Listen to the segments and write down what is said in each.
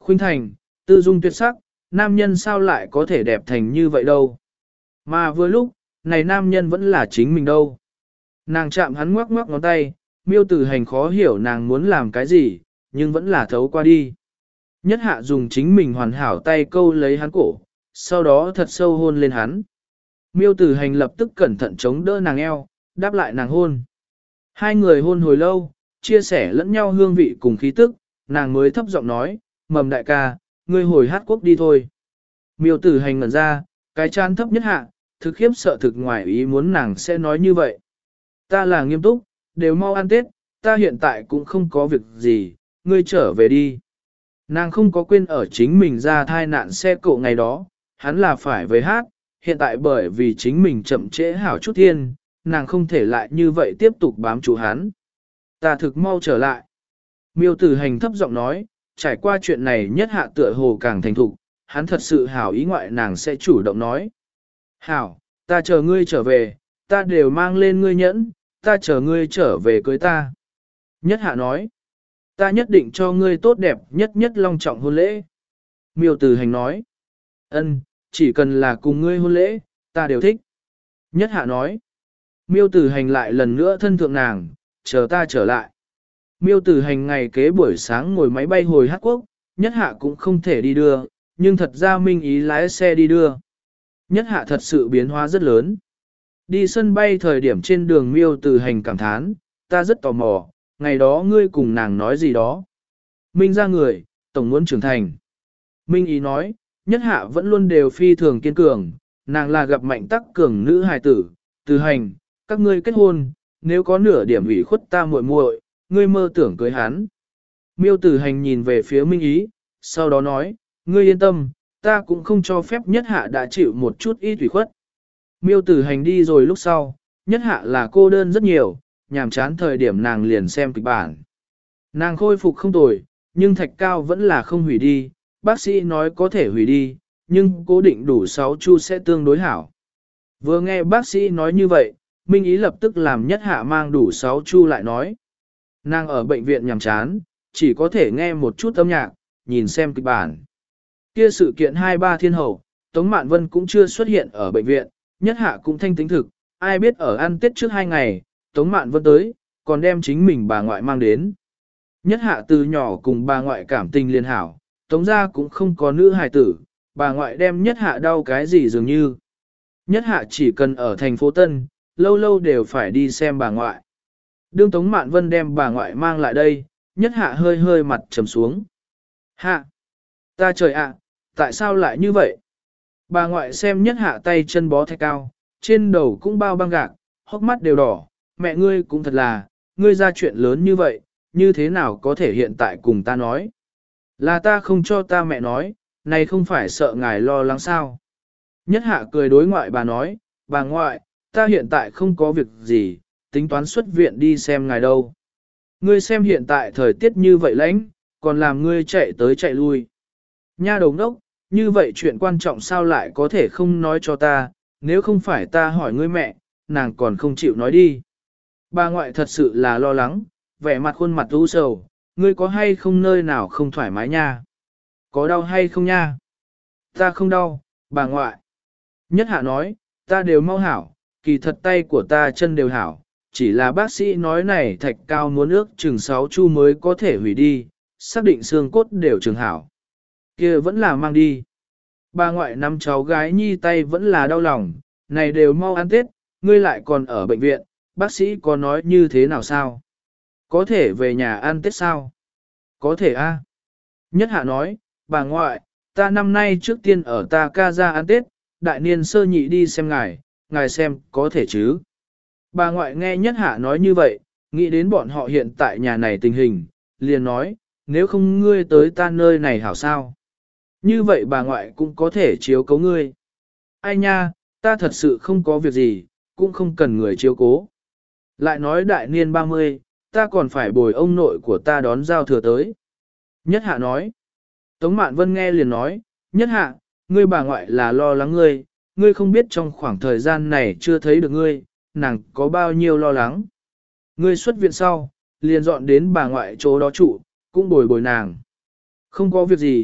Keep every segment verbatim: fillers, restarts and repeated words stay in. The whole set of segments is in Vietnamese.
Khuynh Thành, tư dung tuyệt sắc, nam nhân sao lại có thể đẹp thành như vậy đâu. Mà vừa lúc, này nam nhân vẫn là chính mình đâu. Nàng chạm hắn ngoắc ngoắc ngón tay, Miêu Tử Hành khó hiểu nàng muốn làm cái gì, nhưng vẫn là thấu qua đi. Nhất hạ dùng chính mình hoàn hảo tay câu lấy hắn cổ, sau đó thật sâu hôn lên hắn. Miêu Tử Hành lập tức cẩn thận chống đỡ nàng eo, đáp lại nàng hôn. Hai người hôn hồi lâu, chia sẻ lẫn nhau hương vị cùng khí tức, nàng mới thấp giọng nói, Mầm đại ca, ngươi hồi hát quốc đi thôi. Miêu Tử Hành ngẩn ra, cái chán thấp nhất hạ, thực khiếp sợ thực ngoài ý muốn nàng sẽ nói như vậy. Ta là nghiêm túc, đều mau ăn Tết, ta hiện tại cũng không có việc gì, ngươi trở về đi. Nàng không có quên ở chính mình ra thai nạn xe cộ ngày đó, hắn là phải về hát, hiện tại bởi vì chính mình chậm trễ hảo chút thiên, nàng không thể lại như vậy tiếp tục bám trụ hắn. Ta thực mau trở lại. Miêu Tử Hành thấp giọng nói, trải qua chuyện này nhất hạ tựa hồ càng thành thục, hắn thật sự hảo ý ngoại nàng sẽ chủ động nói. Hảo, ta chờ ngươi trở về, ta đều mang lên ngươi nhẫn, ta chờ ngươi trở về cưới ta. Nhất hạ nói, ta nhất định cho ngươi tốt đẹp nhất nhất long trọng hôn lễ. Miêu Tử Hành nói, ân, chỉ cần là cùng ngươi hôn lễ, ta đều thích. Nhất hạ nói, Miêu Tử Hành lại lần nữa thân thượng nàng, chờ ta trở lại. Miêu Tử Hành ngày kế buổi sáng ngồi máy bay hồi Hát Quốc, nhất hạ cũng không thể đi đưa, nhưng thật ra Minh Ý lái xe đi đưa. Nhất hạ thật sự biến hóa rất lớn. Đi sân bay thời điểm trên đường Miêu Tử Hành cảm thán, ta rất tò mò, ngày đó ngươi cùng nàng nói gì đó. Minh ra người, tổng muốn trưởng thành. Minh Ý nói, nhất hạ vẫn luôn đều phi thường kiên cường, nàng là gặp mạnh tắc cường nữ hài tử, Tử Hành, các ngươi kết hôn, nếu có nửa điểm ủy khuất ta muội muội, ngươi mơ tưởng cưới hắn. Miêu Tử Hành nhìn về phía Minh Ý, sau đó nói, ngươi yên tâm, ta cũng không cho phép nhất hạ đã chịu một chút ít ủy khuất. Miêu Tử Hành đi rồi lúc sau, nhất hạ là cô đơn rất nhiều, nhàm chán thời điểm nàng liền xem kịch bản. Nàng khôi phục không tồi, nhưng thạch cao vẫn là không hủy đi, bác sĩ nói có thể hủy đi, nhưng cố định đủ sáu chu sẽ tương đối hảo. Vừa nghe bác sĩ nói như vậy, Minh Ý lập tức làm nhất hạ mang đủ sáu chu lại nói. Nàng ở bệnh viện nhàm chán, chỉ có thể nghe một chút âm nhạc, nhìn xem kịch bản. Kia sự kiện hai ba thiên hậu, Tống Mạn Vân cũng chưa xuất hiện ở bệnh viện, nhất hạ cũng thanh tính thực, ai biết ở ăn Tết trước hai ngày, Tống Mạn Vân tới, còn đem chính mình bà ngoại mang đến. Nhất hạ từ nhỏ cùng bà ngoại cảm tình liên hảo, Tống gia cũng không có nữ hài tử, bà ngoại đem nhất hạ đau cái gì dường như. Nhất hạ chỉ cần ở thành phố Tân, lâu lâu đều phải đi xem bà ngoại. Đương Tống Mạn Vân đem bà ngoại mang lại đây, nhất hạ hơi hơi mặt trầm xuống. Hạ! Ta trời ạ, tại sao lại như vậy? Bà ngoại xem nhất hạ tay chân bó thạch cao, trên đầu cũng bao băng gạc, hốc mắt đều đỏ, mẹ ngươi cũng thật là, ngươi ra chuyện lớn như vậy, như thế nào có thể hiện tại cùng ta nói? Là ta không cho ta mẹ nói, này không phải sợ ngài lo lắng sao? Nhất hạ cười đối ngoại bà nói, bà ngoại, ta hiện tại không có việc gì, tính toán xuất viện đi xem ngài đâu. Ngươi xem hiện tại thời tiết như vậy lạnh, còn làm ngươi chạy tới chạy lui. Nha đầu ngốc, như vậy chuyện quan trọng sao lại có thể không nói cho ta, nếu không phải ta hỏi ngươi mẹ, nàng còn không chịu nói đi. Bà ngoại thật sự là lo lắng, vẻ mặt khuôn mặt u sầu, ngươi có hay không nơi nào không thoải mái nha? Có đau hay không nha? Ta không đau, bà ngoại. Nhất hạ nói, ta đều mau hảo, kỳ thật tay của ta chân đều hảo, chỉ là bác sĩ nói này thạch cao muốn ước chừng sáu chu mới có thể hủy đi, xác định xương cốt đều trường hảo. Kia vẫn là mang đi. Bà ngoại nắm cháu gái nhi tay vẫn là đau lòng, này đều mau ăn Tết, ngươi lại còn ở bệnh viện, bác sĩ có nói như thế nào sao? Có thể về nhà ăn Tết sao? Có thể a. Nhất hạ nói, bà ngoại, ta năm nay trước tiên ở ta ca ra ăn Tết, đại niên sơ nhị đi xem ngài, ngài xem có thể chứ? Bà ngoại nghe nhất hạ nói như vậy, nghĩ đến bọn họ hiện tại nhà này tình hình, liền nói, nếu không ngươi tới ta nơi này hảo sao? Như vậy bà ngoại cũng có thể chiếu cố ngươi. Ai nha, ta thật sự không có việc gì, cũng không cần người chiếu cố. Lại nói đại niên ba mươi, ta còn phải bồi ông nội của ta đón giao thừa tới. Nhất hạ nói. Tống Mạn Vân nghe liền nói, nhất hạ, ngươi bà ngoại là lo lắng ngươi, ngươi không biết trong khoảng thời gian này chưa thấy được ngươi, nàng có bao nhiêu lo lắng. Ngươi xuất viện sau, liền dọn đến bà ngoại chỗ đó trụ, cũng bồi bồi nàng. Không có việc gì,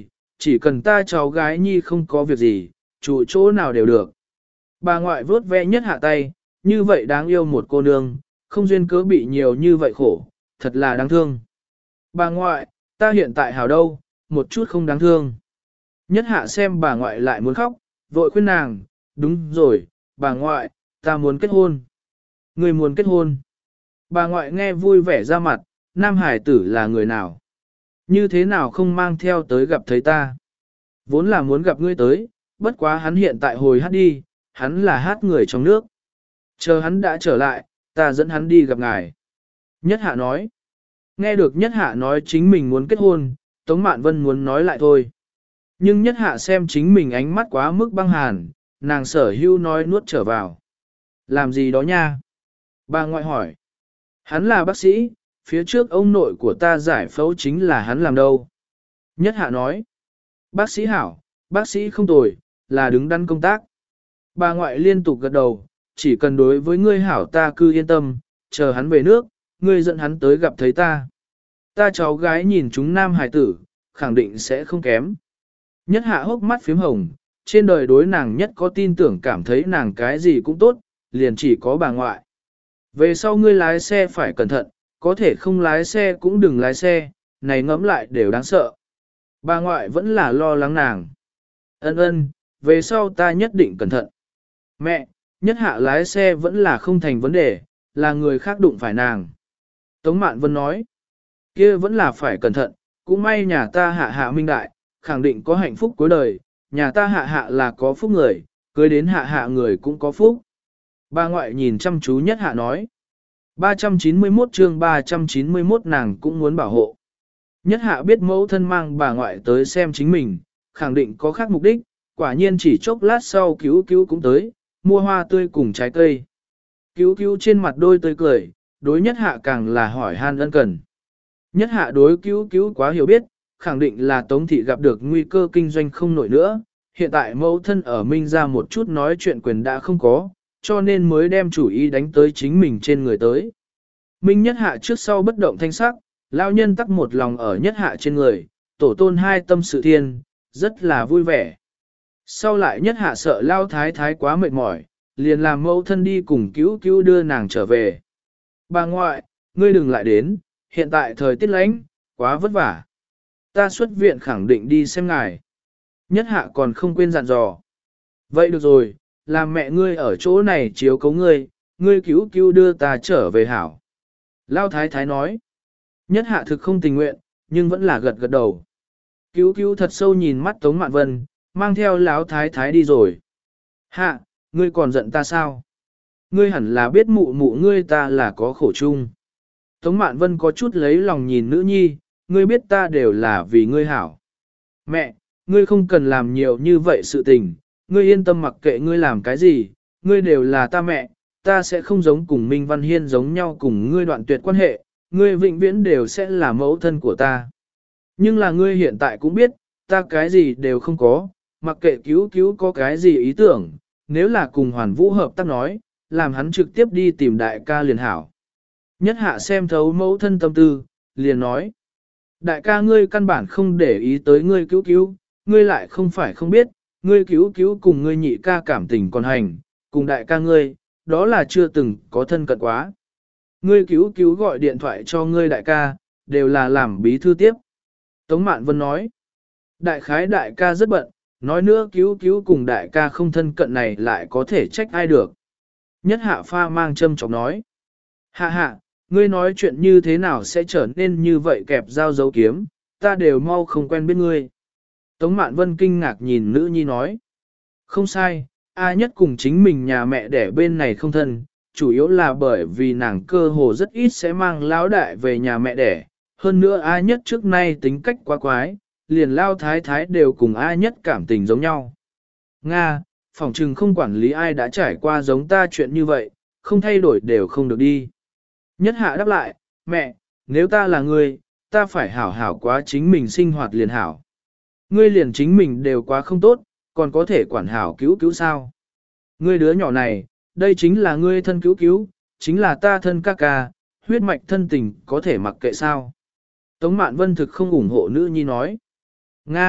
chỉ cần ta cháu gái nhi không có việc gì, trụ chỗ nào đều được. Bà ngoại vớt ve nhất hạ tay, như vậy đáng yêu một cô nương, không duyên cớ bị nhiều như vậy khổ, thật là đáng thương. Bà ngoại, ta hiện tại hảo đâu, một chút không đáng thương. Nhất hạ xem bà ngoại lại muốn khóc, vội khuyên nàng, đúng rồi, bà ngoại, ta muốn kết hôn. Người muốn kết hôn. Bà ngoại nghe vui vẻ ra mặt, nam hải tử là người nào? Như thế nào không mang theo tới gặp thấy ta? Vốn là muốn gặp ngươi tới, bất quá hắn hiện tại hồi hát đi, hắn là hát người trong nước. Chờ hắn đã trở lại, ta dẫn hắn đi gặp ngài. Nhất hạ nói. Nghe được nhất hạ nói chính mình muốn kết hôn, Tống Mạn Vân muốn nói lại thôi. Nhưng nhất hạ xem chính mình ánh mắt quá mức băng hàn, nàng sở hưu nói nuốt trở vào. Làm gì đó nha? Bà ngoại hỏi. Hắn là bác sĩ, phía trước ông nội của ta giải phẫu chính là hắn làm đâu. Nhất hạ nói. Bác sĩ hảo, bác sĩ không tồi, là đứng đắn công tác. Bà ngoại liên tục gật đầu, chỉ cần đối với ngươi hảo ta cứ yên tâm, chờ hắn về nước, ngươi dẫn hắn tới gặp thấy ta. Ta cháu gái nhìn chúng nam hải tử, khẳng định sẽ không kém. Nhất hạ hốc mắt phím hồng, trên đời đối nàng nhất có tin tưởng cảm thấy nàng cái gì cũng tốt, liền chỉ có bà ngoại. Về sau ngươi lái xe phải cẩn thận, có thể không lái xe cũng đừng lái xe, này ngẫm lại đều đáng sợ. Bà ngoại vẫn là lo lắng nàng. Ân ân, về sau ta nhất định cẩn thận. Mẹ, nhất hạ lái xe vẫn là không thành vấn đề, là người khác đụng phải nàng. Tống Mạn Vân nói, kia vẫn là phải cẩn thận, cũng may nhà ta hạ hạ minh đại, khẳng định có hạnh phúc cuối đời, nhà ta hạ hạ là có phúc người, cưới đến hạ hạ người cũng có phúc. Bà ngoại nhìn chăm chú nhất hạ nói, ba trăm chín mươi mốt chương ba trăm chín mươi mốt nàng cũng muốn bảo hộ. Nhất hạ biết mẫu thân mang bà ngoại tới xem chính mình, khẳng định có khác mục đích, quả nhiên chỉ chốc lát sau cứu cứu cũng tới, mua hoa tươi cùng trái cây. Cứu cứu trên mặt đôi tươi cười, đối nhất hạ càng là hỏi han ân cần. Nhất hạ đối cứu cứu quá hiểu biết, khẳng định là Tống thị gặp được nguy cơ kinh doanh không nổi nữa, hiện tại mẫu thân ở Minh ra một chút nói chuyện quyền đã không có, cho nên mới đem chủ ý đánh tới chính mình trên người tới. Minh nhất hạ trước sau bất động thanh sắc, lao nhân tắc một lòng ở nhất hạ trên người, tổ tôn hai tâm sự thiên, rất là vui vẻ. Sau lại nhất hạ sợ lao thái thái quá mệt mỏi, liền làm mẫu thân đi cùng cứu cứu đưa nàng trở về. Bà ngoại, ngươi đừng lại đến, hiện tại thời tiết lạnh, quá vất vả. Ta xuất viện khẳng định đi xem ngài. Nhất hạ còn không quên dặn dò. Vậy được rồi, làm mẹ ngươi ở chỗ này chiếu cấu ngươi, ngươi cứu cứu đưa ta trở về hảo. Lao thái thái nói. Nhất hạ thực không tình nguyện, nhưng vẫn là gật gật đầu. Cứu cứu thật sâu nhìn mắt Tống Mạn Vân, mang theo Lão thái thái đi rồi. Hạ, ngươi còn giận ta sao? Ngươi hẳn là biết mụ mụ ngươi ta là có khổ chung. Tống Mạn Vân có chút lấy lòng nhìn nữ nhi, ngươi biết ta đều là vì ngươi hảo. Mẹ, ngươi không cần làm nhiều như vậy sự tình, ngươi yên tâm mặc kệ ngươi làm cái gì, ngươi đều là ta mẹ, ta sẽ không giống cùng Minh Văn Hiên giống nhau cùng ngươi đoạn tuyệt quan hệ, ngươi vĩnh viễn đều sẽ là mẫu thân của ta. Nhưng là ngươi hiện tại cũng biết, ta cái gì đều không có, mặc kệ cứu cứu có cái gì ý tưởng, nếu là cùng Hoàn Vũ hợp tác nói, làm hắn trực tiếp đi tìm đại ca liền hảo. Nhất hạ xem thấu mẫu thân tâm tư, liền nói. Đại ca ngươi căn bản không để ý tới ngươi cứu cứu, ngươi lại không phải không biết, ngươi cứu cứu cùng ngươi nhị ca cảm tình còn hành, cùng đại ca ngươi, đó là chưa từng có thân cận quá. Ngươi cứu cứu gọi điện thoại cho ngươi đại ca, đều là làm bí thư tiếp. Tống Mạn Vân nói, đại khái đại ca rất bận, nói nữa cứu cứu cùng đại ca không thân cận này lại có thể trách ai được. Nhất hạ pha mang châm chọc nói, hạ hạ, ngươi nói chuyện như thế nào sẽ trở nên như vậy kẹp dao dấu kiếm, ta đều mau không quen biết ngươi. Tống Mạn Vân kinh ngạc nhìn nữ nhi nói, không sai, A nhất cùng chính mình nhà mẹ đẻ bên này không thân, chủ yếu là bởi vì nàng cơ hồ rất ít sẽ mang lão đại về nhà mẹ đẻ, hơn nữa A nhất trước nay tính cách quá quái, liền lao thái thái đều cùng A nhất cảm tình giống nhau. Nga, phỏng chừng không quản lý ai đã trải qua giống ta chuyện như vậy, không thay đổi đều không được đi. Nhất hạ đáp lại, mẹ, nếu ta là ngươi, ta phải hảo hảo quá chính mình sinh hoạt liền hảo. Ngươi liền chính mình đều quá không tốt, còn có thể quản hảo cứu cứu sao. Ngươi đứa nhỏ này, đây chính là ngươi thân cứu cứu, chính là ta thân ca ca, huyết mạch thân tình có thể mặc kệ sao. Tống Mạn Vân thực không ủng hộ nữ nhi nói. Nga,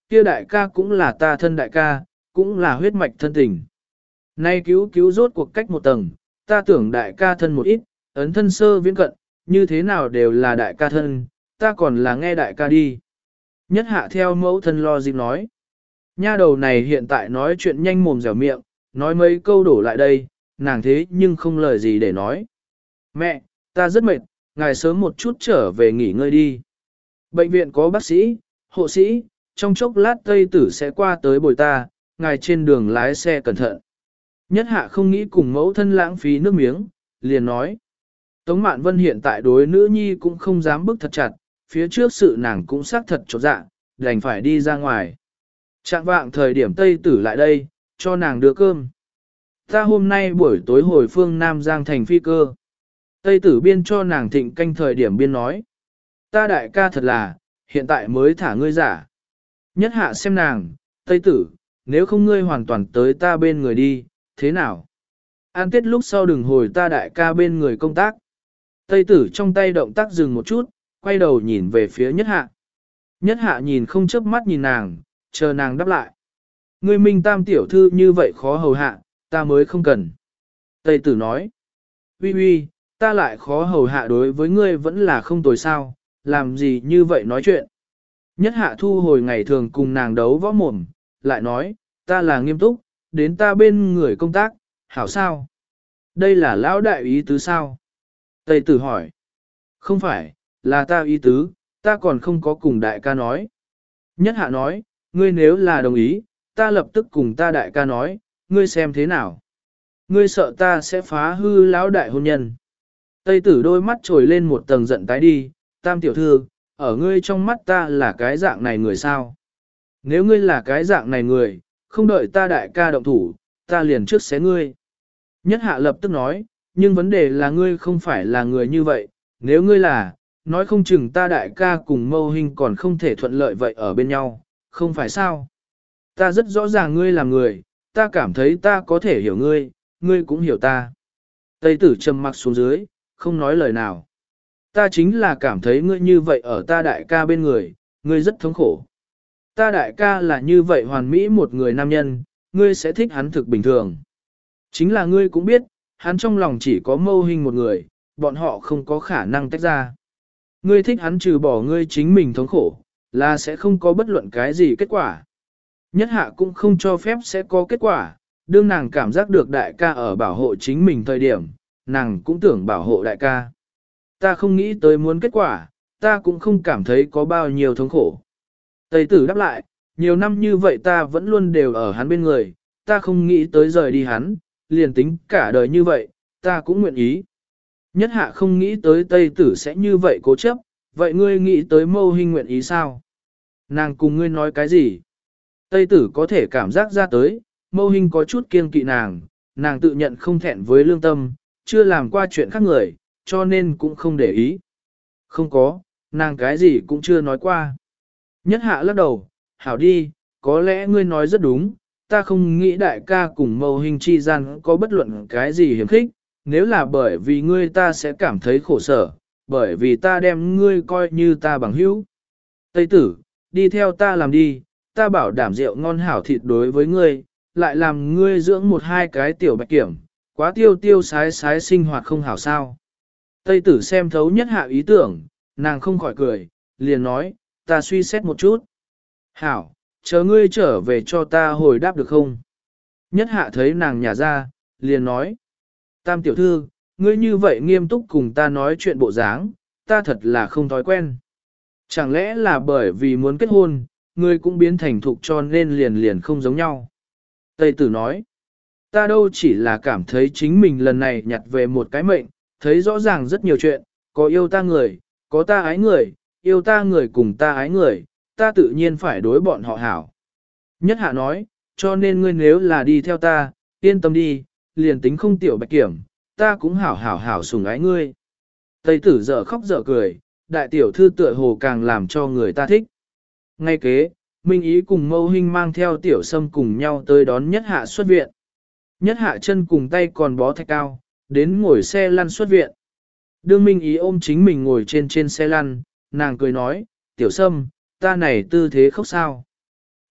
kia đại ca cũng là ta thân đại ca, cũng là huyết mạch thân tình. Nay cứu cứu rốt cuộc cách một tầng, ta tưởng đại ca thân một ít, ấn thân sơ viễn cận, như thế nào đều là đại ca thân, ta còn là nghe đại ca đi. Nhất hạ theo mẫu thân lo dịp nói. Nha đầu này hiện tại nói chuyện nhanh mồm dẻo miệng, nói mấy câu đổ lại đây, nàng thế nhưng không lời gì để nói. Mẹ, ta rất mệt, ngài sớm một chút trở về nghỉ ngơi đi. Bệnh viện có bác sĩ, hộ sĩ, trong chốc lát Tây Tử sẽ qua tới bồi ta, ngài trên đường lái xe cẩn thận. Nhất hạ không nghĩ cùng mẫu thân lãng phí nước miếng, liền nói. Tống Mạn Vân hiện tại đối nữ nhi cũng không dám bức thật chặt, phía trước sự nàng cũng xác thật chột dạ, đành phải đi ra ngoài. Trạng vạng thời điểm Tây Tử lại đây, cho nàng đưa cơm. Ta hôm nay buổi tối hồi phương Nam Giang thành phi cơ. Tây Tử biên cho nàng thịnh canh thời điểm biên nói. Ta đại ca thật là, hiện tại mới thả ngươi giả. Nhất hạ xem nàng, Tây Tử, nếu không ngươi hoàn toàn tới ta bên người đi, thế nào? An tết lúc sau đừng hồi ta đại ca bên người công tác. Tây Tử trong tay động tác dừng một chút, quay đầu nhìn về phía nhất hạ. Nhất hạ nhìn không chớp mắt nhìn nàng, chờ nàng đáp lại. Ngươi Minh Tam tiểu thư như vậy khó hầu hạ, ta mới không cần. Tây Tử nói. Uy uy, ta lại khó hầu hạ đối với ngươi vẫn là không tồi sao, làm gì như vậy nói chuyện. Nhất hạ thu hồi ngày thường cùng nàng đấu võ mồm, lại nói, ta là nghiêm túc, đến ta bên người công tác, hảo sao? Đây là lão đại ý tứ sao? Tây Tử hỏi. Không phải, là ta ý tứ, ta còn không có cùng đại ca nói. Nhất hạ nói, ngươi nếu là đồng ý, ta lập tức cùng ta đại ca nói, ngươi xem thế nào. Ngươi sợ ta sẽ phá hư lão đại hôn nhân. Tây Tử đôi mắt trồi lên một tầng giận tái đi, Tam tiểu thư, ở ngươi trong mắt ta là cái dạng này người sao? Nếu ngươi là cái dạng này người, không đợi ta đại ca động thủ, ta liền trước xé ngươi. Nhất hạ lập tức nói, nhưng vấn đề là ngươi không phải là người như vậy, nếu ngươi là, nói không chừng ta đại ca cùng mâu hình còn không thể thuận lợi vậy ở bên nhau, không phải sao? Ta rất rõ ràng ngươi là người, ta cảm thấy ta có thể hiểu ngươi, ngươi cũng hiểu ta. Tây Tử trầm mặc xuống dưới, không nói lời nào. Ta chính là cảm thấy ngươi như vậy ở ta đại ca bên người, ngươi rất thống khổ. Ta đại ca là như vậy hoàn mỹ một người nam nhân, ngươi sẽ thích hắn thực bình thường. Chính là ngươi cũng biết, hắn trong lòng chỉ có mâu hình một người, bọn họ không có khả năng tách ra. Ngươi thích hắn trừ bỏ ngươi chính mình thống khổ, là sẽ không có bất luận cái gì kết quả. Nhất hạ cũng không cho phép sẽ có kết quả, đương nàng cảm giác được đại ca ở bảo hộ chính mình thời điểm, nàng cũng tưởng bảo hộ đại ca. Ta không nghĩ tới muốn kết quả, ta cũng không cảm thấy có bao nhiêu thống khổ. Tây Tử đáp lại, nhiều năm như vậy ta vẫn luôn đều ở hắn bên người, ta không nghĩ tới rời đi hắn, liền tính cả đời như vậy, ta cũng nguyện ý. Nhất hạ không nghĩ tới Tây Tử sẽ như vậy cố chấp, vậy ngươi nghĩ tới mâu hình nguyện ý sao? Nàng cùng ngươi nói cái gì? Tây Tử có thể cảm giác ra tới, mâu hình có chút kiêng kỵ nàng, nàng tự nhận không thẹn với lương tâm, chưa làm qua chuyện khác người, cho nên cũng không để ý. Không có, nàng cái gì cũng chưa nói qua. Nhất hạ lắc đầu, hảo đi, có lẽ ngươi nói rất đúng, ta không nghĩ đại ca cùng mâu hình chi gian có bất luận cái gì hiểm khích, nếu là bởi vì ngươi ta sẽ cảm thấy khổ sở, bởi vì ta đem ngươi coi như ta bằng hữu. Tây Tử, đi theo ta làm đi, ta bảo đảm rượu ngon hảo thịt đối với ngươi, lại làm ngươi dưỡng một hai cái tiểu bạch kiểm, quá tiêu tiêu sái sái sinh hoạt không hảo sao. Tây Tử xem thấu nhất hạ ý tưởng, nàng không khỏi cười, liền nói, ta suy xét một chút. Hảo, chờ ngươi trở về cho ta hồi đáp được không? Nhất hạ thấy nàng nhả ra, liền nói, Tam tiểu thư, ngươi như vậy nghiêm túc cùng ta nói chuyện bộ dáng, ta thật là không thói quen. Chẳng lẽ là bởi vì muốn kết hôn, ngươi cũng biến thành thục cho nên liền liền không giống nhau. Tây Tử nói, ta đâu chỉ là cảm thấy chính mình lần này nhặt về một cái mệnh, thấy rõ ràng rất nhiều chuyện, có yêu ta người, có ta ái người, yêu ta người cùng ta ái người, ta tự nhiên phải đối bọn họ hảo. Nhất hạ nói, cho nên ngươi nếu là đi theo ta, yên tâm đi, liền tính không tiểu bạch kiểm, ta cũng hảo hảo hảo sủng ái ngươi. Tây Tử dở khóc dở cười, đại tiểu thư tựa hồ càng làm cho người ta thích. Ngay kế, Minh Ý cùng Mâu Hinh mang theo tiểu sâm cùng nhau tới đón nhất hạ xuất viện. Nhất hạ chân cùng tay còn bó thạch cao, đến ngồi xe lăn xuất viện. Đương Minh Ý ôm chính mình ngồi trên trên xe lăn, nàng cười nói, tiểu sâm, ta này tư thế khóc sao.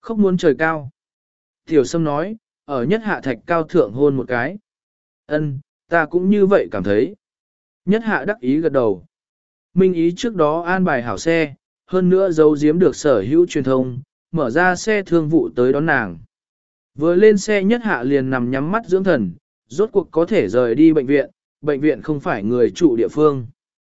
Khóc muốn trời cao. Tiểu Sâm nói, ở nhất hạ thạch cao thượng hôn một cái. Ân, ta cũng như vậy cảm thấy. Nhất hạ đắc ý gật đầu. Minh ý trước đó an bài hảo xe, hơn nữa giấu giếm được sở hữu truyền thông, mở ra xe thương vụ tới đón nàng. Vừa lên xe nhất hạ liền nằm nhắm mắt dưỡng thần, rốt cuộc có thể rời đi bệnh viện, bệnh viện không phải người trụ địa phương.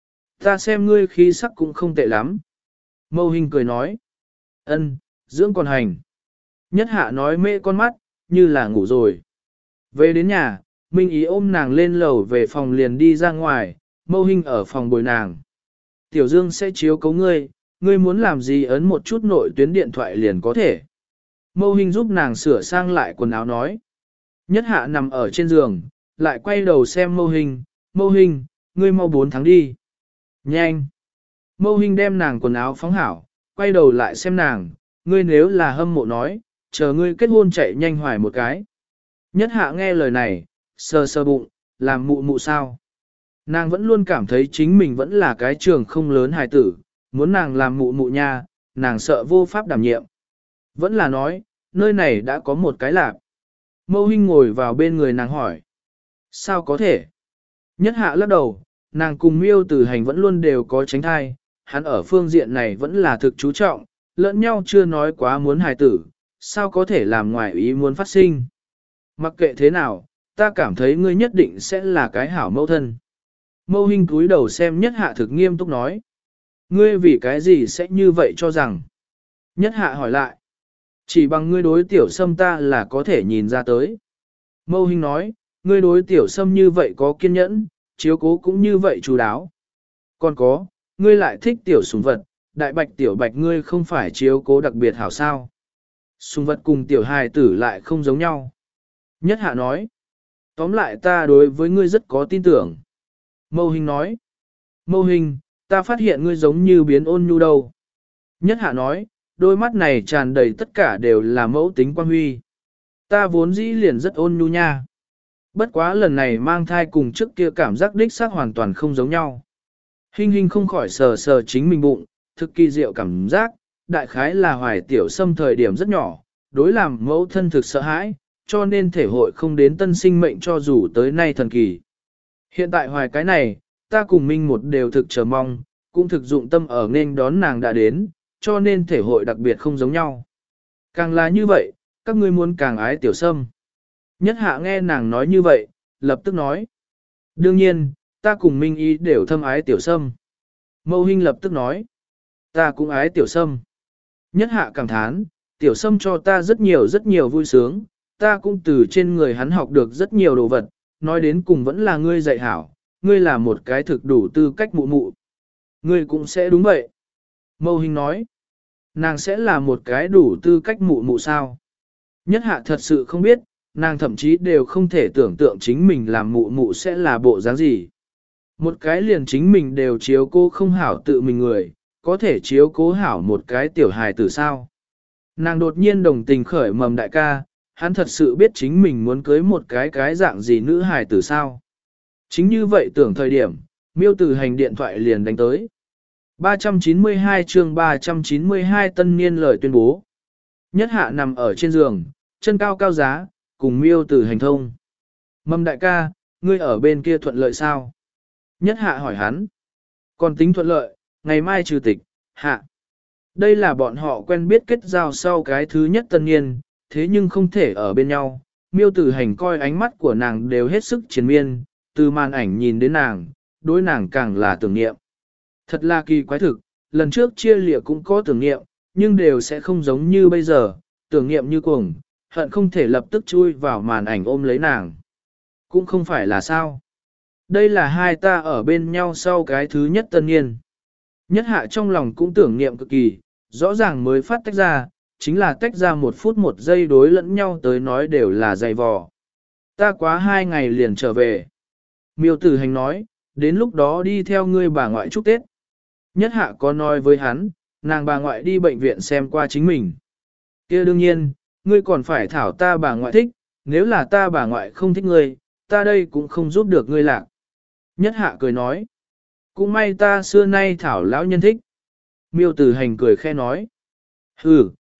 Ta xem ngươi khí sắc cũng không tệ lắm. Mâu Hình cười nói. Ân, dưỡng còn hành. Nhất hạ nói mê con mắt, như là ngủ rồi. Về đến nhà, Minh ý ôm nàng lên lầu về phòng liền đi ra ngoài, Mâu Hình ở phòng bồi nàng. Tiểu Dương sẽ chiếu cấu ngươi, ngươi muốn làm gì ấn một chút nội tuyến điện thoại liền có thể. Mâu Hình giúp nàng sửa sang lại quần áo nói. Nhất hạ nằm ở trên giường, lại quay đầu xem Mâu Hình, Mâu Hình, ngươi mau bốn tháng đi. Nhanh. Mâu Hình đem nàng quần áo phóng hảo, quay đầu lại xem nàng, ngươi nếu là hâm mộ nói, chờ ngươi kết hôn chạy nhanh hoài một cái. Nhất hạ nghe lời này, sờ sờ bụng, làm mụ mụ sao. Nàng vẫn luôn cảm thấy chính mình vẫn là cái trường không lớn hài tử, muốn nàng làm mụ mụ nha, nàng sợ vô pháp đảm nhiệm. Vẫn là nói, nơi này đã có một cái lạp. Mâu Hinh ngồi vào bên người nàng hỏi. Sao có thể? Nhất hạ lắc đầu, nàng cùng Miêu Tử Hành vẫn luôn đều có tránh thai, hắn ở phương diện này vẫn là thực chú trọng, lẫn nhau chưa nói quá muốn hài tử, sao có thể làm ngoài ý muốn phát sinh. Mặc kệ thế nào, ta cảm thấy ngươi nhất định sẽ là cái hảo mẫu thân. Mâu Hinh cúi đầu xem nhất hạ thực nghiêm túc nói. Ngươi vì cái gì sẽ như vậy cho rằng? Nhất hạ hỏi lại. Chỉ bằng ngươi đối tiểu sâm ta là có thể nhìn ra tới. Mâu Hinh nói, ngươi đối tiểu sâm như vậy có kiên nhẫn, chiếu cố cũng như vậy chú đáo. Còn có, ngươi lại thích tiểu sủng vật, đại bạch tiểu bạch ngươi không phải chiếu cố đặc biệt hảo sao. Sủng vật cùng tiểu hài tử lại không giống nhau. Nhất hạ nói, tóm lại ta đối với ngươi rất có tin tưởng. Mâu Hinh nói, Mâu Hinh, ta phát hiện ngươi giống như biến ôn nhu đâu. Nhất hạ nói, đôi mắt này tràn đầy tất cả đều là mẫu tính quan huy. Ta vốn dĩ liền rất ôn nhu nha. Bất quá lần này mang thai cùng trước kia cảm giác đích xác hoàn toàn không giống nhau. Hinh Hinh không khỏi sờ sờ chính mình bụng, thực kỳ diệu cảm giác, đại khái là hoài tiểu xâm thời điểm rất nhỏ, đối làm mẫu thân thực sợ hãi, cho nên thể hội không đến tân sinh mệnh cho dù tới nay thần kỳ. Hiện tại hoài cái này, ta cùng Minh một đều thực chờ mong, cũng thực dụng tâm ở nên đón nàng đã đến, cho nên thể hội đặc biệt không giống nhau. Càng là như vậy, các ngươi muốn càng ái tiểu sâm. Nhất hạ nghe nàng nói như vậy, lập tức nói. Đương nhiên, ta cùng Minh ý đều thâm ái tiểu sâm. Mâu Hinh lập tức nói. Ta cũng ái tiểu sâm. Nhất hạ cảm thán, tiểu sâm cho ta rất nhiều rất nhiều vui sướng, ta cũng từ trên người hắn học được rất nhiều đồ vật, nói đến cùng vẫn là ngươi dạy hảo, ngươi là một cái thực đủ tư cách mụ mụ. Ngươi cũng sẽ đúng vậy. Mâu Hinh nói. Nàng sẽ là một cái đủ tư cách mụ mụ sao? Nhất hạ thật sự không biết, nàng thậm chí đều không thể tưởng tượng chính mình làm mụ mụ sẽ là bộ dáng gì. Một cái liền chính mình đều chiếu cố không hảo tự mình người, có thể chiếu cố hảo một cái tiểu hài tử sao. Nàng đột nhiên đồng tình khởi mầm đại ca, hắn thật sự biết chính mình muốn cưới một cái cái dạng gì nữ hài tử sao. Chính như vậy tưởng thời điểm, Miêu Tử Hành điện thoại liền đánh tới. ba trăm chín mươi hai chương ba trăm chín mươi hai tân niên lời tuyên bố. Nhất hạ nằm ở trên giường, chân cao cao giá, cùng Miêu Tử Hành thông. Mầm đại ca, ngươi ở bên kia thuận lợi sao? Nhất hạ hỏi hắn. Còn tính thuận lợi, ngày mai trừ tịch, hạ. Đây là bọn họ quen biết kết giao sau cái thứ nhất tân niên, thế nhưng không thể ở bên nhau. Miêu Tử Hành coi ánh mắt của nàng đều hết sức triền miên, từ màn ảnh nhìn đến nàng, đối nàng càng là tưởng niệm. Thật là kỳ quái thực, lần trước chia lịa cũng có tưởng niệm, nhưng đều sẽ không giống như bây giờ, tưởng niệm như cuồng, hận không thể lập tức chui vào màn ảnh ôm lấy nàng. Cũng không phải là sao. Đây là hai ta ở bên nhau sau cái thứ nhất tân niên. Nhất hạ trong lòng cũng tưởng niệm cực kỳ, rõ ràng mới phát tách ra, chính là tách ra một phút một giây đối lẫn nhau tới nói đều là dày vò. Ta quá hai ngày liền trở về. Miêu Tử Hành nói, đến lúc đó đi theo ngươi bà ngoại chúc Tết. Nhất hạ có nói với hắn, nàng bà ngoại đi bệnh viện xem qua chính mình. Kia đương nhiên, ngươi còn phải thảo ta bà ngoại thích, nếu là ta bà ngoại không thích ngươi, ta đây cũng không giúp được ngươi lạc. Nhất hạ cười nói, cũng may ta xưa nay thảo lão nhân thích. Miêu Tử Hành cười khe nói, hừ,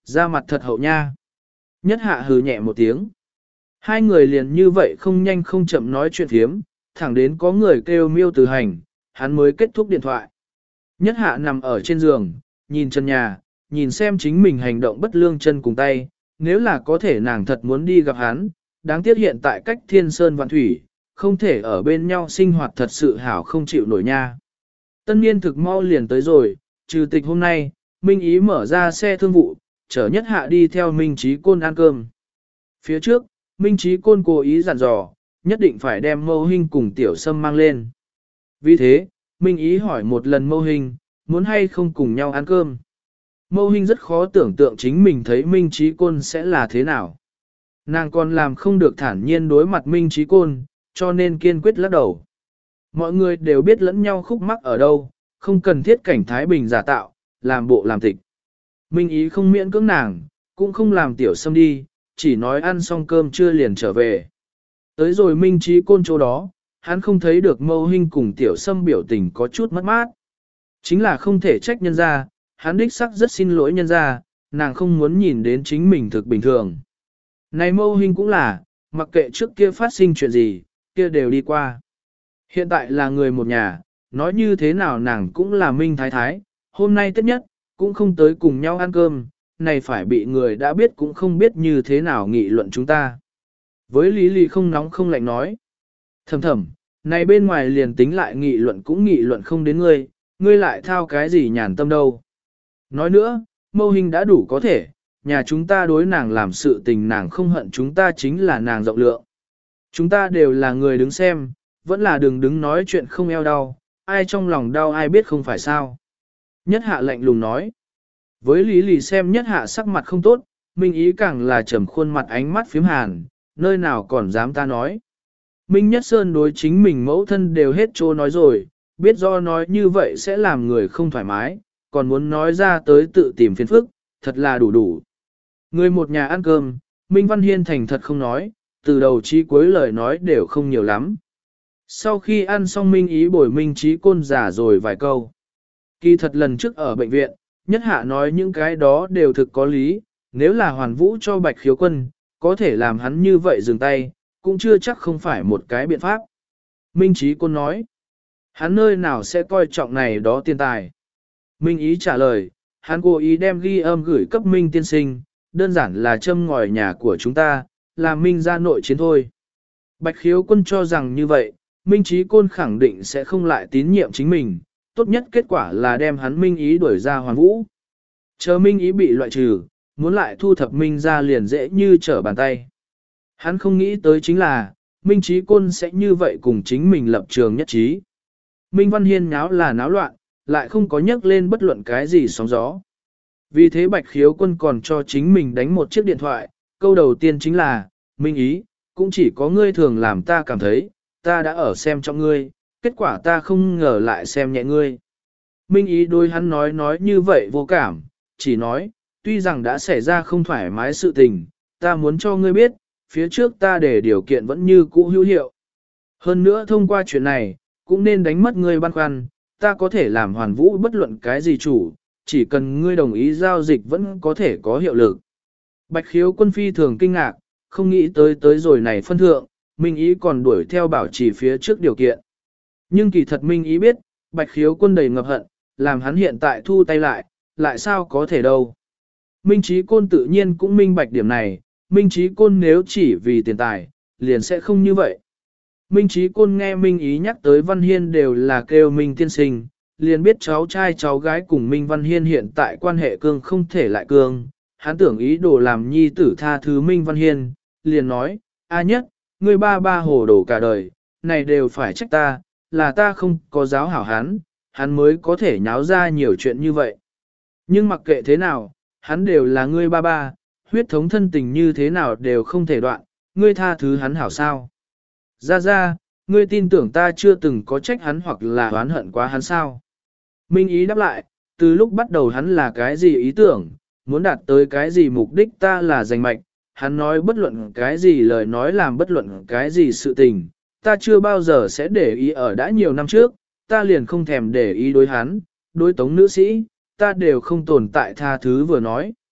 ra mặt thật hậu nha. Nhất hạ hừ nhẹ một tiếng. Hai người liền như vậy không nhanh không chậm nói chuyện thiếm, thẳng đến có người kêu Miêu Tử Hành, hắn mới kết thúc điện thoại. Nhất hạ nằm ở trên giường, nhìn chân nhà, nhìn xem chính mình hành động bất lương chân cùng tay, nếu là có thể nàng thật muốn đi gặp hắn, đáng tiếc hiện tại cách thiên sơn vạn thủy, không thể ở bên nhau sinh hoạt thật sự hảo không chịu nổi nha. Tân niên thực mau liền tới rồi, trừ tịch hôm nay, Minh Ý mở ra xe thương vụ, chở Nhất hạ đi theo Minh Trí Côn ăn cơm. Phía trước, Minh Trí Côn cố ý dặn dò, nhất định phải đem Mâu Hinh cùng Tiểu Sâm mang lên. Vì thế, Minh Ý hỏi một lần Mâu Hinh, muốn hay không cùng nhau ăn cơm. Mâu Hinh rất khó tưởng tượng chính mình thấy Minh Trí Côn sẽ là thế nào. Nàng còn làm không được thản nhiên đối mặt Minh Trí Côn, cho nên kiên quyết lắc đầu. Mọi người đều biết lẫn nhau khúc mắc ở đâu, không cần thiết cảnh Thái Bình giả tạo, làm bộ làm tịch. Minh Ý không miễn cưỡng nàng, cũng không làm Tiểu Sâm đi, chỉ nói ăn xong cơm trưa liền trở về. Tới rồi Minh Trí Côn chỗ đó, hắn không thấy được Mâu Hinh cùng Tiểu Sâm biểu tình có chút mất mát. Chính là không thể trách nhân ra, hắn đích sắc rất xin lỗi nhân ra, nàng không muốn nhìn đến chính mình thực bình thường. Này Mâu Hinh cũng là, mặc kệ trước kia phát sinh chuyện gì, kia đều đi qua. Hiện tại là người một nhà, nói như thế nào nàng cũng là Minh Thái Thái, hôm nay Tết nhất, cũng không tới cùng nhau ăn cơm, này phải bị người đã biết cũng không biết như thế nào nghị luận chúng ta. Với Lý Lý không nóng không lạnh nói. Thầm thầm, này bên ngoài liền tính lại nghị luận cũng nghị luận không đến ngươi, ngươi lại thao cái gì nhàn tâm đâu. Nói nữa, Mâu Hinh đã đủ có thể, nhà chúng ta đối nàng làm sự tình nàng không hận chúng ta chính là nàng rộng lượng. Chúng ta đều là người đứng xem, vẫn là đừng đứng nói chuyện không eo đau, ai trong lòng đau ai biết không phải sao. Nhất hạ lạnh lùng nói. Với Lý Lì xem nhất hạ sắc mặt không tốt, Minh Ý càng là trầm khuôn mặt ánh mắt phím hàn, nơi nào còn dám ta nói. Minh Nhất Sơn đối chính mình mẫu thân đều hết trô nói rồi, biết do nói như vậy sẽ làm người không thoải mái, còn muốn nói ra tới tự tìm phiền phức, thật là đủ đủ. Người một nhà ăn cơm, Minh Văn Hiên thành thật không nói, từ đầu chí cuối lời nói đều không nhiều lắm. Sau khi ăn xong Minh Ý bồi Minh Trí Côn giả rồi vài câu. Kỳ thật lần trước ở bệnh viện, Nhất hạ nói những cái đó đều thực có lý, nếu là hoàn vũ cho Bạch Khiếu Quân, có thể làm hắn như vậy dừng tay, cũng chưa chắc không phải một cái biện pháp. Minh Trí Côn nói, hắn nơi nào sẽ coi trọng này đó tiền tài. Minh Ý trả lời, hắn cố ý đem ghi âm gửi cấp Minh tiên sinh, đơn giản là châm ngòi nhà của chúng ta, làm Minh ra nội chiến thôi. Bạch Khiếu Quân cho rằng như vậy, Minh Trí Côn khẳng định sẽ không lại tín nhiệm chính mình, tốt nhất kết quả là đem hắn Minh Ý đuổi ra Hoàn Vũ. Chờ Minh Ý bị loại trừ, muốn lại thu thập Minh ra liền dễ như trở bàn tay. Hắn không nghĩ tới chính là, Minh Trí Côn sẽ như vậy cùng chính mình lập trường nhất trí. Minh Văn Hiên nháo là náo loạn, lại không có nhắc lên bất luận cái gì sóng gió. Vì thế Bạch Khiếu Quân còn cho chính mình đánh một chiếc điện thoại, câu đầu tiên chính là, Minh Ý, cũng chỉ có ngươi thường làm ta cảm thấy, ta đã ở xem trong ngươi, kết quả ta không ngờ lại xem nhẹ ngươi. Minh Ý đôi hắn nói nói như vậy vô cảm, chỉ nói, tuy rằng đã xảy ra không thoải mái sự tình, ta muốn cho ngươi biết, phía trước ta để điều kiện vẫn như cũ hữu hiệu. Hơn nữa thông qua chuyện này, cũng nên đánh mất ngươi băn khoăn, ta có thể làm Hoàn Vũ bất luận cái gì chủ, chỉ cần ngươi đồng ý giao dịch vẫn có thể có hiệu lực. Bạch Khiếu Quân phi thường kinh ngạc, không nghĩ tới tới rồi này phân thượng, Minh Ý còn đuổi theo bảo trì phía trước điều kiện. Nhưng kỳ thật Minh Ý biết, Bạch Khiếu Quân đầy ngập hận, làm hắn hiện tại thu tay lại, lại sao có thể đâu. Minh Trí Côn tự nhiên cũng minh bạch điểm này, Minh Trí Côn nếu chỉ vì tiền tài, liền sẽ không như vậy. Minh Trí Côn nghe Minh Ý nhắc tới Văn Hiên đều là kêu Minh tiên sinh, liền biết cháu trai cháu gái cùng Minh Văn Hiên hiện tại quan hệ cương không thể lại cương. Hắn tưởng ý đồ làm nhi tử tha thứ Minh Văn Hiên, liền nói, a nhất, ngươi ba ba hồ đồ cả đời, này đều phải trách ta, là ta không có giáo hảo hắn, hắn mới có thể nháo ra nhiều chuyện như vậy. Nhưng mặc kệ thế nào, hắn đều là ngươi ba ba, huyết thống thân tình như thế nào đều không thể đoạn, ngươi tha thứ hắn hảo sao. Ra ra, ngươi tin tưởng ta chưa từng có trách hắn hoặc là oán hận quá hắn sao. Minh Ý đáp lại, từ lúc bắt đầu hắn là cái gì ý tưởng, muốn đạt tới cái gì mục đích ta là giành mạch, hắn nói bất luận cái gì lời nói làm bất luận cái gì sự tình, ta chưa bao giờ sẽ để ý ở đã nhiều năm trước, ta liền không thèm để ý đối hắn, đối tống nữ sĩ, ta đều không tồn tại tha thứ vừa nói.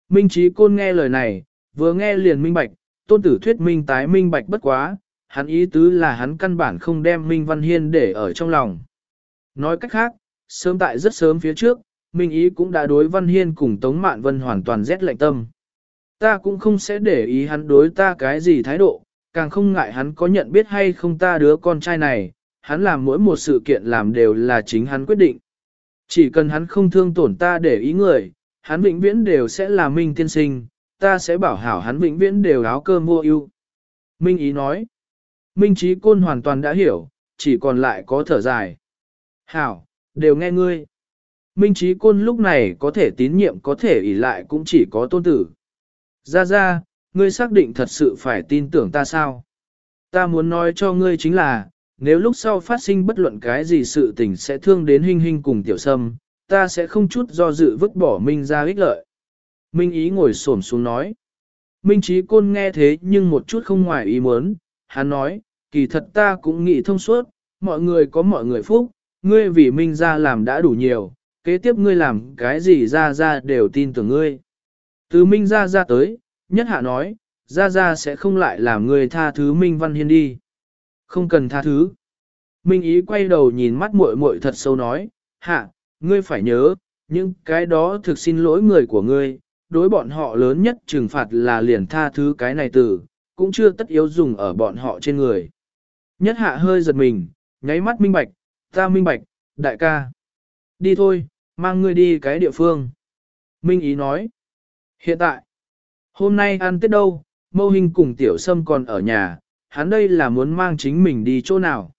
Minh Chí Côn nghe lời này, vừa nghe liền minh bạch, Tôn Tử thuyết minh tái minh bạch bất quá, hắn ý tứ là hắn căn bản không đem Minh Văn Hiên để ở trong lòng. Nói cách khác, sớm tại rất sớm phía trước, Minh Ý cũng đã đối Văn Hiên cùng Tống Mạn Vân hoàn toàn rét lạnh tâm. Ta cũng không sẽ để ý hắn đối ta cái gì thái độ, càng không ngại hắn có nhận biết hay không ta đứa con trai này, hắn làm mỗi một sự kiện làm đều là chính hắn quyết định. Chỉ cần hắn không thương tổn ta để ý người, hắn vĩnh viễn đều sẽ là Minh tiên sinh, ta sẽ bảo hảo hắn vĩnh viễn đều áo cơm vô ưu. Minh Ý nói, Minh Chí Côn hoàn toàn đã hiểu, chỉ còn lại có thở dài. Hảo, đều nghe ngươi. Minh Chí Côn lúc này có thể tín nhiệm có thể ỷ lại cũng chỉ có Tôn Tử. Ra ra, ngươi xác định thật sự phải tin tưởng ta sao? Ta muốn nói cho ngươi chính là, nếu lúc sau phát sinh bất luận cái gì sự tình sẽ thương đến Hinh Hinh cùng Tiểu Sâm, ta sẽ không chút do dự vứt bỏ Minh ra ích lợi. Minh Ý ngồi xổm xuống nói. Minh Chí Côn nghe thế nhưng một chút không ngoài ý muốn, hắn nói, kỳ thật ta cũng nghĩ thông suốt, mọi người có mọi người phúc, ngươi vì Minh ra làm đã đủ nhiều, kế tiếp ngươi làm cái gì ra ra đều tin tưởng ngươi. Từ Minh ra ra tới, nhất hạ nói, ra ra sẽ không lại làm ngươi tha thứ Minh Văn Hiên đi. Không cần tha thứ. Minh Ý quay đầu nhìn mắt muội muội thật sâu nói, hạ, ngươi phải nhớ, những cái đó thực xin lỗi người của ngươi, đối bọn họ lớn nhất trừng phạt là liền tha thứ cái này từ, cũng chưa tất yếu dùng ở bọn họ trên người. Nhất hạ hơi giật mình, nháy mắt minh bạch, ta minh bạch, đại ca. Đi thôi, mang ngươi đi cái địa phương. Minh Ý nói, hiện tại, hôm nay ăn Tết đâu, Mâu Hình cùng Tiểu Sâm còn ở nhà, hắn đây là muốn mang chính mình đi chỗ nào.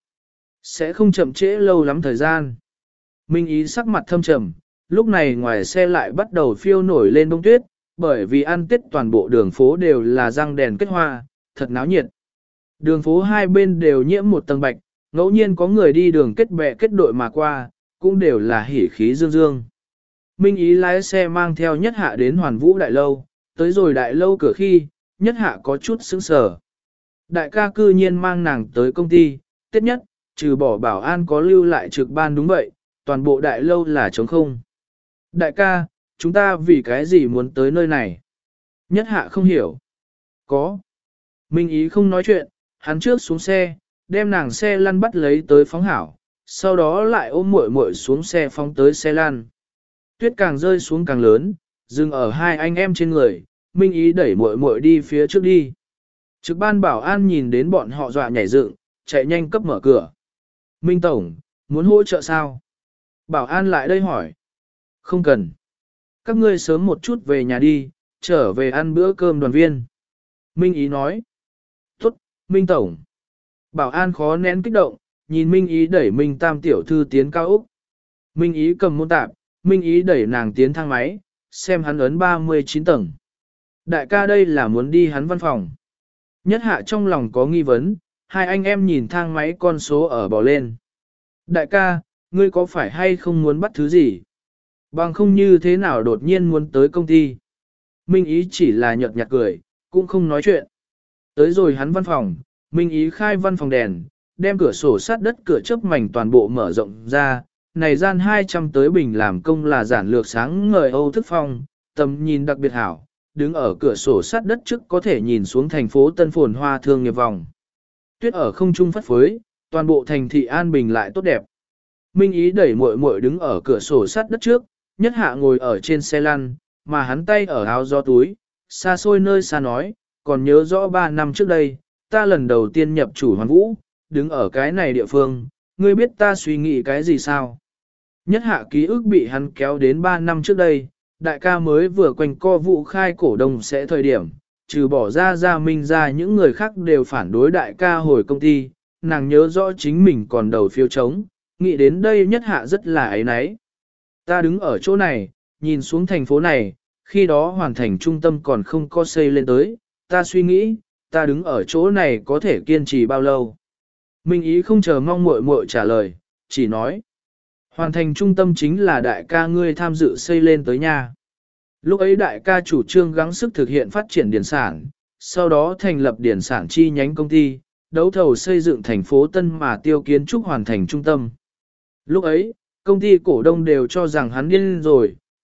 Sẽ không chậm trễ lâu lắm thời gian. Minh Ý sắc mặt thâm trầm, lúc này ngoài xe lại bắt đầu phiêu nổi lên bông tuyết, bởi vì ăn Tết toàn bộ đường phố đều là răng đèn kết hoa, thật náo nhiệt. Đường phố hai bên đều nhiễm một tầng bạch, ngẫu nhiên có người đi đường kết bè kết đội mà qua, cũng đều là hỉ khí dương dương. Minh Ý lái xe mang theo Nhất Hạ đến Hoàn Vũ Đại Lâu, tới rồi Đại Lâu cửa khi, Nhất Hạ có chút sững sờ. Đại ca cư nhiên mang nàng tới công ty, Tết nhất, trừ bỏ bảo an có lưu lại trực ban đúng vậy, toàn bộ Đại Lâu là trống không. Đại ca, chúng ta vì cái gì muốn tới nơi này? Nhất Hạ không hiểu. Có. Minh Ý không nói chuyện, hắn trước xuống xe, đem nàng xe lăn bắt lấy tới phóng hảo, sau đó lại ôm muội muội xuống xe phóng tới xe lăn. Tuyết càng rơi xuống càng lớn, dừng ở hai anh em trên người, Minh Ý đẩy muội muội đi phía trước đi. Trực ban bảo an nhìn đến bọn họ dọa nhảy dựng, chạy nhanh cấp mở cửa. Minh Tổng, muốn hỗ trợ sao? Bảo an lại đây hỏi. Không cần. Các ngươi sớm một chút về nhà đi, trở về ăn bữa cơm đoàn viên. Minh Ý nói. Tốt, Minh Tổng. Bảo an khó nén kích động, nhìn Minh Ý đẩy Minh Tam tiểu thư tiến cao úc. Minh Ý cầm môn tạp, Minh Ý đẩy nàng tiến thang máy, xem hắn ấn ba mươi chín tầng. Đại ca đây là muốn đi hắn văn phòng. Nhất Hạ trong lòng có nghi vấn, hai anh em nhìn thang máy con số ở bỏ lên. Đại ca, ngươi có phải hay không muốn bắt thứ gì? Bằng không như thế nào đột nhiên muốn tới công ty. Minh Ý chỉ là nhợt nhạt cười, cũng không nói chuyện. Tới rồi hắn văn phòng, Minh Ý khai văn phòng đèn, đem cửa sổ sát đất cửa chớp mảnh toàn bộ mở rộng ra. Này gian hai trăm tới bình làm công là giản lược sáng ngời Âu thức phong, tầm nhìn đặc biệt hảo, đứng ở cửa sổ sát đất trước có thể nhìn xuống thành phố Tân Phồn Hoa thương nghiệp vòng. Tuyết ở không trung phất phới, toàn bộ thành thị an bình lại tốt đẹp. Minh Ý đẩy muội muội đứng ở cửa sổ sát đất trước, Nhất Hạ ngồi ở trên xe lăn, mà hắn tay ở áo gió túi, xa xôi nơi xa nói, còn nhớ rõ ba năm trước đây, ta lần đầu tiên nhập chủ Hoàn Vũ, đứng ở cái này địa phương, ngươi biết ta suy nghĩ cái gì sao? Nhất Hạ ký ức bị hắn kéo đến ba năm trước đây, đại ca mới vừa quanh co vụ khai cổ đông sẽ thời điểm, trừ bỏ ra ra Minh ra những người khác đều phản đối đại ca hồi công ty, nàng nhớ rõ chính mình còn đầu phiếu trống, nghĩ đến đây Nhất Hạ rất là ấy náy. Ta đứng ở chỗ này, nhìn xuống thành phố này, khi đó hoàn thành trung tâm còn không có xây lên tới, ta suy nghĩ, ta đứng ở chỗ này có thể kiên trì bao lâu. Minh Ý không chờ mong muội muội trả lời, chỉ nói. Hoàn thành trung tâm chính là đại ca ngươi tham dự xây lên tới nhà. Lúc ấy đại ca chủ trương gắng sức thực hiện phát triển điển sản, sau đó thành lập điển sản chi nhánh công ty, đấu thầu xây dựng thành phố Tân mà tiêu kiến trúc hoàn thành trung tâm. Lúc ấy, công ty cổ đông đều cho rằng hắn điên rồi,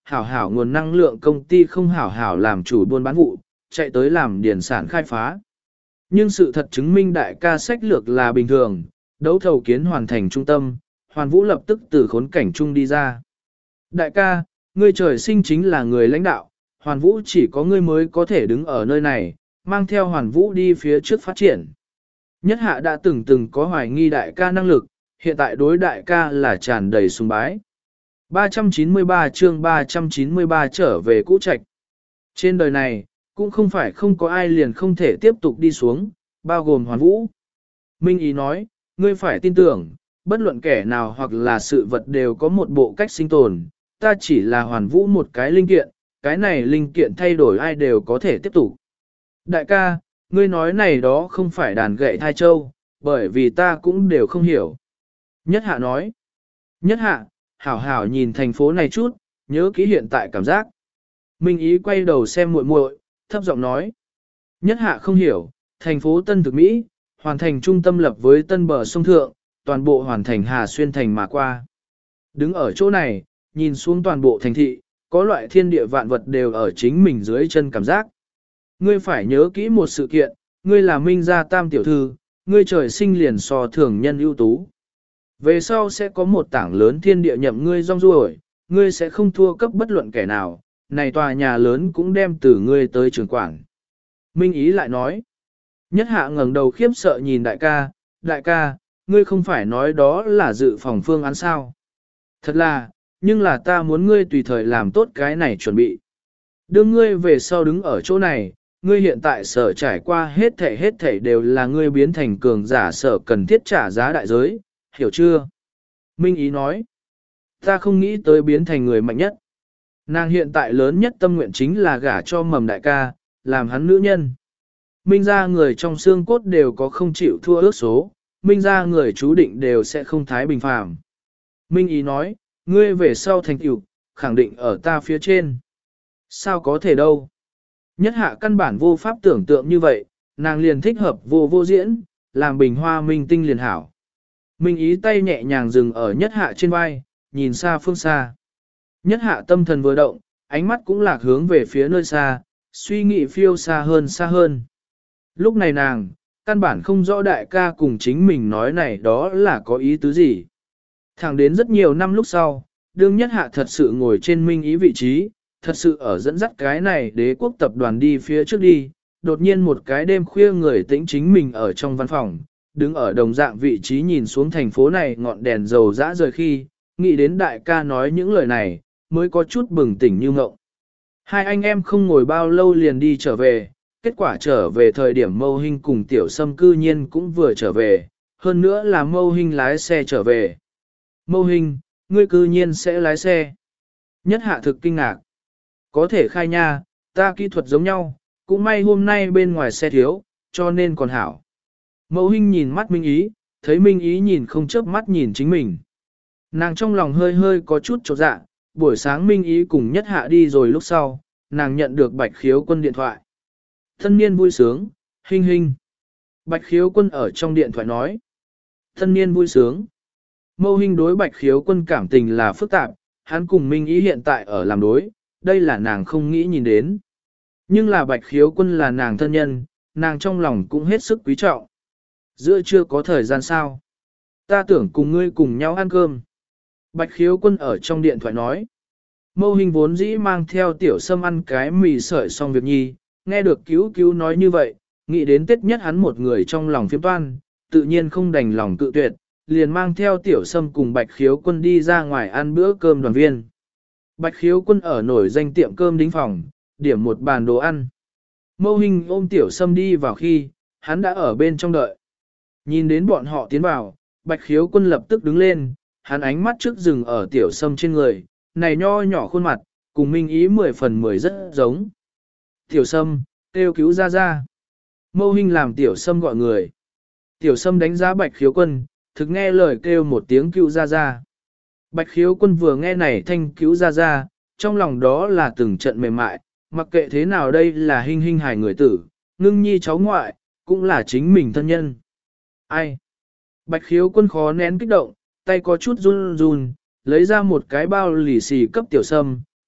hảo hảo nguồn năng lượng công ty không hảo hảo làm chủ buôn bán vụ, chạy tới làm điển sản khai phá. Nhưng sự thật chứng minh đại ca sách lược là bình thường, đấu thầu kiến hoàn thành trung tâm, Hoàn Vũ lập tức từ khốn cảnh chung đi ra. Đại ca, ngươi trời sinh chính là người lãnh đạo, Hoàn Vũ chỉ có ngươi mới có thể đứng ở nơi này, mang theo Hoàn Vũ đi phía trước phát triển. Nhất hạ đã từng từng có hoài nghi đại ca năng lực, hiện tại đối đại ca là tràn đầy sùng bái. ba trăm chín mươi ba chương ba trăm chín mươi ba trở về cũ trạch. Trên đời này, cũng không phải không có ai liền không thể tiếp tục đi xuống, bao gồm Hoàn Vũ. Minh Ý nói, ngươi phải tin tưởng, bất luận kẻ nào hoặc là sự vật đều có một bộ cách sinh tồn, ta chỉ là Hoàn Vũ một cái linh kiện, cái này linh kiện thay đổi ai đều có thể tiếp tục. Đại ca, ngươi nói này đó không phải đàn gậy thai châu, bởi vì ta cũng đều không hiểu. Nhất hạ nói, nhất hạ, hảo hảo nhìn thành phố này chút, nhớ kỹ hiện tại cảm giác. Minh Ý quay đầu xem muội muội, thấp giọng nói. Nhất hạ không hiểu, thành phố Tân Thực Mỹ, hoàn thành trung tâm lập với tân bờ sông thượng, toàn bộ hoàn thành Hà Xuyên thành mà qua. Đứng ở chỗ này, nhìn xuống toàn bộ thành thị, có loại thiên địa vạn vật đều ở chính mình dưới chân cảm giác. Ngươi phải nhớ kỹ một sự kiện, ngươi là Minh gia tam tiểu thư, ngươi trời sinh liền so thường nhân ưu tú. Về sau sẽ có một tảng lớn thiên địa nhậm ngươi rong ruổi, ngươi sẽ không thua cấp bất luận kẻ nào, này tòa nhà lớn cũng đem từ ngươi tới trường quản. Minh Ý lại nói, nhất hạ ngẩng đầu khiếp sợ nhìn đại ca, đại ca, ngươi không phải nói đó là dự phòng phương án sao. Thật là, nhưng là ta muốn ngươi tùy thời làm tốt cái này chuẩn bị. Đưa ngươi về sau đứng ở chỗ này, ngươi hiện tại sở trải qua hết thảy hết thảy đều là ngươi biến thành cường giả sở cần thiết trả giá đại giới, hiểu chưa? Minh Ý nói, ta không nghĩ tới biến thành người mạnh nhất. Nàng hiện tại lớn nhất tâm nguyện chính là gả cho mầm đại ca, làm hắn nữ nhân. Minh ra người trong xương cốt đều có không chịu thua ước số, Minh ra người chú định đều sẽ không thái bình phàm. Minh Ý nói, ngươi về sau thành tựu, khẳng định ở ta phía trên. Sao có thể đâu? Nhất hạ căn bản vô pháp tưởng tượng như vậy, nàng liền thích hợp vô vô diễn, làm bình hoa minh tinh liền hảo. Minh Ý tay nhẹ nhàng dừng ở nhất hạ trên vai, nhìn xa phương xa. Nhất hạ tâm thần vừa động, ánh mắt cũng lạc hướng về phía nơi xa, suy nghĩ phiêu xa hơn xa hơn. Lúc này nàng, căn bản không rõ đại ca cùng chính mình nói này đó là có ý tứ gì. Thẳng đến rất nhiều năm lúc sau, đương nhất hạ thật sự ngồi trên Minh Ý vị trí, thật sự ở dẫn dắt cái này đế quốc tập đoàn đi phía trước đi, đột nhiên một cái đêm khuya người tĩnh chính mình ở trong văn phòng, đứng ở đồng dạng vị trí nhìn xuống thành phố này ngọn đèn dầu dã rời khi, nghĩ đến đại ca nói những lời này, mới có chút bừng tỉnh như ngộng. Hai anh em không ngồi bao lâu liền đi trở về, kết quả trở về thời điểm Mâu Hinh cùng Tiểu Sâm cư nhiên cũng vừa trở về, hơn nữa là Mâu Hinh lái xe trở về. Mâu Hinh, ngươi cư nhiên sẽ lái xe. Nhất hạ thực kinh ngạc. Có thể khai nha, ta kỹ thuật giống nhau, cũng may hôm nay bên ngoài xe thiếu, cho nên còn hảo. Mâu Hinh nhìn mắt Minh Ý, thấy Minh Ý nhìn không chớp mắt nhìn chính mình. Nàng trong lòng hơi hơi có chút chột dạ, buổi sáng Minh Ý cùng nhất hạ đi rồi lúc sau, nàng nhận được Bạch Khiếu Quân điện thoại. Thân niên vui sướng, Hinh Hinh. Bạch Khiếu Quân ở trong điện thoại nói. Thân niên vui sướng. Mâu Hinh đối Bạch Khiếu Quân cảm tình là phức tạp, hắn cùng Minh Ý hiện tại ở làm đối, đây là nàng không nghĩ nhìn đến. Nhưng là Bạch Khiếu Quân là nàng thân nhân, nàng trong lòng cũng hết sức quý trọng. Giữa chưa có thời gian sao? Ta tưởng cùng ngươi cùng nhau ăn cơm. Bạch Khiếu Quân ở trong điện thoại nói. Mâu Hinh vốn dĩ mang theo Tiểu Sâm ăn cái mì sợi xong việc nhi, nghe được cứu cứu nói như vậy, nghĩ đến Tết nhất hắn một người trong lòng phiếm toan, tự nhiên không đành lòng cự tuyệt, liền mang theo Tiểu Sâm cùng Bạch Khiếu Quân đi ra ngoài ăn bữa cơm đoàn viên. Bạch Khiếu Quân ở nổi danh tiệm cơm đính phòng, điểm một bàn đồ ăn. Mâu Hinh ôm Tiểu Sâm đi vào khi, hắn đã ở bên trong đợi. Nhìn đến bọn họ tiến vào, Bạch Khiếu Quân lập tức đứng lên, hắn ánh mắt trước rừng ở Tiểu Sâm trên người, này nho nhỏ khuôn mặt, cùng Minh Ý mười phần mười rất giống. Tiểu Sâm, kêu cứu ra ra. Mâu Hinh làm Tiểu Sâm gọi người. Tiểu Sâm đánh giá Bạch Khiếu Quân, thực nghe lời kêu một tiếng cứu ra ra. Bạch Khiếu Quân vừa nghe này thanh cứu ra ra, trong lòng đó là từng trận mềm mại, mặc kệ thế nào đây là Hinh Hinh hài người tử, ngưng nhi cháu ngoại, cũng là chính mình thân nhân. Ai? Bạch Khiếu Quân khó nén kích động, tay có chút run run, lấy ra một cái bao lì xì cấp Tiểu Sâm,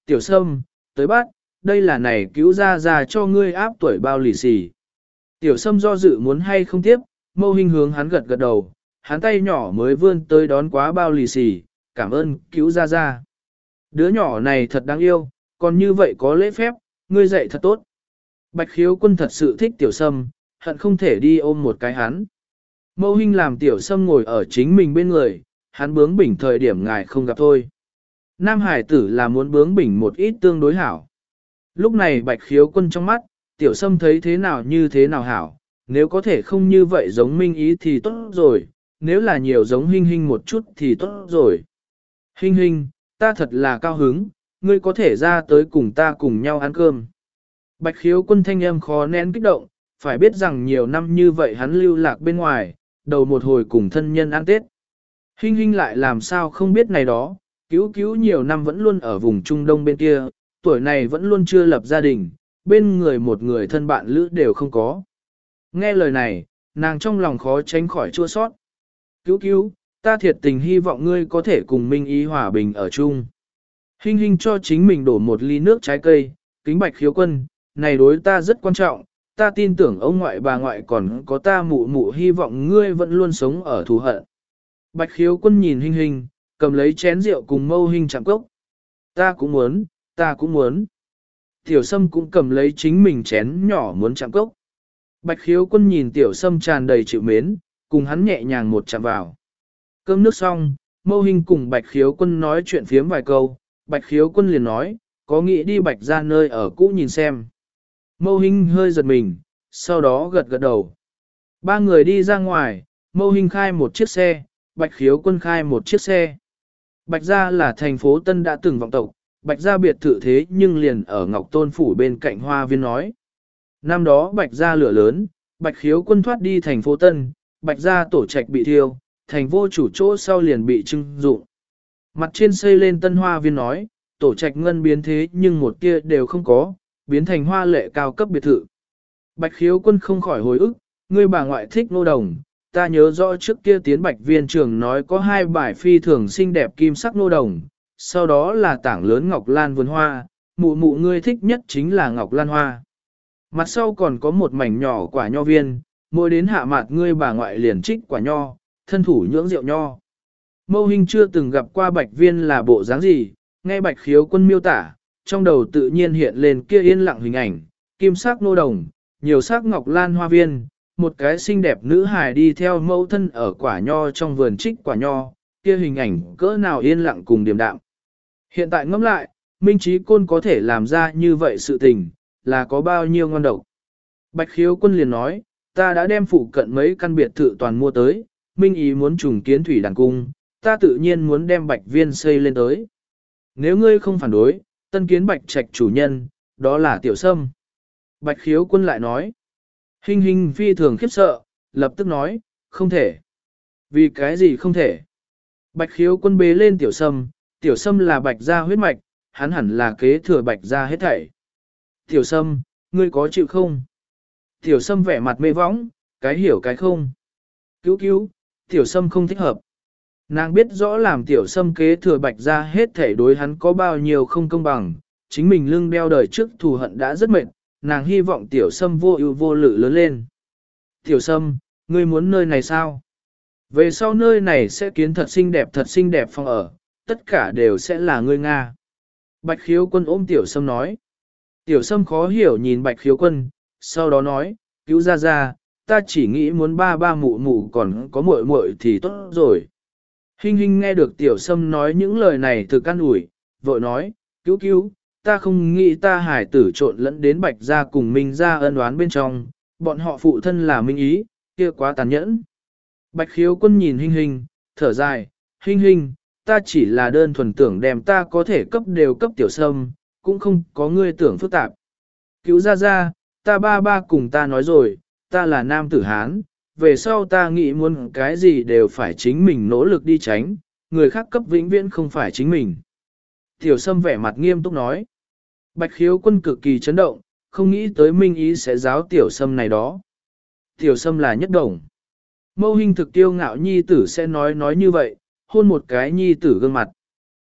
tiểu sâm, tới bắt, đây là này cứu ra ra cho ngươi áp tuổi bao lì xì. Tiểu sâm do dự muốn hay không tiếp, Mâu Hinh hướng hắn gật gật đầu, hắn tay nhỏ mới vươn tới đón quá bao lì xì, cảm ơn cứu ra ra. Đứa nhỏ này thật đáng yêu, còn như vậy có lễ phép, ngươi dạy thật tốt. Bạch khiếu quân thật sự thích tiểu sâm, hận không thể đi ôm một cái hắn. Mâu Hinh làm tiểu sâm ngồi ở chính mình bên người, hắn bướng bỉnh thời điểm ngài không gặp thôi. Nam hải tử là muốn bướng bỉnh một ít tương đối hảo. Lúc này bạch khiếu quân trong mắt, tiểu sâm thấy thế nào như thế nào hảo, nếu có thể không như vậy giống Minh Ý thì tốt rồi, nếu là nhiều giống Hinh Hinh một chút thì tốt rồi. Hinh Hinh, ta thật là cao hứng, ngươi có thể ra tới cùng ta cùng nhau ăn cơm. Bạch khiếu quân thanh âm khó nén kích động, phải biết rằng nhiều năm như vậy hắn lưu lạc bên ngoài, đầu một hồi cùng thân nhân ăn Tết. Hinh Hinh lại làm sao không biết này đó, cứu cứu nhiều năm vẫn luôn ở vùng Trung Đông bên kia, tuổi này vẫn luôn chưa lập gia đình, bên người một người thân bạn lữ đều không có. Nghe lời này, nàng trong lòng khó tránh khỏi chua sót. Cứu cứu, ta thiệt tình hy vọng ngươi có thể cùng Minh Ý hòa bình ở chung. Hinh Hinh cho chính mình đổ một ly nước trái cây, kính bạch khiếu quân, này đối ta rất quan trọng, ta tin tưởng ông ngoại bà ngoại còn có ta mụ mụ hy vọng ngươi vẫn luôn sống ở thù hận. Bạch khiếu quân nhìn Hinh Hinh, cầm lấy chén rượu cùng Mâu Hinh chạm cốc. Ta cũng muốn, ta cũng muốn. Tiểu Sâm cũng cầm lấy chính mình chén nhỏ muốn chạm cốc. Bạch khiếu quân nhìn Tiểu Sâm tràn đầy chịu mến, cùng hắn nhẹ nhàng một chạm vào. Cơm nước xong, Mâu Hinh cùng Bạch khiếu quân nói chuyện phiếm vài câu, Bạch khiếu quân liền nói, có nghĩ đi Bạch ra nơi ở cũ nhìn xem. Mâu Hinh hơi giật mình, sau đó gật gật đầu. Ba người đi ra ngoài, Mâu Hinh khai một chiếc xe, Bạch khiếu quân khai một chiếc xe. Bạch gia là thành phố Tân đã từng vọng tộc, Bạch gia biệt thự thế nhưng liền ở Ngọc Tôn Phủ bên cạnh Hoa Viên nói. Năm đó Bạch gia lửa lớn, Bạch khiếu quân thoát đi thành phố Tân, Bạch gia tổ trạch bị thiêu, thành vô chủ chỗ sau liền bị trưng dụng. Mặt trên xây lên Tân Hoa Viên nói, tổ trạch ngân biến thế nhưng một kia đều không có, biến thành hoa lệ cao cấp biệt thự. Bạch khiếu quân không khỏi hồi ức, ngươi bà ngoại thích nô đồng, ta nhớ rõ trước kia tiến Bạch viên trường nói có hai bài phi thường xinh đẹp kim sắc nô đồng, sau đó là tảng lớn ngọc lan vườn hoa, mụ mụ ngươi thích nhất chính là ngọc lan hoa. Mặt sau còn có một mảnh nhỏ quả nho viên, mỗi đến hạ mặt ngươi bà ngoại liền trích quả nho, thân thủ nhưỡng rượu nho. Mâu Hinh chưa từng gặp qua Bạch viên là bộ dáng gì, nghe Bạch khiếu quân miêu tả, trong đầu tự nhiên hiện lên kia yên lặng hình ảnh, kim sắc nô đồng, nhiều sắc ngọc lan hoa viên, một cái xinh đẹp nữ hài đi theo mẫu thân ở quả nho trong vườn trích quả nho, kia hình ảnh cỡ nào yên lặng cùng điềm đạm. Hiện tại ngẫm lại, Minh Trí Côn có thể làm ra như vậy sự tình, là có bao nhiêu ngon độc. Bạch khiếu quân liền nói, ta đã đem phụ cận mấy căn biệt thự toàn mua tới, Minh Ý muốn trùng kiến thủy đàn cung, ta tự nhiên muốn đem Bạch viên xây lên tới. Nếu ngươi không phản đối, tân kiến Bạch trạch chủ nhân, đó là Tiểu Sâm. Bạch khiếu quân lại nói, Hinh Hinh phi thường khiếp sợ, lập tức nói, không thể. Vì cái gì không thể? Bạch khiếu quân bế lên Tiểu Sâm, Tiểu Sâm là Bạch gia huyết mạch, hắn hẳn là kế thừa Bạch gia hết thảy. Tiểu Sâm, ngươi có chịu không? Tiểu Sâm vẻ mặt mê võng, cái hiểu cái không. Cứu cứu, Tiểu Sâm không thích hợp. Nàng biết rõ làm Tiểu Sâm kế thừa Bạch gia hết thảy đối hắn có bao nhiêu không công bằng, chính mình lưng đeo đời trước thù hận đã rất mệt, nàng hy vọng Tiểu Sâm vô ưu vô lự lớn lên. Tiểu Sâm, ngươi muốn nơi này sao? Về sau nơi này sẽ kiến thật xinh đẹp thật xinh đẹp phòng ở, tất cả đều sẽ là ngươi Nga. Bạch khiếu quân ôm Tiểu Sâm nói. Tiểu Sâm khó hiểu nhìn Bạch khiếu quân, sau đó nói, cứu ra ra, ta chỉ nghĩ muốn ba ba mụ mụ còn có muội muội thì tốt rồi. Hinh Hinh nghe được Tiểu Sâm nói những lời này thực an ủi, vội nói, cứu cứu, ta không nghĩ ta hải tử trộn lẫn đến Bạch gia cùng Minh gia ân oán bên trong, bọn họ phụ thân là Minh Ý, kia quá tàn nhẫn. Bạch khiếu quân nhìn Hinh Hinh, thở dài, Hinh Hinh, ta chỉ là đơn thuần tưởng đem ta có thể cấp đều cấp Tiểu Sâm, cũng không có ngươi tưởng phức tạp. Cứu ra ra, ta ba ba cùng ta nói rồi, ta là nam tử Hán, về sau ta nghĩ muốn cái gì đều phải chính mình nỗ lực đi tránh, người khác cấp vĩnh viễn không phải chính mình. Tiểu Sâm vẻ mặt nghiêm túc nói. Bạch khiếu quân cực kỳ chấn động, không nghĩ tới Minh Ý sẽ giáo Tiểu Sâm này đó. Tiểu Sâm là nhất đồng. Mâu Hinh thực tiêu ngạo nhi tử sẽ nói nói như vậy, hôn một cái nhi tử gương mặt.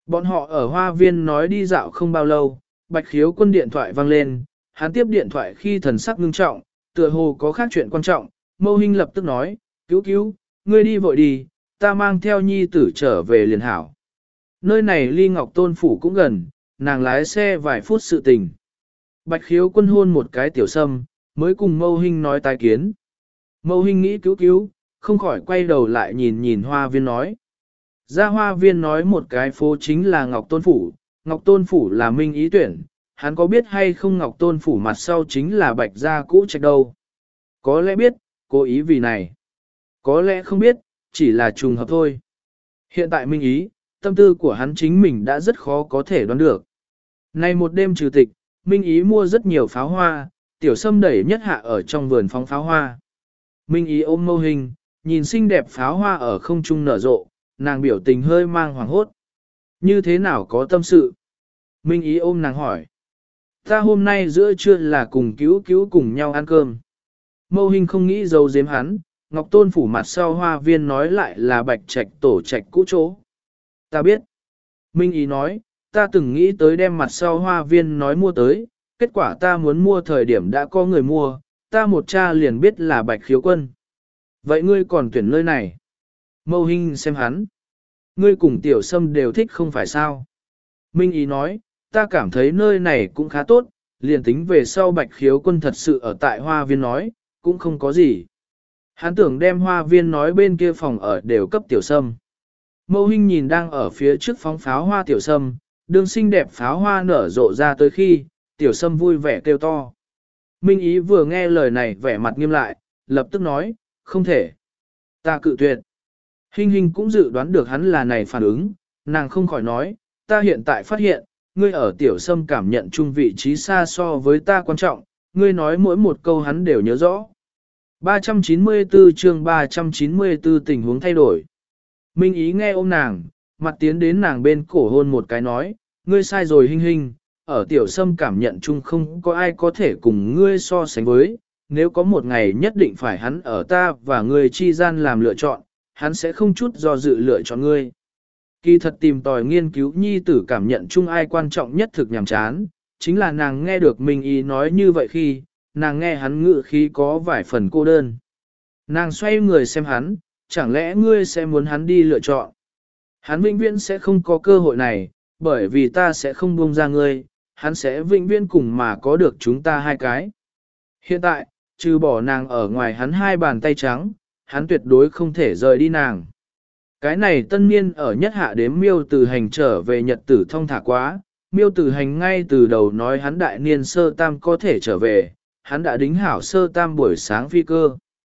Bọn họ ở hoa viên nói đi dạo không bao lâu, Bạch Khiếu Quân điện thoại vang lên, hắn tiếp điện thoại khi thần sắc ngưng trọng, tựa hồ có khác chuyện quan trọng, Mâu Hinh lập tức nói, cứu cứu, ngươi đi vội đi, ta mang theo nhi tử trở về liền hảo. Nơi này ly Ngọc Tôn Phủ cũng gần, nàng lái xe vài phút sự tình. Bạch Khiếu Quân hôn một cái tiểu sâm, mới cùng Mâu Hinh nói tái kiến. Mâu Hinh nghĩ cứu cứu, không khỏi quay đầu lại nhìn nhìn hoa viên nói. Ra hoa viên nói một cái phố chính là Ngọc Tôn Phủ, Ngọc Tôn Phủ là Minh Ý tuyển, hắn có biết hay không Ngọc Tôn Phủ mặt sau chính là Bạch Gia cũ trạch đâu. Có lẽ biết, cố ý vì này. Có lẽ không biết, chỉ là trùng hợp thôi. Hiện tại Minh Ý, tâm tư của hắn chính mình đã rất khó có thể đoán được. Nay một đêm trừ tịch, Minh Ý mua rất nhiều pháo hoa, tiểu sâm đẩy nhất hạ ở trong vườn phóng pháo hoa. Minh Ý ôm Mâu Hinh, nhìn xinh đẹp pháo hoa ở không trung nở rộ, nàng biểu tình hơi mang hoàng hốt. Như thế nào có tâm sự? Minh Ý ôm nàng hỏi. Ta hôm nay giữa trưa là cùng cứu cứu cùng nhau ăn cơm. Mâu Hinh không nghĩ giấu giếm hắn, Ngọc Tôn Phủ mặt sau hoa viên nói lại là Bạch Trạch tổ trạch cũ chỗ. Ta biết. Minh Ý nói, ta từng nghĩ tới đem mặt sau hoa viên nói mua tới, kết quả ta muốn mua thời điểm đã có người mua, ta một cha liền biết là Bạch Khiếu Quân. Vậy ngươi còn tuyển nơi này? Mâu Hinh xem hắn. Ngươi cùng tiểu sâm đều thích không phải sao? Minh Ý nói, ta cảm thấy nơi này cũng khá tốt, liền tính về sau Bạch Khiếu Quân thật sự ở tại hoa viên nói, cũng không có gì. Hắn tưởng đem hoa viên nói bên kia phòng ở đều cấp tiểu sâm. Mâu Hinh nhìn đang ở phía trước phóng pháo hoa tiểu sâm, đường xinh đẹp pháo hoa nở rộ ra tới khi, tiểu sâm vui vẻ kêu to. Minh Ý vừa nghe lời này vẻ mặt nghiêm lại, lập tức nói, không thể. Ta cự tuyệt. Hinh Hinh cũng dự đoán được hắn là này phản ứng, nàng không khỏi nói, ta hiện tại phát hiện, ngươi ở tiểu sâm cảm nhận chung vị trí xa so với ta quan trọng, ngươi nói mỗi một câu hắn đều nhớ rõ. ba trăm chín mươi tư chương ba trăm chín mươi tư tình huống thay đổi. Minh Ý nghe ôm nàng, mặt tiến đến nàng bên cổ hôn một cái nói, ngươi sai rồi Hinh Hinh, ở tiểu sâm cảm nhận chung không có ai có thể cùng ngươi so sánh với, nếu có một ngày nhất định phải hắn ở ta và ngươi chi gian làm lựa chọn, hắn sẽ không chút do dự lựa chọn ngươi. Kỳ thật tìm tòi nghiên cứu nhi tử cảm nhận chung ai quan trọng nhất thực nhàm chán, chính là nàng nghe được Minh Ý nói như vậy khi, nàng nghe hắn ngự khí có vài phần cô đơn. Nàng xoay người xem hắn, chẳng lẽ ngươi sẽ muốn hắn đi lựa chọn? Hắn vĩnh viễn sẽ không có cơ hội này, bởi vì ta sẽ không buông ra ngươi, hắn sẽ vĩnh viễn cùng mà có được chúng ta hai cái. Hiện tại, trừ bỏ nàng ở ngoài hắn hai bàn tay trắng, hắn tuyệt đối không thể rời đi nàng. Cái này tân niên ở nhất hạ đếm miêu từ hành trở về nhật tử thông thả quá, miêu từ hành ngay từ đầu nói hắn đại niên sơ tam có thể trở về, hắn đã đính hảo sơ tam buổi sáng phi cơ.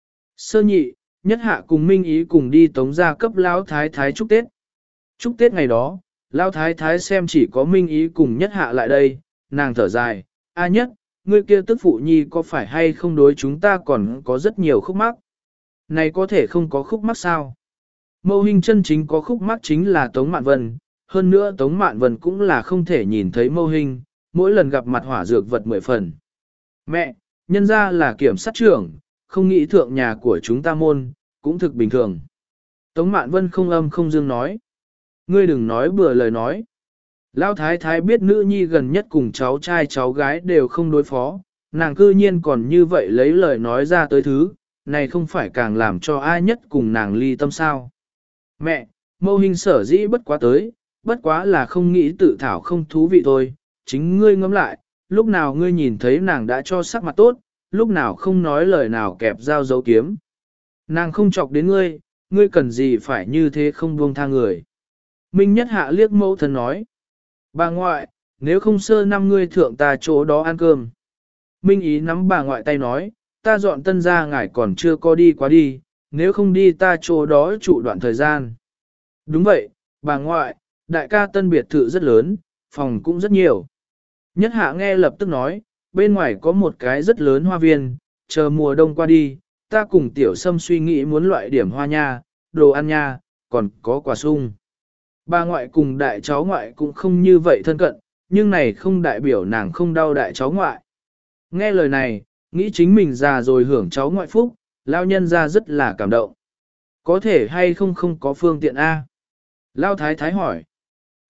Sơ nhị, nhất hạ cùng Minh Ý cùng đi tống gia cấp lão thái thái chúc Tết. Chúc Tết ngày đó, lão thái thái xem chỉ có Minh Ý cùng nhất hạ lại đây, nàng thở dài, a nhất, ngươi kia tức phụ nhi có phải hay không đối chúng ta còn có rất nhiều khúc mắc. Này có thể không có khúc mắc sao? Mâu Hinh chân chính có khúc mắc chính là Tống Mạn Vân, hơn nữa Tống Mạn Vân cũng là không thể nhìn thấy Mâu Hinh, mỗi lần gặp mặt hỏa dược vật mười phần. Mẹ, nhân ra là kiểm sát trưởng, không nghĩ thượng nhà của chúng ta môn, cũng thực bình thường. Tống Mạn Vân không âm không dương nói. Ngươi đừng nói bừa lời nói. Lão thái thái biết nữ nhi gần nhất cùng cháu trai cháu gái đều không đối phó, nàng cư nhiên còn như vậy lấy lời nói ra tới thứ, này không phải càng làm cho ai nhất cùng nàng ly tâm sao. Mẹ, Mâu Hinh sở dĩ bất quá tới, bất quá là không nghĩ tự thảo không thú vị thôi, chính ngươi ngẫm lại, lúc nào ngươi nhìn thấy nàng đã cho sắc mặt tốt, lúc nào không nói lời nào kẹp dao dấu kiếm. Nàng không chọc đến ngươi, ngươi cần gì phải như thế không buông tha người. Minh Nhất Hạ liếc mẫu thân nói. Bà ngoại, nếu không sơ năm ngươi thượng ta chỗ đó ăn cơm. Minh Ý nắm bà ngoại tay nói, ta dọn tân ra ngài còn chưa có đi quá đi, nếu không đi ta chỗ đó trụ đoạn thời gian. Đúng vậy, bà ngoại, đại ca tân biệt thự rất lớn, phòng cũng rất nhiều. Nhất Hạ nghe lập tức nói, bên ngoài có một cái rất lớn hoa viên, chờ mùa đông qua đi, ta cùng tiểu sâm suy nghĩ muốn loại điểm hoa nha, đồ ăn nha, còn có quả sung. Bà ngoại cùng đại cháu ngoại cũng không như vậy thân cận, nhưng này không đại biểu nàng không đau đại cháu ngoại. Nghe lời này, nghĩ chính mình già rồi hưởng cháu ngoại phúc, lao nhân ra rất là cảm động. Có thể hay không không có phương tiện A? Lao thái thái hỏi.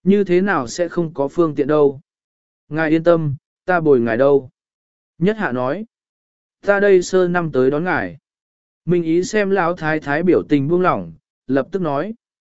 Như thế nào sẽ không có phương tiện đâu? Ngài yên tâm, ta bồi ngài đâu? Nhất hạ nói. Ta đây sơ năm tới đón ngài. Minh ý xem lão thái thái biểu tình buông lỏng, lập tức nói.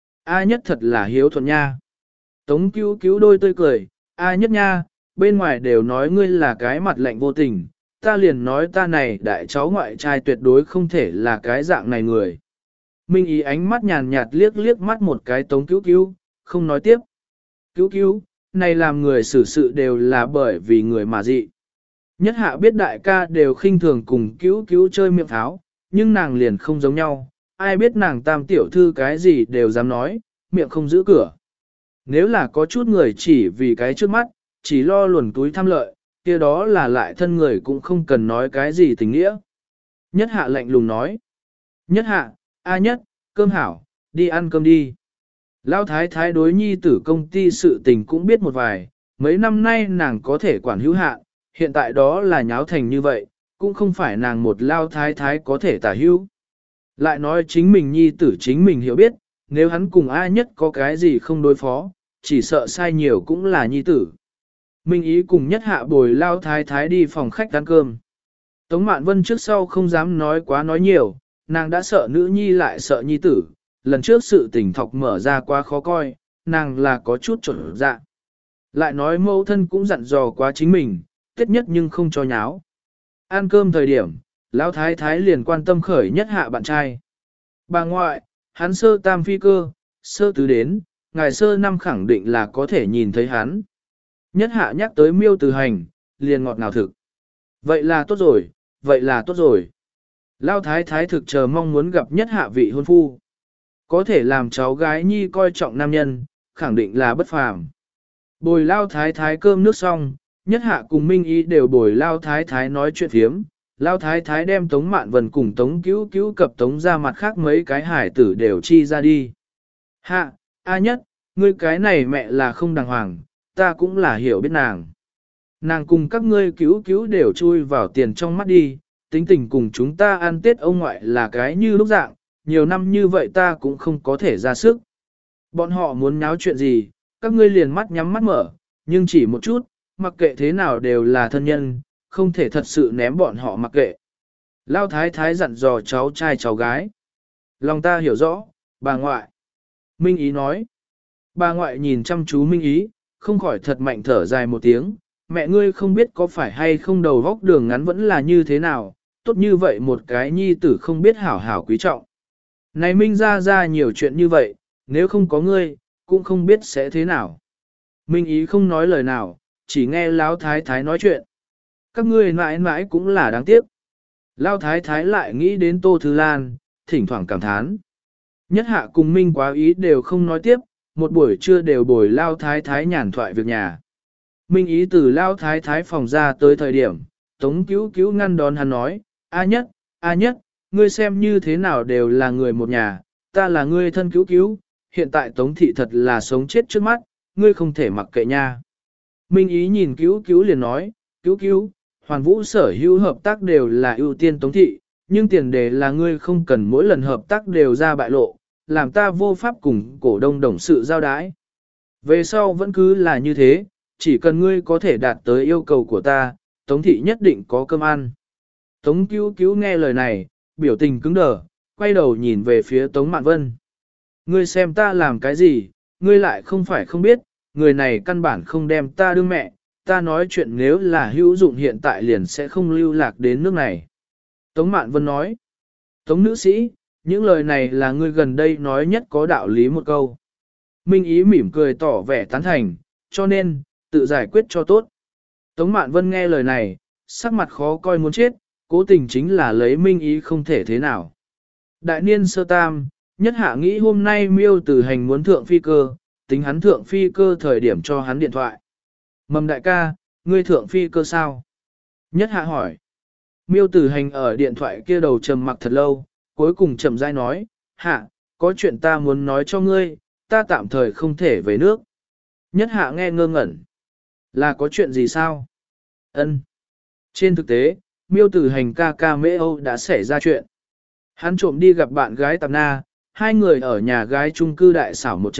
A nhất thật là hiếu thuận nha. Tống cứu cứu đôi tươi cười. A nhất nha, bên ngoài đều nói ngươi là cái mặt lạnh vô tình. Ta liền nói ta này đại cháu ngoại trai tuyệt đối không thể là cái dạng này người. Minh ý ánh mắt nhàn nhạt liếc liếc mắt một cái tống cứu cứu, không nói tiếp. Cứu cứu, này làm người xử sự đều là bởi vì người mà dị. Nhất hạ biết đại ca đều khinh thường cùng cứu cứu chơi miệng pháo, nhưng nàng liền không giống nhau, ai biết nàng tam tiểu thư cái gì đều dám nói, miệng không giữ cửa. Nếu là có chút người chỉ vì cái trước mắt, chỉ lo luồn túi tham lợi, kia đó là lại thân người cũng không cần nói cái gì tình nghĩa. Nhất hạ lạnh lùng nói. Nhất hạ, a nhất, cơm hảo, đi ăn cơm đi. Lão thái thái đối nhi tử công ty sự tình cũng biết một vài, mấy năm nay nàng có thể quản hữu hạ, hiện tại đó là nháo thành như vậy, cũng không phải nàng một lao thái thái có thể tả hữu. Lại nói chính mình nhi tử chính mình hiểu biết, nếu hắn cùng ai nhất có cái gì không đối phó, chỉ sợ sai nhiều cũng là nhi tử. Minh ý cùng nhất hạ bồi lao thái thái đi phòng khách ăn cơm. Tống Mạn Vân trước sau không dám nói quá nói nhiều, nàng đã sợ nữ nhi lại sợ nhi tử, lần trước sự tình thọc mở ra quá khó coi, nàng là có chút trở dạ. Lại nói mẫu thân cũng dặn dò quá chính mình, tiết nhất nhưng không cho nháo. Ăn cơm thời điểm, lão thái thái liền quan tâm khởi nhất hạ bạn trai. Bà ngoại, hắn sơ tam phi cơ, sơ tứ đến, ngài sơ năm khẳng định là có thể nhìn thấy hắn. Nhất hạ nhắc tới miêu từ hành, liền ngọt ngào thực. Vậy là tốt rồi, vậy là tốt rồi. Lão thái thái thực chờ mong muốn gặp nhất hạ vị hôn phu. Có thể làm cháu gái nhi coi trọng nam nhân, khẳng định là bất phàm. Bồi lao thái thái cơm nước xong, nhất hạ cùng Minh Ý đều bồi lao thái thái nói chuyện phiếm. Lao thái thái đem Tống Mạn Vân cùng Tống Cứu Cứu cập Tống ra mặt khác mấy cái hải tử đều chi ra đi. Hạ, A nhất, ngươi cái này mẹ là không đàng hoàng, ta cũng là hiểu biết nàng. Nàng cùng các ngươi cứu cứu đều chui vào tiền trong mắt đi, tính tình cùng chúng ta ăn tết ông ngoại là cái như lúc dạng, nhiều năm như vậy ta cũng không có thể ra sức. Bọn họ muốn nháo chuyện gì, các ngươi liền mắt nhắm mắt mở, nhưng chỉ một chút, mặc kệ thế nào đều là thân nhân, không thể thật sự ném bọn họ mặc kệ. Lao thái thái dặn dò cháu trai cháu gái. Lòng ta hiểu rõ, bà ngoại. Minh Ý nói. Bà ngoại nhìn chăm chú Minh Ý, không khỏi thật mạnh thở dài một tiếng. Mẹ ngươi không biết có phải hay không đầu vóc đường ngắn vẫn là như thế nào, tốt như vậy một cái nhi tử không biết hảo hảo quý trọng. Này Minh ra ra nhiều chuyện như vậy, nếu không có ngươi, cũng không biết sẽ thế nào. Minh Ý không nói lời nào, chỉ nghe Lão Thái Thái nói chuyện. Các ngươi mãi mãi cũng là đáng tiếc. Lão Thái Thái lại nghĩ đến Tô Thư Lan, thỉnh thoảng cảm thán. Nhất hạ cùng Minh quá ý đều không nói tiếp, một buổi trưa đều bồi Lão Thái Thái nhàn thoại việc nhà. Minh Ý từ Lão Thái Thái phòng ra tới thời điểm, Tống Cứu Cứu ngăn đón hắn nói, A nhất, A nhất, ngươi xem như thế nào đều là người một nhà, ta là ngươi thân Cứu Cứu, hiện tại Tống thị thật là sống chết trước mắt, ngươi không thể mặc kệ nha. Minh Ý nhìn Cứu Cứu liền nói, Cứu Cứu, Hoàn Vũ sở hữu hợp tác đều là ưu tiên Tống thị, nhưng tiền đề là ngươi không cần mỗi lần hợp tác đều ra bại lộ, làm ta vô pháp cùng cổ đông đồng sự giao đái. Về sau vẫn cứ là như thế, chỉ cần ngươi có thể đạt tới yêu cầu của ta, Tống thị nhất định có cơm ăn. Tống Cứu Cứu nghe lời này, biểu tình cứng đờ, quay đầu nhìn về phía Tống Mạn Vân. Ngươi xem ta làm cái gì, ngươi lại không phải không biết, người này căn bản không đem ta đương mẹ, ta nói chuyện nếu là hữu dụng hiện tại liền sẽ không lưu lạc đến nước này. Tống Mạn Vân nói, Tống nữ sĩ, những lời này là ngươi gần đây nói nhất có đạo lý một câu. Minh Ý mỉm cười tỏ vẻ tán thành, cho nên, tự giải quyết cho tốt. Tống Mạn Vân nghe lời này, sắc mặt khó coi muốn chết, cố tình chính là lấy Minh Ý không thể thế nào. Đại niên sơ tam, nhất hạ nghĩ hôm nay miêu từ hành muốn thượng phi cơ, tính hắn thượng phi cơ thời điểm cho hắn điện thoại. Mầm đại ca, ngươi thượng phi cơ sao? Nhất hạ hỏi. Miêu tử hành ở điện thoại kia đầu trầm mặc thật lâu, cuối cùng chậm rãi nói, hạ, có chuyện ta muốn nói cho ngươi, ta tạm thời không thể về nước. Nhất hạ nghe ngơ ngẩn. Là có chuyện gì sao? Ân. Trên thực tế, miêu tử hành ca ca mễ Âu đã xảy ra chuyện. Hắn trộm đi gặp bạn gái Tạp Na, hai người ở nhà gái chung cư đại xảo một trận,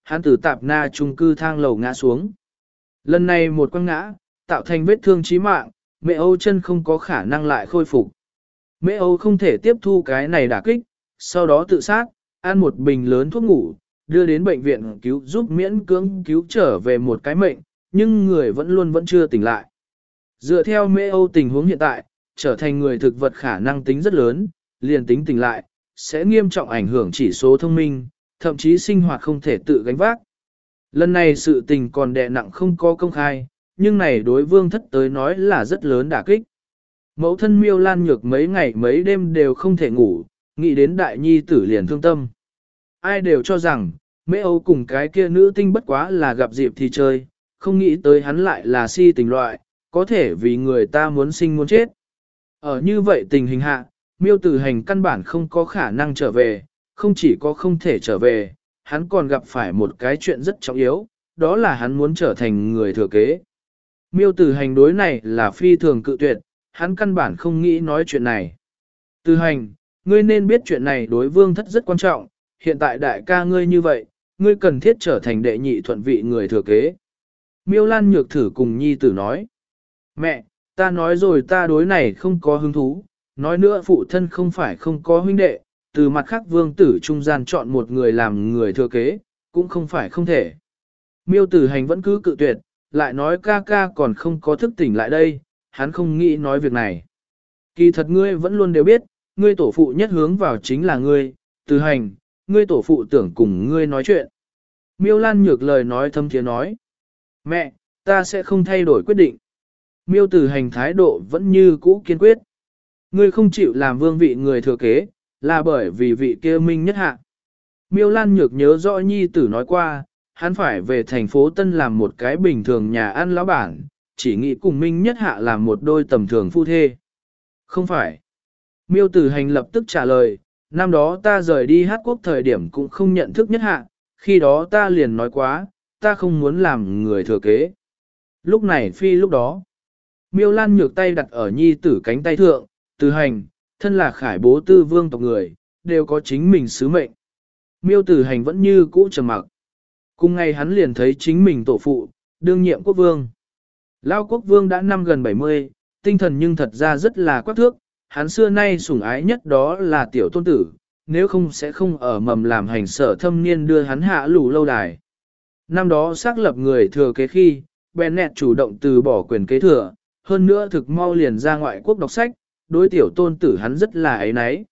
hắn từ tạp na chung cư thang lầu ngã xuống. Lần này một quăng ngã, tạo thành vết thương chí mạng, mẹ Âu chân không có khả năng lại khôi phục. Mẹ Âu không thể tiếp thu cái này đả kích, sau đó tự sát, ăn một bình lớn thuốc ngủ, đưa đến bệnh viện cứu giúp miễn cưỡng cứu trở về một cái mệnh, nhưng người vẫn luôn vẫn chưa tỉnh lại. Dựa theo mẹ Âu tình huống hiện tại, trở thành người thực vật khả năng tính rất lớn, liền tính tỉnh lại, sẽ nghiêm trọng ảnh hưởng chỉ số thông minh, thậm chí sinh hoạt không thể tự gánh vác. Lần này sự tình còn đè nặng không có công khai, nhưng này đối vương thất tới nói là rất lớn đả kích. Mẫu thân Miêu Lan Nhược mấy ngày mấy đêm đều không thể ngủ, nghĩ đến đại nhi tử liền thương tâm. Ai đều cho rằng, Mễ Âu cùng cái kia nữ tinh bất quá là gặp dịp thì chơi, không nghĩ tới hắn lại là si tình loại, có thể vì người ta muốn sinh muốn chết. Ở như vậy tình hình hạ, Miêu Tử Hành căn bản không có khả năng trở về, không chỉ có không thể trở về, hắn còn gặp phải một cái chuyện rất trọng yếu, đó là hắn muốn trở thành người thừa kế. Miêu Tử Hành đối này là phi thường cự tuyệt, hắn căn bản không nghĩ nói chuyện này. Tử Hành, ngươi nên biết chuyện này đối vương thất rất quan trọng, hiện tại đại ca ngươi như vậy, ngươi cần thiết trở thành đệ nhị thuận vị người thừa kế. Miêu Lan Nhược thử cùng nhi tử nói. Mẹ, ta nói rồi ta đối này không có hứng thú, nói nữa phụ thân không phải không có huynh đệ, từ mặt khác vương tử trung gian chọn một người làm người thừa kế, cũng không phải không thể. Miêu Tử Hành vẫn cứ cự tuyệt, lại nói ca ca còn không có thức tỉnh lại đây, hắn không nghĩ nói việc này. Kỳ thật ngươi vẫn luôn đều biết, ngươi tổ phụ nhất hướng vào chính là ngươi, Tử Hành, ngươi tổ phụ tưởng cùng ngươi nói chuyện. Miêu Lan Nhược lời nói thâm thiế nói. Mẹ, ta sẽ không thay đổi quyết định. Miêu Tử Hành thái độ vẫn như cũ kiên quyết. Ngươi không chịu làm vương vị người thừa kế, là bởi vì vị kia minh nhất hạ. Miêu Lan Nhược nhớ rõ nhi tử nói qua, hắn phải về thành phố Tân làm một cái bình thường nhà ăn lão bản, chỉ nghĩ cùng minh nhất hạ làm một đôi tầm thường phu thê. Không phải. Miêu Tử Hành lập tức trả lời, năm đó ta rời đi hát quốc thời điểm cũng không nhận thức nhất hạ, khi đó ta liền nói quá, ta không muốn làm người thừa kế. Lúc này phi lúc đó. Miêu Lan Nhược tay đặt ở nhi tử cánh tay thượng, Tử Hành, thân là khải bố tư vương tộc người, đều có chính mình sứ mệnh. Miêu Tử Hành vẫn như cũ trầm mặc. Cùng ngày hắn liền thấy chính mình tổ phụ, đương nhiệm quốc vương. Lao quốc vương đã năm gần bảy mươi, tinh thần nhưng thật ra rất là quắc thước, hắn xưa nay sủng ái nhất đó là tiểu tôn tử, nếu không sẽ không ở mầm làm hành sở thâm niên đưa hắn hạ lù lâu đài. Năm đó xác lập người thừa kế khi, Bennett chủ động từ bỏ quyền kế thừa, hơn nữa thực mau liền ra ngoại quốc đọc sách, đối tiểu tôn tử hắn rất là ấy náy.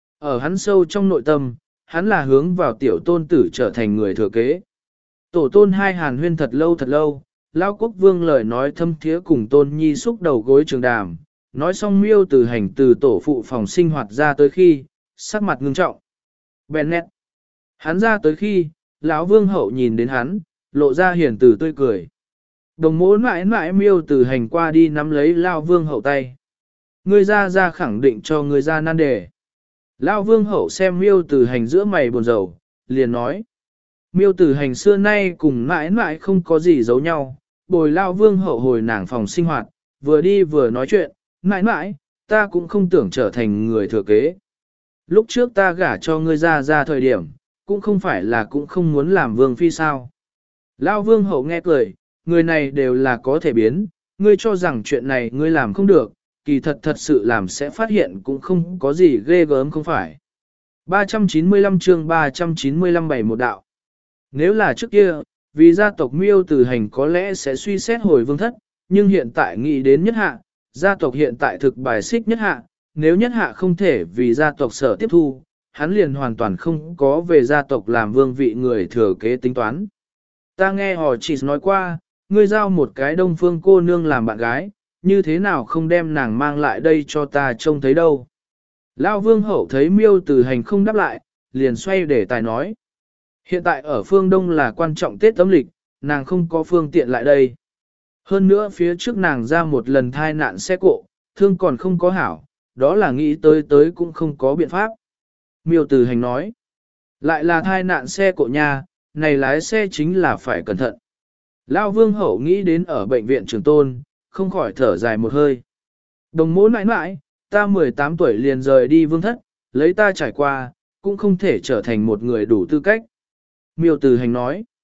Ở hắn sâu trong nội tâm, hắn là hướng vào tiểu tôn tử trở thành người thừa kế. Tổ tôn hai hàn huyên thật lâu thật lâu, Lao quốc vương lời nói thâm thiế cùng tôn nhi xúc đầu gối trường đàm, nói xong Miêu Tử Hành từ tổ phụ phòng sinh hoạt ra tới khi, sắc mặt ngưng trọng. Bennett. Hắn ra tới khi, lão vương hậu nhìn đến hắn, lộ ra hiền từ tươi cười. Đồng mỗ mãi mãi Miêu Tử Hành qua đi nắm lấy Lao vương hậu tay. Ngươi ra ra khẳng định cho ngươi ra nan đề. Lao vương hậu xem Miêu Tử Hành giữa mày buồn rầu, liền nói. Miêu Tử Hành xưa nay cùng mãi mãi không có gì giấu nhau, bồi Lao vương hậu hồi nàng phòng sinh hoạt, vừa đi vừa nói chuyện, mãi mãi, ta cũng không tưởng trở thành người thừa kế. Lúc trước ta gả cho ngươi ra ra thời điểm, cũng không phải là cũng không muốn làm vương phi sao. Lao vương hậu nghe cười, người này đều là có thể biến, ngươi cho rằng chuyện này ngươi làm không được, kỳ thật thật sự làm sẽ phát hiện cũng không có gì ghê gớm không phải. ba trăm chín mươi lăm chương ba trăm chín mươi lăm bảy một đạo. Nếu là trước kia, vì gia tộc Miêu Tử Hành có lẽ sẽ suy xét hồi vương thất, nhưng hiện tại nghĩ đến nhất hạ, gia tộc hiện tại thực bài xích nhất hạ, nếu nhất hạ không thể vì gia tộc sở tiếp thu, hắn liền hoàn toàn không có về gia tộc làm vương vị người thừa kế tính toán. Ta nghe họ chỉ nói qua, ngươi giao một cái đông phương cô nương làm bạn gái, như thế nào không đem nàng mang lại đây cho ta trông thấy đâu. Lao vương hậu thấy Miêu Tử Hành không đáp lại, liền xoay để tài nói. Hiện tại ở phương Đông là quan trọng Tết âm lịch, nàng không có phương tiện lại đây. Hơn nữa phía trước nàng ra một lần thai nạn xe cộ, thương còn không có hảo, đó là nghĩ tới tới cũng không có biện pháp. Miêu Tử Hành nói, lại là thai nạn xe cộ nha, này lái xe chính là phải cẩn thận. Lao vương hậu nghĩ đến ở bệnh viện Trường Tôn, không khỏi thở dài một hơi. Đồng mỗ nãi nãi, ta mười tám tuổi liền rời đi vương thất, lấy ta trải qua, cũng không thể trở thành một người đủ tư cách. Miêu Tử Hành nói,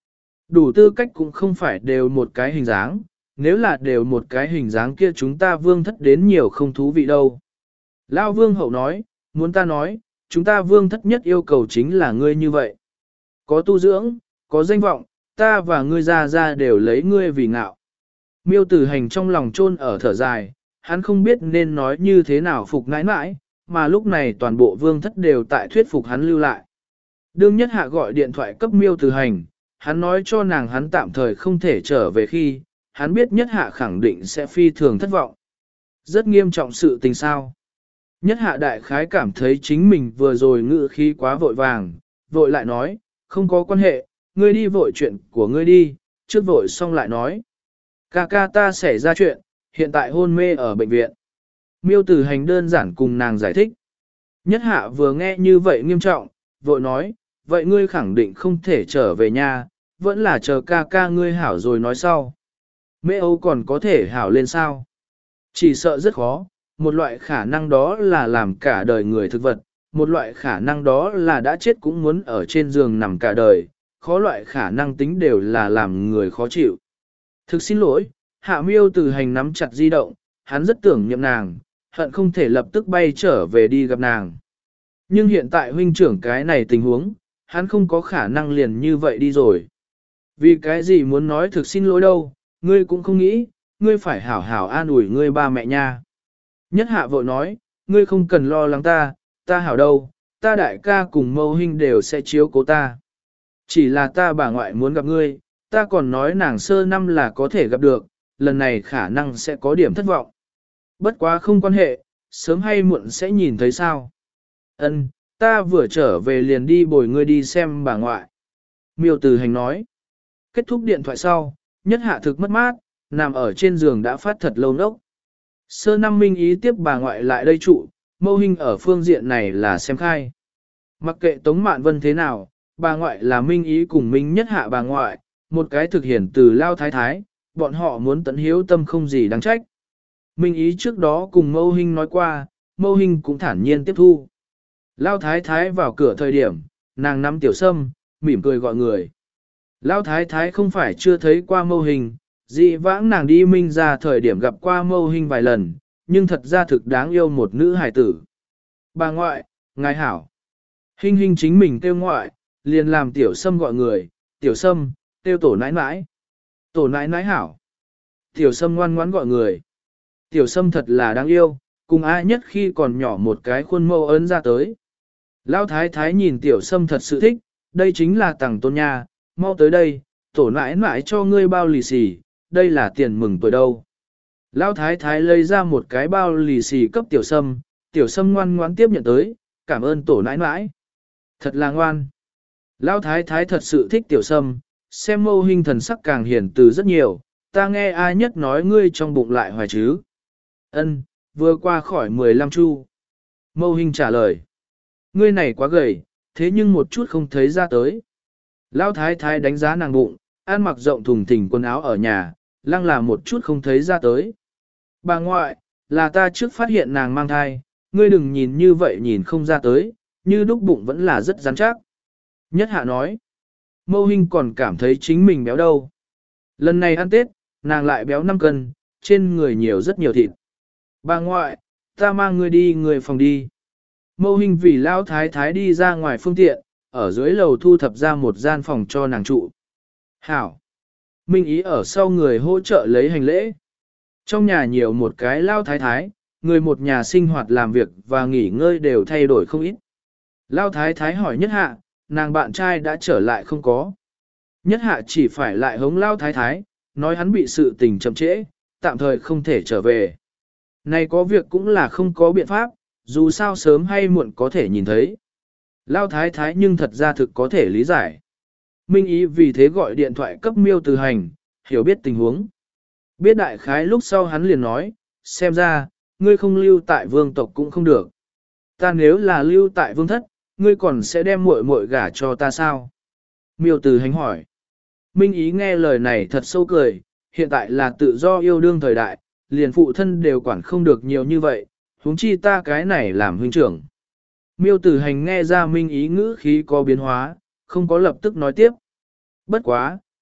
Đủ tư cách cũng không phải đều một cái hình dáng, nếu là đều một cái hình dáng kia chúng ta vương thất đến nhiều không thú vị đâu. Lao vương hậu nói, muốn ta nói, chúng ta vương thất nhất yêu cầu chính là ngươi như vậy. Có tu dưỡng, có danh vọng, ta và ngươi ra ra đều lấy ngươi vì ngạo. Miêu tử hành trong lòng chôn ở thở dài, hắn không biết nên nói như thế nào phục nãi nãi, mà lúc này toàn bộ vương thất đều tại thuyết phục hắn lưu lại. Đương nhất hạ gọi điện thoại cấp miêu tử hành, hắn nói cho nàng hắn tạm thời không thể trở về khi, hắn biết nhất hạ khẳng định sẽ phi thường thất vọng. Rất nghiêm trọng sự tình sao. Nhất hạ đại khái cảm thấy chính mình vừa rồi ngự khí quá vội vàng, vội lại nói, không có quan hệ, ngươi đi vội chuyện của ngươi đi, trước vội xong lại nói. Ca ca ta xảy ra chuyện, hiện tại hôn mê ở bệnh viện. Miêu tử hành đơn giản cùng nàng giải thích. Nhất hạ vừa nghe như vậy nghiêm trọng, vội nói, vậy ngươi khẳng định không thể trở về nhà, vẫn là chờ ca ca ngươi hảo rồi nói sau. Mẹ Âu còn có thể hảo lên sao? Chỉ sợ rất khó, một loại khả năng đó là làm cả đời người thực vật, một loại khả năng đó là đã chết cũng muốn ở trên giường nằm cả đời, khó loại khả năng tính đều là làm người khó chịu. Thực xin lỗi, Hạ Miêu từ hành nắm chặt di động, hắn rất tưởng nhậm nàng, hận không thể lập tức bay trở về đi gặp nàng. Nhưng hiện tại huynh trưởng cái này tình huống, hắn không có khả năng liền như vậy đi rồi. Vì cái gì muốn nói thực xin lỗi đâu, ngươi cũng không nghĩ, ngươi phải hảo hảo an ủi ngươi ba mẹ nha. Nhất hạ vội nói, ngươi không cần lo lắng ta, ta hảo đâu, ta đại ca cùng mâu huynh đều sẽ chiếu cố ta. Chỉ là ta bà ngoại muốn gặp ngươi, ta còn nói nàng sơ năm là có thể gặp được, lần này khả năng sẽ có điểm thất vọng. Bất quá không quan hệ, sớm hay muộn sẽ nhìn thấy sao. Ân, ta vừa trở về liền đi bồi ngươi đi xem bà ngoại. Miêu Từ Hành nói. Kết thúc điện thoại sau, nhất hạ thực mất mát, nằm ở trên giường đã phát thật lâu nốc. Sơ năm minh ý tiếp bà ngoại lại đây trụ, mâu hình ở phương diện này là xem khai. Mặc kệ Tống Mạn Vân thế nào, bà ngoại là minh ý cùng minh nhất hạ bà ngoại, một cái thực hiện từ lao thái thái, bọn họ muốn tận hiếu tâm không gì đáng trách. Minh ý trước đó cùng mâu hình nói qua, mâu hình cũng thản nhiên tiếp thu. Lao thái thái vào cửa thời điểm, nàng nắm tiểu sâm, mỉm cười gọi người. Lao thái thái không phải chưa thấy qua mâu hình, dị vãng nàng đi minh ra thời điểm gặp qua mâu hình vài lần, nhưng thật ra thực đáng yêu một nữ hài tử. Bà ngoại, ngài hảo. Hình hình chính mình kêu ngoại, liền làm tiểu sâm gọi người, tiểu sâm, kêu tổ nãi nãi. Tổ nãi nãi hảo. Tiểu sâm ngoan ngoãn gọi người. Tiểu sâm thật là đáng yêu, cùng ai nhất khi còn nhỏ một cái khuôn mẫu ấn ra tới. Lão thái thái nhìn tiểu sâm thật sự thích, đây chính là tặng tôn nha, mau tới đây, tổ nãi nãi cho ngươi bao lì xì, đây là tiền mừng tuổi đâu. Lão thái thái lấy ra một cái bao lì xì cấp tiểu sâm, tiểu sâm ngoan ngoãn tiếp nhận tới, cảm ơn tổ nãi nãi. Thật là ngoan. Lão thái thái thật sự thích tiểu sâm, xem mâu hình thần sắc càng hiển từ rất nhiều, ta nghe ai nhất nói ngươi trong bụng lại hoài chứ. Ân, vừa qua khỏi mười lăm chu. Mâu hình trả lời. Ngươi này quá gầy, thế nhưng một chút không thấy ra tới. Lão thái thái đánh giá nàng bụng, ăn mặc rộng thùng thình quần áo ở nhà, lăng là một chút không thấy ra tới. Bà ngoại, là ta trước phát hiện nàng mang thai, ngươi đừng nhìn như vậy nhìn không ra tới, như đúc bụng vẫn là rất rắn chắc. Nhất hạ nói, mâu hình còn cảm thấy chính mình béo đâu. Lần này ăn Tết, nàng lại béo năm cân, trên người nhiều rất nhiều thịt. Bà ngoại, ta mang ngươi đi người phòng đi. Mâu hình vì lão thái thái đi ra ngoài phương tiện, ở dưới lầu thu thập ra một gian phòng cho nàng trụ. Hảo. Minh ý ở sau người hỗ trợ lấy hành lễ. Trong nhà nhiều một cái lão thái thái, người một nhà sinh hoạt làm việc và nghỉ ngơi đều thay đổi không ít. Lão thái thái hỏi nhất hạ, nàng bạn trai đã trở lại không có. Nhất hạ chỉ phải lại hống lão thái thái, nói hắn bị sự tình chậm trễ, tạm thời không thể trở về. Này có việc cũng là không có biện pháp, dù sao sớm hay muộn có thể nhìn thấy. Lao thái thái nhưng thật ra thực có thể lý giải. Minh ý vì thế gọi điện thoại cấp Miêu Từ Hành, hiểu biết tình huống. Biết đại khái lúc sau hắn liền nói, xem ra, ngươi không lưu tại vương tộc cũng không được. Ta nếu là lưu tại vương thất, ngươi còn sẽ đem muội muội gả cho ta sao? Miêu Từ Hành hỏi. Minh ý nghe lời này thật sâu cười, hiện tại là tự do yêu đương thời đại, liền phụ thân đều quản không được nhiều như vậy, huống chi ta cái này làm huynh trưởng. Miêu Tử Hành nghe ra Minh ý ngữ khí có biến hóa, không có lập tức nói tiếp. Bất quá,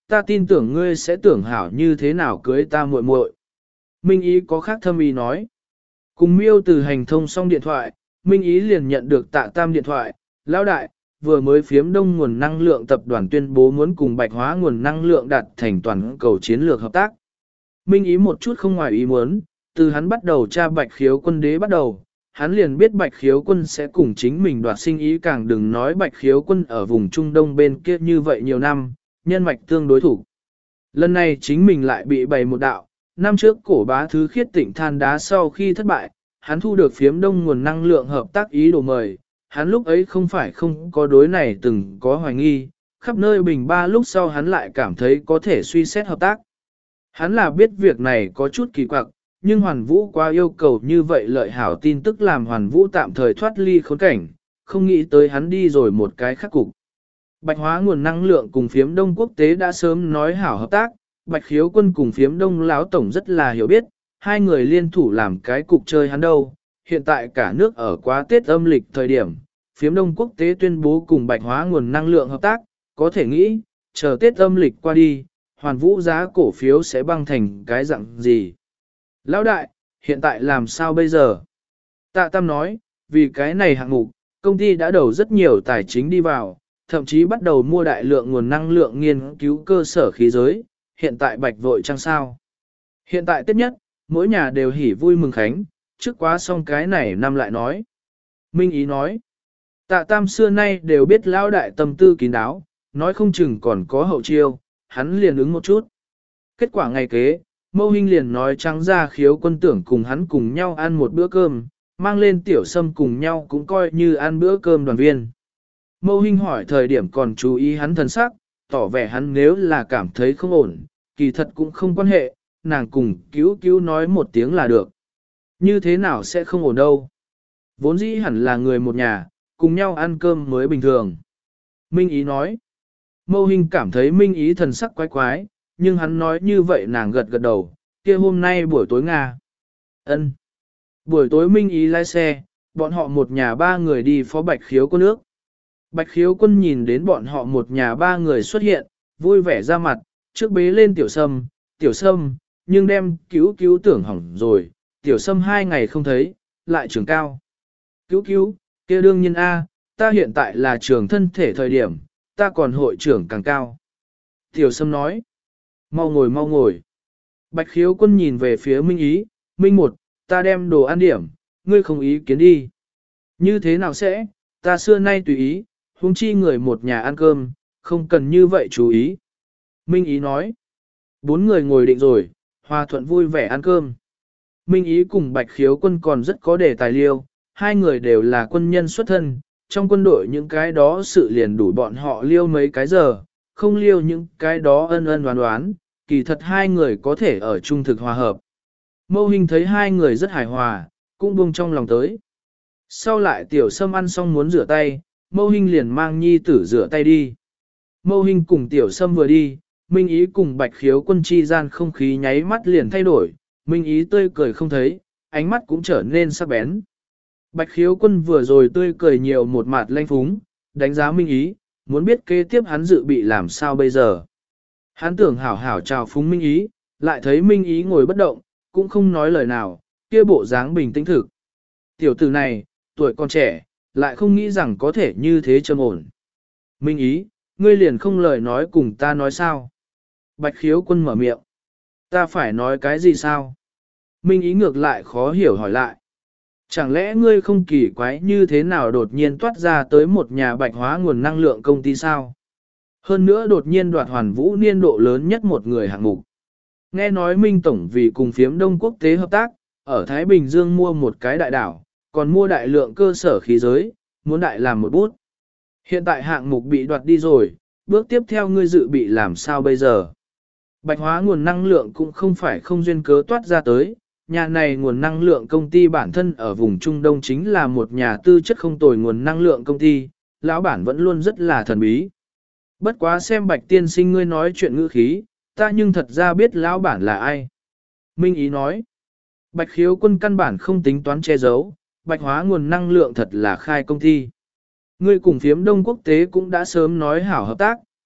ta tin tưởng ngươi sẽ tưởng hảo như thế nào cưới ta muội muội. Minh Ý có khác thâm ý nói. Cùng Miêu Từ Hành thông xong điện thoại, Minh Ý liền nhận được Tạ Tam điện thoại, lão đại, vừa mới phiếm đông nguồn năng lượng tập đoàn tuyên bố muốn cùng Bạch Hóa nguồn năng lượng đạt thành toàn cầu chiến lược hợp tác. Minh Ý một chút không ngoài ý muốn, từ hắn bắt đầu tra Bạch Khiếu Quân đế bắt đầu, hắn liền biết Bạch Khiếu Quân sẽ cùng chính mình đoạt sinh ý, càng đừng nói Bạch Khiếu Quân ở vùng Trung Đông bên kia như vậy nhiều năm, nhân mạch tương đối thủ. Lần này chính mình lại bị bày một đạo, năm trước cổ bá thứ khiết tịnh than đá sau khi thất bại, hắn thu được phiếm đông nguồn năng lượng hợp tác ý đồ mời, hắn lúc ấy không phải không có đối này từng có hoài nghi, khắp nơi bình ba lúc sau hắn lại cảm thấy có thể suy xét hợp tác. Hắn là biết việc này có chút kỳ quặc, nhưng Hoàn Vũ qua yêu cầu như vậy lợi hảo tin tức làm Hoàn Vũ tạm thời thoát ly khốn cảnh, không nghĩ tới hắn đi rồi một cái khắc cục. Bạch Hóa nguồn năng lượng cùng phiếm đông quốc tế đã sớm nói hảo hợp tác, Bạch Khiếu Quân cùng phiếm đông lão tổng rất là hiểu biết, hai người liên thủ làm cái cục chơi hắn đâu. Hiện tại cả nước ở quá Tết âm lịch thời điểm, phiếm đông quốc tế tuyên bố cùng Bạch Hóa nguồn năng lượng hợp tác, có thể nghĩ, chờ Tết âm lịch qua đi, Hoàn Vũ giá cổ phiếu sẽ băng thành cái dạng gì. Lão đại, hiện tại làm sao bây giờ? Tạ Tam nói, vì cái này hạng mục, công ty đã đầu rất nhiều tài chính đi vào, thậm chí bắt đầu mua đại lượng nguồn năng lượng nghiên cứu cơ sở khí giới, hiện tại bạch vội chăng sao? Hiện tại Tết nhất, mỗi nhà đều hỉ vui mừng khánh, trước quá xong cái này năm lại nói. Minh Ý nói, Tạ Tam xưa nay đều biết lão đại tâm tư kín đáo, nói không chừng còn có hậu chiêu, hắn liền ứng một chút. Kết quả ngày kế, Mâu Hinh liền nói trắng ra Khiếu Quân tưởng cùng hắn cùng nhau ăn một bữa cơm, mang lên Tiểu Sâm cùng nhau cũng coi như ăn bữa cơm đoàn viên. Mâu Hinh hỏi thời điểm còn chú ý hắn thần sắc, tỏ vẻ hắn nếu là cảm thấy không ổn, kỳ thật cũng không quan hệ, nàng cùng cứu cứu nói một tiếng là được. Như thế nào sẽ không ổn đâu. Vốn dĩ hẳn là người một nhà, cùng nhau ăn cơm mới bình thường. Minh Ý nói. Mâu Hinh cảm thấy Minh Ý thần sắc quái quái, nhưng hắn nói như vậy nàng gật gật đầu, kia hôm nay buổi tối Nga. Ân. Buổi tối Minh Ý lái xe, bọn họ một nhà ba người đi phó Bạch Khiếu Quân nước. Bạch Khiếu Quân nhìn đến bọn họ một nhà ba người xuất hiện, vui vẻ ra mặt, trước bế lên Tiểu Sâm, Tiểu Sâm, nhưng đem cứu cứu tưởng hỏng rồi, Tiểu Sâm hai ngày không thấy, lại trưởng cao. Cứu cứu, kia đương nhiên A, ta hiện tại là trưởng thân thể thời điểm, ta còn hội trưởng càng cao. Tiểu Sâm nói, mau ngồi mau ngồi. Bạch Khiếu Quân nhìn về phía Minh Ý, Minh một, ta đem đồ ăn điểm, ngươi không ý kiến đi. Như thế nào sẽ, ta xưa nay tùy ý, huống chi người một nhà ăn cơm, không cần như vậy chú ý. Minh Ý nói, bốn người ngồi định rồi, hòa thuận vui vẻ ăn cơm. Minh Ý cùng Bạch Khiếu Quân còn rất có đề tài liêu, hai người đều là quân nhân xuất thân, trong quân đội những cái đó sự liền đủ bọn họ liêu mấy cái giờ, không liêu những cái đó ân ân đoán đoán, kỳ thật hai người có thể ở trung thực hòa hợp. Mâu Hinh thấy hai người rất hài hòa, cũng buông trong lòng tới. Sau lại Tiểu Sâm ăn xong muốn rửa tay, Mâu Hinh liền mang nhi tử rửa tay đi. Mâu Hinh cùng Tiểu Sâm vừa đi, Minh Ý cùng Bạch Khiếu Quân chi gian không khí nháy mắt liền thay đổi, Minh Ý tươi cười không thấy, ánh mắt cũng trở nên sắc bén. Bạch Khiếu Quân vừa rồi tươi cười nhiều một mặt lanh phúng, đánh giá Minh Ý, muốn biết kế tiếp hắn dự bị làm sao bây giờ. Hắn tưởng hảo hảo chào phúng Minh Ý, lại thấy Minh Ý ngồi bất động, cũng không nói lời nào, kia bộ dáng bình tĩnh thực. Tiểu tử này, tuổi còn trẻ, lại không nghĩ rằng có thể như thế trầm ổn. Minh Ý, ngươi liền không lời nói cùng ta nói sao? Bạch Khiếu Quân mở miệng. Ta phải nói cái gì sao? Minh Ý ngược lại khó hiểu hỏi lại. Chẳng lẽ ngươi không kỳ quái như thế nào đột nhiên toát ra tới một nhà bạch hóa nguồn năng lượng công ty sao? Hơn nữa đột nhiên đoạt Hoàn Vũ niên độ lớn nhất một người hạng mục. Nghe nói Minh Tổng vì cùng phiếm Đông Quốc tế hợp tác, ở Thái Bình Dương mua một cái đại đảo, còn mua đại lượng cơ sở khí giới, muốn đại làm một bút. Hiện tại hạng mục bị đoạt đi rồi, bước tiếp theo ngươi dự bị làm sao bây giờ? Bạch hóa nguồn năng lượng cũng không phải không duyên cớ toát ra tới, nhà này nguồn năng lượng công ty bản thân ở vùng Trung Đông chính là một nhà tư chất không tồi nguồn năng lượng công ty, lão bản vẫn luôn rất là thần bí. Bất quá xem Bạch tiên sinh ngươi nói chuyện ngữ khí, ta nhưng thật ra biết lão bản là ai. Minh Ý nói, Bạch Khiếu Quân căn bản không tính toán che giấu, bạch hóa nguồn năng lượng thật là khai công ty. Ngươi cùng phiếm Đông Quốc tế cũng đã sớm nói hảo hợp tác,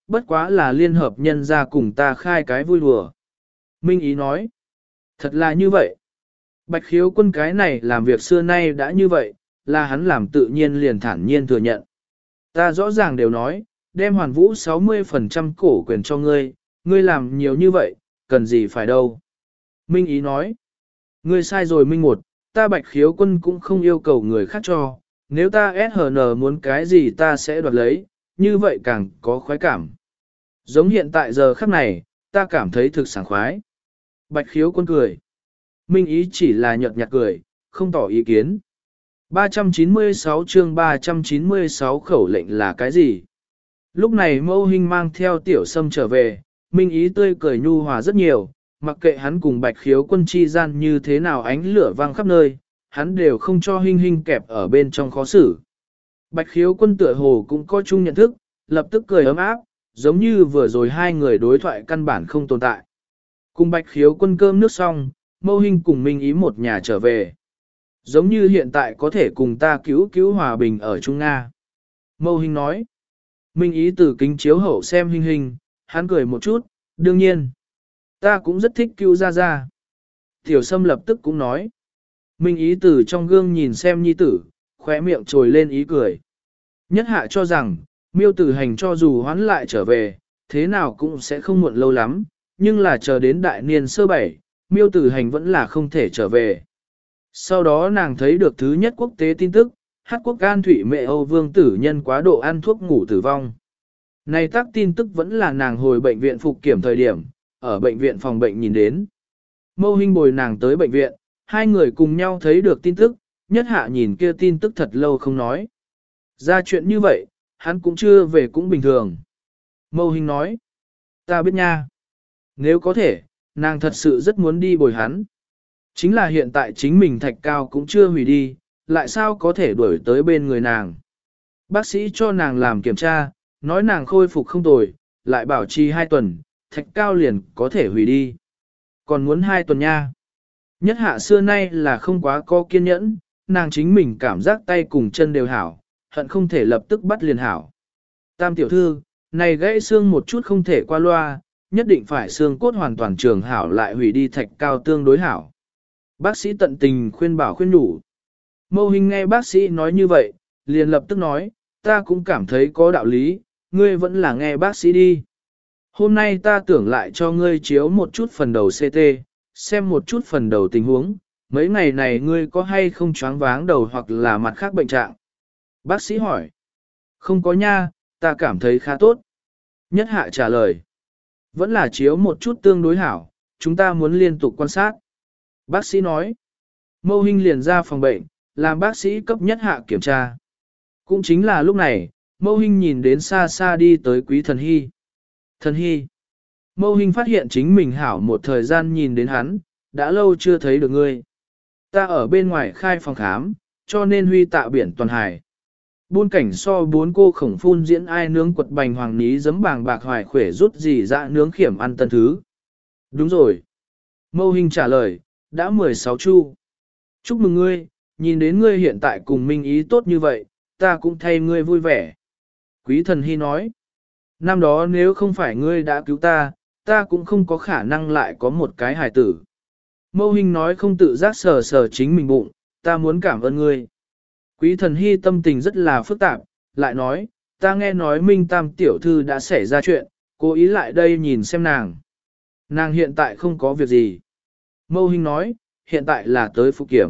bất quá là liên hợp nhân ra cùng ta khai cái vui đùa. Minh Ý nói, thật là như vậy. Bạch khiếu quân cái này làm việc xưa nay đã như vậy, là hắn làm tự nhiên liền thản nhiên thừa nhận. Ta rõ ràng đều nói, đem hoàn vũ sáu mươi phần trăm cổ quyền cho ngươi, ngươi làm nhiều như vậy, cần gì phải đâu. Minh Ý nói, ngươi sai rồi Minh một, ta bạch khiếu quân cũng không yêu cầu người khác cho, nếu ta ét hờ en muốn cái gì ta sẽ đoạt lấy, như vậy càng có khoái cảm. Giống hiện tại giờ khắc này, ta cảm thấy thực sảng khoái. Bạch khiếu quân cười. Minh Ý chỉ là nhợt nhạt cười, không tỏ ý kiến. ba trăm chín mươi sáu chương ba trăm chín mươi sáu khẩu lệnh là cái gì? Lúc này Mâu Hinh mang theo tiểu sâm trở về, Minh Ý tươi cười nhu hòa rất nhiều, mặc kệ hắn cùng bạch khiếu quân chi gian như thế nào ánh lửa vang khắp nơi, hắn đều không cho Hinh Hinh kẹp ở bên trong khó xử. Bạch khiếu quân tựa hồ cũng có chung nhận thức, lập tức cười ấm áp, giống như vừa rồi hai người đối thoại căn bản không tồn tại. Cùng bạch khiếu quân cơm nước xong, Mâu Hinh cùng Minh Ý một nhà trở về. Giống như hiện tại có thể cùng ta cứu cứu hòa bình ở Trung Nga. Mâu Hinh nói. Minh Ý từ kính chiếu hậu xem Hinh Hinh, hắn cười một chút, đương nhiên. Ta cũng rất thích cứu Gia Gia. Tiểu Sâm lập tức cũng nói. Minh Ý từ trong gương nhìn xem nhi tử, khóe miệng trồi lên ý cười. Nhất hạ cho rằng, miêu tử hành cho dù hoán lại trở về, thế nào cũng sẽ không muộn lâu lắm, nhưng là chờ đến đại niên sơ bảy, miêu tử hành vẫn là không thể trở về. Sau đó nàng thấy được thứ nhất quốc tế tin tức, Hát quốc An Thụy mẹ Âu Vương tử nhân quá độ ăn thuốc ngủ tử vong. Này tác tin tức vẫn là nàng hồi bệnh viện phục kiểm thời điểm, ở bệnh viện phòng bệnh nhìn đến. Mâu Hinh bồi nàng tới bệnh viện, hai người cùng nhau thấy được tin tức, nhất hạ nhìn kia tin tức thật lâu không nói. Ra chuyện như vậy, hắn cũng chưa về cũng bình thường. Mâu Hinh nói, ta biết nha. Nếu có thể, nàng thật sự rất muốn đi bồi hắn. Chính là hiện tại chính mình thạch cao cũng chưa hủy đi, lại sao có thể đuổi tới bên người nàng. Bác sĩ cho nàng làm kiểm tra, nói nàng khôi phục không tồi, lại bảo trì hai tuần, thạch cao liền có thể hủy đi. Còn muốn hai tuần nha. Nhất hạ xưa nay là không quá có kiên nhẫn, nàng chính mình cảm giác tay cùng chân đều hảo, hận không thể lập tức bắt liền hảo. Tam tiểu thư, này gãy xương một chút không thể qua loa, nhất định phải xương cốt hoàn toàn trường hảo lại hủy đi thạch cao tương đối hảo. Bác sĩ tận tình khuyên bảo khuyên nhủ. Mâu Hinh nghe bác sĩ nói như vậy, liền lập tức nói, ta cũng cảm thấy có đạo lý, ngươi vẫn là nghe bác sĩ đi. Hôm nay ta tưởng lại cho ngươi chiếu một chút phần đầu xê tê, xem một chút phần đầu tình huống, mấy ngày này ngươi có hay không choáng váng đầu hoặc là mặt khác bệnh trạng. Bác sĩ hỏi, không có nha, ta cảm thấy khá tốt. Nhất hạ trả lời, vẫn là chiếu một chút tương đối hảo, chúng ta muốn liên tục quan sát. Bác sĩ nói, Mâu Hinh liền ra phòng bệnh, làm bác sĩ cấp nhất hạ kiểm tra. Cũng chính là lúc này, Mâu Hinh nhìn đến xa xa đi tới Quý Thần Hy. Thần Hy. Mâu Hinh phát hiện chính mình hảo một thời gian nhìn đến hắn, đã lâu chưa thấy được ngươi. Ta ở bên ngoài khai phòng khám, cho nên huy tạ biển toàn hải. Buôn cảnh so bốn cô khổng phun diễn ai nướng quật bành hoàng ní giấm bàng bạc hoài khỏe rút gì dạ nướng khiểm ăn tân thứ. Đúng rồi. Mâu Hinh trả lời, đã mười sáu chu. Chúc mừng ngươi, nhìn đến ngươi hiện tại cùng Minh Ý tốt như vậy, ta cũng thay ngươi vui vẻ. Quý Thần Hy nói, năm đó nếu không phải ngươi đã cứu ta, ta cũng không có khả năng lại có một cái hài tử. Mâu Hinh nói không tự giác sờ sờ chính mình bụng, ta muốn cảm ơn ngươi. Quý Thần Hy tâm tình rất là phức tạp, lại nói, ta nghe nói Minh Tam tiểu thư đã xảy ra chuyện, cố ý lại đây nhìn xem nàng. Nàng hiện tại không có việc gì. Mâu Hinh nói, hiện tại là tới phục kiểm.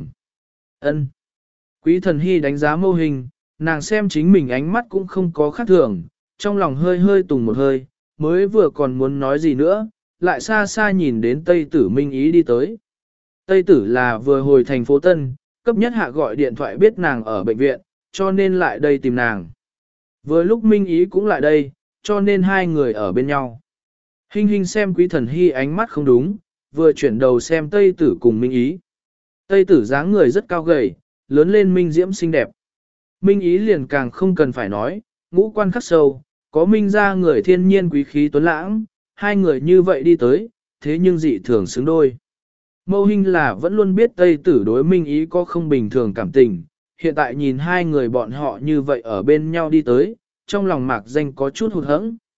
Ân. Quý Thần Hy đánh giá Mâu Hinh, nàng xem chính mình ánh mắt cũng không có khác thường, trong lòng hơi hơi tùng một hơi, mới vừa còn muốn nói gì nữa, lại xa xa nhìn đến Tây Tử Minh Ý đi tới. Tây Tử là vừa hồi thành phố Tân, cấp nhất hạ gọi điện thoại biết nàng ở bệnh viện, cho nên lại đây tìm nàng. Vừa lúc Minh Ý cũng lại đây, cho nên hai người ở bên nhau. Hinh Hinh xem Quý Thần Hy ánh mắt không đúng, vừa chuyển đầu xem Tây Tử cùng Minh Ý. Tây Tử dáng người rất cao gầy, lớn lên minh diễm xinh đẹp. Minh Ý liền càng không cần phải nói, ngũ quan khắc sâu, có minh ra người thiên nhiên quý khí tuấn lãng, hai người như vậy đi tới, thế nhưng dị thường xứng đôi. Mâu Hinh là vẫn luôn biết Tây Tử đối Minh Ý có không bình thường cảm tình, hiện tại nhìn hai người bọn họ như vậy ở bên nhau đi tới, trong lòng mạc danh có chút hụt hẫng.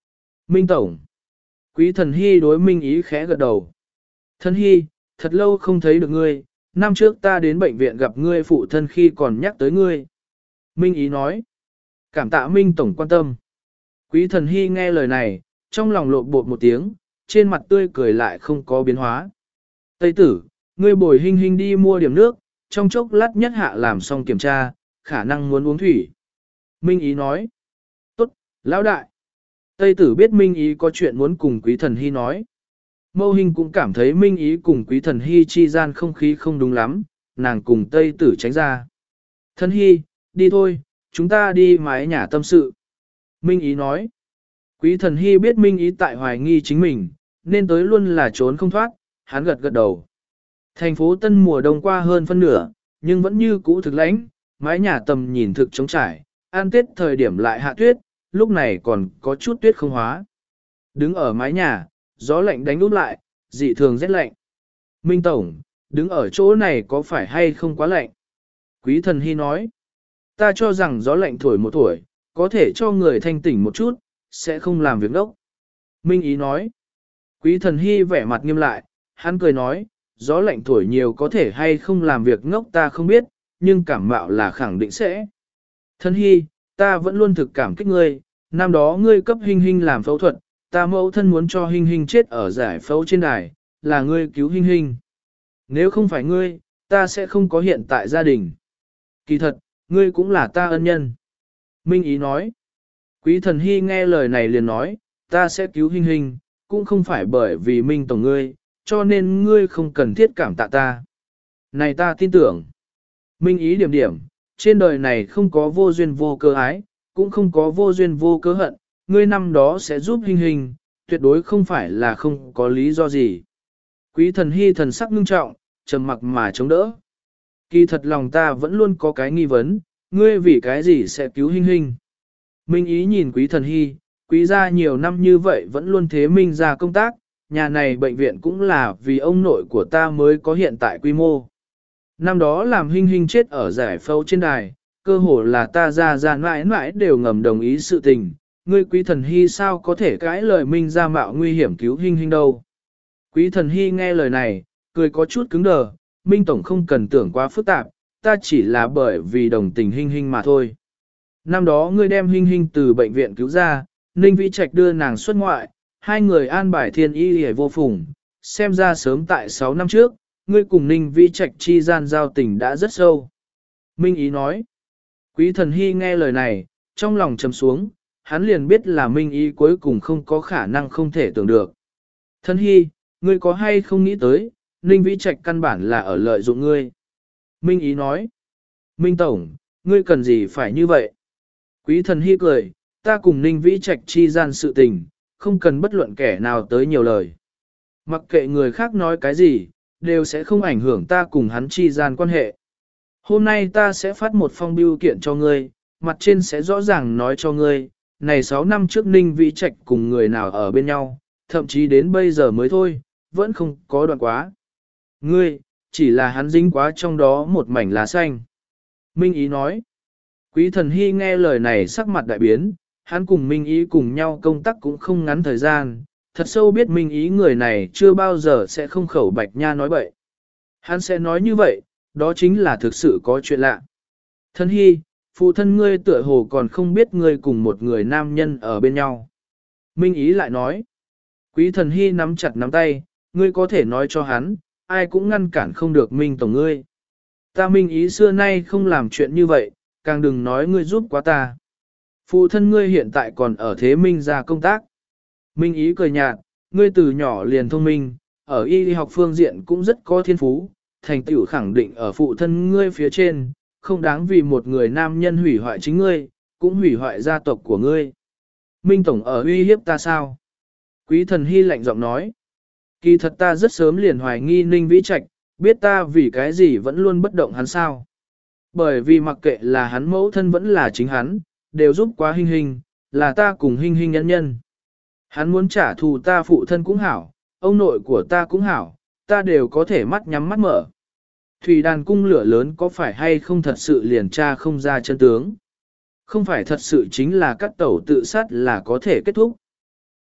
Minh Tổng. Quý thần hy đối Minh Ý khẽ gật đầu. Thân hy, thật lâu không thấy được ngươi, năm trước ta đến bệnh viện gặp ngươi phụ thân khi còn nhắc tới ngươi. Minh Ý nói. Cảm tạ Minh Tổng quan tâm. Quý thần hy nghe lời này, trong lòng lộn bột một tiếng, trên mặt tươi cười lại không có biến hóa. Tây tử, ngươi bồi hình hình đi mua điểm nước, trong chốc lát nhất hạ làm xong kiểm tra, khả năng muốn uống thủy. Minh Ý nói. Tốt, lão đại. Tây tử biết Minh Ý có chuyện muốn cùng Quý thần hy nói. Mâu hình cũng cảm thấy Minh Ý cùng Quý thần hy chi gian không khí không đúng lắm, nàng cùng Tây tử tránh ra. Thần hy, đi thôi, chúng ta đi mái nhà tâm sự. Minh Ý nói. Quý thần hy biết Minh Ý tại hoài nghi chính mình, nên tới luôn là trốn không thoát, hắn gật gật đầu. Thành phố Tân mùa đông qua hơn phân nửa, nhưng vẫn như cũ thực lãnh, mái nhà tầm nhìn thực trống trải, an tết thời điểm lại hạ tuyết, lúc này còn có chút tuyết không hóa. Đứng ở mái nhà, gió lạnh đánh úp lại, dị thường rét lạnh. Minh Tổng, đứng ở chỗ này có phải hay không quá lạnh? Quý thần hy nói, ta cho rằng gió lạnh thổi một thổi, có thể cho người thanh tỉnh một chút, sẽ không làm việc đốc. Minh Ý nói, Quý thần hy vẻ mặt nghiêm lại, hắn cười nói, gió lạnh thổi nhiều có thể hay không làm việc ngốc ta không biết, nhưng cảm mạo là khẳng định sẽ. Thần hy, ta vẫn luôn thực cảm kích ngươi, năm đó ngươi cấp Hinh Hinh làm phẫu thuật, ta mẫu thân muốn cho Hinh Hinh chết ở giải phẫu trên đài, là ngươi cứu Hinh Hinh. Nếu không phải ngươi, ta sẽ không có hiện tại gia đình. Kỳ thật, ngươi cũng là ta ân nhân. Minh Ý nói. Quý thần hy nghe lời này liền nói, ta sẽ cứu Hinh Hinh, cũng không phải bởi vì Minh Tổng ngươi, cho nên ngươi không cần thiết cảm tạ ta. Này ta tin tưởng. Minh Ý điểm điểm, trên đời này không có vô duyên vô cớ ái, cũng không có vô duyên vô cớ hận, ngươi năm đó sẽ giúp Hinh Hinh, tuyệt đối không phải là không có lý do gì. Quý thần hy thần sắc ngưng trọng, trầm mặc mà chống đỡ. Kỳ thật lòng ta vẫn luôn có cái nghi vấn, ngươi vì cái gì sẽ cứu Hinh Hinh. Minh Ý nhìn quý thần hy, quý gia nhiều năm như vậy vẫn luôn thế Minh ra công tác, nhà này bệnh viện cũng là vì ông nội của ta mới có hiện tại quy mô. Năm đó làm Hinh Hinh chết ở giải phẫu trên đài, cơ hồ là ta ra ra mãi mãi đều ngầm đồng ý sự tình, ngươi quý thần hy sao có thể cãi lời Minh ra mạo nguy hiểm cứu Hinh Hinh đâu. Quý thần hy nghe lời này, cười có chút cứng đờ, Minh Tổng không cần tưởng quá phức tạp, ta chỉ là bởi vì đồng tình Hinh Hinh mà thôi. Năm đó ngươi đem Hinh Hinh từ bệnh viện cứu ra, Ninh Vĩ Trạch đưa nàng xuất ngoại, hai người an bài thiên y hề vô phùng, xem ra sớm tại sáu năm trước, ngươi cùng Ninh Vĩ Trạch chi gian giao tình đã rất sâu. Minh Ý nói, quý thần hy nghe lời này, trong lòng trầm xuống, hắn liền biết là Minh Ý cuối cùng không có khả năng không thể tưởng được. Thần hy, ngươi có hay không nghĩ tới, Ninh Vĩ Trạch căn bản là ở lợi dụng ngươi. Minh Ý nói, Minh Tổng, ngươi cần gì phải như vậy? Quý thần hy cười, ta cùng Ninh Vĩ Trạch chi gian sự tình, không cần bất luận kẻ nào tới nhiều lời. Mặc kệ người khác nói cái gì, đều sẽ không ảnh hưởng ta cùng hắn chi gian quan hệ. Hôm nay ta sẽ phát một phong bưu kiện cho ngươi, mặt trên sẽ rõ ràng nói cho ngươi, này sáu năm trước Ninh Vĩ Trạch cùng người nào ở bên nhau, thậm chí đến bây giờ mới thôi, vẫn không có đoạn quá. Ngươi, chỉ là hắn dính quá trong đó một mảnh lá xanh. Minh Ý nói, quý thần hy nghe lời này sắc mặt đại biến, hắn cùng Minh Ý cùng nhau công tác cũng không ngắn thời gian, thật sâu biết Minh Ý người này chưa bao giờ sẽ không khẩu bạch nha nói bậy. Hắn sẽ nói như vậy, đó chính là thực sự có chuyện lạ. Thần hy, phụ thân ngươi tựa hồ còn không biết ngươi cùng một người nam nhân ở bên nhau. Minh Ý lại nói, quý thần hy nắm chặt nắm tay, ngươi có thể nói cho hắn, ai cũng ngăn cản không được Minh Tổng ngươi. Ta Minh Ý xưa nay không làm chuyện như vậy, càng đừng nói ngươi giúp quá ta. Phụ thân ngươi hiện tại còn ở thế Minh ra công tác. Minh Ý cười nhạt, ngươi từ nhỏ liền thông minh, ở y học phương diện cũng rất có thiên phú, thành tựu khẳng định ở phụ thân ngươi phía trên, không đáng vì một người nam nhân hủy hoại chính ngươi, cũng hủy hoại gia tộc của ngươi. Minh Tổng ở uy hiếp ta sao? Quý thần hy lạnh giọng nói, kỳ thật ta rất sớm liền hoài nghi Ninh Vĩ Trạch, biết ta vì cái gì vẫn luôn bất động hắn sao. Bởi vì mặc kệ là hắn mẫu thân vẫn là chính hắn, đều giúp quá Hinh Hinh, là ta cùng Hinh Hinh nhân nhân. Hắn muốn trả thù ta phụ thân cũng hảo, ông nội của ta cũng hảo, ta đều có thể mắt nhắm mắt mở. Thủy đàn cung lửa lớn có phải hay không thật sự liền tra không ra chân tướng? Không phải thật sự chính là các tẩu tự sát là có thể kết thúc.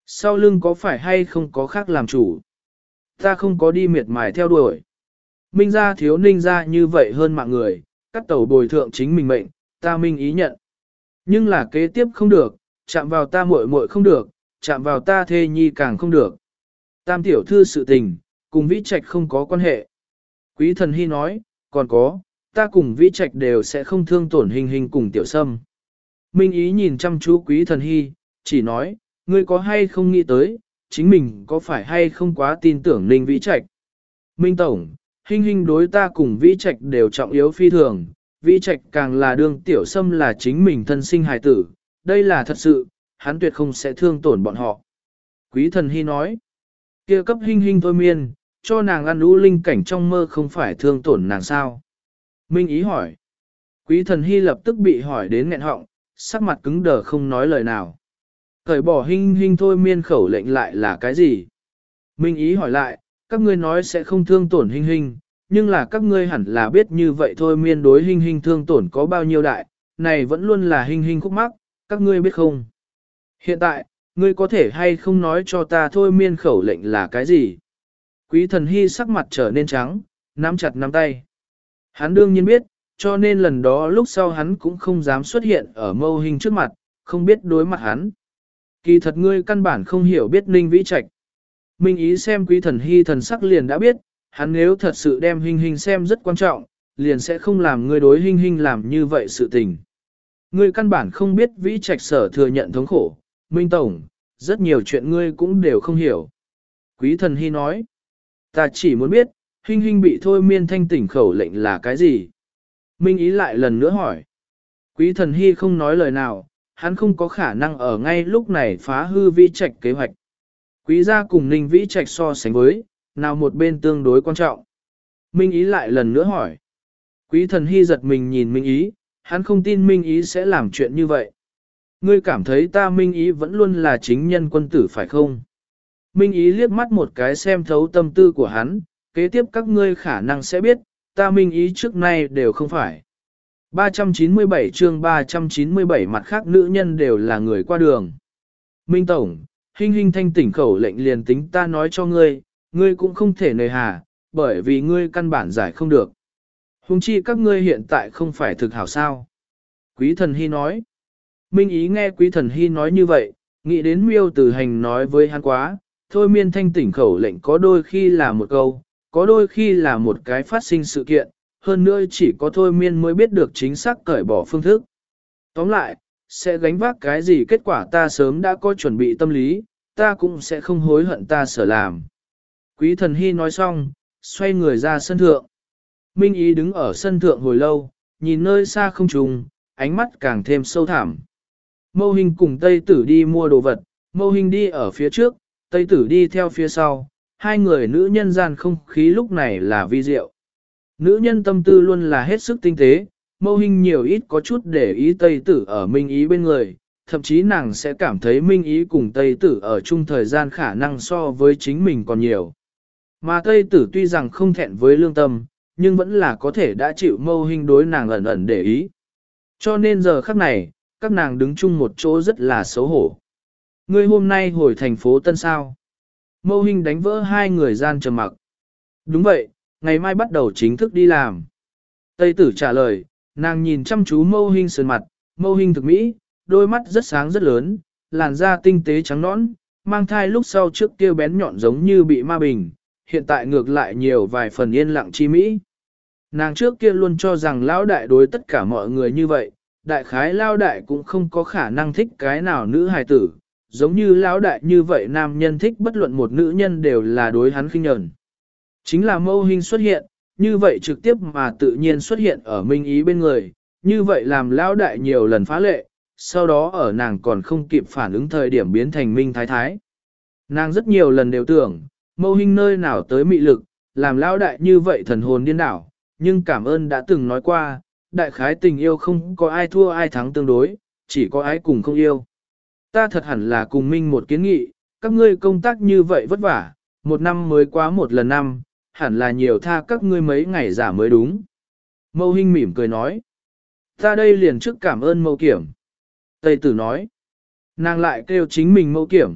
Sau lưng có phải hay không có khác làm chủ? Ta không có đi miệt mài theo đuổi. Minh gia thiếu ninh gia như vậy hơn mạng người, các tàu bồi thượng chính mình mệnh, ta minh ý nhận. Nhưng là kế tiếp không được, chạm vào ta muội muội không được, chạm vào ta thê nhi càng không được. Tam tiểu thư sự tình, cùng vĩ trạch không có quan hệ. Quý thần hy nói, còn có, ta cùng vĩ trạch đều sẽ không thương tổn hình hình cùng tiểu sâm. Minh ý nhìn chăm chú quý thần hy, chỉ nói, ngươi có hay không nghĩ tới, chính mình có phải hay không quá tin tưởng ninh vĩ trạch. Minh tổng, hình hình đối ta cùng vĩ trạch đều trọng yếu phi thường, vĩ trạch càng là đương tiểu sâm là chính mình thân sinh hài tử, đây là thật sự, hắn tuyệt không sẽ thương tổn bọn họ. Quý thần hy nói, kia cấp hình hình thôi miên, cho nàng ăn lũ linh cảnh trong mơ không phải thương tổn nàng sao. Minh ý hỏi, quý thần hy lập tức bị hỏi đến nghẹn họng, sắc mặt cứng đờ không nói lời nào. Cởi bỏ hình hình thôi miên khẩu lệnh lại là cái gì? Minh ý hỏi lại, các ngươi nói sẽ không thương tổn hình hình, nhưng là các ngươi hẳn là biết như vậy thôi miên đối hình hình thương tổn có bao nhiêu đại, này vẫn luôn là hình hình khúc mắc, các ngươi biết không? Hiện tại, ngươi có thể hay không nói cho ta thôi miên khẩu lệnh là cái gì? Quý thần hy sắc mặt trở nên trắng, nắm chặt nắm tay. Hắn đương nhiên biết, cho nên lần đó lúc sau hắn cũng không dám xuất hiện ở mâu hình trước mặt, không biết đối mặt hắn. Kỳ thật ngươi căn bản không hiểu biết ninh vĩ trạch. Minh ý xem quý thần hy thần sắc liền đã biết, hắn nếu thật sự đem hình hình xem rất quan trọng, liền sẽ không làm ngươi đối hình hình làm như vậy sự tình. Ngươi căn bản không biết vĩ trạch sở thừa nhận thống khổ, Minh Tổng, rất nhiều chuyện ngươi cũng đều không hiểu. Quý thần hy nói, ta chỉ muốn biết, hình hình bị thôi miên thanh tỉnh khẩu lệnh là cái gì? Minh ý lại lần nữa hỏi. Quý thần hy không nói lời nào, hắn không có khả năng ở ngay lúc này phá hư vĩ trạch kế hoạch. Quý gia cùng ninh vĩ trạch so sánh với, nào một bên tương đối quan trọng. Minh ý lại lần nữa hỏi. Quý thần hy giật mình nhìn Minh ý, hắn không tin Minh ý sẽ làm chuyện như vậy. Ngươi cảm thấy ta Minh ý vẫn luôn là chính nhân quân tử phải không? Minh ý liếc mắt một cái xem thấu tâm tư của hắn, kế tiếp các ngươi khả năng sẽ biết, ta Minh ý trước nay đều không phải. ba trăm chín mươi bảy chương ba trăm chín mươi bảy mặt khác nữ nhân đều là người qua đường. Minh Tổng, hình hình thanh tỉnh khẩu lệnh liền tính ta nói cho ngươi, ngươi cũng không thể nề hà, bởi vì ngươi căn bản giải không được. Huống chi các ngươi hiện tại không phải thực hảo sao. Quý thần hy nói. Minh ý nghe quý thần hy nói như vậy, nghĩ đến miêu tử hành nói với hắn quá, thôi miên thanh tỉnh khẩu lệnh có đôi khi là một câu, có đôi khi là một cái phát sinh sự kiện, hơn nữa chỉ có thôi miên mới biết được chính xác cởi bỏ phương thức. Tóm lại, sẽ gánh vác cái gì kết quả ta sớm đã có chuẩn bị tâm lý, ta cũng sẽ không hối hận ta sở làm. Quý thần hy nói xong, xoay người ra sân thượng. Minh ý đứng ở sân thượng hồi lâu, nhìn nơi xa không trùng, ánh mắt càng thêm sâu thẳm. Mâu hình cùng Tây Tử đi mua đồ vật, Mâu hình đi ở phía trước, Tây Tử đi theo phía sau, hai người nữ nhân gian không khí lúc này là vi diệu. Nữ nhân tâm tư luôn là hết sức tinh tế, Mâu hình nhiều ít có chút để ý Tây Tử ở Minh ý bên người, thậm chí nàng sẽ cảm thấy Minh ý cùng Tây Tử ở chung thời gian khả năng so với chính mình còn nhiều. Mà Tây Tử tuy rằng không thẹn với lương tâm, nhưng vẫn là có thể đã chịu Mâu hình đối nàng ẩn ẩn để ý. Cho nên giờ khắc này, các nàng đứng chung một chỗ rất là xấu hổ. Ngươi hôm nay hồi thành phố Tân sao? Mâu hình đánh vỡ hai người gian trầm mặc. Đúng vậy, ngày mai bắt đầu chính thức đi làm. Tây Tử trả lời, nàng nhìn chăm chú Mâu hình sườn mặt, Mâu hình thực mỹ, đôi mắt rất sáng rất lớn, làn da tinh tế trắng nõn, mang thai lúc sau trước kia bén nhọn giống như bị ma bình, hiện tại ngược lại nhiều vài phần yên lặng chi mỹ. Nàng trước kia luôn cho rằng lão đại đối tất cả mọi người như vậy, đại khái lão đại cũng không có khả năng thích cái nào nữ hài tử, giống như lão đại như vậy nam nhân thích bất luận một nữ nhân đều là đối hắn khinh nhẫn. Chính là Mâu hình xuất hiện, như vậy trực tiếp mà tự nhiên xuất hiện ở Minh ý bên người, như vậy làm lão đại nhiều lần phá lệ, sau đó ở nàng còn không kịp phản ứng thời điểm biến thành Minh thái thái. Nàng rất nhiều lần đều tưởng, Mâu hình nơi nào tới mị lực, làm lão đại như vậy thần hồn điên đảo, nhưng cảm ơn đã từng nói qua, đại khái tình yêu không có ai thua ai thắng tương đối, chỉ có ai cùng không yêu. Ta thật hẳn là cùng Minh một kiến nghị, các ngươi công tác như vậy vất vả, một năm mới quá một lần năm, hẳn là nhiều tha các ngươi mấy ngày giả mới đúng. Mâu hình mỉm cười nói, ta đây liền trước cảm ơn Mâu kiểm. Tây Tử nói, nàng lại kêu chính mình Mâu kiểm,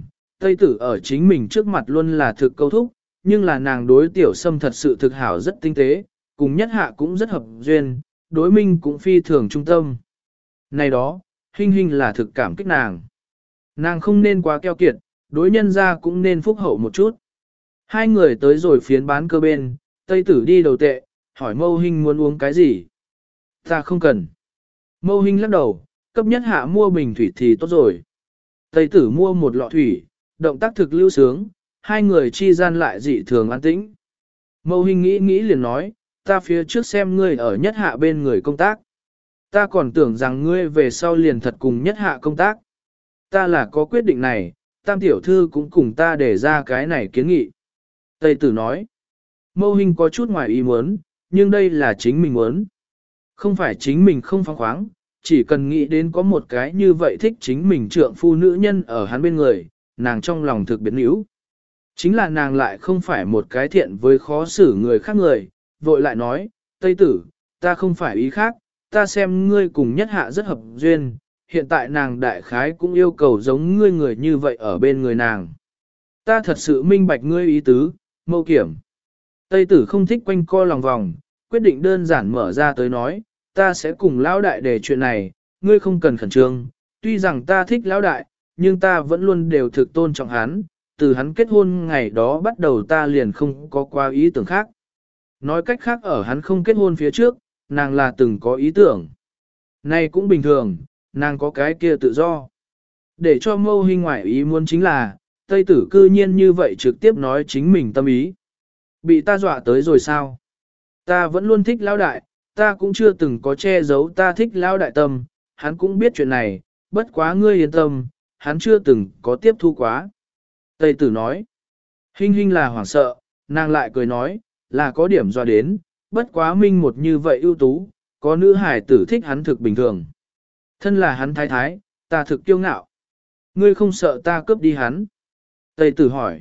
Tây tử ở chính mình trước mặt luôn là thực câu thúc, nhưng là nàng đối tiểu sâm thật sự thực hảo rất tinh tế, cùng nhất hạ cũng rất hợp duyên, đối minh cũng phi thường trung tâm. Này đó, hình hình là thực cảm kích nàng. Nàng không nên quá keo kiệt, đối nhân ra cũng nên phúc hậu một chút. Hai người tới rồi phiến bán cơ bên, Tây tử đi đầu tệ, hỏi Mâu Hinh muốn uống cái gì. Ta không cần. Mâu Hinh lắc đầu, cấp nhất hạ mua bình thủy thì tốt rồi. Tây tử mua một lọ thủy, động tác thực lưu sướng, hai người chi gian lại dị thường an tĩnh. Mâu Hinh nghĩ nghĩ liền nói, ta phía trước xem ngươi ở nhất hạ bên người công tác. Ta còn tưởng rằng ngươi về sau liền thật cùng nhất hạ công tác. Ta là có quyết định này, tam tiểu thư cũng cùng ta để ra cái này kiến nghị. Tây tử nói, Mâu Hinh có chút ngoài ý muốn, nhưng đây là chính mình muốn. Không phải chính mình không phóng khoáng, chỉ cần nghĩ đến có một cái như vậy thích chính mình trượng phu nữ nhân ở hắn bên người, nàng trong lòng thực biến yếu. Chính là nàng lại không phải một cái thiện với khó xử người khác người, vội lại nói, Tây tử, ta không phải ý khác, ta xem ngươi cùng nhất hạ rất hợp duyên, hiện tại nàng đại khái cũng yêu cầu giống ngươi người như vậy ở bên người nàng. Ta thật sự minh bạch ngươi ý tứ, Mâu Kiểm. Tây tử không thích quanh co lòng vòng, quyết định đơn giản mở ra tới nói, ta sẽ cùng lão đại để chuyện này, ngươi không cần khẩn trương, tuy rằng ta thích lão đại, nhưng ta vẫn luôn đều thực tôn trọng hắn, từ hắn kết hôn ngày đó bắt đầu ta liền không có qua ý tưởng khác. Nói cách khác ở hắn không kết hôn phía trước, nàng là từng có ý tưởng. Này cũng bình thường, nàng có cái kia tự do. Để cho Mâu Hinh ngoại ý muốn chính là, Tây tử cư nhiên như vậy trực tiếp nói chính mình tâm ý. Bị ta dọa tới rồi sao? Ta vẫn luôn thích lão đại, ta cũng chưa từng có che giấu ta thích lão đại tâm, hắn cũng biết chuyện này, bất quá ngươi yên tâm, hắn chưa từng có tiếp thu quá. Tây tử nói, Hinh Hinh là hoảng sợ, nàng lại cười nói, là có điểm dọa đến, bất quá minh một như vậy ưu tú, có nữ hải tử thích hắn thực bình thường. Thân là hắn thái thái, ta thực kiêu ngạo. Ngươi không sợ ta cướp đi hắn? Tây tử hỏi,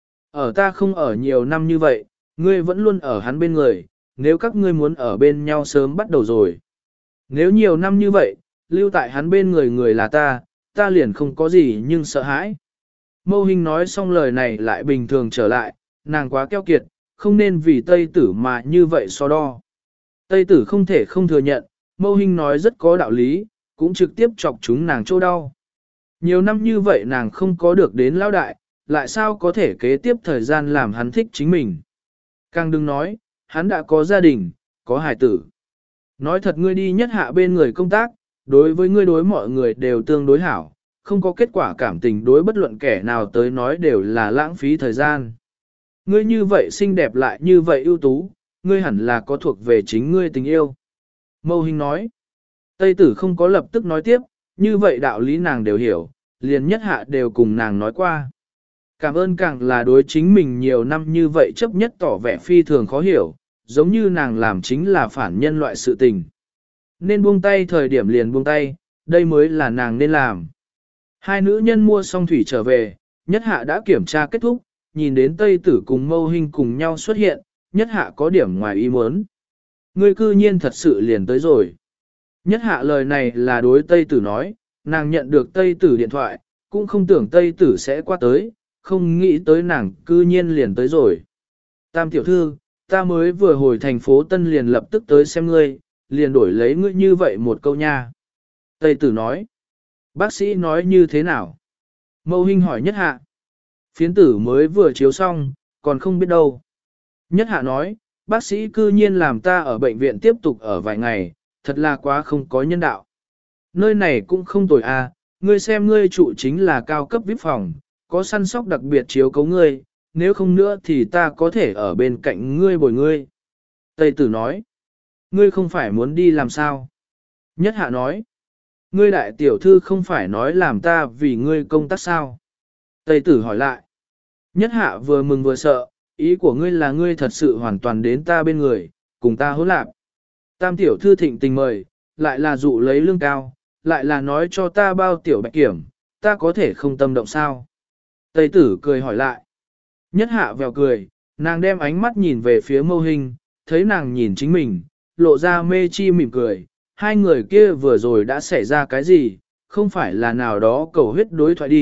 ở ta không ở nhiều năm như vậy, ngươi vẫn luôn ở hắn bên người, nếu các ngươi muốn ở bên nhau sớm bắt đầu rồi. Nếu nhiều năm như vậy, lưu tại hắn bên người người là ta, ta liền không có gì nhưng sợ hãi. Mâu Hinh nói xong lời này lại bình thường trở lại, nàng quá keo kiệt, không nên vì Tây tử mà như vậy so đo. Tây tử không thể không thừa nhận, Mâu Hinh nói rất có đạo lý, cũng trực tiếp chọc chúng nàng chỗ đau. Nhiều năm như vậy nàng không có được đến lão đại, lại sao có thể kế tiếp thời gian làm hắn thích chính mình. Càng đừng nói, hắn đã có gia đình, có hài tử. Nói thật ngươi đi nhất hạ bên người công tác, đối với ngươi đối mọi người đều tương đối hảo, không có kết quả cảm tình đối bất luận kẻ nào tới nói đều là lãng phí thời gian. Ngươi như vậy xinh đẹp lại như vậy ưu tú, ngươi hẳn là có thuộc về chính ngươi tình yêu. Mâu Hinh nói, Tây tử không có lập tức nói tiếp, như vậy đạo lý nàng đều hiểu, liền nhất hạ đều cùng nàng nói qua. Cảm ơn càng là đối chính mình nhiều năm như vậy chấp nhất tỏ vẻ phi thường khó hiểu, giống như nàng làm chính là phản nhân loại sự tình. Nên buông tay thời điểm liền buông tay, đây mới là nàng nên làm. Hai nữ nhân mua xong thủy trở về, nhất hạ đã kiểm tra kết thúc, nhìn đến Tây tử cùng Mâu Hinh cùng nhau xuất hiện, nhất hạ có điểm ngoài ý muốn. Ngươi cư nhiên thật sự liền tới rồi. Nhất hạ lời này là đối Tây tử nói, nàng nhận được Tây tử điện thoại, cũng không tưởng Tây tử sẽ qua tới, không nghĩ tới nàng cư nhiên liền tới rồi. Tam tiểu thư, ta mới vừa hồi thành phố Tân liền lập tức tới xem ngươi, liền đổi lấy ngươi như vậy một câu nha. Tây tử nói, bác sĩ nói như thế nào? Mâu Hinh hỏi nhất hạ. Phiến tử mới vừa chiếu xong, còn không biết đâu. Nhất hạ nói, bác sĩ cư nhiên làm ta ở bệnh viện tiếp tục ở vài ngày, thật là quá không có nhân đạo. Nơi này cũng không tồi à, ngươi xem ngươi trụ chính là cao cấp vê i pê phòng, có săn sóc đặc biệt chiếu cấu ngươi, nếu không nữa thì ta có thể ở bên cạnh ngươi bồi ngươi. Tây tử nói, ngươi không phải muốn đi làm sao? Nhất hạ nói, ngươi đại tiểu thư không phải nói làm ta vì ngươi công tác sao? Tây tử hỏi lại, nhất hạ vừa mừng vừa sợ, ý của ngươi là ngươi thật sự hoàn toàn đến ta bên người, cùng ta hỗn lạc. Tam tiểu thư thịnh tình mời, lại là dụ lấy lương cao, lại là nói cho ta bao tiểu bạch kiểm, ta có thể không tâm động sao? Tây tử cười hỏi lại. Nhất hạ vèo cười, nàng đem ánh mắt nhìn về phía Mâu Hinh, thấy nàng nhìn chính mình, lộ ra mê chi mỉm cười. Hai người kia vừa rồi đã xảy ra cái gì, không phải là nào đó cầu huyết đối thoại đi,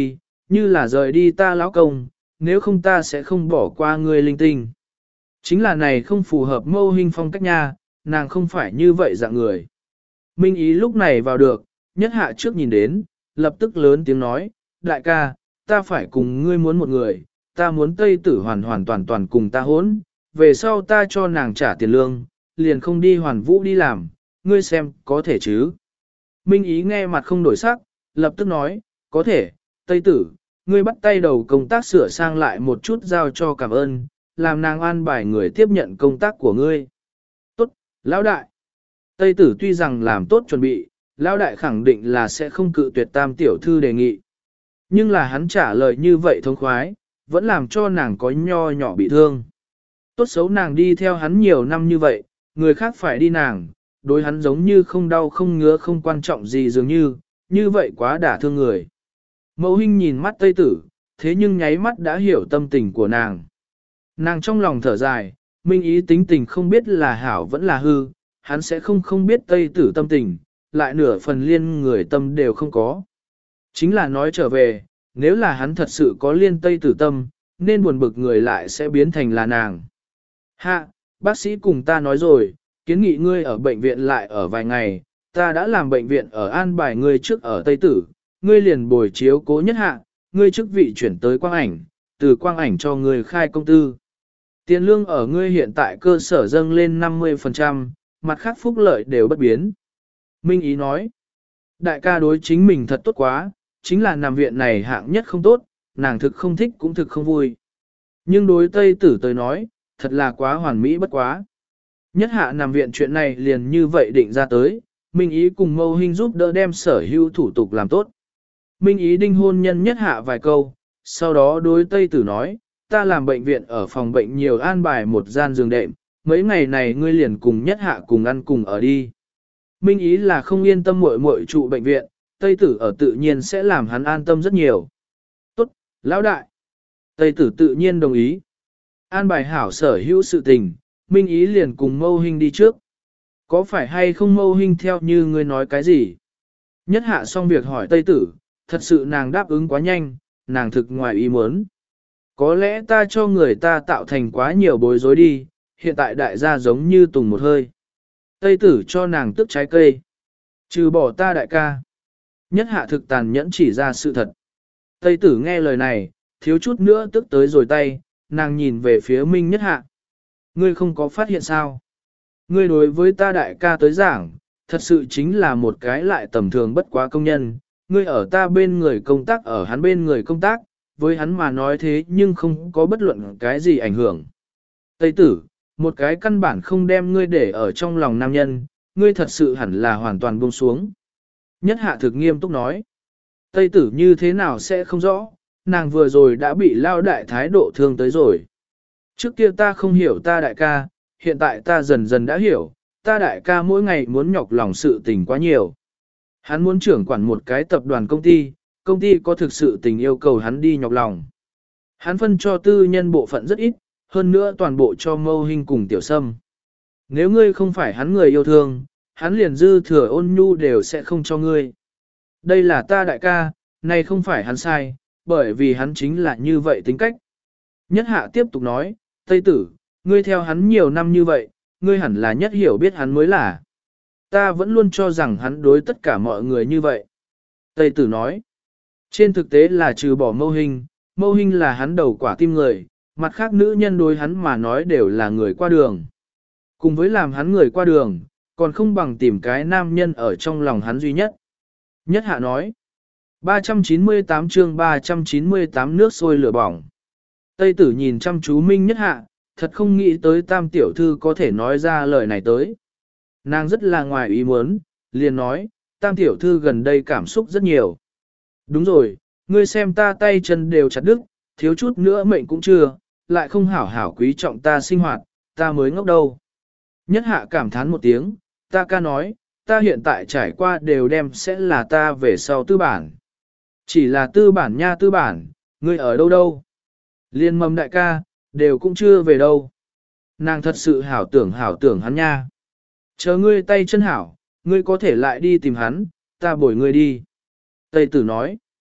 như là rời đi ta lão công, nếu không ta sẽ không bỏ qua ngươi linh tinh. Chính là này không phù hợp Mâu Hinh phong cách nha, nàng không phải như vậy dạng người. Minh Ý lúc này vào được, nhất hạ trước nhìn đến, lập tức lớn tiếng nói, đại ca, ta phải cùng ngươi muốn một người, ta muốn Tây Tử hoàn hoàn toàn toàn cùng ta hỗn, về sau ta cho nàng trả tiền lương, liền không đi hoàn vũ đi làm, ngươi xem có thể chứ. Minh Ý nghe mặt không đổi sắc, lập tức nói, có thể, Tây Tử, ngươi bắt tay đầu công tác sửa sang lại một chút giao cho cảm ơn, làm nàng an bài người tiếp nhận công tác của ngươi. Tốt, lão đại. Tây Tử tuy rằng làm tốt chuẩn bị, lão đại khẳng định là sẽ không cự tuyệt tam tiểu thư đề nghị. Nhưng là hắn trả lời như vậy thông khoái, vẫn làm cho nàng có nho nhỏ bị thương. Tốt xấu nàng đi theo hắn nhiều năm như vậy, người khác phải đi nàng, đối hắn giống như không đau không ngứa không quan trọng gì dường như, như vậy quá đả thương người. Mẫu Hinh nhìn mắt Tây Tử, thế nhưng nháy mắt đã hiểu tâm tình của nàng. Nàng trong lòng thở dài, Minh Ý tính tình không biết là hảo vẫn là hư, hắn sẽ không không biết Tây Tử tâm tình, lại nửa phần liên người tâm đều không có. Chính là nói trở về, nếu là hắn thật sự có liên Tây Tử tâm, nên buồn bực người lại sẽ biến thành là nàng. Hạ, bác sĩ cùng ta nói rồi, kiến nghị ngươi ở bệnh viện lại ở vài ngày, ta đã làm bệnh viện ở an bài ngươi trước ở Tây Tử, ngươi liền bồi chiếu cố nhất hạ, ngươi chức vị chuyển tới quang ảnh, từ quang ảnh cho ngươi khai công tư. Tiền lương ở ngươi hiện tại cơ sở dâng lên năm mươi phần trăm, mặt khác phúc lợi đều bất biến. Minh Ý nói, đại ca đối chính mình thật tốt quá, chính là nằm viện này hạng nhất không tốt, nàng thực không thích cũng thực không vui. Nhưng đối Tây Tử tới nói, thật là quá hoàn mỹ bất quá. Nhất hạ nằm viện chuyện này liền như vậy định ra tới, Minh Ý cùng Mâu Hinh giúp đỡ đem sở hữu thủ tục làm tốt. Minh Ý đinh hôn nhân nhất hạ vài câu, sau đó đối Tây Tử nói, ta làm bệnh viện ở phòng bệnh nhiều an bài một gian giường đệm, mấy ngày này ngươi liền cùng nhất hạ cùng ăn cùng ở đi. Minh Ý là không yên tâm muội muội trụ bệnh viện, Tây Tử ở tự nhiên sẽ làm hắn an tâm rất nhiều. Tốt, lão đại. Tây Tử tự nhiên đồng ý. An bài hảo sở hữu sự tình, Minh Ý liền cùng Mâu Hinh đi trước. Có phải hay không Mâu Hinh theo như ngươi nói cái gì? Nhất hạ xong việc hỏi Tây Tử, thật sự nàng đáp ứng quá nhanh, nàng thực ngoài ý muốn. Có lẽ ta cho người ta tạo thành quá nhiều bối rối đi, hiện tại đại gia giống như tùng một hơi. Tây Tử cho nàng tức trái cây. Trừ bỏ ta đại ca. Nhất hạ thực tàn nhẫn chỉ ra sự thật. Tây Tử nghe lời này, thiếu chút nữa tức tới rồi tay, nàng nhìn về phía Minh Nhất hạ. Ngươi không có phát hiện sao? Ngươi đối với ta đại ca tới giảng, thật sự chính là một cái lại tầm thường bất quá công nhân. Ngươi ở ta bên người công tác ở hắn bên người công tác, với hắn mà nói thế nhưng không có bất luận cái gì ảnh hưởng. Tây Tử, một cái căn bản không đem ngươi để ở trong lòng nam nhân, ngươi thật sự hẳn là hoàn toàn buông xuống. Nhất hạ thực nghiêm túc nói. Tây Tử như thế nào sẽ không rõ, nàng vừa rồi đã bị lao đại thái độ thương tới rồi. Trước kia ta không hiểu ta đại ca, hiện tại ta dần dần đã hiểu, ta đại ca mỗi ngày muốn nhọc lòng sự tình quá nhiều. Hắn muốn trưởng quản một cái tập đoàn công ty, công ty có thực sự tình yêu cầu hắn đi nhọc lòng. Hắn phân cho tư nhân bộ phận rất ít, hơn nữa toàn bộ cho Mâu Hinh cùng Tiểu Sâm. Nếu ngươi không phải hắn người yêu thương, hắn liền dư thừa ôn nhu đều sẽ không cho ngươi. Đây là ta đại ca, này không phải hắn sai, bởi vì hắn chính là như vậy tính cách. Nhất hạ tiếp tục nói, Tây Tử, ngươi theo hắn nhiều năm như vậy, ngươi hẳn là nhất hiểu biết hắn mới là. Ta vẫn luôn cho rằng hắn đối tất cả mọi người như vậy. Tây Tử nói, trên thực tế là trừ bỏ Mâu Hinh, Mâu Hinh là hắn đầu quả tim người, mặt khác nữ nhân đối hắn mà nói đều là người qua đường. Cùng với làm hắn người qua đường, còn không bằng tìm cái nam nhân ở trong lòng hắn duy nhất. Nhất hạ nói, ba trăm chín mươi tám chương ba trăm chín mươi tám nước sôi lửa bỏng. Tây Tử nhìn chăm chú Minh Nhất hạ, thật không nghĩ tới tam tiểu thư có thể nói ra lời này tới. Nàng rất là ngoài ý muốn, liền nói, tam tiểu thư gần đây cảm xúc rất nhiều. Đúng rồi, ngươi xem ta tay chân đều chặt đứt, thiếu chút nữa mệnh cũng chưa, lại không hảo hảo quý trọng ta sinh hoạt, ta mới ngốc đâu. Nhất hạ cảm thán một tiếng, ta ca nói, ta hiện tại trải qua đều đem sẽ là ta về sau tư bản. Chỉ là tư bản nha tư bản, ngươi ở đâu đâu? Liên mầm đại ca, đều cũng chưa về đâu. Nàng thật sự hảo tưởng hảo tưởng hắn nha. Chờ ngươi tay chân hảo, ngươi có thể lại đi tìm hắn, ta bồi ngươi đi. Tây Tử nói.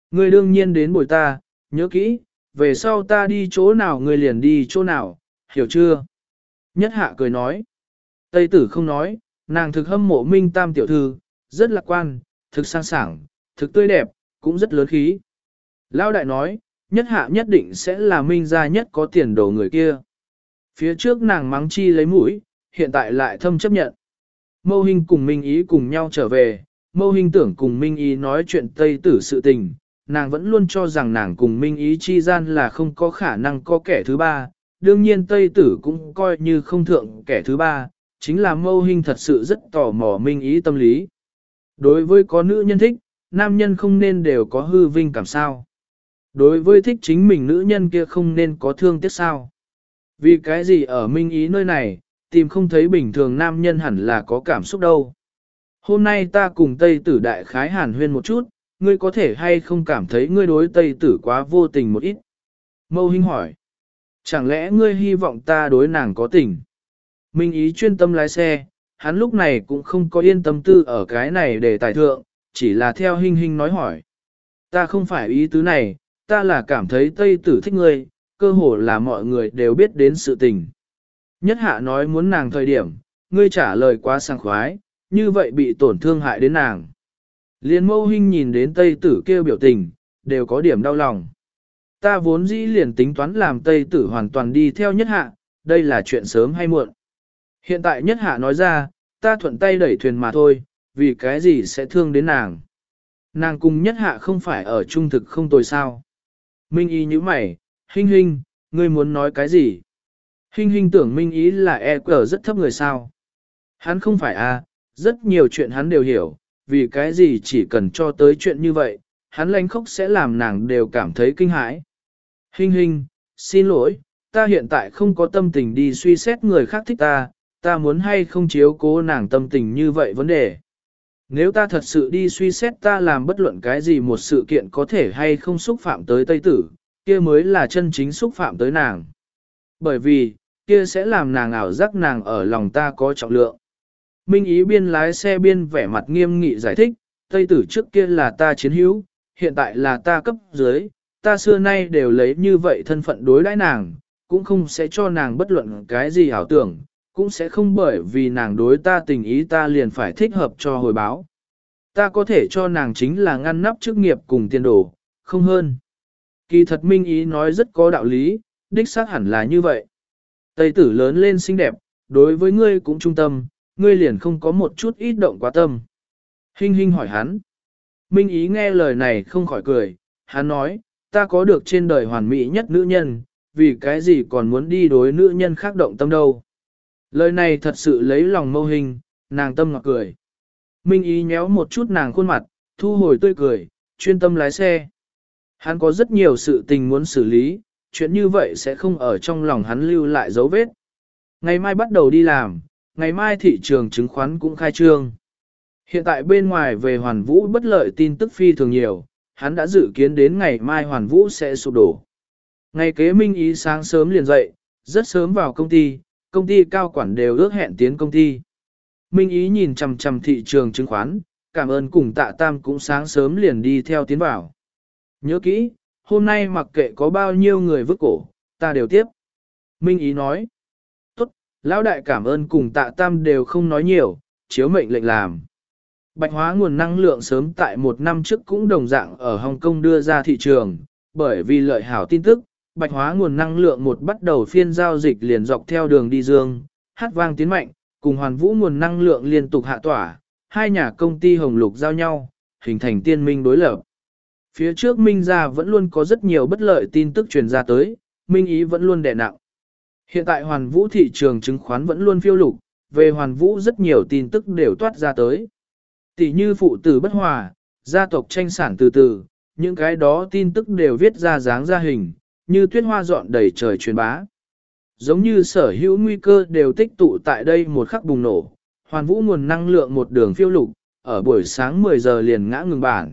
Ngươi đương nhiên đến bồi ta, nhớ kỹ, về sau ta đi chỗ nào ngươi liền đi chỗ nào, hiểu chưa? Nhất hạ cười nói. Tây tử không nói, nàng thực hâm mộ Minh Tam tiểu thư, rất lạc quan, thực sang sảng, thực tươi đẹp, cũng rất lớn khí. Lão đại nói, nhất hạ nhất định sẽ là Minh gia nhất có tiền đồ người kia. Phía trước nàng mắng chi lấy mũi, hiện tại lại thâm chấp nhận. Mâu Hinh cùng Minh Ý cùng nhau trở về, Mâu Hinh tưởng cùng Minh Ý nói chuyện Tây tử sự tình, nàng vẫn luôn cho rằng nàng cùng Minh Ý chi gian là không có khả năng có kẻ thứ ba, đương nhiên Tây tử cũng coi như không thượng kẻ thứ ba, chính là Mâu Hinh thật sự rất tò mò Minh Ý tâm lý. Đối với có nữ nhân thích, nam nhân không nên đều có hư vinh cảm sao. Đối với thích chính mình nữ nhân kia không nên có thương tiếc sao. Vì cái gì ở Minh Ý nơi này, tìm không thấy bình thường nam nhân hẳn là có cảm xúc đâu. Hôm nay ta cùng Tây tử đại khái hàn huyên một chút, ngươi có thể hay không cảm thấy ngươi đối Tây tử quá vô tình một ít? Mâu Hinh hỏi. Chẳng lẽ ngươi hy vọng ta đối nàng có tình? Minh Ý chuyên tâm lái xe, hắn lúc này cũng không có yên tâm tư ở cái này để tài thượng, chỉ là theo Hinh Hinh nói hỏi. Ta không phải ý tứ này, ta là cảm thấy Tây tử thích ngươi, cơ hồ là mọi người đều biết đến sự tình. Nhất hạ nói muốn nàng thời điểm, ngươi trả lời quá sang khoái, như vậy bị tổn thương hại đến nàng. Liên Mâu Hinh nhìn đến Tây tử kêu biểu tình, đều có điểm đau lòng. Ta vốn dĩ liền tính toán làm Tây tử hoàn toàn đi theo nhất hạ, đây là chuyện sớm hay muộn. Hiện tại nhất hạ nói ra, ta thuận tay đẩy thuyền mà thôi, vì cái gì sẽ thương đến nàng. Nàng cùng nhất hạ không phải ở trung thực không tồi sao. Minh Ý như mày, Hinh Hinh, ngươi muốn nói cái gì? Hinh Hinh tưởng Minh Ý là e cờ rất thấp người sao. Hắn không phải a, rất nhiều chuyện hắn đều hiểu, vì cái gì chỉ cần cho tới chuyện như vậy, hắn lánh khóc sẽ làm nàng đều cảm thấy kinh hãi. Hinh Hinh, xin lỗi, ta hiện tại không có tâm tình đi suy xét người khác thích ta, ta muốn hay không chiếu cố nàng tâm tình như vậy vấn đề. Nếu ta thật sự đi suy xét ta làm bất luận cái gì một sự kiện có thể hay không xúc phạm tới Tây tử, kia mới là chân chính xúc phạm tới nàng. Bởi vì, kia sẽ làm nàng ảo giác nàng ở lòng ta có trọng lượng. Minh Ý biên lái xe biên vẻ mặt nghiêm nghị giải thích, Tây tử trước kia là ta chiến hữu, hiện tại là ta cấp dưới, ta xưa nay đều lấy như vậy thân phận đối đãi nàng, cũng không sẽ cho nàng bất luận cái gì ảo tưởng, cũng sẽ không bởi vì nàng đối ta tình ý ta liền phải thích hợp cho hồi báo. Ta có thể cho nàng chính là ngăn nắp chức nghiệp cùng tiền đồ, không hơn. Kỳ thật Minh Ý nói rất có đạo lý, đích xác hẳn là như vậy. Tây tử lớn lên xinh đẹp, đối với ngươi cũng trung tâm, ngươi liền không có một chút ít động quá tâm. Hinh Hinh hỏi hắn. Minh Ý nghe lời này không khỏi cười, hắn nói, ta có được trên đời hoàn mỹ nhất nữ nhân, vì cái gì còn muốn đi đối nữ nhân khác động tâm đâu. Lời này thật sự lấy lòng Mâu Hinh, nàng tâm ngọt cười. Minh Ý nhéo một chút nàng khuôn mặt, thu hồi tươi cười, chuyên tâm lái xe. Hắn có rất nhiều sự tình muốn xử lý, chuyện như vậy sẽ không ở trong lòng hắn lưu lại dấu vết. Ngày mai bắt đầu đi làm, ngày mai thị trường chứng khoán cũng khai trương. Hiện tại bên ngoài về Hoàn Vũ bất lợi tin tức phi thường nhiều, hắn đã dự kiến đến ngày mai Hoàn Vũ sẽ sụp đổ. Ngày kế Minh Ý sáng sớm liền dậy, rất sớm vào công ty, công ty cao quản đều ước hẹn tiến công ty. Minh Ý nhìn chằm chằm thị trường chứng khoán, cảm ơn cùng Tạ Tam cũng sáng sớm liền đi theo tiến vào. Nhớ kỹ, hôm nay mặc kệ có bao nhiêu người vứt cổ, ta đều tiếp. Minh Ý nói, tốt, lão đại cảm ơn cùng Tạ Tam đều không nói nhiều, chiếu mệnh lệnh làm. Bạch hóa nguồn năng lượng sớm tại một năm trước cũng đồng dạng ở Hồng Kông đưa ra thị trường, bởi vì lợi hảo tin tức, bạch hóa nguồn năng lượng một bắt đầu phiên giao dịch liền dọc theo đường đi dương, hát vang tiến mạnh, cùng Hoàn Vũ nguồn năng lượng liên tục hạ tỏa, hai nhà công ty hồng lục giao nhau, hình thành tiên minh đối lập. Phía trước Minh gia vẫn luôn có rất nhiều bất lợi tin tức truyền ra tới, Minh Ý vẫn luôn đè nặng. Hiện tại Hoàn Vũ thị trường chứng khoán vẫn luôn phiêu lục, về Hoàn Vũ rất nhiều tin tức đều toát ra tới. Tỷ như phụ tử bất hòa, gia tộc tranh sản từ từ, những cái đó tin tức đều viết ra dáng ra hình, như tuyết hoa dọn đầy trời truyền bá. Giống như sở hữu nguy cơ đều tích tụ tại đây một khắc bùng nổ, Hoàn Vũ nguồn năng lượng một đường phiêu lục, ở buổi sáng mười giờ liền ngã ngừng bản.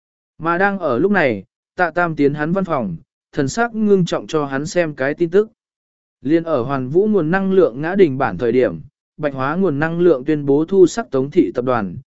Mà đang ở lúc này, Tạ Tam tiến hắn văn phòng, thần sắc ngưng trọng cho hắn xem cái tin tức. Liên ở Hoàn Vũ nguồn năng lượng ngã đỉnh bản thời điểm, Bạch hóa nguồn năng lượng tuyên bố thu sắc Tống thị tập đoàn,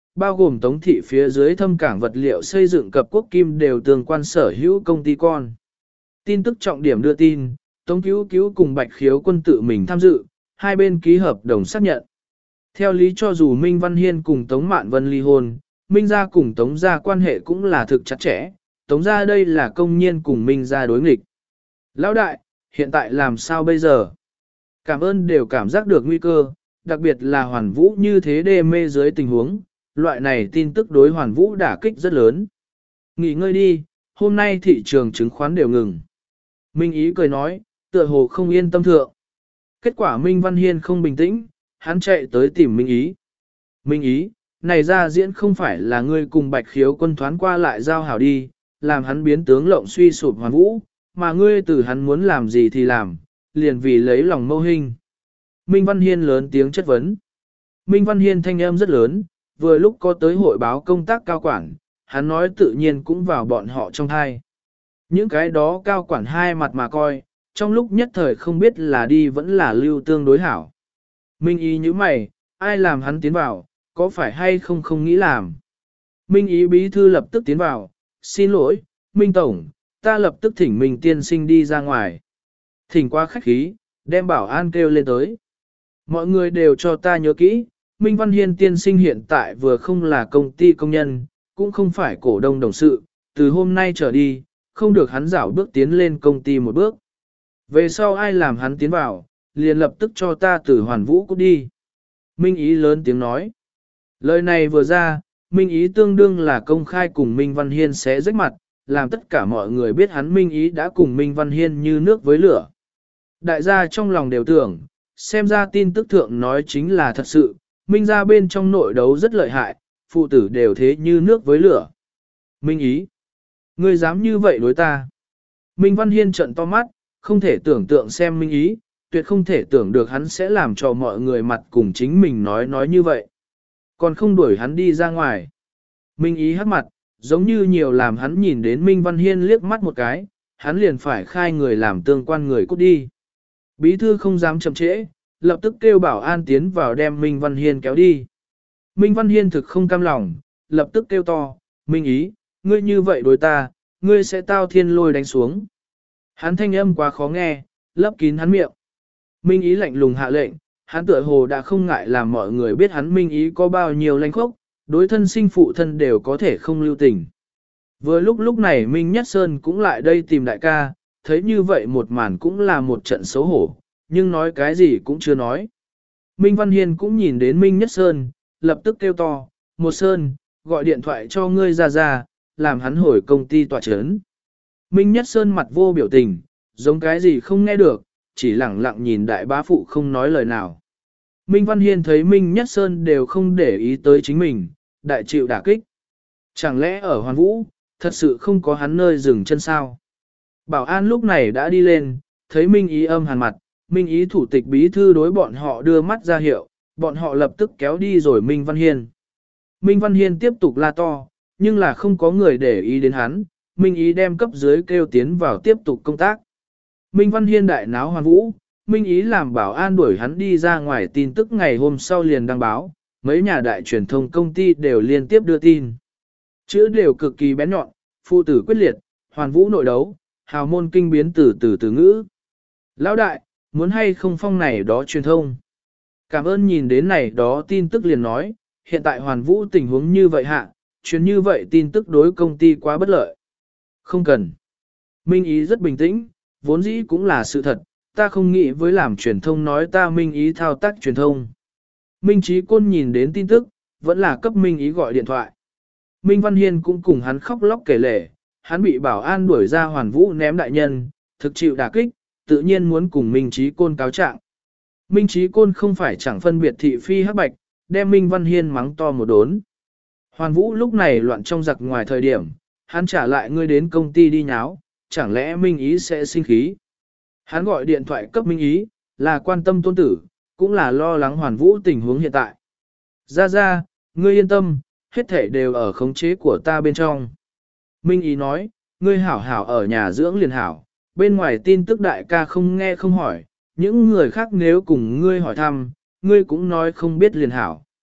bao gồm Tống thị phía dưới thâm cảng vật liệu xây dựng cập quốc kim đều tương quan sở hữu công ty con. Tin tức trọng điểm đưa tin, Tống Cứu Cứu cùng Bạch Khiếu Quân tự mình tham dự, hai bên ký hợp đồng xác nhận. Theo lý cho dù Minh Văn Hiên cùng Tống Mạn Vân ly hôn, Minh gia cùng Tống gia quan hệ cũng là thực chặt chẽ, Tống gia đây là công nhiên cùng Minh gia đối nghịch. Lão đại, hiện tại làm sao bây giờ? Cảm ơn đều cảm giác được nguy cơ, đặc biệt là Hoàn Vũ như thế đê mê dưới tình huống, loại này tin tức đối Hoàn Vũ đả kích rất lớn. Nghỉ ngơi đi, hôm nay thị trường chứng khoán đều ngừng. Minh Ý cười nói, tựa hồ không yên tâm thượng. Kết quả Minh Văn Hiên không bình tĩnh, hắn chạy tới tìm Minh Ý. Minh Ý, này ra diễn không phải là ngươi cùng Bạch Khiếu Quân thoán qua lại giao hảo đi, làm hắn biến tướng lộng suy sụp Hoàn Vũ, mà ngươi từ hắn muốn làm gì thì làm, liền vì lấy lòng mâu hình. Minh Văn Hiên lớn tiếng chất vấn. Minh Văn Hiên thanh âm rất lớn, vừa lúc có tới hội báo công tác cao quản, hắn nói tự nhiên cũng vào bọn họ trong hai. Những cái đó cao quản hai mặt mà coi, trong lúc nhất thời không biết là đi vẫn là lưu tương đối hảo. Minh Ý như mày, ai làm hắn tiến vào, có phải hay không không nghĩ làm. Minh Ý bí thư lập tức tiến vào, xin lỗi, Minh Tổng, ta lập tức thỉnh Minh tiên sinh đi ra ngoài. Thỉnh qua khách khí, đem bảo an kêu lên tới. Mọi người đều cho ta nhớ kỹ, Minh Văn Hiên tiên sinh hiện tại vừa không là công ty công nhân, cũng không phải cổ đông đồng sự, từ hôm nay trở đi, không được hắn rảo bước tiến lên công ty một bước. Về sau ai làm hắn tiến vào, liền lập tức cho ta từ Hoàn Vũ cút đi. Minh Ý lớn tiếng nói. Lời này vừa ra, Minh Ý tương đương là công khai cùng Minh Văn Hiên sẽ rách mặt, làm tất cả mọi người biết hắn Minh Ý đã cùng Minh Văn Hiên như nước với lửa. Đại gia trong lòng đều tưởng, xem ra tin tức thượng nói chính là thật sự, Minh gia bên trong nội đấu rất lợi hại, phụ tử đều thế như nước với lửa. Minh Ý, ngươi dám như vậy đối ta. Minh Văn Hiên trợn to mắt, không thể tưởng tượng xem Minh Ý, tuyệt không thể tưởng được hắn sẽ làm cho mọi người mặt cùng chính mình nói nói như vậy. Còn không đuổi hắn đi ra ngoài. Minh Ý hắc mặt, giống như nhiều làm hắn nhìn đến Minh Văn Hiên liếc mắt một cái, hắn liền phải khai người làm tương quan người cút đi. Bí thư không dám chậm trễ, lập tức kêu bảo an tiến vào đem Minh Văn Hiên kéo đi. Minh Văn Hiên thực không cam lòng, lập tức kêu to, Minh Ý, ngươi như vậy đối ta, ngươi sẽ tao thiên lôi đánh xuống. Hắn thanh âm quá khó nghe, lấp kín hắn miệng. Minh Ý lạnh lùng hạ lệnh, hắn tựa hồ đã không ngại làm mọi người biết hắn Minh Ý có bao nhiêu lanh khốc, đối thân sinh phụ thân đều có thể không lưu tình. Vừa lúc lúc này Minh Nhất Sơn cũng lại đây tìm đại ca, thấy như vậy một màn cũng là một trận xấu hổ, nhưng nói cái gì cũng chưa nói. Minh Văn Hiên cũng nhìn đến Minh Nhất Sơn, lập tức kêu to, một Sơn, gọi điện thoại cho ngươi ra ra, làm hắn hồi công ty tòa chấn. Minh Nhất Sơn mặt vô biểu tình, giống cái gì không nghe được, chỉ lẳng lặng nhìn đại bá phụ không nói lời nào. Minh Văn Hiên thấy Minh Nhất Sơn đều không để ý tới chính mình, đại chịu đả kích. Chẳng lẽ ở Hoàn Vũ, thật sự không có hắn nơi dừng chân sao? Bảo an lúc này đã đi lên, thấy Minh Ý âm hàn mặt, Minh Ý thủ tịch bí thư đối bọn họ đưa mắt ra hiệu, bọn họ lập tức kéo đi rồi Minh Văn Hiên. Minh Văn Hiên tiếp tục la to, nhưng là không có người để ý đến hắn, Minh Ý đem cấp dưới kêu tiến vào tiếp tục công tác. Minh Văn Hiên đại náo Hoàn Vũ, Minh Ý làm bảo an đuổi hắn đi ra ngoài tin tức ngày hôm sau liền đăng báo, mấy nhà đại truyền thông công ty đều liên tiếp đưa tin. Chữ đều cực kỳ bén nhọn, phụ tử quyết liệt, Hoàn Vũ nội đấu, hào môn kinh biến từ từ từ ngữ. Lão đại, muốn hay không phong này đó truyền thông. Cảm ơn nhìn đến này đó tin tức liền nói, hiện tại Hoàn Vũ tình huống như vậy hạ, truyền như vậy tin tức đối công ty quá bất lợi. Không cần. Minh Ý rất bình tĩnh, vốn dĩ cũng là sự thật, ta không nghĩ với làm truyền thông nói ta Minh Ý thao tác truyền thông. Minh Chí Côn nhìn đến tin tức, vẫn là cấp Minh Ý gọi điện thoại. Minh Văn Hiên cũng cùng hắn khóc lóc kể lể, hắn bị bảo an đuổi ra Hoàn Vũ ném đại nhân, thực chịu đả kích, tự nhiên muốn cùng Minh Chí Côn cáo trạng. Minh Chí Côn không phải chẳng phân biệt thị phi hắc bạch, đem Minh Văn Hiên mắng to một đốn. Hoàn Vũ lúc này loạn trong giặc ngoài thời điểm, hắn trả lại ngươi đến công ty đi nháo, chẳng lẽ Minh Ý sẽ sinh khí. Hắn gọi điện thoại cấp Minh Ý, là quan tâm tôn tử, cũng là lo lắng Hoàn Vũ tình huống hiện tại. Ra ra, ngươi yên tâm, hết thể đều ở khống chế của ta bên trong. Minh Ý nói, ngươi hảo hảo ở nhà dưỡng liền hảo, bên ngoài tin tức đại ca không nghe không hỏi, những người khác nếu cùng ngươi hỏi thăm, ngươi cũng nói không biết liền hảo.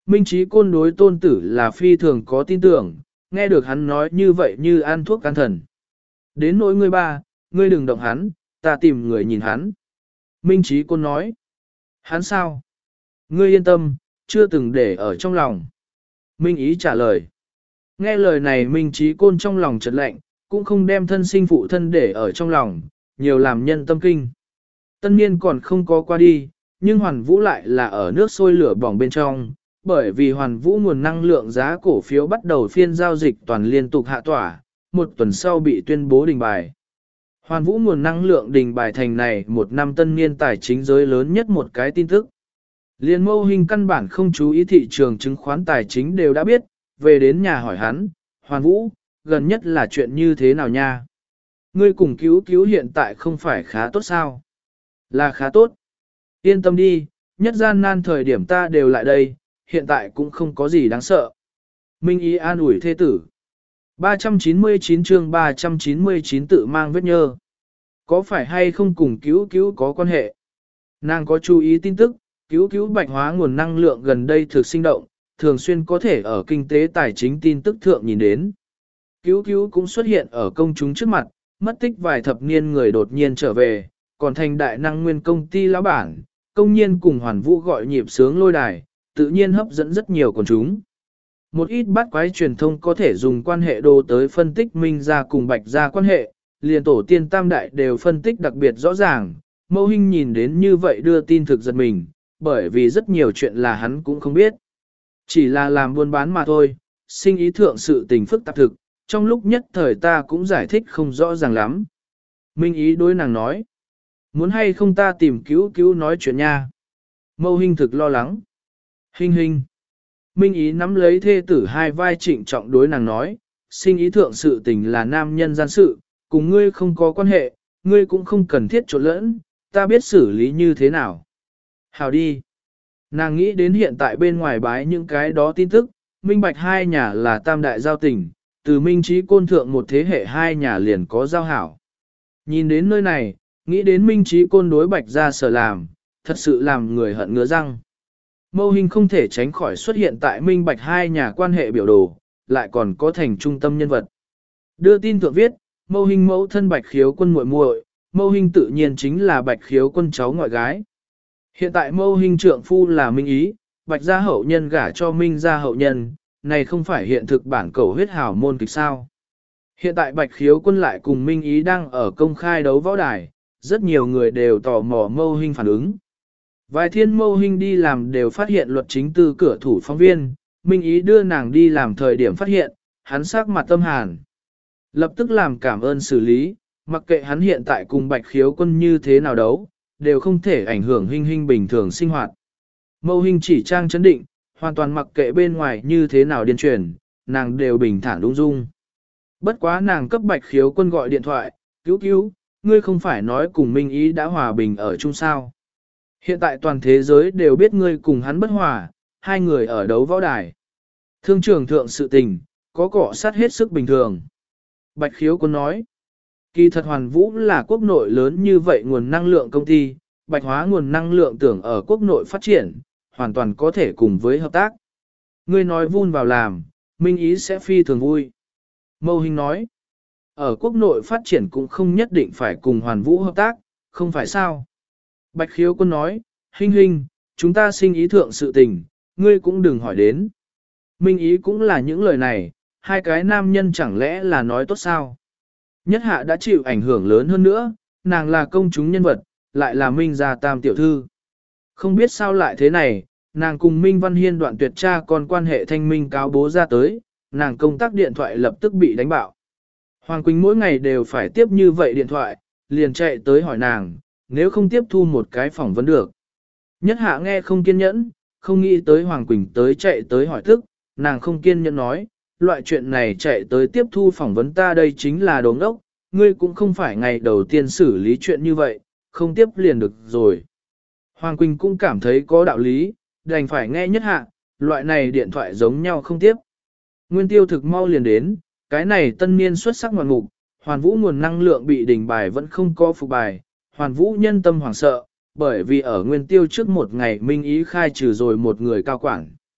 Minh Trí Côn đối tôn tử là phi thường có tin tưởng, nghe được hắn nói như vậy như ăn thuốc can thần. Đến nỗi ngươi ba, ngươi đừng động hắn, ta tìm người nhìn hắn. Minh Trí Côn nói. Hắn sao? Ngươi yên tâm, chưa từng để ở trong lòng. Minh Ý trả lời. Nghe lời này Minh Trí Côn trong lòng chợt lạnh, cũng không đem thân sinh phụ thân để ở trong lòng, nhiều làm nhân tâm kinh. Tân niên còn không có qua đi, nhưng Hoàn Vũ lại là ở nước sôi lửa bỏng bên trong, bởi vì Hoàn Vũ nguồn năng lượng giá cổ phiếu bắt đầu phiên giao dịch toàn liên tục hạ tỏa, một tuần sau bị tuyên bố đình bài. Hoàn Vũ nguồn năng lượng đình bài thành này một năm tân niên tài chính giới lớn nhất một cái tin tức. Liên Mâu Hình căn bản không chú ý thị trường chứng khoán tài chính đều đã biết, về đến nhà hỏi hắn, Hoàn Vũ, gần nhất là chuyện như thế nào nha? Ngươi cùng cứu cứu hiện tại không phải khá tốt sao? Là khá tốt. Yên tâm đi, nhất gian nan thời điểm ta đều lại đây, hiện tại cũng không có gì đáng sợ. Minh Ý an ủi thê tử. ba trăm chín mươi chín chương ba trăm chín mươi chín tự mang vết nhơ. Có phải hay không cùng cứu cứu có quan hệ? Nàng có chú ý tin tức, cứu cứu bạch hóa nguồn năng lượng gần đây thực sinh động, thường xuyên có thể ở kinh tế tài chính tin tức thượng nhìn đến. Cứu cứu cũng xuất hiện ở công chúng trước mặt, mất tích vài thập niên người đột nhiên trở về, còn thành đại năng nguyên công ty lão bản, công nhiên cùng Hoàn Vũ gọi nhịp sướng lôi đài, tự nhiên hấp dẫn rất nhiều quần chúng. Một ít bắt quái truyền thông có thể dùng quan hệ đồ tới phân tích Minh gia cùng Bạch gia quan hệ, liền tổ tiên tam đại đều phân tích đặc biệt rõ ràng, Mâu Hinh nhìn đến như vậy đưa tin thực giật mình, bởi vì rất nhiều chuyện là hắn cũng không biết. Chỉ là làm buôn bán mà thôi, sinh ý thượng sự tình phức tạp thực, trong lúc nhất thời ta cũng giải thích không rõ ràng lắm. Minh Ý đối nàng nói, muốn hay không ta tìm cứu cứu nói chuyện nha. Mâu Hinh thực lo lắng. Hinh hinh. Minh Ý nắm lấy thê tử hai vai trịnh trọng đối nàng nói, sinh ý thượng sự tình là nam nhân gian sự, cùng ngươi không có quan hệ, ngươi cũng không cần thiết trộn lẫn, ta biết xử lý như thế nào. Hào đi. Nàng nghĩ đến hiện tại bên ngoài bái những cái đó tin tức, minh bạch hai nhà là tam đại giao tình, từ minh trí côn thượng một thế hệ hai nhà liền có giao hảo. Nhìn đến nơi này, nghĩ đến minh trí côn đối bạch ra sở làm, thật sự làm người hận ngứa răng. Mâu Hình không thể tránh khỏi xuất hiện tại minh bạch hai nhà quan hệ biểu đồ, lại còn có thành trung tâm nhân vật. Đưa tin thượng viết, Mâu Hình mẫu thân bạch khiếu quân muội muội, Mâu Hình tự nhiên chính là bạch khiếu quân cháu ngoại gái. Hiện tại Mâu Hình trượng phu là Minh Ý, bạch gia hậu nhân gả cho Minh gia hậu nhân, này không phải hiện thực bản cầu huyết hào môn kịch sao. Hiện tại bạch khiếu quân lại cùng Minh Ý đang ở công khai đấu võ đài, rất nhiều người đều tò mò Mâu Hình phản ứng. Vài thiên Mâu Hình đi làm đều phát hiện luật chính từ cửa thủ phóng viên, Minh Ý đưa nàng đi làm thời điểm phát hiện, hắn sắc mặt tâm hàn. Lập tức làm cảm ơn xử lý, mặc kệ hắn hiện tại cùng bạch khiếu quân như thế nào đấu, đều không thể ảnh hưởng Hinh Hinh bình thường sinh hoạt. Mâu Hinh chỉ trang chấn định, hoàn toàn mặc kệ bên ngoài như thế nào điên truyền, nàng đều bình thản ung dung. Bất quá nàng cấp bạch khiếu quân gọi điện thoại, cứu cứu, ngươi không phải nói cùng Minh Ý đã hòa bình ở chung sao. Hiện tại toàn thế giới đều biết ngươi cùng hắn bất hòa, hai người ở đấu võ đài. Thương trường thượng sự tình, có cọ sát hết sức bình thường. Bạch khiếu quân nói, kỳ thật Hoàn Vũ là quốc nội lớn như vậy nguồn năng lượng công ty, bạch hóa nguồn năng lượng tưởng ở quốc nội phát triển, hoàn toàn có thể cùng với hợp tác. Ngươi nói vun vào làm, Minh Ý sẽ phi thường vui. Mâu Hình nói, ở quốc nội phát triển cũng không nhất định phải cùng Hoàn Vũ hợp tác, không phải sao. Bạch khiếu quân nói, Hinh Hinh, chúng ta sinh ý thượng sự tình, ngươi cũng đừng hỏi đến. Minh Ý cũng là những lời này, hai cái nam nhân chẳng lẽ là nói tốt sao. Nhất hạ đã chịu ảnh hưởng lớn hơn nữa, nàng là công chúng nhân vật, lại là Minh gia tam tiểu thư. Không biết sao lại thế này, nàng cùng Minh Văn Hiên đoạn tuyệt tra còn quan hệ thanh minh cáo bố ra tới, nàng công tác điện thoại lập tức bị đánh bạo. Hoàng Quỳnh mỗi ngày đều phải tiếp như vậy điện thoại, liền chạy tới hỏi nàng, nếu không tiếp thu một cái phỏng vấn được. Nhất hạ nghe không kiên nhẫn, không nghĩ tới Hoàng Quỳnh tới chạy tới hỏi thức, nàng không kiên nhẫn nói, loại chuyện này chạy tới tiếp thu phỏng vấn ta đây chính là đồ ngốc, ngươi cũng không phải ngày đầu tiên xử lý chuyện như vậy, không tiếp liền được rồi. Hoàng Quỳnh cũng cảm thấy có đạo lý, đành phải nghe nhất hạ, loại này điện thoại giống nhau không tiếp. Nguyên tiêu thực mau liền đến, cái này tân niên xuất sắc ngoạn mục, Hoàn Vũ nguồn năng lượng bị đình bài vẫn không có phục bài, Hoàn Vũ nhân tâm hoảng sợ, bởi vì ở nguyên tiêu trước một ngày Minh Ý khai trừ rồi một người cao quản.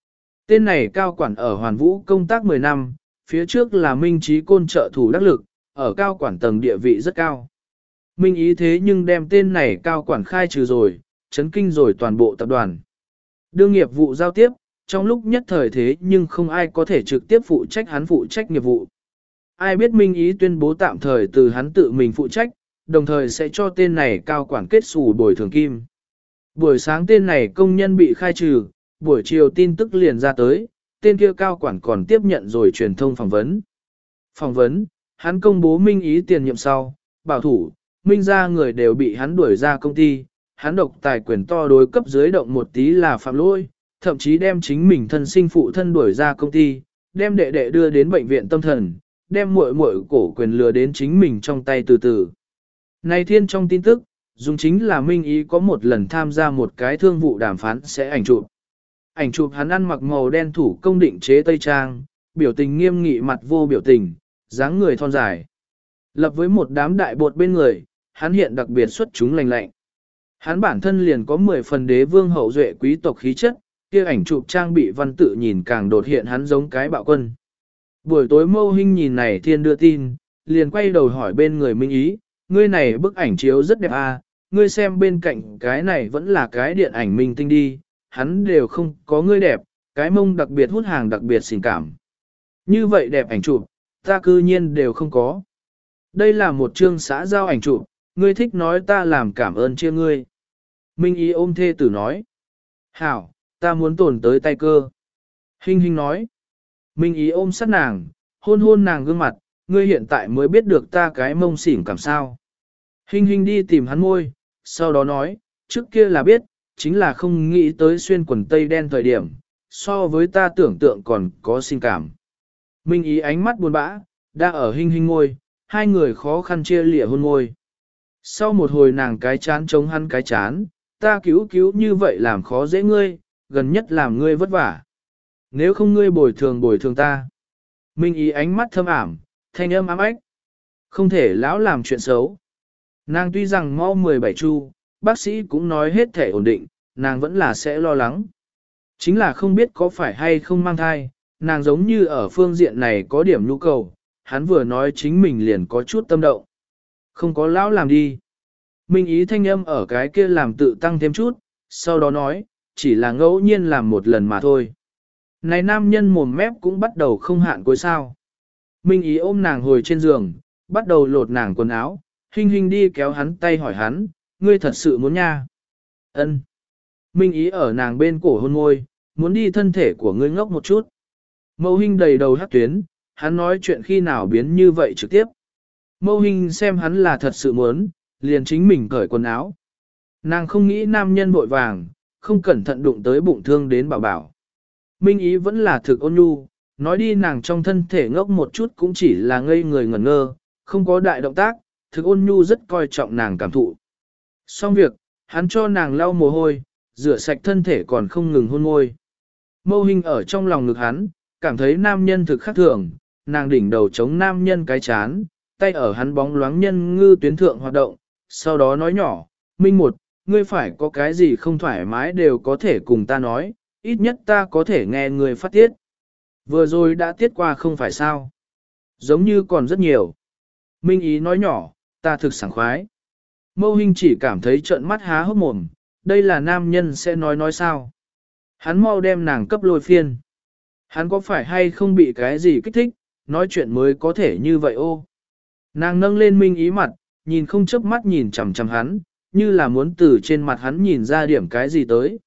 Tên này cao quản ở Hoàn Vũ công tác mười năm, phía trước là Minh Trí Côn trợ thủ đắc lực, ở cao quản tầng địa vị rất cao. Minh Ý thế nhưng đem tên này cao quản khai trừ rồi, chấn kinh rồi toàn bộ tập đoàn. Đương nghiệp vụ giao tiếp, trong lúc nhất thời thế nhưng không ai có thể trực tiếp phụ trách hắn phụ trách nghiệp vụ. Ai biết Minh Ý tuyên bố tạm thời từ hắn tự mình phụ trách, đồng thời sẽ cho tên này cao quản kết xù bồi thường kim. Buổi sáng tên này công nhân bị khai trừ, buổi chiều tin tức liền ra tới, tên kia cao quản còn tiếp nhận rồi truyền thông phỏng vấn. Phỏng vấn, hắn công bố Minh Ý tiền nhiệm sau, bảo thủ, Minh ra người đều bị hắn đuổi ra công ty, hắn độc tài quyền to đối cấp dưới động một tí là phạm lỗi, thậm chí đem chính mình thân sinh phụ thân đuổi ra công ty, đem đệ đệ đưa đến bệnh viện tâm thần, đem muội muội cổ quyền lừa đến chính mình trong tay từ từ. Này thiên trong tin tức, dùng chính là Minh Ý có một lần tham gia một cái thương vụ đàm phán sẽ ảnh chụp. Ảnh chụp hắn ăn mặc màu đen thủ công định chế tây trang, biểu tình nghiêm nghị mặt vô biểu tình, dáng người thon dài. Lập với một đám đại bột bên người, hắn hiện đặc biệt xuất chúng lành lạnh. Hắn bản thân liền có mười phần đế vương hậu duệ quý tộc khí chất, kia ảnh chụp trang bị văn tự nhìn càng đột hiện hắn giống cái bạo quân. Buổi tối Mâu Hinh nhìn này thiên đưa tin, liền quay đầu hỏi bên người Minh Ý, ngươi này bức ảnh chiếu rất đẹp à, ngươi xem bên cạnh cái này vẫn là cái điện ảnh minh tinh đi, hắn đều không có ngươi đẹp, cái mông đặc biệt hút hàng đặc biệt xinh cảm. Như vậy đẹp ảnh chụp, ta cư nhiên đều không có. Đây là một chương xã giao ảnh chụp, ngươi thích nói ta làm cảm ơn chia ngươi. Minh Ý ôm thê tử nói. Hảo, ta muốn tổn tới tay cơ. Hinh Hinh nói. Minh Ý ôm sát nàng, hôn hôn nàng gương mặt, ngươi hiện tại mới biết được ta cái mông xỉn cảm sao. Hinh Hinh đi tìm hắn môi, sau đó nói, trước kia là biết, chính là không nghĩ tới xuyên quần tây đen thời điểm, so với ta tưởng tượng còn có sinh cảm. Minh Ý ánh mắt buồn bã, đã ở Hinh Hinh ngôi, hai người khó khăn chia lịa hôn môi. Sau một hồi nàng cái chán chống hắn cái chán, ta cứu cứu như vậy làm khó dễ ngươi, gần nhất làm ngươi vất vả. Nếu không ngươi bồi thường bồi thường ta. Minh Ý ánh mắt thâm ảm, thanh âm ám ách. Không thể lão làm chuyện xấu. Nàng tuy rằng mau mười bảy chu, bác sĩ cũng nói hết thể ổn định, nàng vẫn là sẽ lo lắng. Chính là không biết có phải hay không mang thai, nàng giống như ở phương diện này có điểm nhu cầu, hắn vừa nói chính mình liền có chút tâm động. Không có lão làm đi. Minh Ý thanh âm ở cái kia làm tự tăng thêm chút, sau đó nói, chỉ là ngẫu nhiên làm một lần mà thôi. Này nam nhân mồm mép cũng bắt đầu không hạn cuối sao. Minh Ý ôm nàng hồi trên giường, bắt đầu lột nàng quần áo, Hinh Hinh đi kéo hắn tay hỏi hắn, ngươi thật sự muốn nha? Ân. Minh Ý ở nàng bên cổ hôn môi, muốn đi thân thể của ngươi ngốc một chút. Mâu Hinh đầy đầu hắc tuyến, hắn nói chuyện khi nào biến như vậy trực tiếp. Mâu Hinh xem hắn là thật sự muốn, liền chính mình cởi quần áo. Nàng không nghĩ nam nhân vội vàng, không cẩn thận đụng tới bụng thương đến bảo bảo. Minh Ý vẫn là thực ôn nhu, nói đi nàng trong thân thể ngốc một chút cũng chỉ là ngây người ngẩn ngơ, không có đại động tác, thực ôn nhu rất coi trọng nàng cảm thụ. Xong việc, hắn cho nàng lau mồ hôi, rửa sạch thân thể còn không ngừng hôn môi. Mâu Hinh ở trong lòng ngực hắn, cảm thấy nam nhân thực khác thường, nàng đỉnh đầu chống nam nhân cái chán, tay ở hắn bóng loáng nhân ngư tuyến thượng hoạt động, sau đó nói nhỏ, Minh một, ngươi phải có cái gì không thoải mái đều có thể cùng ta nói, ít nhất ta có thể nghe ngươi phát tiết. Vừa rồi đã tiết qua không phải sao. Giống như còn rất nhiều. Minh Ý nói nhỏ, ta thực sảng khoái. Mâu Hinh chỉ cảm thấy trợn mắt há hốc mồm, đây là nam nhân sẽ nói nói sao. Hắn mau đem nàng cấp lôi phiên. Hắn có phải hay không bị cái gì kích thích, nói chuyện mới có thể như vậy ô. Nàng nâng lên Minh Ý mặt, nhìn không chớp mắt nhìn chằm chằm hắn, như là muốn từ trên mặt hắn nhìn ra điểm cái gì tới.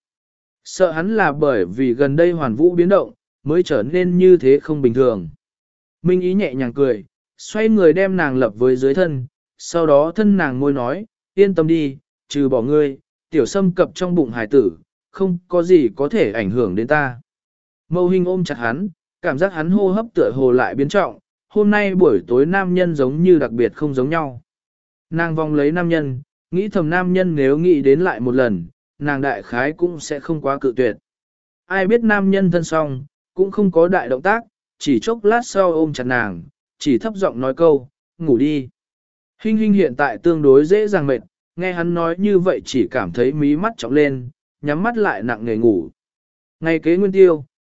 Sợ hắn là bởi vì gần đây hoàn vũ biến động, mới trở nên như thế không bình thường. Minh Ý nhẹ nhàng cười, xoay người đem nàng lập với dưới thân, sau đó thân nàng môi nói, yên tâm đi, trừ bỏ ngươi, tiểu sâm cập trong bụng hải tử, không có gì có thể ảnh hưởng đến ta. Mâu Hinh ôm chặt hắn, cảm giác hắn hô hấp tựa hồ lại biến trọng, hôm nay buổi tối nam nhân giống như đặc biệt không giống nhau. Nàng vòng lấy nam nhân, nghĩ thầm nam nhân nếu nghĩ đến lại một lần, nàng đại khái cũng sẽ không quá cự tuyệt. Ai biết nam nhân thân xong, cũng không có đại động tác, chỉ chốc lát sau ôm chặt nàng, chỉ thấp giọng nói câu, ngủ đi. Hinh Hinh hiện tại tương đối dễ dàng mệt, nghe hắn nói như vậy chỉ cảm thấy mí mắt trọng lên, nhắm mắt lại nặng nề ngủ. Ngày kế nguyên tiêu,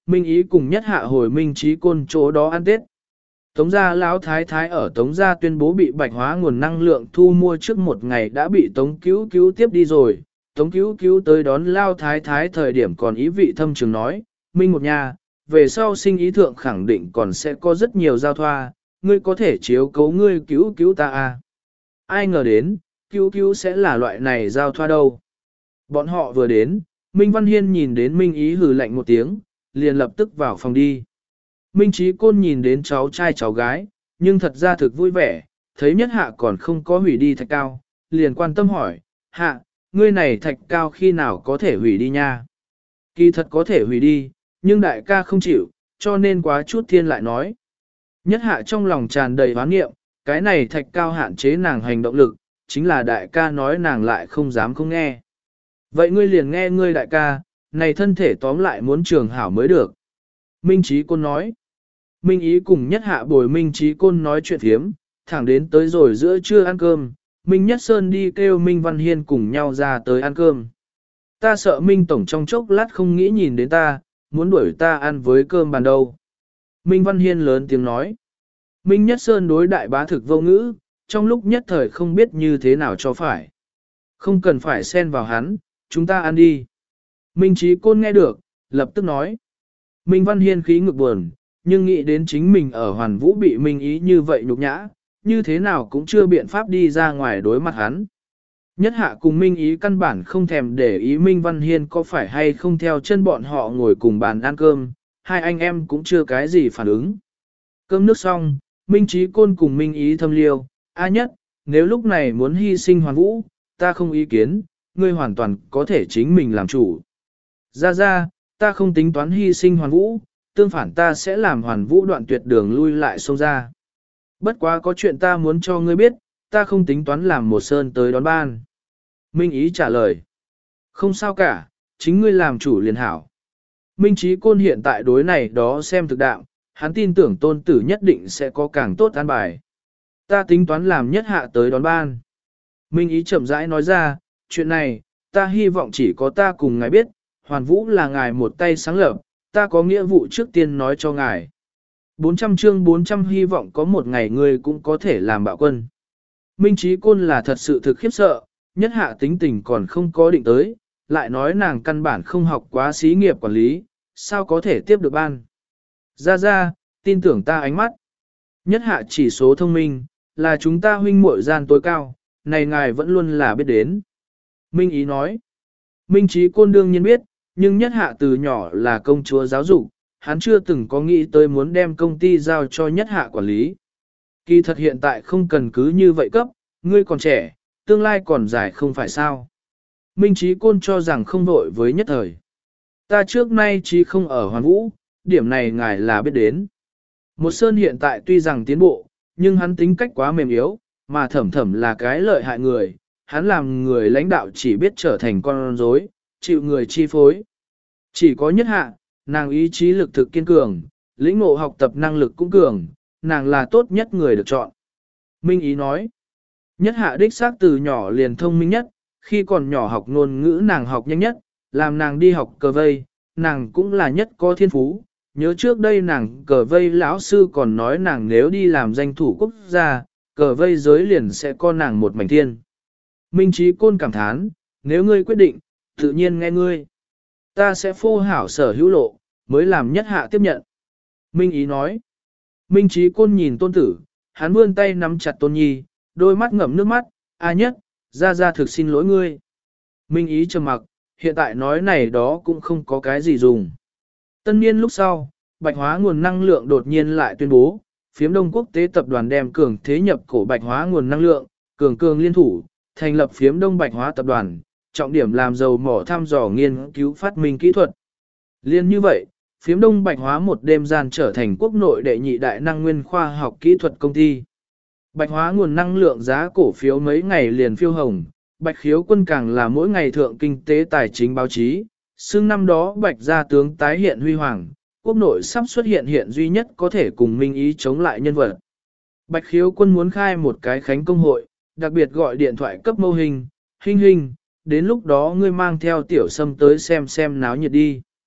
Minh Ý cùng nhất hạ hồi Minh Trí Côn chỗ đó ăn Tết. Tống gia lão thái thái ở Tống gia tuyên bố bị bạch hóa nguồn năng lượng thu mua trước một ngày đã bị Tống cứu cứu tiếp đi rồi. Tống cứu cứu tới đón lao thái thái thời điểm còn ý vị thâm trường nói, Minh một nhà, về sau sinh ý thượng khẳng định còn sẽ có rất nhiều giao thoa, ngươi có thể chiếu cấu ngươi cứu cứu ta à. Ai ngờ đến, cứu cứu sẽ là loại này giao thoa đâu. Bọn họ vừa đến, Minh Văn Hiên nhìn đến Minh Ý hừ lạnh một tiếng, liền lập tức vào phòng đi. Minh Trí Côn nhìn đến cháu trai cháu gái, nhưng thật ra thực vui vẻ, thấy nhất hạ còn không có hủy đi thạch cao, liền quan tâm hỏi, hạ, ngươi này thạch cao khi nào có thể hủy đi nha? Kỳ thật có thể hủy đi, nhưng đại ca không chịu, cho nên quá chút thiên lại nói. Nhất hạ trong lòng tràn đầy hoán nghiệm, cái này thạch cao hạn chế nàng hành động lực, chính là đại ca nói nàng lại không dám không nghe. Vậy ngươi liền nghe ngươi đại ca, này thân thể tóm lại muốn trường hảo mới được. Minh Trí Côn nói. Minh Ý cùng nhất hạ bồi Minh Trí Côn nói chuyện thiếm, thẳng đến tới rồi giữa trưa ăn cơm, Minh Nhất Sơn đi kêu Minh Văn Hiên cùng nhau ra tới ăn cơm. Ta sợ Minh Tổng trong chốc lát không nghĩ nhìn đến ta, muốn đuổi ta ăn với cơm bàn đâu. Minh Văn Hiên lớn tiếng nói. Minh Nhất Sơn đối đại bá thực vô ngữ, trong lúc nhất thời không biết như thế nào cho phải. Không cần phải xen vào hắn, chúng ta ăn đi. Minh Trí Côn nghe được, lập tức nói. Minh Văn Hiên khí ngực buồn, nhưng nghĩ đến chính mình ở Hoàn Vũ bị Minh Ý như vậy nhục nhã, như thế nào cũng chưa biện pháp đi ra ngoài đối mặt hắn. Nhất hạ cùng Minh Ý căn bản không thèm để ý Minh Văn Hiên có phải hay không theo chân bọn họ ngồi cùng bàn ăn cơm, hai anh em cũng chưa cái gì phản ứng. Cơm nước xong, Minh Trí Côn cùng Minh Ý thâm liêu, A Nhất, nếu lúc này muốn hy sinh Hoàn Vũ, ta không ý kiến, ngươi hoàn toàn có thể chính mình làm chủ. Ra ra, ta không tính toán hy sinh Hoàn Vũ, tương phản ta sẽ làm Hoàn Vũ đoạn tuyệt đường lui lại xông ra. Bất quá có chuyện ta muốn cho ngươi biết, ta không tính toán làm một sơn tới đón ban. Minh Ý trả lời. Không sao cả, chính ngươi làm chủ liền hảo. Minh Trí Côn hiện tại đối này đó xem thực đạo, hắn tin tưởng tôn tử nhất định sẽ có càng tốt an bài. Ta tính toán làm nhất hạ tới đón ban. Minh Ý chậm rãi nói ra, chuyện này, ta hy vọng chỉ có ta cùng ngài biết, Hoàn Vũ là ngài một tay sáng lập, ta có nghĩa vụ trước tiên nói cho ngài. bốn trăm chương bốn trăm hy vọng có một ngày ngươi cũng có thể làm bạo quân. Minh Trí Côn là thật sự thực khiếp sợ, nhất hạ tính tình còn không có định tới, lại nói nàng căn bản không học quá xí nghiệp quản lý, sao có thể tiếp được ban. Ra ra, tin tưởng ta ánh mắt. Nhất hạ chỉ số thông minh, là chúng ta huynh muội gian tối cao, này ngài vẫn luôn là biết đến. Minh Ý nói, Minh Trí Côn đương nhiên biết, nhưng nhất hạ từ nhỏ là công chúa giáo dục, hắn chưa từng có nghĩ tới muốn đem công ty giao cho nhất hạ quản lý. Kỳ thật hiện tại không cần cứ như vậy cấp, ngươi còn trẻ, tương lai còn dài không phải sao. Minh Trí Côn cho rằng không vội với nhất thời. Ta trước nay chỉ không ở Hoàn Vũ, điểm này ngài là biết đến. Một Sơn hiện tại tuy rằng tiến bộ, nhưng hắn tính cách quá mềm yếu, mà thẩm thẩm là cái lợi hại người, hắn làm người lãnh đạo chỉ biết trở thành con rối, chịu người chi phối. Chỉ có nhất hạ, nàng ý chí lực thực kiên cường, lĩnh ngộ học tập năng lực cũng cường, nàng là tốt nhất người được chọn. Minh Ý nói, nhất hạ đích xác từ nhỏ liền thông minh nhất, khi còn nhỏ học ngôn ngữ nàng học nhanh nhất, làm nàng đi học cờ vây, nàng cũng là nhất có thiên phú. Nhớ trước đây nàng cờ vây lão sư còn nói nàng nếu đi làm danh thủ quốc gia, cờ vây giới liền sẽ có nàng một mảnh thiên. Minh Trí Côn cảm thán, nếu ngươi quyết định, tự nhiên nghe ngươi. Ta sẽ phô hảo sở hữu lộ, mới làm nhất hạ tiếp nhận. Minh Ý nói. Minh Trí Côn nhìn tôn tử, hắn vươn tay nắm chặt tôn nhi, đôi mắt ngậm nước mắt, A Nhất, ra ra thực xin lỗi ngươi. Minh Ý trầm mặc, hiện tại nói này đó cũng không có cái gì dùng. Tân niên lúc sau, bạch hóa nguồn năng lượng đột nhiên lại tuyên bố, phiếm đông quốc tế tập đoàn đem cường thế nhập cổ bạch hóa nguồn năng lượng, cường cường liên thủ, thành lập phiếm đông bạch hóa tập đoàn, trọng điểm làm dầu mỏ thăm dò nghiên cứu phát minh kỹ thuật. Liên như vậy, phiếm đông bạch hóa một đêm gian trở thành quốc nội đệ nhị đại năng nguyên khoa học kỹ thuật công ty. Bạch hóa nguồn năng lượng giá cổ phiếu mấy ngày liền phiêu hồng, bạch khiếu quân càng là mỗi ngày thượng kinh tế tài chính báo chí, xưng năm đó bạch gia tướng tái hiện huy hoàng, quốc nội sắp xuất hiện hiện duy nhất có thể cùng Minh Ý chống lại nhân vật. Bạch khiếu quân muốn khai một cái khánh công hội, đặc biệt gọi điện thoại cấp mâu hình, hình hình, đến lúc đó ngươi mang theo tiểu sâm tới xem xem náo nhiệt đi.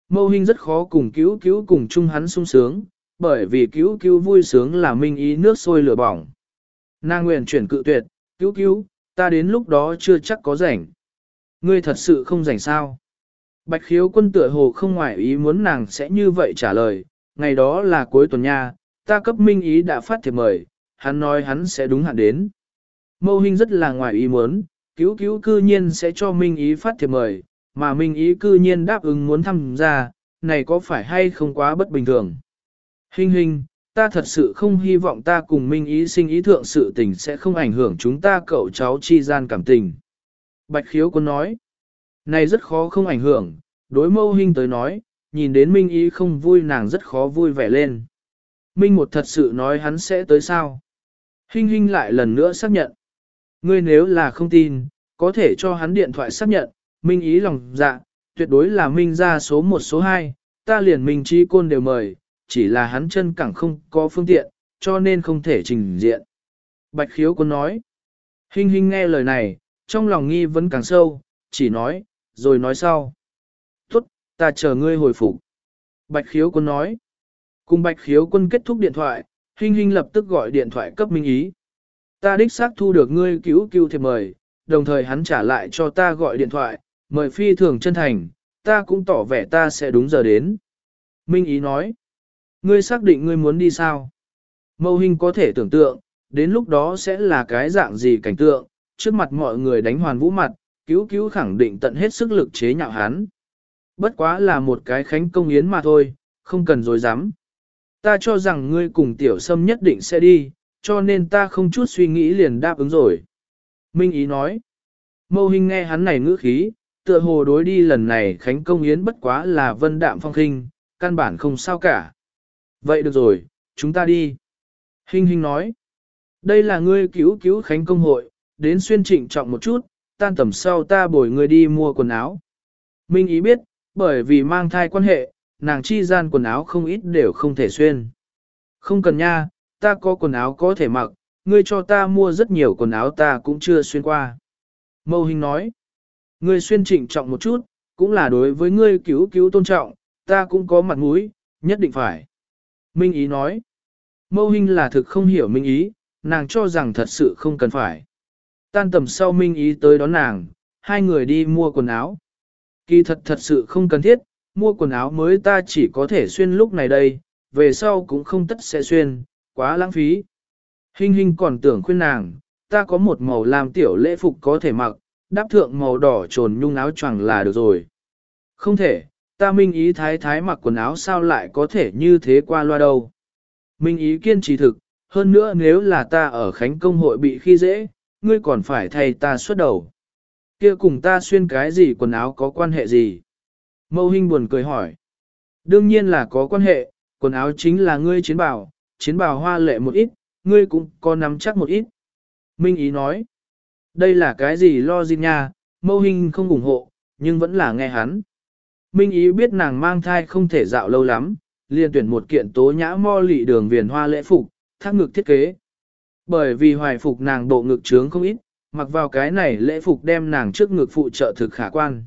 Mâu Hinh rất khó cùng cứu cứu cùng chung hắn sung sướng, bởi vì cứu cứu vui sướng là Minh Ý nước sôi lửa bỏng. Nàng nguyện chuyển cự tuyệt, cứu cứu, ta đến lúc đó chưa chắc có rảnh. Ngươi thật sự không rảnh sao? Bạch khiếu quân tựa hồ không ngoại ý muốn nàng sẽ như vậy trả lời, ngày đó là cuối tuần nha, ta cấp Minh Ý đã phát thiệp mời, hắn nói hắn sẽ đúng hạn đến. Mâu Hinh rất là ngoại ý muốn, cứu cứu cư nhiên sẽ cho Minh Ý phát thiệp mời, mà Minh Ý cư nhiên đáp ứng muốn tham gia, này có phải hay không quá bất bình thường. Hinh Hinh, ta thật sự không hy vọng ta cùng Minh Ý sinh ý thượng sự tình sẽ không ảnh hưởng chúng ta cậu cháu chi gian cảm tình. Bạch khiếu quân nói, này rất khó không ảnh hưởng, đối Mâu Hinh tới nói, nhìn đến Minh Ý không vui nàng rất khó vui vẻ lên. Minh một thật sự nói hắn sẽ tới sao? Hinh Hinh lại lần nữa xác nhận. Ngươi nếu là không tin, có thể cho hắn điện thoại xác nhận, Minh Ý lòng dạ, tuyệt đối là Minh ra số một số hai, ta liền Minh Trí Côn đều mời, chỉ là hắn chân cẳng không có phương tiện, cho nên không thể trình diện. Bạch khiếu quân nói. Hinh Hinh nghe lời này, trong lòng nghi vấn càng sâu, chỉ nói, rồi nói sau. Tốt, ta chờ ngươi hồi phục. Bạch khiếu quân nói. Cùng Bạch khiếu quân kết thúc điện thoại, Hinh Hinh lập tức gọi điện thoại cấp Minh Ý. Ta đích xác thu được ngươi cứu cứu thiệp mời, đồng thời hắn trả lại cho ta gọi điện thoại, mời phi thường chân thành, ta cũng tỏ vẻ ta sẽ đúng giờ đến. Minh Ý nói, ngươi xác định ngươi muốn đi sao? Mâu Hinh có thể tưởng tượng, đến lúc đó sẽ là cái dạng gì cảnh tượng, trước mặt mọi người đánh hoàn vũ mặt, cứu cứu khẳng định tận hết sức lực chế nhạo hắn. Bất quá là một cái khánh công yến mà thôi, không cần dối dám. Ta cho rằng ngươi cùng tiểu sâm nhất định sẽ đi, cho nên ta không chút suy nghĩ liền đáp ứng rồi. Minh Ý nói, Mâu Hinh nghe hắn này ngữ khí, tựa hồ đối đi lần này khánh công yến bất quá là vân đạm phong khinh, căn bản không sao cả. Vậy được rồi, chúng ta đi. Hinh Hinh nói, đây là ngươi cứu cứu khánh công hội, đến xuyên trịnh trọng một chút, tan tầm sau ta bồi ngươi đi mua quần áo. Minh Ý biết, bởi vì mang thai quan hệ, nàng chi gian quần áo không ít đều không thể xuyên. Không cần nha, ta có quần áo có thể mặc, ngươi cho ta mua rất nhiều quần áo ta cũng chưa xuyên qua. Mâu Hinh nói, ngươi xuyên trịnh trọng một chút, cũng là đối với ngươi cứu cứu tôn trọng, ta cũng có mặt mũi, nhất định phải. Minh Ý nói, Mâu Hinh là thực không hiểu Minh Ý, nàng cho rằng thật sự không cần phải. Tan tầm sau Minh Ý tới đón nàng, hai người đi mua quần áo. Kỳ thật thật sự không cần thiết, mua quần áo mới ta chỉ có thể xuyên lúc này đây, về sau cũng không tất sẽ xuyên, quá lãng phí. Hinh Hinh còn tưởng khuyên nàng, ta có một màu làm tiểu lễ phục có thể mặc, đáp thượng màu đỏ trồn nhung áo choàng là được rồi. Không thể, ta Minh Ý thái thái mặc quần áo sao lại có thể như thế qua loa đâu. Minh Ý kiên trì thực, hơn nữa nếu là ta ở Khánh Công hội bị khi dễ, ngươi còn phải thay ta xuất đầu. Kia cùng ta xuyên cái gì quần áo có quan hệ gì? Mâu Hinh buồn cười hỏi. Đương nhiên là có quan hệ, quần áo chính là ngươi chiến bào, chiến bào hoa lệ một ít, ngươi cũng có nắm chắc một ít. Minh Ý nói. Đây là cái gì lo gì nha, Mâu Hinh không ủng hộ, nhưng vẫn là nghe hắn. Minh Ý biết nàng mang thai không thể dạo lâu lắm, liền tuyển một kiện tố nhã mo lị đường viền hoa lễ phục, thác ngực thiết kế. Bởi vì hoài phục nàng bộ ngực trướng không ít, mặc vào cái này lễ phục đem nàng trước ngực phụ trợ thực khả quan.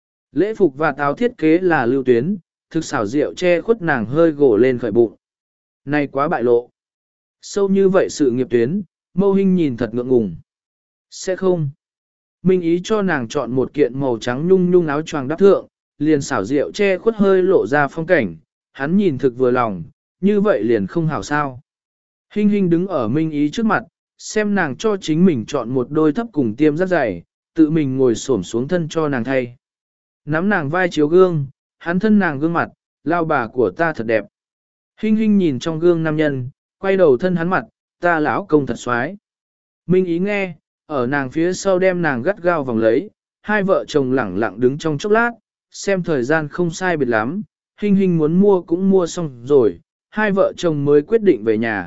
Lễ phục và áo thiết kế là lưu tuyến, thực xảo diệu che khuất nàng hơi gồ lên khởi bụng. Này quá bại lộ. Sâu như vậy sự nghiệp tuyến, Mâu Hinh nhìn thật ngượng ngùng. Sẽ không. Minh Ý cho nàng chọn một kiện màu trắng nhung nhung áo choàng đắp thượng, liền xảo diệu che khuất hơi lộ ra phong cảnh, hắn nhìn thực vừa lòng, như vậy liền không hảo sao. Hinh Hinh đứng ở Minh Ý trước mặt, xem nàng cho chính mình chọn một đôi thấp cùng tiêm rất dày, tự mình ngồi xổm xuống thân cho nàng thay. Nắm nàng vai chiếu gương, hắn thân nàng gương mặt, lao bà của ta thật đẹp. Hinh Hinh nhìn trong gương nam nhân, quay đầu thân hắn mặt, ta lão công thật xoái. Minh Ý nghe, ở nàng phía sau đem nàng gắt gao vòng lấy, hai vợ chồng lẳng lặng đứng trong chốc lát, xem thời gian không sai biệt lắm, Hinh Hinh muốn mua cũng mua xong rồi, hai vợ chồng mới quyết định về nhà.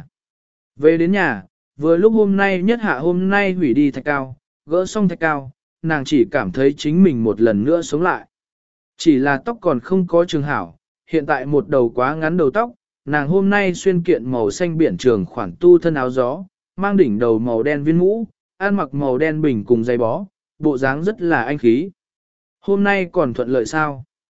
Về đến nhà, vừa lúc hôm nay nhất hạ hôm nay hủy đi thạch cao, gỡ xong thạch cao, nàng chỉ cảm thấy chính mình một lần nữa sống lại. Chỉ là tóc còn không có trường hảo, hiện tại một đầu quá ngắn đầu tóc, nàng hôm nay xuyên kiện màu xanh biển trường khoản tu thân áo gió, mang đỉnh đầu màu đen viên mũ, ăn mặc màu đen bình cùng giày bó, bộ dáng rất là anh khí. Hôm nay còn thuận lợi sao?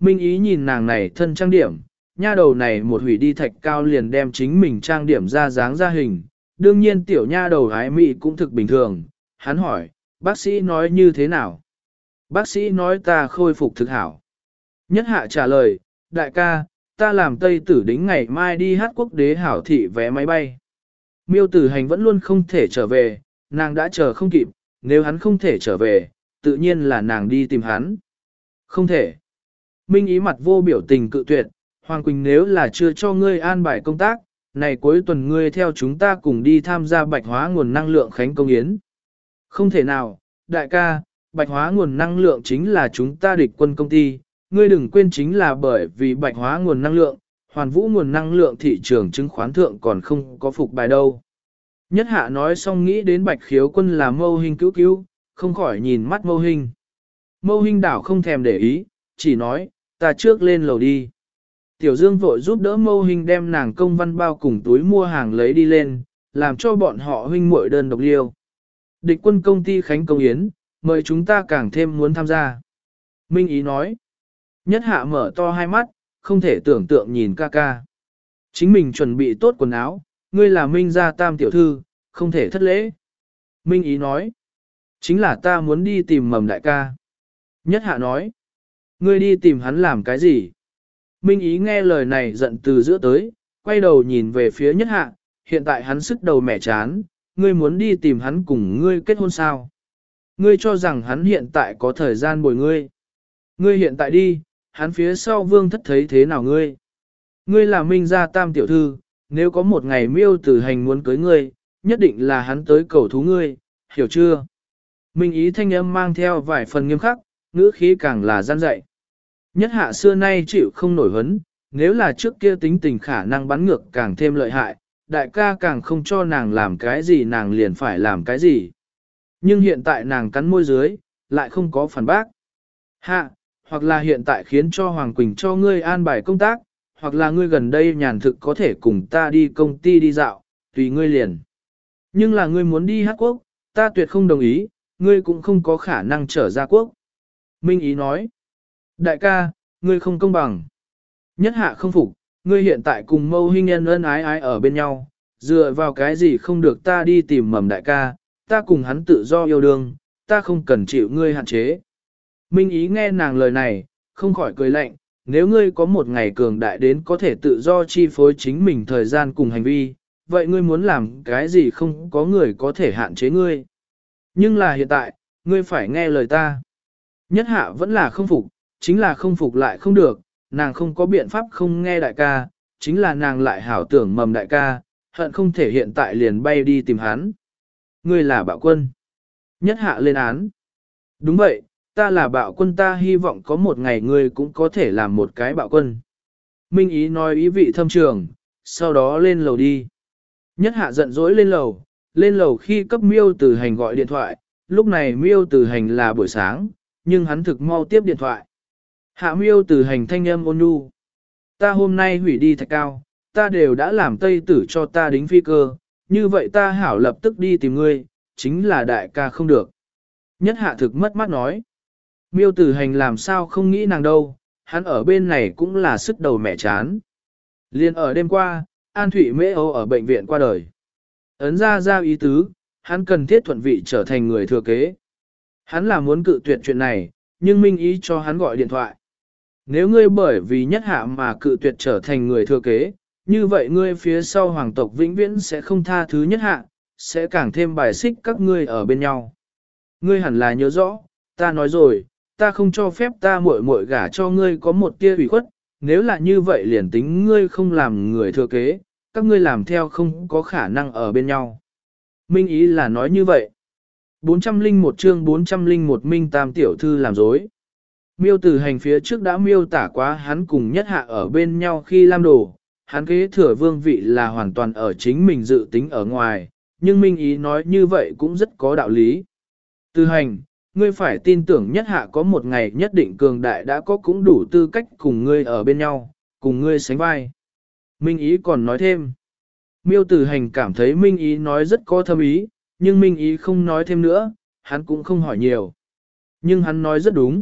Minh Ý nhìn nàng này thân trang điểm, nha đầu này một hủy đi thạch cao liền đem chính mình trang điểm ra dáng ra hình. Đương nhiên tiểu nha đầu ái mị cũng thực bình thường. Hắn hỏi, bác sĩ nói như thế nào? Bác sĩ nói ta khôi phục thực hảo. Nhất Hạ trả lời, đại ca, ta làm Tây Tử Đính ngày mai đi hát quốc đế hảo thị vé máy bay. Miêu Tử Hành vẫn luôn không thể trở về, nàng đã chờ không kịp, nếu hắn không thể trở về, tự nhiên là nàng đi tìm hắn. Không thể. Minh Ý mặt vô biểu tình cự tuyệt, Hoàng Quỳnh nếu là chưa cho ngươi an bài công tác, này cuối tuần ngươi theo chúng ta cùng đi tham gia bạch hóa nguồn năng lượng khánh công yến. Không thể nào, đại ca, bạch hóa nguồn năng lượng chính là chúng ta địch quân công ty, ngươi đừng quên chính là bởi vì bạch hóa nguồn năng lượng, hoàn vũ nguồn năng lượng thị trường chứng khoán thượng còn không có phục bài đâu. Nhất Hạ nói xong nghĩ đến bạch khiếu quân là mâu hình cứu cứu, không khỏi nhìn mắt mâu hình. Mâu hình đảo không thèm để ý, chỉ nói, ta trước lên lầu đi. Tiểu Dương vội giúp đỡ mâu hình đem nàng công văn bao cùng túi mua hàng lấy đi lên, làm cho bọn họ huynh muội đơn độc liêu. Địch quân công ty khánh công yến, mời chúng ta càng thêm muốn tham gia. Minh Ý nói. Nhất Hạ mở to hai mắt, không thể tưởng tượng nhìn ca ca. Chính mình chuẩn bị tốt quần áo, ngươi là Minh gia tam tiểu thư, không thể thất lễ. Minh Ý nói. Chính là ta muốn đi tìm Mầm đại ca. Nhất Hạ nói. Ngươi đi tìm hắn làm cái gì? Minh Ý nghe lời này giận từ giữa tới, quay đầu nhìn về phía Nhất Hạ, hiện tại hắn sức đầu mẻ chán, ngươi muốn đi tìm hắn cùng ngươi kết hôn sao? Ngươi cho rằng hắn hiện tại có thời gian bồi ngươi. Ngươi hiện tại đi, hắn phía sau vương thất thấy thế nào ngươi? Ngươi là Minh gia tam tiểu thư, nếu có một ngày Miêu Tử Hành muốn cưới ngươi, nhất định là hắn tới cầu thú ngươi, hiểu chưa? Minh Ý thanh âm mang theo vài phần nghiêm khắc, ngữ khí càng là gian dạy. Nhất Hạ xưa nay chịu không nổi hấn, nếu là trước kia tính tình khả năng bắn ngược càng thêm lợi hại, đại ca càng không cho nàng làm cái gì nàng liền phải làm cái gì. Nhưng hiện tại nàng cắn môi dưới, lại không có phản bác. Hạ, hoặc là hiện tại khiến cho Hoàng Quỳnh cho ngươi an bài công tác, hoặc là ngươi gần đây nhàn thực có thể cùng ta đi công ty đi dạo, tùy ngươi liền. Nhưng là ngươi muốn đi hát quốc, ta tuyệt không đồng ý, ngươi cũng không có khả năng trở ra quốc. Minh Ý nói, đại ca, ngươi không công bằng. Nhất Hạ không phục, ngươi hiện tại cùng Mâu Hinh Nhân ân ái ái ở bên nhau, dựa vào cái gì không được ta đi tìm Mầm đại ca, ta cùng hắn tự do yêu đương, ta không cần chịu ngươi hạn chế. Minh Ý nghe nàng lời này, không khỏi cười lạnh, nếu ngươi có một ngày cường đại đến có thể tự do chi phối chính mình thời gian cùng hành vi, vậy ngươi muốn làm cái gì không có người có thể hạn chế ngươi. Nhưng là hiện tại, ngươi phải nghe lời ta. Nhất Hạ vẫn là không phục, chính là không phục lại không được, nàng không có biện pháp không nghe đại ca, chính là nàng lại hảo tưởng Mầm đại ca, hận không thể hiện tại liền bay đi tìm hắn. Ngươi là bạo quân. Nhất Hạ lên án. Đúng vậy, ta là bạo quân, ta hy vọng có một ngày ngươi cũng có thể làm một cái bạo quân. Minh Ý nói ý vị thâm trường, sau đó lên lầu đi. Nhất Hạ giận dỗi lên lầu, lên lầu khi cấp Miêu Tử Hành gọi điện thoại, lúc này Miêu Tử Hành là buổi sáng, nhưng hắn thực mau tiếp điện thoại. Hạ Miêu Tử Hành thanh âm ôn nhu. Ta hôm nay hủy đi thạch cao, ta đều đã làm Tây Tử cho ta đính phi cơ, như vậy ta hảo lập tức đi tìm ngươi, chính là đại ca không được. Nhất Hạ thực mất mắt nói. Miêu Tử Hành làm sao không nghĩ nàng đâu, hắn ở bên này cũng là sức đầu mẹ chán. Liên ở đêm qua, An Thụy Mễ Âu ở bệnh viện qua đời. Ấn ra ra ý tứ, hắn cần thiết thuận vị trở thành người thừa kế. Hắn là muốn cự tuyệt chuyện này, nhưng Minh Ý cho hắn gọi điện thoại. Nếu ngươi bởi vì Nhất Hạ mà cự tuyệt trở thành người thừa kế, như vậy ngươi phía sau hoàng tộc vĩnh viễn sẽ không tha thứ Nhất Hạ, sẽ càng thêm bài xích các ngươi ở bên nhau. Ngươi hẳn là nhớ rõ, ta nói rồi, ta không cho phép ta muội muội gả cho ngươi có một tia ủy khuất, nếu là như vậy liền tính ngươi không làm người thừa kế, các ngươi làm theo không có khả năng ở bên nhau. Minh Ý là nói như vậy. bốn trăm lẻ một chương bốn trăm lẻ một Minh Tam tiểu thư làm dối. Miêu Tử Hành phía trước đã miêu tả quá hắn cùng Nhất Hạ ở bên nhau khi làm đồ, hắn kế thừa vương vị là hoàn toàn ở chính mình dự tính ở ngoài, nhưng Minh Ý nói như vậy cũng rất có đạo lý. Tử Hành, ngươi phải tin tưởng Nhất Hạ có một ngày nhất định cường đại đã có cũng đủ tư cách cùng ngươi ở bên nhau, cùng ngươi sánh vai. Minh Ý còn nói thêm. Miêu Tử Hành cảm thấy Minh Ý nói rất có thâm ý, nhưng Minh Ý không nói thêm nữa, hắn cũng không hỏi nhiều. Nhưng hắn nói rất đúng,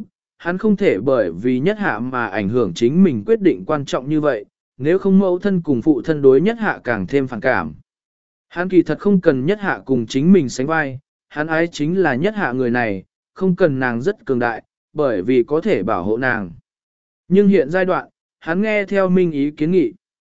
hắn không thể bởi vì nhất hạ mà ảnh hưởng chính mình quyết định quan trọng như vậy, nếu không mẫu thân cùng phụ thân đối nhất hạ càng thêm phản cảm. Hắn kỳ thật không cần nhất hạ cùng chính mình sánh vai, hắn ái chính là nhất hạ người này, không cần nàng rất cường đại, bởi vì có thể bảo hộ nàng. Nhưng hiện giai đoạn, hắn nghe theo Minh ý kiến nghị.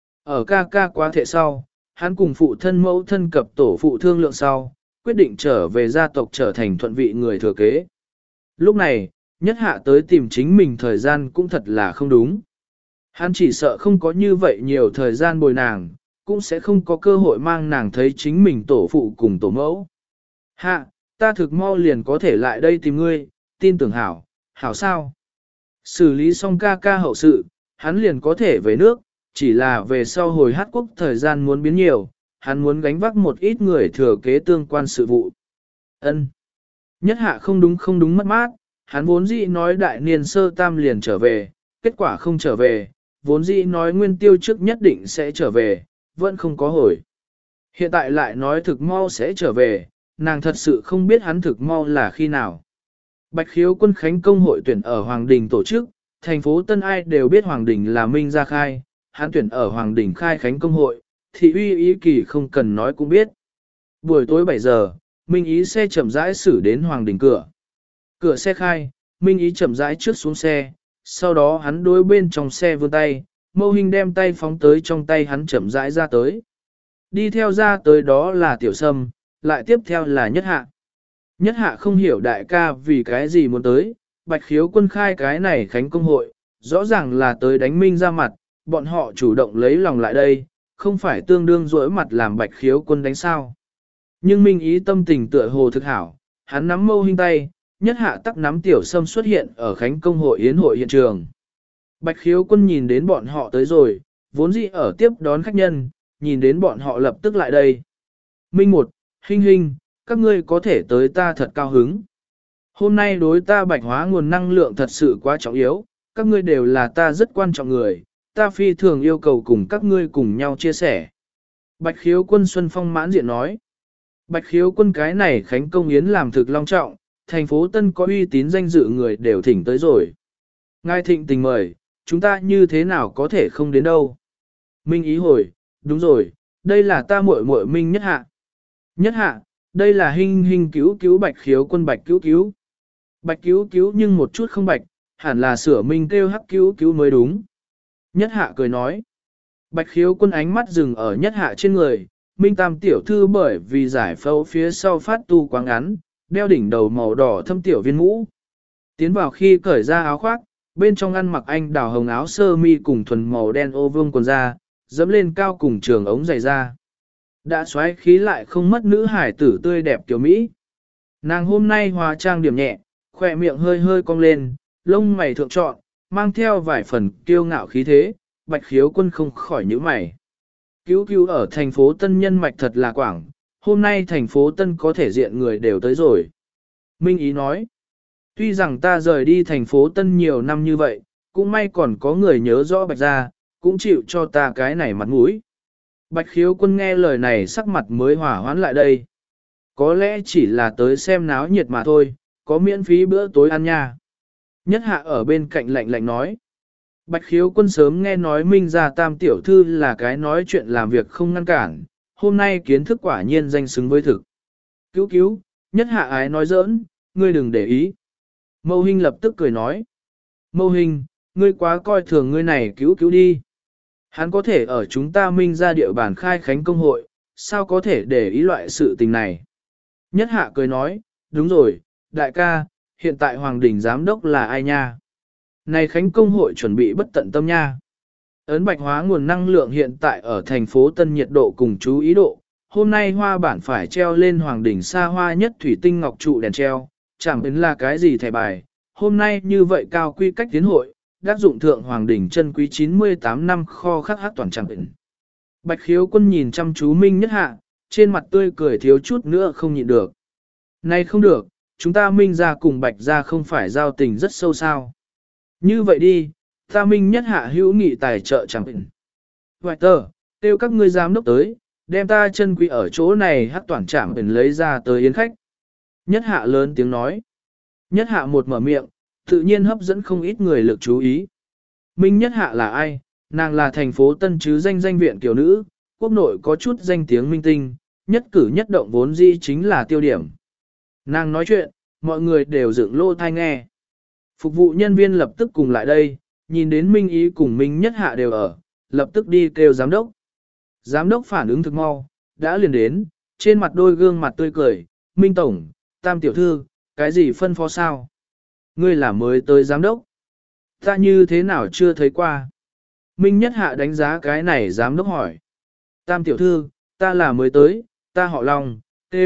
Ở ca ca quá thể sau, hắn cùng phụ thân mẫu thân cập tổ phụ thương lượng sau, quyết định trở về gia tộc trở thành thuận vị người thừa kế. Lúc này, nhất hạ tới tìm chính mình thời gian cũng thật là không đúng. Hắn chỉ sợ không có như vậy nhiều thời gian bồi nàng, cũng sẽ không có cơ hội mang nàng thấy chính mình tổ phụ cùng tổ mẫu. Hạ, ta thực mau liền có thể lại đây tìm ngươi, tin tưởng hảo, hảo sao? Xử lý xong ca ca hậu sự, hắn liền có thể về nước, chỉ là về sau hồi hát quốc thời gian muốn biến nhiều, hắn muốn gánh vác một ít người thừa kế tương quan sự vụ. Ân. Nhất hạ không đúng không đúng mất mát, hắn vốn dĩ nói đại niên sơ tam liền trở về, kết quả không trở về, vốn dĩ nói nguyên tiêu trước nhất định sẽ trở về, vẫn không có hồi. Hiện tại lại nói thực mau sẽ trở về, nàng thật sự không biết hắn thực mau là khi nào. Bạch khiếu quân khánh công hội tuyển ở Hoàng Đình tổ chức, thành phố Tân Ai đều biết Hoàng Đình là Minh gia khai, hắn tuyển ở Hoàng Đình khai khánh công hội, thì uy ý kỳ không cần nói cũng biết. Buổi tối bảy giờ, Minh ý xe chậm rãi xử đến Hoàng Đình cửa. Cửa xe khai, Minh ý chậm rãi trước xuống xe, sau đó hắn đối bên trong xe vươn tay, Mâu Hình đem tay phóng tới trong tay hắn chậm rãi ra tới. Đi theo ra tới đó là Tiểu Sâm, lại tiếp theo là Nhất Hạ. Nhất Hạ không hiểu đại ca vì cái gì muốn tới, Bạch khiếu quân khai cái này khánh công hội, rõ ràng là tới đánh Minh ra mặt, bọn họ chủ động lấy lòng lại đây, không phải tương đương rỗi mặt làm Bạch khiếu quân đánh sao. Nhưng Minh ý tâm tình tựa hồ thực hảo, hắn nắm Mâu Hình tay, Nhất Hạ tắc nắm Tiểu Sâm xuất hiện ở khánh công hội yến hội hiện trường. Bạch khiếu quân nhìn đến bọn họ tới rồi, vốn dĩ ở tiếp đón khách nhân, nhìn đến bọn họ lập tức lại đây. Minh một, Hinh Hinh, các ngươi có thể tới ta thật cao hứng. Hôm nay đối ta bạch hóa nguồn năng lượng thật sự quá trọng yếu, các ngươi đều là ta rất quan trọng người, ta phi thường yêu cầu cùng các ngươi cùng nhau chia sẻ. Bạch khiếu quân Xuân Phong mãn diện nói. Bạch khiếu quân cái này khánh công yến làm thực long trọng, thành phố Tân có uy tín danh dự người đều thỉnh tới rồi. Ngài thịnh tình mời, chúng ta như thế nào có thể không đến đâu. Minh ý hồi, đúng rồi, đây là ta muội muội Minh Nhất Hạ. Nhất Hạ, đây là Hinh Hinh cứu cứu Bạch khiếu quân Bạch cứu cứu. Bạch cứu cứu nhưng một chút không bạch, hẳn là sửa Minh kêu Hắc cứu cứu mới đúng. Nhất Hạ cười nói. Bạch khiếu quân ánh mắt dừng ở Nhất Hạ trên người, Minh Tam tiểu thư bởi vì giải phẫu phía sau phát tu quá ngắn, đeo đỉnh đầu màu đỏ thâm tiểu viên mũ. Tiến vào khi cởi ra áo khoác, bên trong ăn mặc anh đào hồng áo sơ mi cùng thuần màu đen ô vương quần da, dẫm lên cao cùng trường ống giày da. Đã xoáy khí lại không mất nữ hải tử tươi đẹp kiểu Mỹ. Nàng hôm nay hóa trang điểm nhẹ, khỏe miệng hơi hơi cong lên, lông mày thượng trọn, mang theo vài phần kiêu ngạo khí thế, Bạch khiếu quân không khỏi nhíu mày. Cứu cứu ở thành phố Tân nhân mạch thật là quảng, hôm nay thành phố Tân có thể diện người đều tới rồi. Minh ý nói, tuy rằng ta rời đi thành phố Tân nhiều năm như vậy, cũng may còn có người nhớ rõ Bạch gia, cũng chịu cho ta cái này mặt mũi. Bạch khiếu quân nghe lời này sắc mặt mới hỏa hoãn lại đây. Có lẽ chỉ là tới xem náo nhiệt mà thôi, có miễn phí bữa tối ăn nha. Nhất Hạ ở bên cạnh lạnh lạnh nói. Bạch khiếu quân sớm nghe nói Minh gia tam tiểu thư là cái nói chuyện làm việc không ngăn cản, hôm nay kiến thức quả nhiên danh xứng với thực. Cứu cứu, Nhất Hạ ái nói giỡn, ngươi đừng để ý. Mâu Hinh lập tức cười nói. Mâu Hinh, ngươi quá coi thường ngươi này cứu cứu đi. Hắn có thể ở chúng ta Minh gia địa bàn khai khánh công hội, sao có thể để ý loại sự tình này. Nhất Hạ cười nói, đúng rồi, đại ca, hiện tại Hoàng Đình giám đốc là ai nha? Này khánh công hội chuẩn bị bất tận tâm nha. Ấn bạch hóa nguồn năng lượng hiện tại ở thành phố Tân nhiệt độ cùng chú ý độ, hôm nay hoa bản phải treo lên Hoàng Đình xa hoa nhất thủy tinh ngọc trụ đèn treo, chẳng ấn là cái gì thẻ bài, hôm nay như vậy cao quy cách tiến hội, đắc dụng thượng Hoàng Đình chân quý chín mươi tám năm kho khắc hát toàn chẳng ấn. Bạch khiếu quân nhìn chăm chú Minh Nhất Hạ, trên mặt tươi cười thiếu chút nữa không nhịn được. Này không được, chúng ta Minh gia cùng Bạch gia không phải giao tình rất sâu sao. Như vậy đi, ta Minh Nhất Hạ hữu nghị tài trợ chẳng ấn. Hoài tờ, kêu các ngươi giám đốc tới, đem ta chân quý ở chỗ này hát toàn chẳng ấn lấy ra tới yến khách. Nhất Hạ lớn tiếng nói. Nhất Hạ một mở miệng, tự nhiên hấp dẫn không ít người lực chú ý. Minh Nhất Hạ là ai? Nàng là thành phố Tân chứ danh danh viện tiểu nữ, quốc nội có chút danh tiếng minh tinh, nhất cử nhất động vốn dĩ chính là tiêu điểm. Nàng nói chuyện, mọi người đều dựng lô thai nghe. Phục vụ nhân viên lập tức cùng lại đây, nhìn đến Minh Ý cùng Minh Nhất Hạ đều ở, lập tức đi kêu giám đốc. Giám đốc phản ứng thực mau, đã liền đến, trên mặt đôi gương mặt tươi cười, Minh Tổng, Tam Tiểu Thư, cái gì phân phó sao? Ngươi là mới tới giám đốc. Ta như thế nào chưa thấy qua? Minh Nhất Hạ đánh giá cái này giám đốc hỏi. Tam Tiểu Thư, ta là mới tới, ta họ Long, tê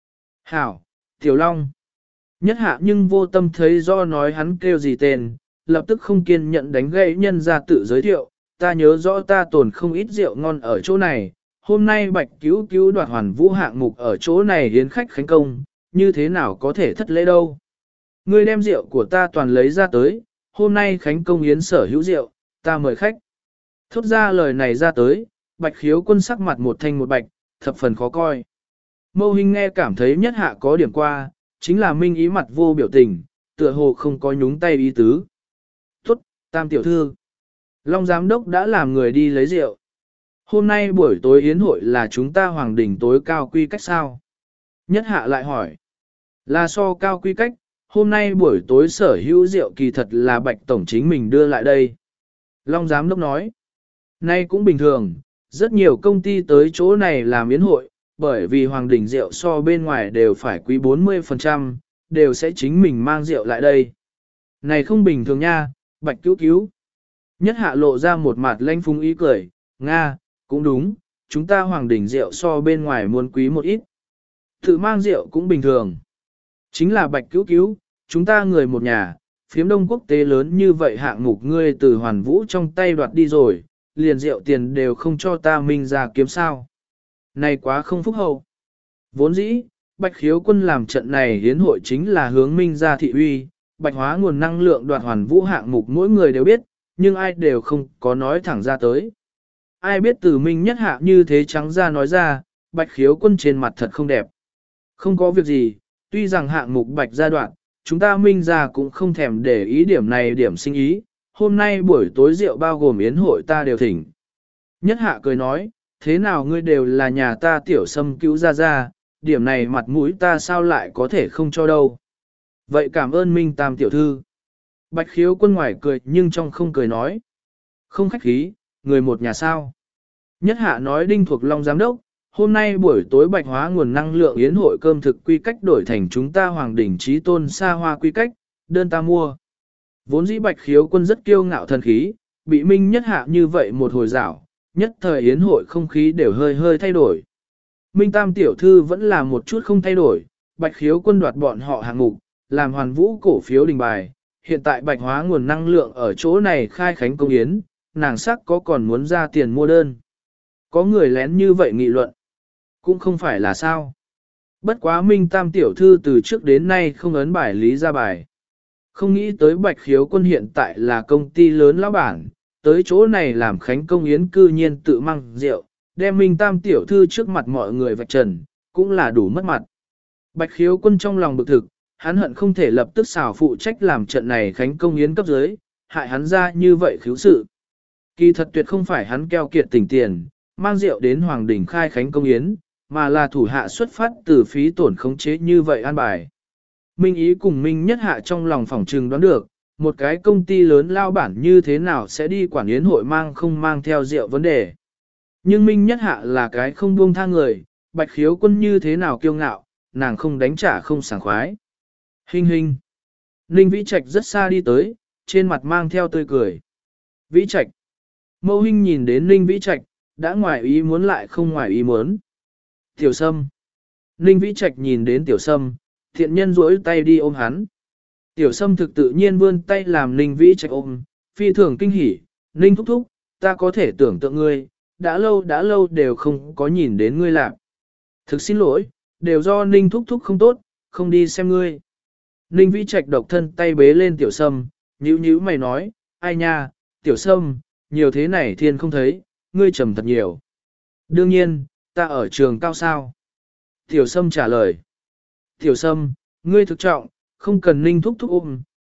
Hảo, Tiểu Long. Nhất Hạ nhưng vô tâm thấy do nói hắn kêu gì tên, lập tức không kiên nhẫn đánh gãy nhân ra tự giới thiệu. Ta nhớ rõ ta tồn không ít rượu ngon ở chỗ này, hôm nay Bạch Cứu Cứu đoạt hoàn vũ hạng mục ở chỗ này hiến khách khánh công, như thế nào có thể thất lễ đâu. Ngươi đem rượu của ta toàn lấy ra tới, hôm nay khánh công yến sở hữu rượu, ta mời khách. Thốt ra lời này ra tới, Bạch Khiếu Quân sắc mặt một thanh một bạch, thập phần khó coi. Mâu Hinh nghe cảm thấy Nhất Hạ có điểm qua, chính là Minh Ý mặt vô biểu tình, tựa hồ không có nhúng tay ý tứ. Tốt, Tam Tiểu Thư. Long Giám Đốc đã làm người đi lấy rượu. Hôm nay buổi tối yến hội là chúng ta hoàng đỉnh tối cao quy cách sao? Nhất Hạ lại hỏi. Là so cao quy cách, hôm nay buổi tối sở hữu rượu kỳ thật là Bạch Tổng chính mình đưa lại đây. Long Giám Đốc nói. Nay cũng bình thường, rất nhiều công ty tới chỗ này làm yến hội, bởi vì hoàng đỉnh rượu so bên ngoài đều phải quý bốn mươi phần trăm, đều sẽ chính mình mang rượu lại đây. Này không bình thường nha, Bạch Cứu Cứu. Nhất Hạ lộ ra một mặt lanh phung ý cười, Nga, cũng đúng, chúng ta hoàng đỉnh rượu so bên ngoài muốn quý một ít. Tự mang rượu cũng bình thường. Chính là Bạch Cứu Cứu, chúng ta người một nhà, phiếm đông quốc tế lớn như vậy hạng mục ngươi từ hoàn vũ trong tay đoạt đi rồi, liền rượu tiền đều không cho ta Minh ra kiếm sao. Này quá không phúc hậu. Vốn dĩ, Bạch Khiếu Quân làm trận này hiến hội chính là hướng Minh ra thị uy, bạch hóa nguồn năng lượng đoạt hoàn vũ hạng mục mỗi người đều biết, nhưng ai đều không có nói thẳng ra tới. Ai biết từ Minh Nhất Hạ như thế trắng ra nói ra, Bạch Khiếu Quân trên mặt thật không đẹp. Không có việc gì, tuy rằng hạng mục Bạch gia đoạn, chúng ta Minh ra cũng không thèm để ý điểm này điểm sinh ý, hôm nay buổi tối rượu bao gồm yến hội ta đều thỉnh. Nhất Hạ cười nói, thế nào ngươi đều là nhà ta tiểu sâm cứu ra ra, điểm này mặt mũi ta sao lại có thể không cho đâu. Vậy cảm ơn Minh Tam tiểu thư. Bạch Khiếu Quân ngoài cười nhưng trong không cười nói. Không khách khí, người một nhà sao. Nhất Hạ nói Đinh Thuộc Long Giám Đốc, hôm nay buổi tối bạch hóa nguồn năng lượng yến hội cơm thực quy cách đổi thành chúng ta hoàng đỉnh trí tôn xa hoa quy cách, đơn ta mua. Vốn dĩ Bạch Khiếu Quân rất kiêu ngạo thần khí, bị Minh Nhất Hạ như vậy một hồi rảo, nhất thời yến hội không khí đều hơi hơi thay đổi. Minh Tam tiểu thư vẫn là một chút không thay đổi, Bạch Khiếu Quân đoạt bọn họ hạng mục, làm hoàn vũ cổ phiếu đình bài, hiện tại bạch hóa nguồn năng lượng ở chỗ này khai khánh công yến, nàng sắc có còn muốn ra tiền mua đơn. Có người lén như vậy nghị luận, cũng không phải là sao. Bất quá Minh Tam tiểu thư từ trước đến nay không ấn bài lý ra bài. Không nghĩ tới Bạch Khiếu Quân hiện tại là công ty lớn lão bản, tới chỗ này làm khánh công yến cư nhiên tự mang rượu, đem Minh Tam tiểu thư trước mặt mọi người vạch trần, cũng là đủ mất mặt. Bạch Khiếu Quân trong lòng bực thực, hắn hận không thể lập tức xảo phụ trách làm trận này khánh công yến cấp dưới, hại hắn ra như vậy khiếu sự. Kỳ thật tuyệt không phải hắn keo kiệt tỉnh tiền, mang rượu đến Hoàng Đình khai khánh công yến, mà là thủ hạ xuất phát từ phí tổn khống chế như vậy an bài. Minh Ý cùng Minh Nhất Hạ trong lòng phỏng trừng đoán được, một cái công ty lớn lao bản như thế nào sẽ đi quản yến hội mang không mang theo rượu vấn đề. Nhưng Minh Nhất Hạ là cái không buông tha người, Bạch Khiếu Quân như thế nào kiêu ngạo, nàng không đánh trả không sảng khoái. Hình hình. Ninh Vĩ Trạch rất xa đi tới, trên mặt mang theo tươi cười. Vĩ Trạch. Mâu Hinh nhìn đến Ninh Vĩ Trạch, đã ngoài ý muốn lại không ngoài ý muốn. Tiểu Sâm. Ninh Vĩ Trạch nhìn đến Tiểu Sâm, thiện nhân duỗi tay đi ôm hắn. Tiểu Sâm thực tự nhiên vươn tay làm Ninh Vĩ Trạch ôm, phi thường kinh hỉ. Ninh thúc thúc, ta có thể tưởng tượng ngươi, đã lâu đã lâu đều không có nhìn đến ngươi làm. Thực xin lỗi, đều do Ninh thúc thúc không tốt, không đi xem ngươi. Ninh Vĩ Trạch độc thân tay bế lên Tiểu Sâm, nhíu nhíu mày nói, ai nha, Tiểu Sâm, nhiều thế này thiên không thấy, ngươi trầm thật nhiều. Đương nhiên, ta ở trường cao sao. Tiểu Sâm trả lời. Tiểu Sâm, ngươi thực trọng, không cần Ninh thúc thúc ôm,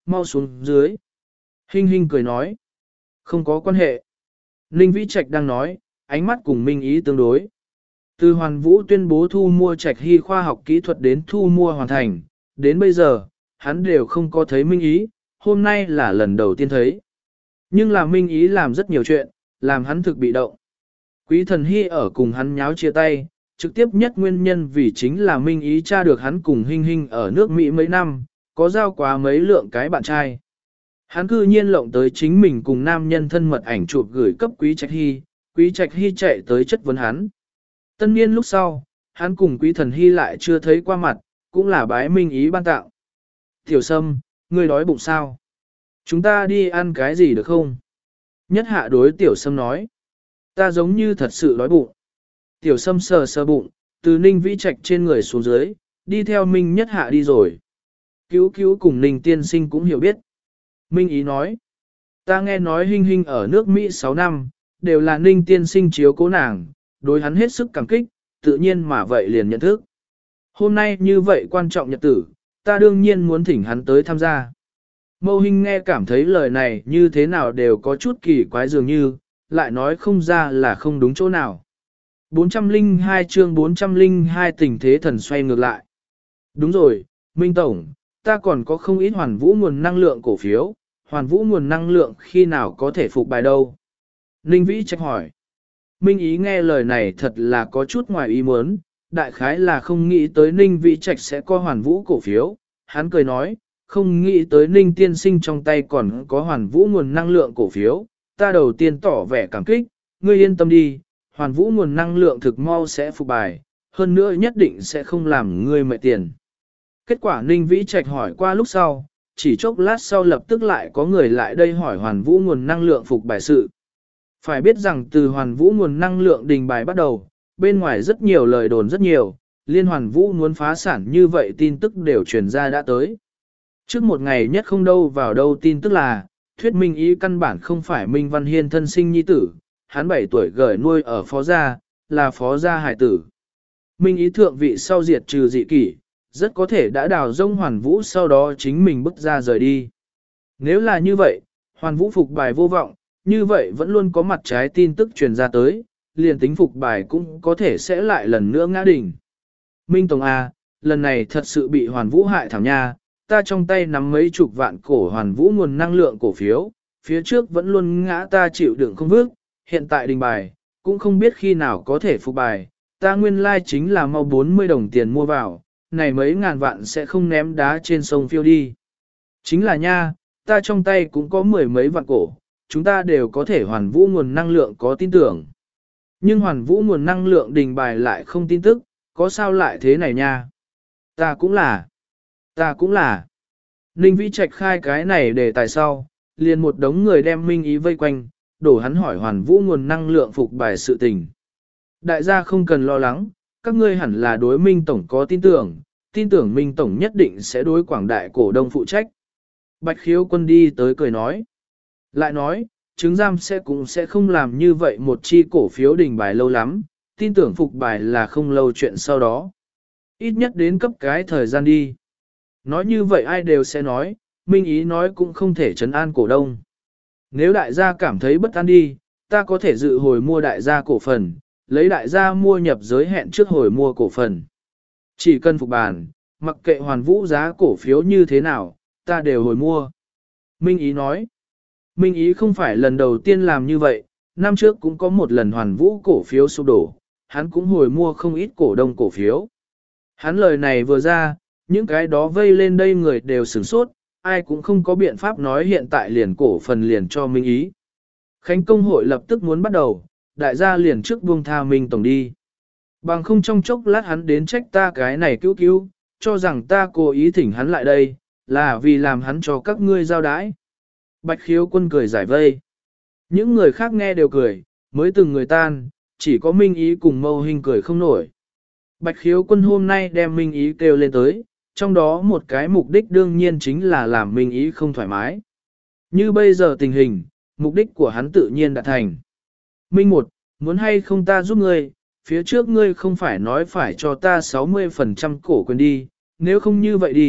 mau xuống dưới. Hinh Hinh cười nói, không có quan hệ. Ninh Vĩ Trạch đang nói, ánh mắt cùng Minh Ý tương đối. Từ Hoàn Vũ tuyên bố thu mua Trạch Hy khoa học kỹ thuật đến thu mua hoàn thành, đến bây giờ, hắn đều không có thấy Minh Ý, hôm nay là lần đầu tiên thấy. Nhưng là Minh Ý làm rất nhiều chuyện, làm hắn thực bị động. Quý Thần Hy ở cùng hắn nháo chia tay, trực tiếp nhất nguyên nhân vì chính là Minh Ý tra được hắn cùng Hinh Hinh ở nước Mỹ mấy năm, có giao quá mấy lượng cái bạn trai. Hắn cư nhiên lộng tới chính mình cùng nam nhân thân mật ảnh chụp gửi cấp Quý Trạch Hy, Quý Trạch Hy chạy tới chất vấn hắn. Tân niên lúc sau, hắn cùng Quý Thần Hy lại chưa thấy qua mặt, cũng là bái Minh Ý ban tạo. Tiểu Sâm, ngươi đói bụng sao? Chúng ta đi ăn cái gì được không? Nhất hạ đối Tiểu Sâm nói. Ta giống như thật sự đói bụng. Tiểu Sâm sờ sờ bụng, từ Ninh Vĩ Trạch trên người xuống dưới, đi theo Minh Nhất hạ đi rồi. Cứu cứu cùng Ninh tiên sinh cũng hiểu biết. Minh Ý nói. Ta nghe nói Hinh Hinh ở nước Mỹ sáu năm, đều là Ninh tiên sinh chiếu cố nàng, đối hắn hết sức cảm kích, tự nhiên mà vậy liền nhận thức. Hôm nay như vậy quan trọng nhật tử, ta đương nhiên muốn thỉnh hắn tới tham gia. Mâu Hinh nghe cảm thấy lời này như thế nào đều có chút kỳ quái dường như, lại nói không ra là không đúng chỗ nào. bốn trăm lẻ hai chương bốn trăm lẻ hai tình thế thần xoay ngược lại. Đúng rồi, Minh Tổng, ta còn có không ít hoàn vũ nguồn năng lượng cổ phiếu, hoàn vũ nguồn năng lượng khi nào có thể phục bài đâu? Ninh Vĩ Trạch hỏi. Minh Ý nghe lời này thật là có chút ngoài ý muốn, đại khái là không nghĩ tới Ninh Vĩ Trạch sẽ có hoàn vũ cổ phiếu, hắn cười nói, không nghĩ tới Ninh tiên sinh trong tay còn có hoàn vũ nguồn năng lượng cổ phiếu, ta đầu tiên tỏ vẻ cảm kích, ngươi yên tâm đi, hoàn vũ nguồn năng lượng thực mau sẽ phục bài, hơn nữa nhất định sẽ không làm ngươi mệt tiền. Kết quả Ninh Vĩ Trạch hỏi qua lúc sau, chỉ chốc lát sau lập tức lại có người lại đây hỏi hoàn vũ nguồn năng lượng phục bài sự. Phải biết rằng từ hoàn vũ nguồn năng lượng đình bài bắt đầu, bên ngoài rất nhiều lời đồn rất nhiều, liên hoàn vũ muốn phá sản như vậy tin tức đều truyền ra đã tới. Trước một ngày nhất không đâu vào đâu tin tức là, thuyết Minh Ý căn bản không phải Minh Văn Hiên thân sinh nhi tử, hắn bảy tuổi gởi nuôi ở phó gia, là phó gia hải tử. Minh Ý thượng vị sau diệt trừ dị kỷ, rất có thể đã đào rông hoàn vũ sau đó chính mình bước ra rời đi. Nếu là như vậy, hoàn vũ phục bài vô vọng, như vậy vẫn luôn có mặt trái tin tức truyền ra tới, liền tính phục bài cũng có thể sẽ lại lần nữa ngã đỉnh. Minh Tổng A, lần này thật sự bị hoàn vũ hại thảm nha, ta trong tay nắm mấy chục vạn cổ hoàn vũ nguồn năng lượng cổ phiếu, phía trước vẫn luôn ngã ta chịu đựng không vước, hiện tại đình bài, cũng không biết khi nào có thể phục bài, ta nguyên lai like chính là mau bốn mươi đồng tiền mua vào, này mấy ngàn vạn sẽ không ném đá trên sông phiêu đi. Chính là nha, ta trong tay cũng có mười mấy vạn cổ, chúng ta đều có thể hoàn vũ nguồn năng lượng có tin tưởng. Nhưng hoàn vũ nguồn năng lượng đình bài lại không tin tức, có sao lại thế này nha? Ta cũng là, ta cũng là. Ninh Vĩ Trạch khai cái này để tài sau, liền một đống người đem Minh Ý vây quanh, đổ hắn hỏi hoàn vũ nguồn năng lượng phục bài sự tình. Đại gia không cần lo lắng, các ngươi hẳn là đối Minh Tổng có tin tưởng, tin tưởng Minh Tổng nhất định sẽ đối quảng đại cổ đông phụ trách. Bạch Khiếu Quân đi tới cười nói. Lại nói, chứng giam sẽ cũng sẽ không làm như vậy một chi cổ phiếu đình bài lâu lắm, tin tưởng phục bài là không lâu chuyện sau đó. Ít nhất đến cấp cái thời gian đi. Nói như vậy ai đều sẽ nói, Minh Ý nói cũng không thể trấn an cổ đông. Nếu đại gia cảm thấy bất an đi, ta có thể dự hồi mua đại gia cổ phần, lấy đại gia mua nhập giới hẹn trước hồi mua cổ phần. Chỉ cần phục bàn, mặc kệ hoàn vũ giá cổ phiếu như thế nào, ta đều hồi mua. Minh Ý nói, Minh Ý không phải lần đầu tiên làm như vậy, năm trước cũng có một lần hoàn vũ cổ phiếu sụp đổ, hắn cũng hồi mua không ít cổ đông cổ phiếu. Hắn lời này vừa ra, những cái đó vây lên đây người đều sửng sốt, ai cũng không có biện pháp nói hiện tại liền cổ phần liền cho Minh Ý. Khánh công hội lập tức muốn bắt đầu, đại gia liền trước buông tha Minh Tổng đi. Bằng không trong chốc lát hắn đến trách ta cái này cứu cứu, cho rằng ta cố ý thỉnh hắn lại đây, là vì làm hắn cho các ngươi giao đái. Bạch Khiếu Quân cười giải vây. Những người khác nghe đều cười, mới từng người tan, chỉ có Minh Ý cùng Mâu Hinh cười không nổi. Bạch Khiếu Quân hôm nay đem Minh Ý kêu lên tới, trong đó một cái mục đích đương nhiên chính là làm Minh Ý không thoải mái. Như bây giờ tình hình, mục đích của hắn tự nhiên đã thành. Minh một, muốn hay không ta giúp ngươi, phía trước ngươi không phải nói phải cho ta sáu mươi phần trăm cổ quyền đi, nếu không như vậy đi,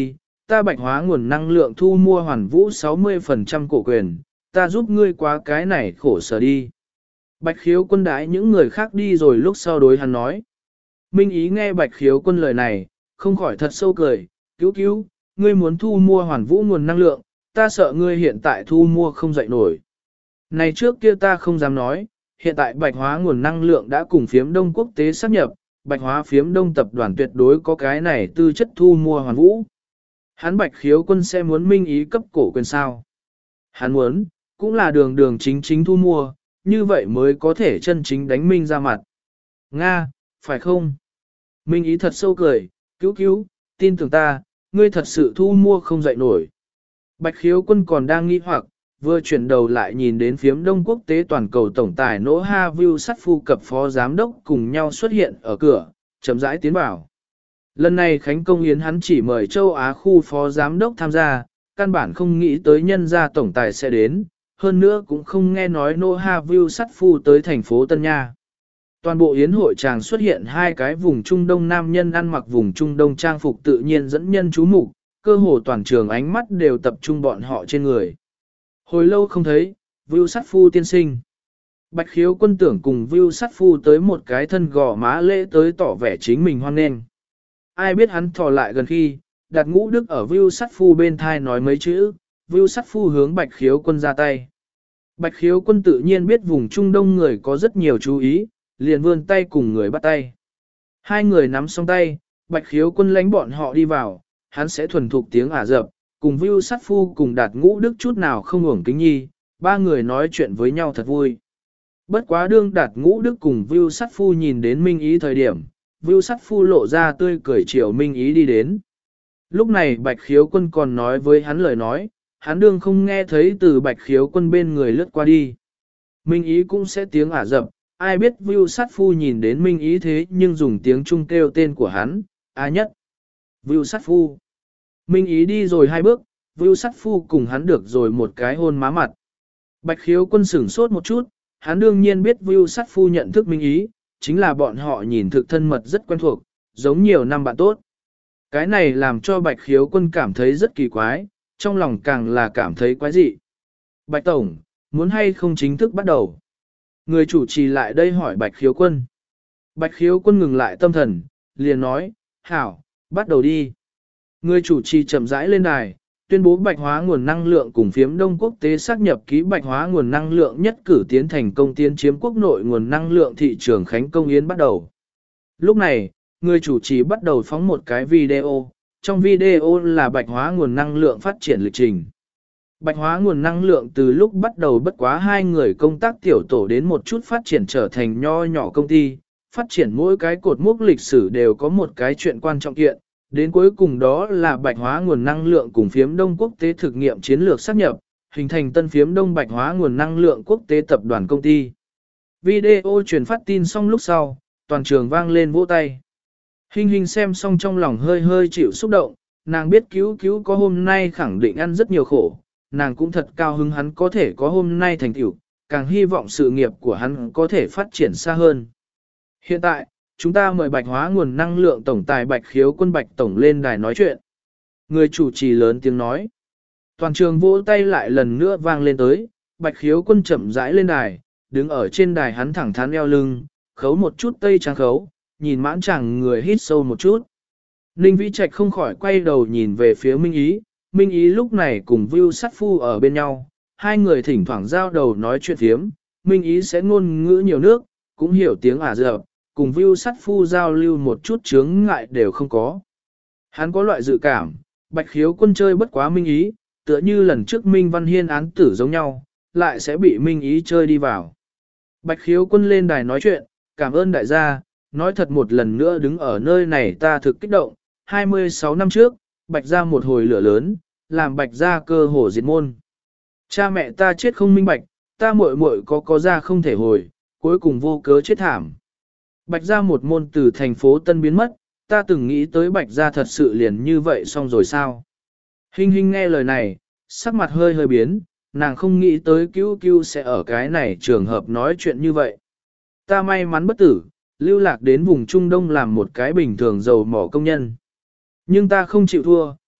ta bạch hóa nguồn năng lượng thu mua hoàn vũ sáu mươi phần trăm cổ quyền, ta giúp ngươi quá cái này khổ sở đi. Bạch khiếu quân đãi những người khác đi rồi lúc sau đối hắn nói. Minh ý nghe bạch khiếu quân lời này, không khỏi thật sâu cười, cứu cứu, ngươi muốn thu mua hoàn vũ nguồn năng lượng, ta sợ ngươi hiện tại thu mua không dậy nổi. Này trước kia ta không dám nói, hiện tại bạch hóa nguồn năng lượng đã cùng phiếm đông quốc tế sáp nhập, bạch hóa phiếm đông tập đoàn tuyệt đối có cái này tư chất thu mua hoàn vũ. Hắn bạch khiếu quân sẽ muốn minh ý cấp cổ quyền sao. Hắn muốn, cũng là đường đường chính chính thu mua, như vậy mới có thể chân chính đánh minh ra mặt. Nga, phải không? Minh ý thật sâu cười, cứu cứu, tin tưởng ta, ngươi thật sự thu mua không dậy nổi. Bạch khiếu quân còn đang nghi hoặc, vừa chuyển đầu lại nhìn đến phiếm đông quốc tế toàn cầu tổng tài Nỗ Ha View sắt phu cập phó giám đốc cùng nhau xuất hiện ở cửa, chậm rãi tiến vào. Lần này Khánh Công Yến hắn chỉ mời châu Á khu phó giám đốc tham gia, căn bản không nghĩ tới nhân gia tổng tài sẽ đến, hơn nữa cũng không nghe nói Nỗ Ha View sắt phu tới thành phố Tân Nha. Toàn bộ yến hội tràng xuất hiện hai cái vùng Trung Đông nam nhân ăn mặc vùng Trung Đông trang phục tự nhiên dẫn nhân chú mục, cơ hồ toàn trường ánh mắt đều tập trung bọn họ trên người. Hồi lâu không thấy, Vưu Sắt Phu tiên sinh. Bạch khiếu quân tưởng cùng Vưu Sắt Phu tới một cái thân gò má lễ tới tỏ vẻ chính mình hoan nghênh. Ai biết hắn thò lại gần khi, đặt ngũ đức ở Vưu Sắt Phu bên thai nói mấy chữ, Vưu Sắt Phu hướng Bạch khiếu quân ra tay. Bạch khiếu quân tự nhiên biết vùng Trung Đông người có rất nhiều chú ý, liền vươn tay cùng người bắt tay. Hai người nắm song tay, Bạch khiếu quân lánh bọn họ đi vào, hắn sẽ thuần thục tiếng Ả Rập, cùng Vưu Sát Phu cùng Đạt Ngũ Đức chút nào không uổng kính nhi, ba người nói chuyện với nhau thật vui. Bất quá đương Đạt Ngũ Đức cùng Vưu Sát Phu nhìn đến Minh Ý thời điểm, Vưu Sát Phu lộ ra tươi cười chiều Minh Ý đi đến. Lúc này Bạch khiếu quân còn nói với hắn lời nói, hắn đương không nghe thấy từ Bạch khiếu quân bên người lướt qua đi. Minh Ý cũng sẽ tiếng Ả Rập, ai biết Vưu Sát Phu nhìn đến Minh Ý thế nhưng dùng tiếng Trung kêu tên của hắn, A Nhất. Vưu Sát Phu. Minh Ý đi rồi hai bước, Vưu Sát Phu cùng hắn được rồi một cái hôn má mặt. Bạch khiếu quân sửng sốt một chút, hắn đương nhiên biết Vưu Sát Phu nhận thức Minh Ý, chính là bọn họ nhìn thực thân mật rất quen thuộc, giống nhiều năm bạn tốt. Cái này làm cho Bạch khiếu quân cảm thấy rất kỳ quái, trong lòng càng là cảm thấy quái dị. Bạch Tổng, muốn hay không chính thức bắt đầu? Người chủ trì lại đây hỏi Bạch khiếu quân. Bạch khiếu quân ngừng lại tâm thần, liền nói, hảo, bắt đầu đi. Người chủ trì chậm rãi lên đài, tuyên bố bạch hóa nguồn năng lượng cùng phiếm đông quốc tế xác nhập ký bạch hóa nguồn năng lượng nhất cử tiến thành công tiến chiếm quốc nội nguồn năng lượng thị trường Khánh Công Yến bắt đầu. Lúc này, người chủ trì bắt đầu phóng một cái video, trong video là bạch hóa nguồn năng lượng phát triển lịch trình. Bạch hóa nguồn năng lượng từ lúc bắt đầu bất quá hai người công tác tiểu tổ đến một chút phát triển trở thành nho nhỏ công ty, phát triển mỗi cái cột mốc lịch sử đều có một cái chuyện quan trọng kiện, đến cuối cùng đó là bạch hóa nguồn năng lượng cùng phiếm đông quốc tế thực nghiệm chiến lược xác nhập, hình thành tân phiếm đông bạch hóa nguồn năng lượng quốc tế tập đoàn công ty. Video truyền phát tin xong lúc sau, toàn trường vang lên vỗ tay. Hình hình xem xong trong lòng hơi hơi chịu xúc động, nàng biết cứu cứu có hôm nay khẳng định ăn rất nhiều khổ, nàng cũng thật cao hứng hắn có thể có hôm nay thành tựu, càng hy vọng sự nghiệp của hắn có thể phát triển xa hơn. Hiện tại, chúng ta mời bạch hóa nguồn năng lượng tổng tài Bạch khiếu quân Bạch Tổng lên đài nói chuyện. Người chủ trì lớn tiếng nói. Toàn trường vỗ tay lại lần nữa vang lên tới, Bạch khiếu quân chậm rãi lên đài, đứng ở trên đài hắn thẳng thắn eo lưng, khấu một chút tây trang khấu, nhìn mãn chẳng người hít sâu một chút. Ninh Vĩ Trạch không khỏi quay đầu nhìn về phía Minh Ý, Minh Ý lúc này cùng Vưu Sát Phu ở bên nhau, hai người thỉnh thoảng giao đầu nói chuyện thiếm, Minh Ý sẽ ngôn ngữ nhiều nước, cũng hiểu tiếng Ả Rập, cùng Vưu Sát Phu giao lưu một chút chướng ngại đều không có. Hắn có loại dự cảm, Bạch khiếu quân chơi bất quá Minh Ý, tựa như lần trước Minh Văn Hiên án tử giống nhau, lại sẽ bị Minh Ý chơi đi vào. Bạch khiếu quân lên đài nói chuyện, cảm ơn đại gia, nói thật một lần nữa đứng ở nơi này ta thực kích động, hai mươi sáu năm trước, Bạch gia một hồi lửa lớn, làm Bạch gia cơ hồ diệt môn. Cha mẹ ta chết không minh bạch, ta muội muội có có ra không thể hồi, cuối cùng vô cớ chết thảm. Bạch gia một môn từ thành phố Tân biến mất, ta từng nghĩ tới Bạch gia thật sự liền như vậy xong rồi sao. Hình hình nghe lời này, sắc mặt hơi hơi biến, nàng không nghĩ tới cứu cứu sẽ ở cái này trường hợp nói chuyện như vậy. Ta may mắn bất tử, lưu lạc đến vùng Trung Đông làm một cái bình thường giàu mỏ công nhân. Nhưng ta không chịu thua,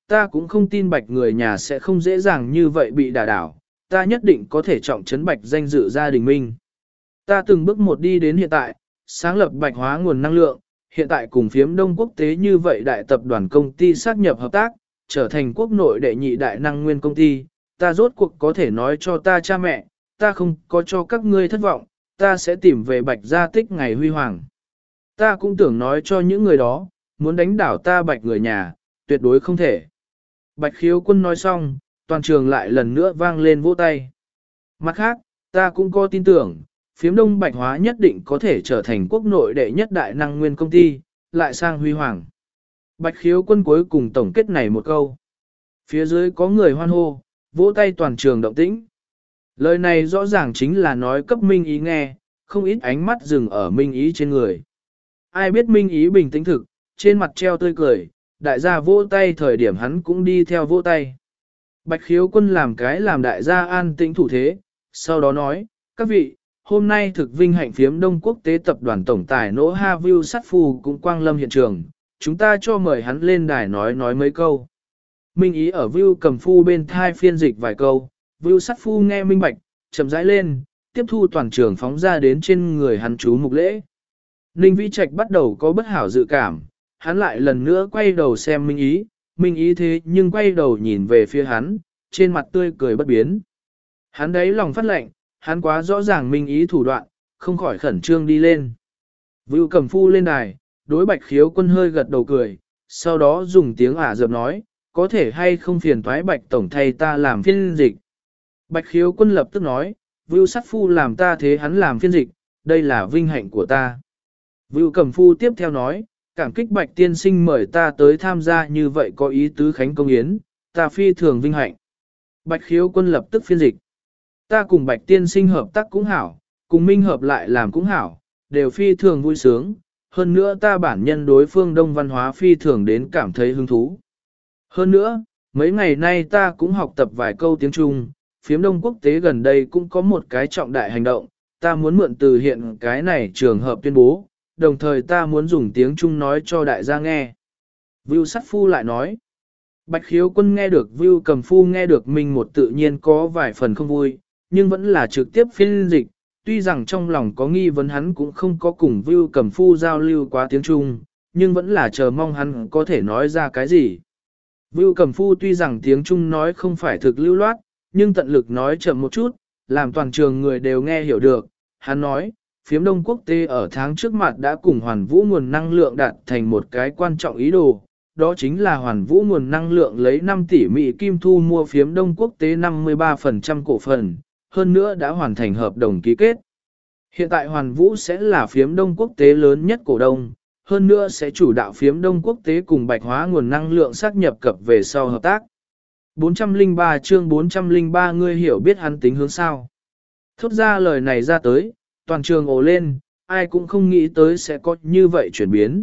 ta cũng không tin bạch người nhà sẽ không dễ dàng như vậy bị đả đảo, ta nhất định có thể trọng trấn bạch danh dự gia đình minh. Ta từng bước một đi đến hiện tại, sáng lập bạch hóa nguồn năng lượng, hiện tại cùng phiếm đông quốc tế như vậy đại tập đoàn công ty xác nhập hợp tác, trở thành quốc nội đệ nhị đại năng nguyên công ty, ta rốt cuộc có thể nói cho ta cha mẹ, ta không có cho các ngươi thất vọng, ta sẽ tìm về bạch gia tích ngày huy hoàng. Ta cũng tưởng nói cho những người đó, muốn đánh đảo ta bạch người nhà, tuyệt đối không thể. Bạch khiếu quân nói xong, toàn trường lại lần nữa vang lên vỗ tay. Mặt khác, ta cũng có tin tưởng, phiếm đông bạch hóa nhất định có thể trở thành quốc nội đệ nhất đại năng nguyên công ty, lại sang huy hoàng. Bạch khiếu quân cuối cùng tổng kết này một câu. Phía dưới có người hoan hô, vỗ tay toàn trường động tĩnh. Lời này rõ ràng chính là nói cấp Minh Ý nghe, không ít ánh mắt dừng ở Minh Ý trên người. Ai biết Minh Ý bình tĩnh thực, trên mặt treo tươi cười, đại gia vỗ tay thời điểm hắn cũng đi theo vỗ tay. Bạch khiếu quân làm cái làm đại gia an tĩnh thủ thế, sau đó nói, các vị, hôm nay thực vinh hạnh phiếm Đông Quốc tế tập đoàn tổng tài Nỗ Ha View Sát Phu cũng quang lâm hiện trường, chúng ta cho mời hắn lên đài nói nói mấy câu. Minh Ý ở View cầm phu bên thai phiên dịch vài câu, View Sát Phu nghe minh bạch, chậm rãi lên, tiếp thu toàn trường phóng ra đến trên người hắn chú mục lễ. Ninh Vĩ Trạch bắt đầu có bất hảo dự cảm, hắn lại lần nữa quay đầu xem Minh Ý, Minh Ý thế nhưng quay đầu nhìn về phía hắn, trên mặt tươi cười bất biến. Hắn đấy lòng phát lệnh, hắn quá rõ ràng Minh Ý thủ đoạn, không khỏi khẩn trương đi lên. Vưu Cầm Phu lên đài, đối Bạch khiếu quân hơi gật đầu cười, sau đó dùng tiếng Ả Rập nói, có thể hay không phiền toái Bạch tổng thay ta làm phiên dịch. Bạch khiếu quân lập tức nói, Vưu Sát Phu làm ta thế hắn làm phiên dịch, đây là vinh hạnh của ta. Vưu Cầm Phu tiếp theo nói, cảm kích Bạch tiên sinh mời ta tới tham gia như vậy có ý tứ khánh công yến, ta phi thường vinh hạnh. Bạch khiếu quân lập tức phiên dịch. Ta cùng Bạch tiên sinh hợp tác cũng hảo, cùng Minh hợp lại làm cũng hảo, đều phi thường vui sướng, hơn nữa ta bản nhân đối phương Đông văn hóa phi thường đến cảm thấy hứng thú. Hơn nữa, mấy ngày nay ta cũng học tập vài câu tiếng Trung, phiếm Đông quốc tế gần đây cũng có một cái trọng đại hành động, ta muốn mượn từ hiện cái này trường hợp tuyên bố, đồng thời ta muốn dùng tiếng Trung nói cho đại gia nghe. Vưu Sát Phu lại nói, Bạch khiếu quân nghe được Vưu Cầm Phu nghe được mình một tự nhiên có vài phần không vui, nhưng vẫn là trực tiếp phiên dịch, tuy rằng trong lòng có nghi vấn hắn cũng không có cùng Vưu Cầm Phu giao lưu quá tiếng Trung, nhưng vẫn là chờ mong hắn có thể nói ra cái gì. Vưu Cầm Phu tuy rằng tiếng Trung nói không phải thực lưu loát, nhưng tận lực nói chậm một chút, làm toàn trường người đều nghe hiểu được. Hắn nói, phiếm Đông quốc tế ở tháng trước mặt đã cùng Hoàn Vũ nguồn năng lượng đạt thành một cái quan trọng ý đồ, đó chính là Hoàn Vũ nguồn năng lượng lấy năm tỷ Mỹ kim thu mua phiếm Đông quốc tế năm mươi ba phần trăm cổ phần, hơn nữa đã hoàn thành hợp đồng ký kết. Hiện tại Hoàn Vũ sẽ là phiếm Đông quốc tế lớn nhất cổ đông, hơn nữa sẽ chủ đạo phiếm Đông quốc tế cùng bạch hóa nguồn năng lượng xác nhập cập về sau hợp tác. bốn trăm lẻ ba chương bốn trăm lẻ ba ngươi hiểu biết hắn tính hướng sao. Thốt ra lời này ra tới, toàn trường ồ lên, ai cũng không nghĩ tới sẽ có như vậy chuyển biến.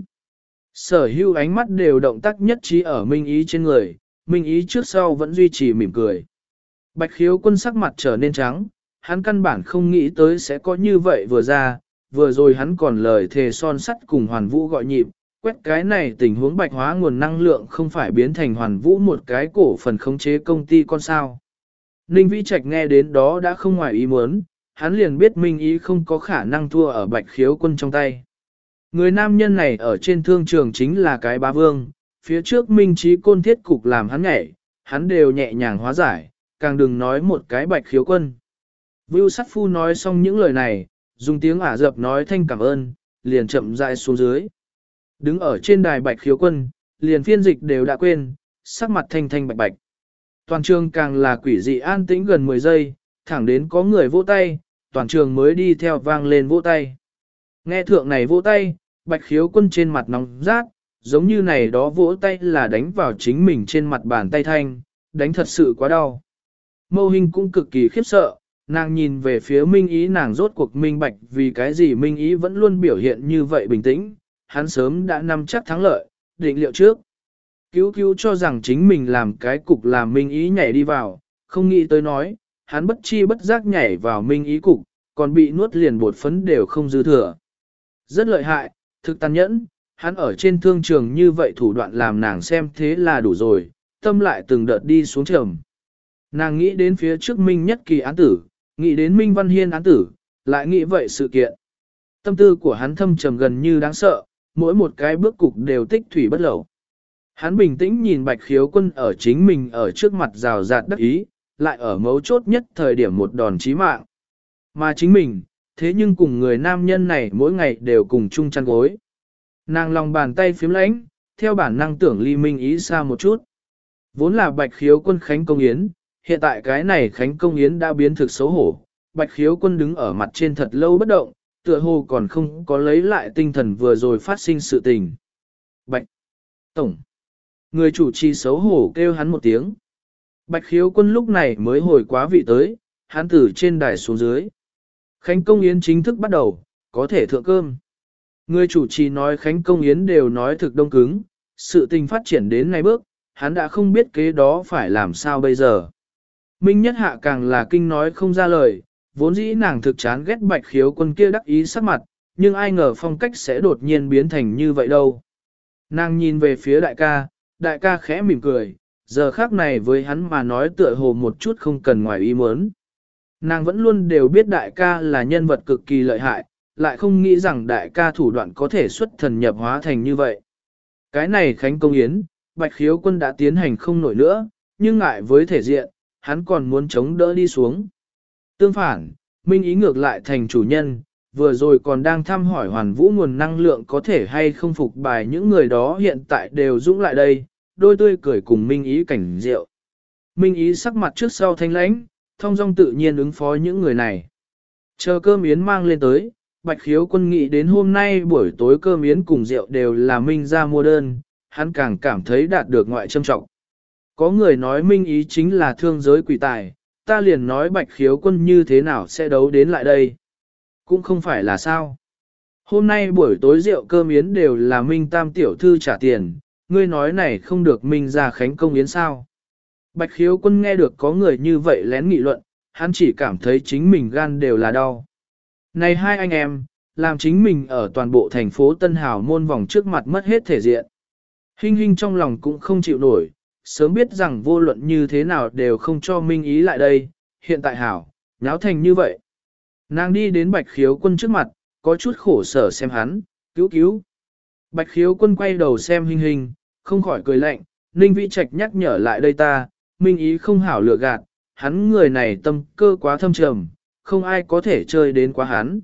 Sở hữu ánh mắt đều động tác nhất trí ở Minh Ý trên người, Minh Ý trước sau vẫn duy trì mỉm cười. Bạch khiếu quân sắc mặt trở nên trắng, hắn căn bản không nghĩ tới sẽ có như vậy vừa ra, vừa rồi hắn còn lời thề son sắt cùng Hoàn Vũ gọi nhịp, quét cái này tình huống bạch hóa nguồn năng lượng không phải biến thành Hoàn Vũ một cái cổ phần khống chế công ty con sao. Ninh Vĩ Trạch nghe đến đó đã không ngoài ý muốn, hắn liền biết Minh Ý không có khả năng thua ở bạch khiếu quân trong tay. Người nam nhân này ở trên thương trường chính là cái bá vương, phía trước Minh Trí Côn thiết cục làm hắn nhảy, hắn đều nhẹ nhàng hóa giải, càng đừng nói một cái bạch khiếu quân. Vưu Sát Phu nói xong những lời này, dùng tiếng Ả Rập nói thanh cảm ơn, liền chậm rãi xuống dưới. Đứng ở trên đài bạch khiếu quân, liền phiên dịch đều đã quên, sắc mặt thanh thanh bạch bạch. Toàn trường càng là quỷ dị an tĩnh gần mười giây, thẳng đến có người vỗ tay, toàn trường mới đi theo vang lên vỗ tay. Nghe thượng này vỗ tay, bạch khiếu quân trên mặt nóng rát, giống như này đó vỗ tay là đánh vào chính mình trên mặt bàn tay thanh, đánh thật sự quá đau. Mâu Hình cũng cực kỳ khiếp sợ, nàng nhìn về phía Minh Ý nàng rốt cuộc minh bạch vì cái gì Minh Ý vẫn luôn biểu hiện như vậy bình tĩnh, hắn sớm đã nắm chắc thắng lợi, định liệu trước. Cứu cứu cho rằng chính mình làm cái cục làm Minh Ý nhảy đi vào, không nghĩ tới nói, hắn bất chi bất giác nhảy vào Minh Ý cục, còn bị nuốt liền bột phấn đều không dư thừa. Rất lợi hại, thực tàn nhẫn, hắn ở trên thương trường như vậy thủ đoạn làm nàng xem thế là đủ rồi, tâm lại từng đợt đi xuống trầm. Nàng nghĩ đến phía trước Minh Nhất Kỳ án tử, nghĩ đến Minh Văn Hiên án tử, lại nghĩ vậy sự kiện. Tâm tư của hắn thâm trầm gần như đáng sợ, mỗi một cái bước cục đều tích thủy bất lẩu. Hắn bình tĩnh nhìn Bạch Khiếu Quân ở chính mình ở trước mặt rào rạt đắc ý, lại ở mấu chốt nhất thời điểm một đòn chí mạng. Mà chính mình, thế nhưng cùng người nam nhân này mỗi ngày đều cùng chung chăn gối. Nàng lòng bàn tay phím lãnh, theo bản năng tưởng ly Minh Ý xa một chút. Vốn là Bạch Khiếu Quân Khánh Công Yến, hiện tại cái này Khánh Công Yến đã biến thực xấu hổ. Bạch Khiếu Quân đứng ở mặt trên thật lâu bất động, tựa hồ còn không có lấy lại tinh thần vừa rồi phát sinh sự tình. Bạch Tổng. Người chủ trì xấu hổ kêu hắn một tiếng. Bạch Khiếu Quân lúc này mới hồi quá vị tới, hắn từ trên đài xuống dưới. Khánh Công Yến chính thức bắt đầu, có thể thượng cơm. Người chủ trì nói Khánh Công Yến đều nói thực đông cứng, sự tình phát triển đến ngày bước, hắn đã không biết kế đó phải làm sao bây giờ. Minh Nhất Hạ càng là kinh nói không ra lời, vốn dĩ nàng thực chán ghét Bạch Khiếu Quân kia đắc ý sắc mặt, nhưng ai ngờ phong cách sẽ đột nhiên biến thành như vậy đâu. Nàng nhìn về phía đại ca, đại ca khẽ mỉm cười, giờ khác này với hắn mà nói tựa hồ một chút không cần ngoài ý muốn. Nàng vẫn luôn đều biết đại ca là nhân vật cực kỳ lợi hại, lại không nghĩ rằng đại ca thủ đoạn có thể xuất thần nhập hóa thành như vậy. Cái này Khánh Công Yến, Bạch Khiếu Quân đã tiến hành không nổi nữa, nhưng ngại với thể diện, hắn còn muốn chống đỡ đi xuống. Tương phản, Minh Ý ngược lại thành chủ nhân, vừa rồi còn đang thăm hỏi Hoàn Vũ nguồn năng lượng có thể hay không phục bài những người đó hiện tại đều dũng lại đây, đôi tươi cười cùng Minh Ý cảnh rượu. Minh Ý sắc mặt trước sau thanh lãnh, thông dong tự nhiên ứng phó những người này. Chờ cơm yến mang lên tới, Bạch Khiếu Quân nghĩ đến hôm nay buổi tối cơm yến cùng rượu đều là Minh ra mua đơn, hắn càng cảm thấy đạt được ngoại trâm trọng. Có người nói Minh Ý chính là thương giới quỷ tài, ta liền nói Bạch Khiếu Quân như thế nào sẽ đấu đến lại đây. Cũng không phải là sao. Hôm nay buổi tối rượu cơm yến đều là Minh Tam tiểu thư trả tiền, ngươi nói này không được Minh ra Khánh Công Yến sao. Bạch Khiếu Quân nghe được có người như vậy lén nghị luận, hắn chỉ cảm thấy chính mình gan đều là đau. Này hai anh em, làm chính mình ở toàn bộ thành phố Tân Hào môn vòng trước mặt mất hết thể diện. Hinh Hinh trong lòng cũng không chịu nổi, sớm biết rằng vô luận như thế nào đều không cho Minh Ý lại đây, hiện tại hảo, nháo thành như vậy. Nàng đi đến Bạch Khiếu Quân trước mặt, có chút khổ sở xem hắn, cứu cứu. Bạch Khiếu Quân quay đầu xem Hinh Hinh, không khỏi cười lạnh, Ninh Vĩ Trạch nhắc nhở lại đây ta, Minh Ý không hảo lựa gạt, hắn người này tâm cơ quá thâm trầm, không ai có thể chơi đến quá hắn.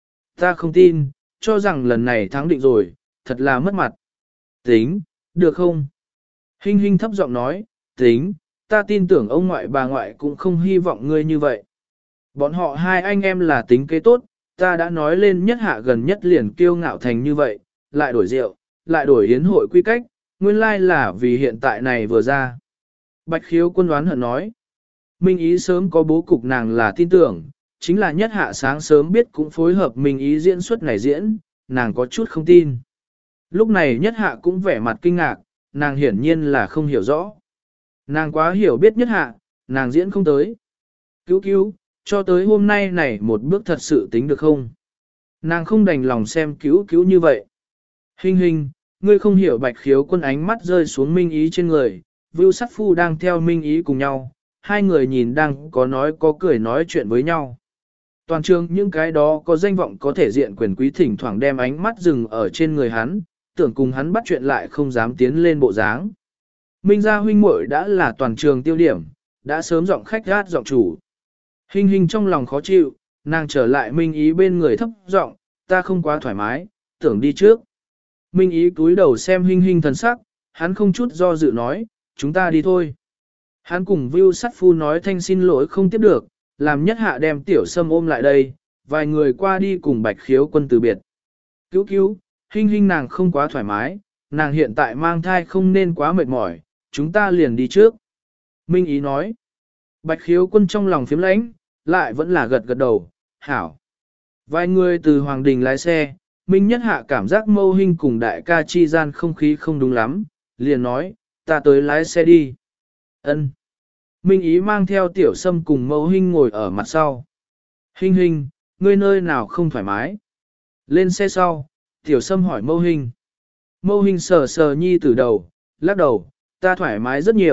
Ta không tin, cho rằng lần này thắng định rồi, thật là mất mặt. Tính, được không? Hinh Hinh thấp giọng nói, tính, ta tin tưởng ông ngoại bà ngoại cũng không hy vọng ngươi như vậy. Bọn họ hai anh em là tính kế tốt, ta đã nói lên nhất hạ gần nhất liền kiêu ngạo thành như vậy, lại đổi rượu, lại đổi yến hội quy cách, nguyên lai là vì hiện tại này vừa ra. Bạch Khiếu Quân đoán hận nói, Minh Ý sớm có bố cục nàng là tin tưởng, chính là nhất hạ sáng sớm biết cũng phối hợp Minh Ý diễn xuất này diễn, nàng có chút không tin. Lúc này nhất hạ cũng vẻ mặt kinh ngạc, nàng hiển nhiên là không hiểu rõ. Nàng quá hiểu biết nhất hạ, nàng diễn không tới. Cứu cứu, cho tới hôm nay này một bước thật sự tính được không? Nàng không đành lòng xem cứu cứu như vậy. Hinh Hinh, ngươi không hiểu. Bạch Khiếu Quân ánh mắt rơi xuống Minh Ý trên người, Vưu Sát Phu đang theo Minh Ý cùng nhau, hai người nhìn đang có nói có cười nói chuyện với nhau. Toàn trường những cái đó có danh vọng có thể diện quyền quý thỉnh thoảng đem ánh mắt dừng ở trên người hắn, tưởng cùng hắn bắt chuyện lại không dám tiến lên bộ dáng. Minh gia huynh muội đã là toàn trường tiêu điểm, đã sớm giọng khách gát giọng chủ. Hinh Hinh trong lòng khó chịu, nàng trở lại Minh Ý bên người thấp giọng, ta không quá thoải mái, tưởng đi trước. Minh Ý cúi đầu xem Hinh Hinh thần sắc, hắn không chút do dự nói, chúng ta đi thôi. Hắn cùng Vưu Sát Phu nói thanh xin lỗi không tiếp được, làm nhất hạ đem tiểu sâm ôm lại đây, vài người qua đi cùng Bạch Khiếu Quân từ biệt. Cứu cứu, Hinh Hinh nàng không quá thoải mái, nàng hiện tại mang thai không nên quá mệt mỏi, chúng ta liền đi trước. Minh Ý nói, Bạch Khiếu Quân trong lòng phiếm lãnh, lại vẫn là gật gật đầu, hảo. Vài người từ Hoàng Đình lái xe, Minh Nhất Hạ cảm giác Mâu Hinh cùng đại ca chi gian không khí không đúng lắm, liền nói, ta tới lái xe đi. Ân. Minh Ý mang theo tiểu sâm cùng Mâu Hinh ngồi ở mặt sau. Hinh Hinh, ngươi nơi nào không thoải mái? Lên xe sau, tiểu sâm hỏi Mâu Hinh. Mâu Hinh sờ sờ nhi từ đầu, lắc đầu, ta thoải mái rất nhiều,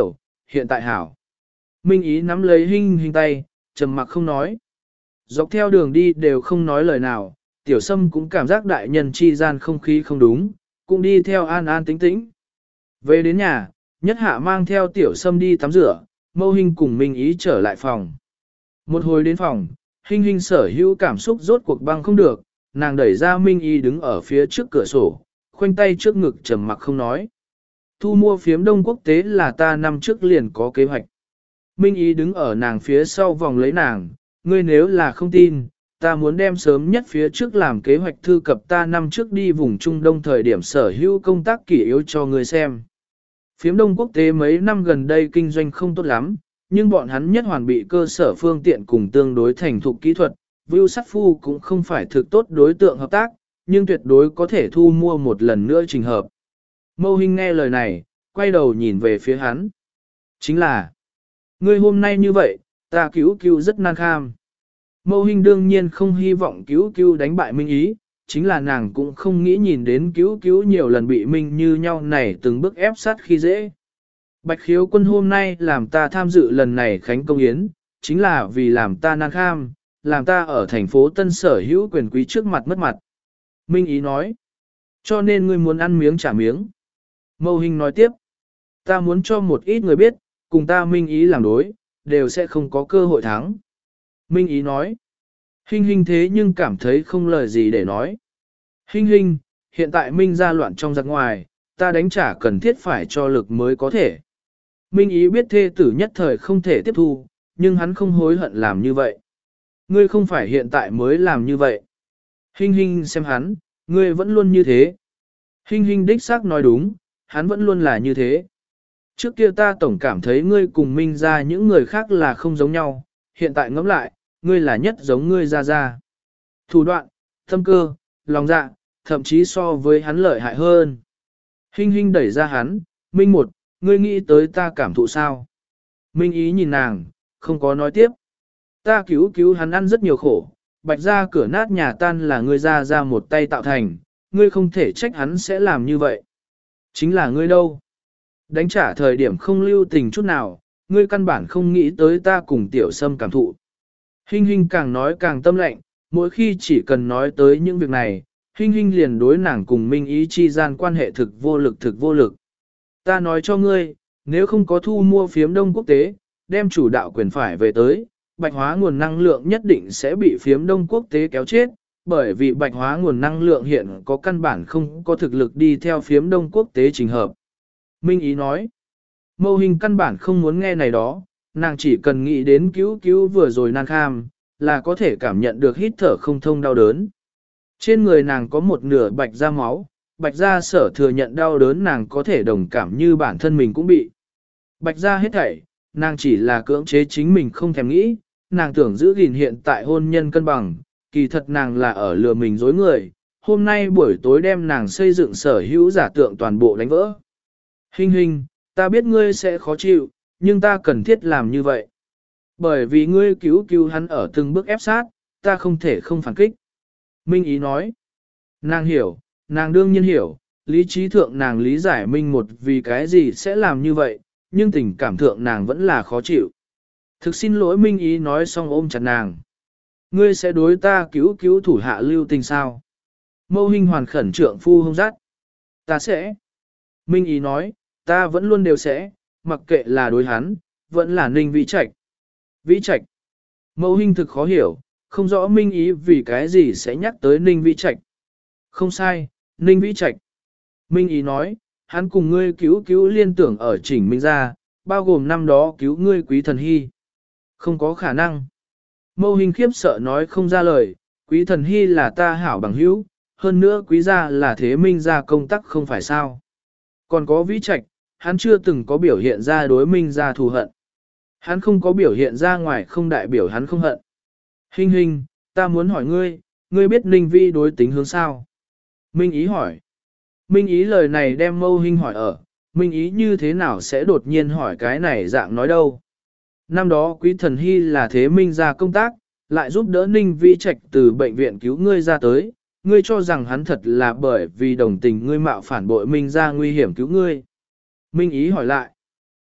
hiện tại hảo. Minh Ý nắm lấy Hinh Hinh tay, trầm mặc không nói. Dọc theo đường đi đều không nói lời nào, Tiểu Sâm cũng cảm giác đại nhân chi gian không khí không đúng, cũng đi theo an an tĩnh tĩnh. Về đến nhà, Nhất Hạ mang theo Tiểu Sâm đi tắm rửa, Mâu Hinh cùng Minh Ý trở lại phòng. Một hồi đến phòng, Hinh Hinh sở hữu cảm xúc rốt cuộc băng không được, nàng đẩy ra Minh Ý đứng ở phía trước cửa sổ, khoanh tay trước ngực trầm mặc không nói. Thu mua phiếm đông quốc tế là ta năm trước liền có kế hoạch. Minh Ý đứng ở nàng phía sau vòng lấy nàng, ngươi nếu là không tin, ta muốn đem sớm nhất phía trước làm kế hoạch thư cập ta năm trước đi vùng Trung Đông thời điểm sở hữu công tác kỷ yếu cho ngươi xem. Phiếm đông quốc tế mấy năm gần đây kinh doanh không tốt lắm, nhưng bọn hắn nhất hoàn bị cơ sở phương tiện cùng tương đối thành thục kỹ thuật, Vưu Sắt Phu cũng không phải thực tốt đối tượng hợp tác, nhưng tuyệt đối có thể thu mua một lần nữa trình hợp. Mâu Hinh nghe lời này, quay đầu nhìn về phía hắn. Chính là, ngươi hôm nay như vậy, ta cứu cứu rất nan kham. Mâu Hinh đương nhiên không hy vọng cứu cứu đánh bại Minh Ý, chính là nàng cũng không nghĩ nhìn đến cứu cứu nhiều lần bị Minh như nhau này từng bước ép sát khi dễ. Bạch Khiếu Quân hôm nay làm ta tham dự lần này khánh công yến, chính là vì làm ta nan kham, làm ta ở thành phố Tân sở hữu quyền quý trước mặt mất mặt. Minh Ý nói, cho nên ngươi muốn ăn miếng trả miếng. Mâu Hinh nói tiếp, ta muốn cho một ít người biết, cùng ta Minh Ý làm đối, đều sẽ không có cơ hội thắng. Minh Ý nói, Hinh Hinh thế nhưng cảm thấy không lời gì để nói. Hinh Hinh, hiện tại Minh ra loạn trong giặc ngoài, ta đánh trả cần thiết phải cho lực mới có thể. Minh Ý biết thê tử nhất thời không thể tiếp thu, nhưng hắn không hối hận làm như vậy. Ngươi không phải hiện tại mới làm như vậy. Hinh Hinh xem hắn, ngươi vẫn luôn như thế. Hinh Hinh đích xác nói đúng, hắn vẫn luôn là như thế. Trước kia ta tổng cảm thấy ngươi cùng Minh ra những người khác là không giống nhau, hiện tại ngẫm lại, ngươi là nhất giống ngươi ra ra. Thủ đoạn, tâm cơ, lòng dạ, thậm chí so với hắn lợi hại hơn. Hinh Hinh đẩy ra hắn, Minh một, ngươi nghĩ tới ta cảm thụ sao? Minh Ý nhìn nàng, không có nói tiếp. Ta cứu cứu hắn ăn rất nhiều khổ, bạch ra cửa nát nhà tan là ngươi ra ra một tay tạo thành, ngươi không thể trách hắn sẽ làm như vậy. Chính là ngươi đâu? Đánh trả thời điểm không lưu tình chút nào, ngươi căn bản không nghĩ tới ta cùng Tiểu Sâm cảm thụ. Hinh Hinh càng nói càng tâm lạnh, mỗi khi chỉ cần nói tới những việc này, Hinh Hinh liền đối nàng cùng Minh Ý chi gian quan hệ thực vô lực thực vô lực. Ta nói cho ngươi, nếu không có thu mua phiếm đông quốc tế, đem chủ đạo quyền phải về tới, bạch hóa nguồn năng lượng nhất định sẽ bị phiếm đông quốc tế kéo chết, bởi vì bạch hóa nguồn năng lượng hiện có căn bản không có thực lực đi theo phiếm đông quốc tế trình hợp. Minh Ý nói, Mâu Hinh căn bản không muốn nghe này đó, nàng chỉ cần nghĩ đến cứu cứu vừa rồi nan kham, là có thể cảm nhận được hít thở không thông đau đớn. Trên người nàng có một nửa bạch da máu, bạch da sở thừa nhận đau đớn nàng có thể đồng cảm như bản thân mình cũng bị. Bạch da hết thảy, nàng chỉ là cưỡng chế chính mình không thèm nghĩ, nàng tưởng giữ gìn hiện tại hôn nhân cân bằng, kỳ thật nàng là ở lừa mình dối người, hôm nay buổi tối đem nàng xây dựng sở hữu giả tượng toàn bộ đánh vỡ. Hinh Hinh, ta biết ngươi sẽ khó chịu, nhưng ta cần thiết làm như vậy. Bởi vì ngươi cứu cứu hắn ở từng bước ép sát, ta không thể không phản kích. Minh Ý nói, nàng hiểu, nàng đương nhiên hiểu, lý trí thượng nàng lý giải Minh một vì cái gì sẽ làm như vậy, nhưng tình cảm thượng nàng vẫn là khó chịu. Thực xin lỗi Minh Ý nói xong ôm chặt nàng. Ngươi sẽ đối ta cứu cứu thủ hạ lưu tình sao? Mâu Hinh hoàn khẩn trượng phu hông dắt. Ta sẽ. Minh Ý nói, ta vẫn luôn đều sẽ, mặc kệ là đối hắn, vẫn là Ninh Vĩ Trạch. Vĩ Trạch. Mâu Hinh thực khó hiểu, không rõ Minh Ý vì cái gì sẽ nhắc tới Ninh Vĩ Trạch. Không sai, Ninh Vĩ Trạch. Minh Ý nói, hắn cùng ngươi cứu cứu liên tưởng ở chỉnh Minh gia, bao gồm năm đó cứu ngươi Quý Thần Hy. Không có khả năng. Mâu Hinh khiếp sợ nói không ra lời, Quý Thần Hy là ta hảo bằng hữu, hơn nữa Quý gia là thế Minh gia công tác không phải sao. Còn có Vĩ Trạch, hắn chưa từng có biểu hiện ra đối Minh gia thù hận. Hắn không có biểu hiện ra ngoài không đại biểu hắn không hận. Hinh Hinh, ta muốn hỏi ngươi, ngươi biết Ninh Vi đối tính hướng sao? Minh Ý hỏi. Minh Ý lời này đem Mâu Hinh hỏi ở, Minh Ý như thế nào sẽ đột nhiên hỏi cái này dạng nói đâu? Năm đó Quý Thần Hy là thế Minh gia công tác, lại giúp đỡ Ninh Vi Trạch từ bệnh viện cứu ngươi ra tới, ngươi cho rằng hắn thật là bởi vì đồng tình ngươi mạo phản bội Minh gia nguy hiểm cứu ngươi. Minh Ý hỏi lại.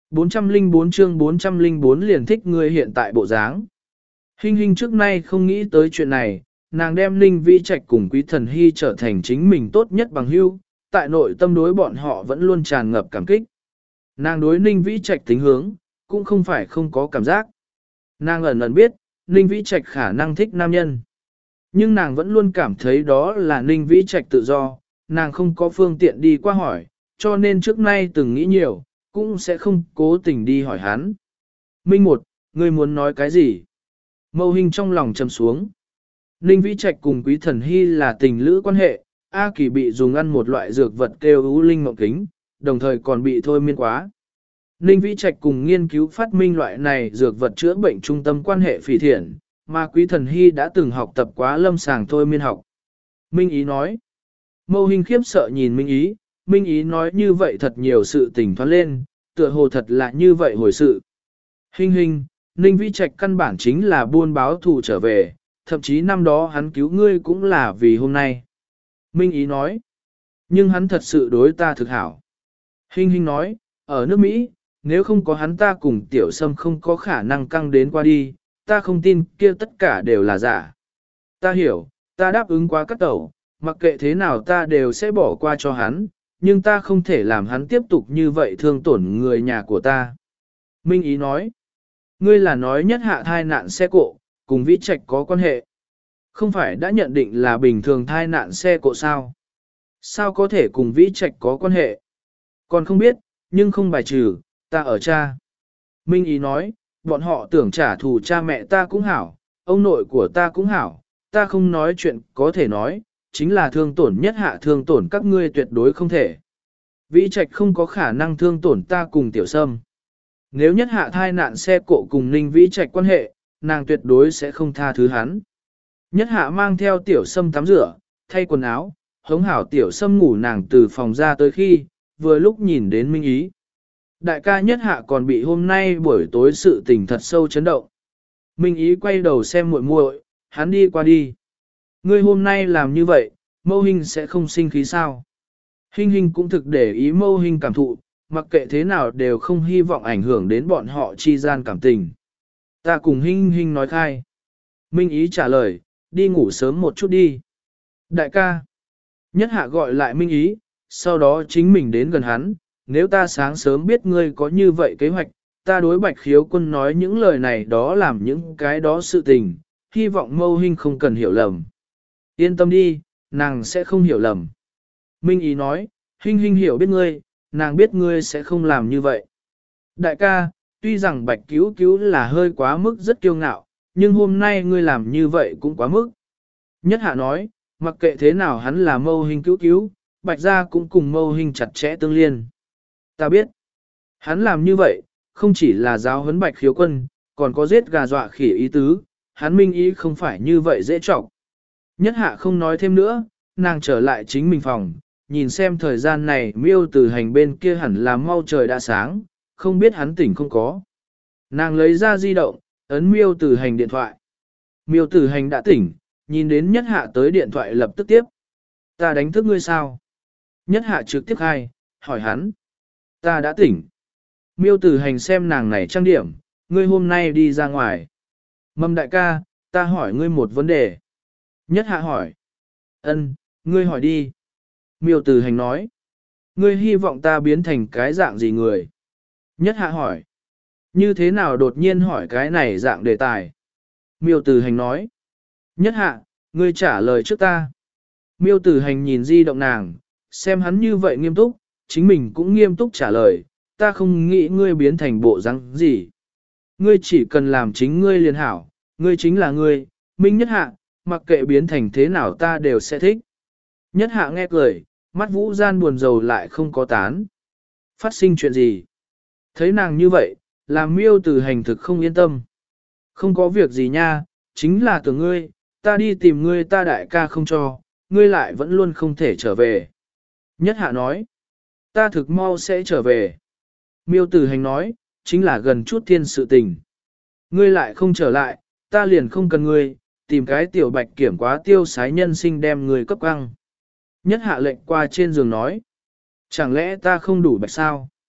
bốn trăm lẻ bốn chương bốn trăm lẻ bốn liền thích ngươi hiện tại bộ dáng. Hinh Hinh trước nay không nghĩ tới chuyện này, nàng đem Ninh Vĩ Trạch cùng Quý Thần Hy trở thành chính mình tốt nhất bằng hữu, tại nội tâm đối bọn họ vẫn luôn tràn ngập cảm kích. Nàng đối Ninh Vĩ Trạch tính hướng, cũng không phải không có cảm giác. Nàng ẩn ẩn biết, Ninh Vĩ Trạch khả năng thích nam nhân. Nhưng nàng vẫn luôn cảm thấy đó là Ninh Vĩ Trạch tự do, nàng không có phương tiện đi qua hỏi, cho nên trước nay từng nghĩ nhiều, cũng sẽ không cố tình đi hỏi hắn. Minh một, ngươi muốn nói cái gì? Mâu Hinh trong lòng trầm xuống. Ninh Vĩ Trạch cùng Quý Thần Hy là tình lữ quan hệ, A Kỳ bị dùng ăn một loại dược vật kêu ưu linh mộng kính, đồng thời còn bị thôi miên quá. Ninh Vĩ Trạch cùng nghiên cứu phát minh loại này dược vật chữa bệnh trung tâm quan hệ phỉ thiện, mà Quý Thần Hy đã từng học tập quá lâm sàng thôi miên học. Minh Ý nói. Mâu Hinh khiếp sợ nhìn Minh Ý, Minh Ý nói như vậy thật nhiều sự tình thoát lên, tựa hồ thật là như vậy hồi sự. Hinh Hinh, Ninh Vĩ Trạch căn bản chính là buôn báo thù trở về, thậm chí năm đó hắn cứu ngươi cũng là vì hôm nay. Minh Ý nói. Nhưng hắn thật sự đối ta thực hảo. Hinh Hinh nói, ở nước Mỹ, nếu không có hắn ta cùng tiểu sâm không có khả năng căng đến qua đi, ta không tin kia tất cả đều là giả. Ta hiểu, ta đáp ứng quá cắt tẩu, mặc kệ thế nào ta đều sẽ bỏ qua cho hắn, nhưng ta không thể làm hắn tiếp tục như vậy thương tổn người nhà của ta. Minh Ý nói, ngươi là nói nhất hạ thai nạn xe cộ, cùng Vĩ Trạch có quan hệ. Không phải đã nhận định là bình thường thai nạn xe cộ sao? Sao có thể cùng Vĩ Trạch có quan hệ? Còn không biết, nhưng không bài trừ, ta ở cha. Minh Ý nói, bọn họ tưởng trả thù cha mẹ ta cũng hảo, ông nội của ta cũng hảo, ta không nói chuyện có thể nói, chính là thương tổn nhất hạ thương tổn các ngươi tuyệt đối không thể. Vĩ Trạch không có khả năng thương tổn ta cùng tiểu sâm. Nếu nhất hạ thai nạn xe cộ cùng Ninh Vĩ Trạch quan hệ, nàng tuyệt đối sẽ không tha thứ hắn. Nhất hạ mang theo tiểu sâm tắm rửa, thay quần áo, hống hảo tiểu sâm ngủ nàng từ phòng ra tới khi, vừa lúc nhìn đến Minh Ý. Đại ca nhất hạ còn bị hôm nay buổi tối sự tình thật sâu chấn động. Minh Ý quay đầu xem muội muội, hắn đi qua đi. Ngươi hôm nay làm như vậy, Mâu Hinh sẽ không sinh khí sao? Hinh Hinh cũng thực để ý Mâu Hinh cảm thụ, mặc kệ thế nào đều không hy vọng ảnh hưởng đến bọn họ chi gian cảm tình. Ta cùng Hinh Hinh nói khai. Minh Ý trả lời, đi ngủ sớm một chút đi. Đại ca. Nhất hạ gọi lại Minh Ý, sau đó chính mình đến gần hắn. Nếu ta sáng sớm biết ngươi có như vậy kế hoạch, ta đối Bạch Khiếu Quân nói những lời này đó làm những cái đó sự tình, hy vọng Mâu Hinh không cần hiểu lầm. Yên tâm đi, nàng sẽ không hiểu lầm. Minh Ý nói, Hinh Hinh hiểu biết ngươi, nàng biết ngươi sẽ không làm như vậy. Đại ca, tuy rằng Bạch Cứu Cứu là hơi quá mức rất kiêu ngạo, nhưng hôm nay ngươi làm như vậy cũng quá mức. Nhất hạ nói, mặc kệ thế nào hắn là Mâu Hinh Cứu Cứu, Bạch gia cũng cùng Mâu Hinh chặt chẽ tương liên. Ta biết, hắn làm như vậy, không chỉ là giáo huấn Bạch Khiếu Quân, còn có giết gà dọa khỉ ý tứ, hắn Minh Ý không phải như vậy dễ trọng. Nhất hạ không nói thêm nữa, nàng trở lại chính mình phòng, nhìn xem thời gian này miêu từ hành bên kia hẳn là mau trời đã sáng, không biết hắn tỉnh không có. Nàng lấy ra di động, ấn miêu từ hành điện thoại. Miêu từ hành đã tỉnh, nhìn đến nhất hạ tới điện thoại lập tức tiếp. Ta đánh thức ngươi sao? Nhất hạ trực tiếp khai, hỏi hắn. Ta đã tỉnh. Miêu từ hành xem nàng này trang điểm, ngươi hôm nay đi ra ngoài. Mâm đại ca, ta hỏi ngươi một vấn đề. Nhất hạ hỏi. Ân, ngươi hỏi đi. Miêu từ hành nói. Ngươi hy vọng ta biến thành cái dạng gì người? Nhất hạ hỏi. Như thế nào đột nhiên hỏi cái này dạng đề tài? Miêu từ hành nói. Nhất hạ, ngươi trả lời trước ta. Miêu từ hành nhìn di động nàng, xem hắn như vậy nghiêm túc, chính mình cũng nghiêm túc trả lời. Ta không nghĩ ngươi biến thành bộ răng gì. Ngươi chỉ cần làm chính ngươi liền hảo, ngươi chính là ngươi, Minh Nhất hạ, mặc kệ biến thành thế nào ta đều sẽ thích. Nhất hạ nghe cười, mắt vũ gian buồn rầu lại không có tán. Phát sinh chuyện gì? Thấy nàng như vậy, làm miêu từ hành thực không yên tâm. Không có việc gì nha, chính là tưởng ngươi, ta đi tìm ngươi ta đại ca không cho, ngươi lại vẫn luôn không thể trở về. Nhất hạ nói, ta thực mau sẽ trở về. Miêu từ hành nói, chính là gần chút thiên sự tình. Ngươi lại không trở lại, ta liền không cần ngươi, tìm cái tiểu bạch kiểm quá tiêu sái nhân sinh đem ngươi cấp căng. Nhất hạ lệnh qua trên giường nói, chẳng lẽ ta không đủ bạch sao?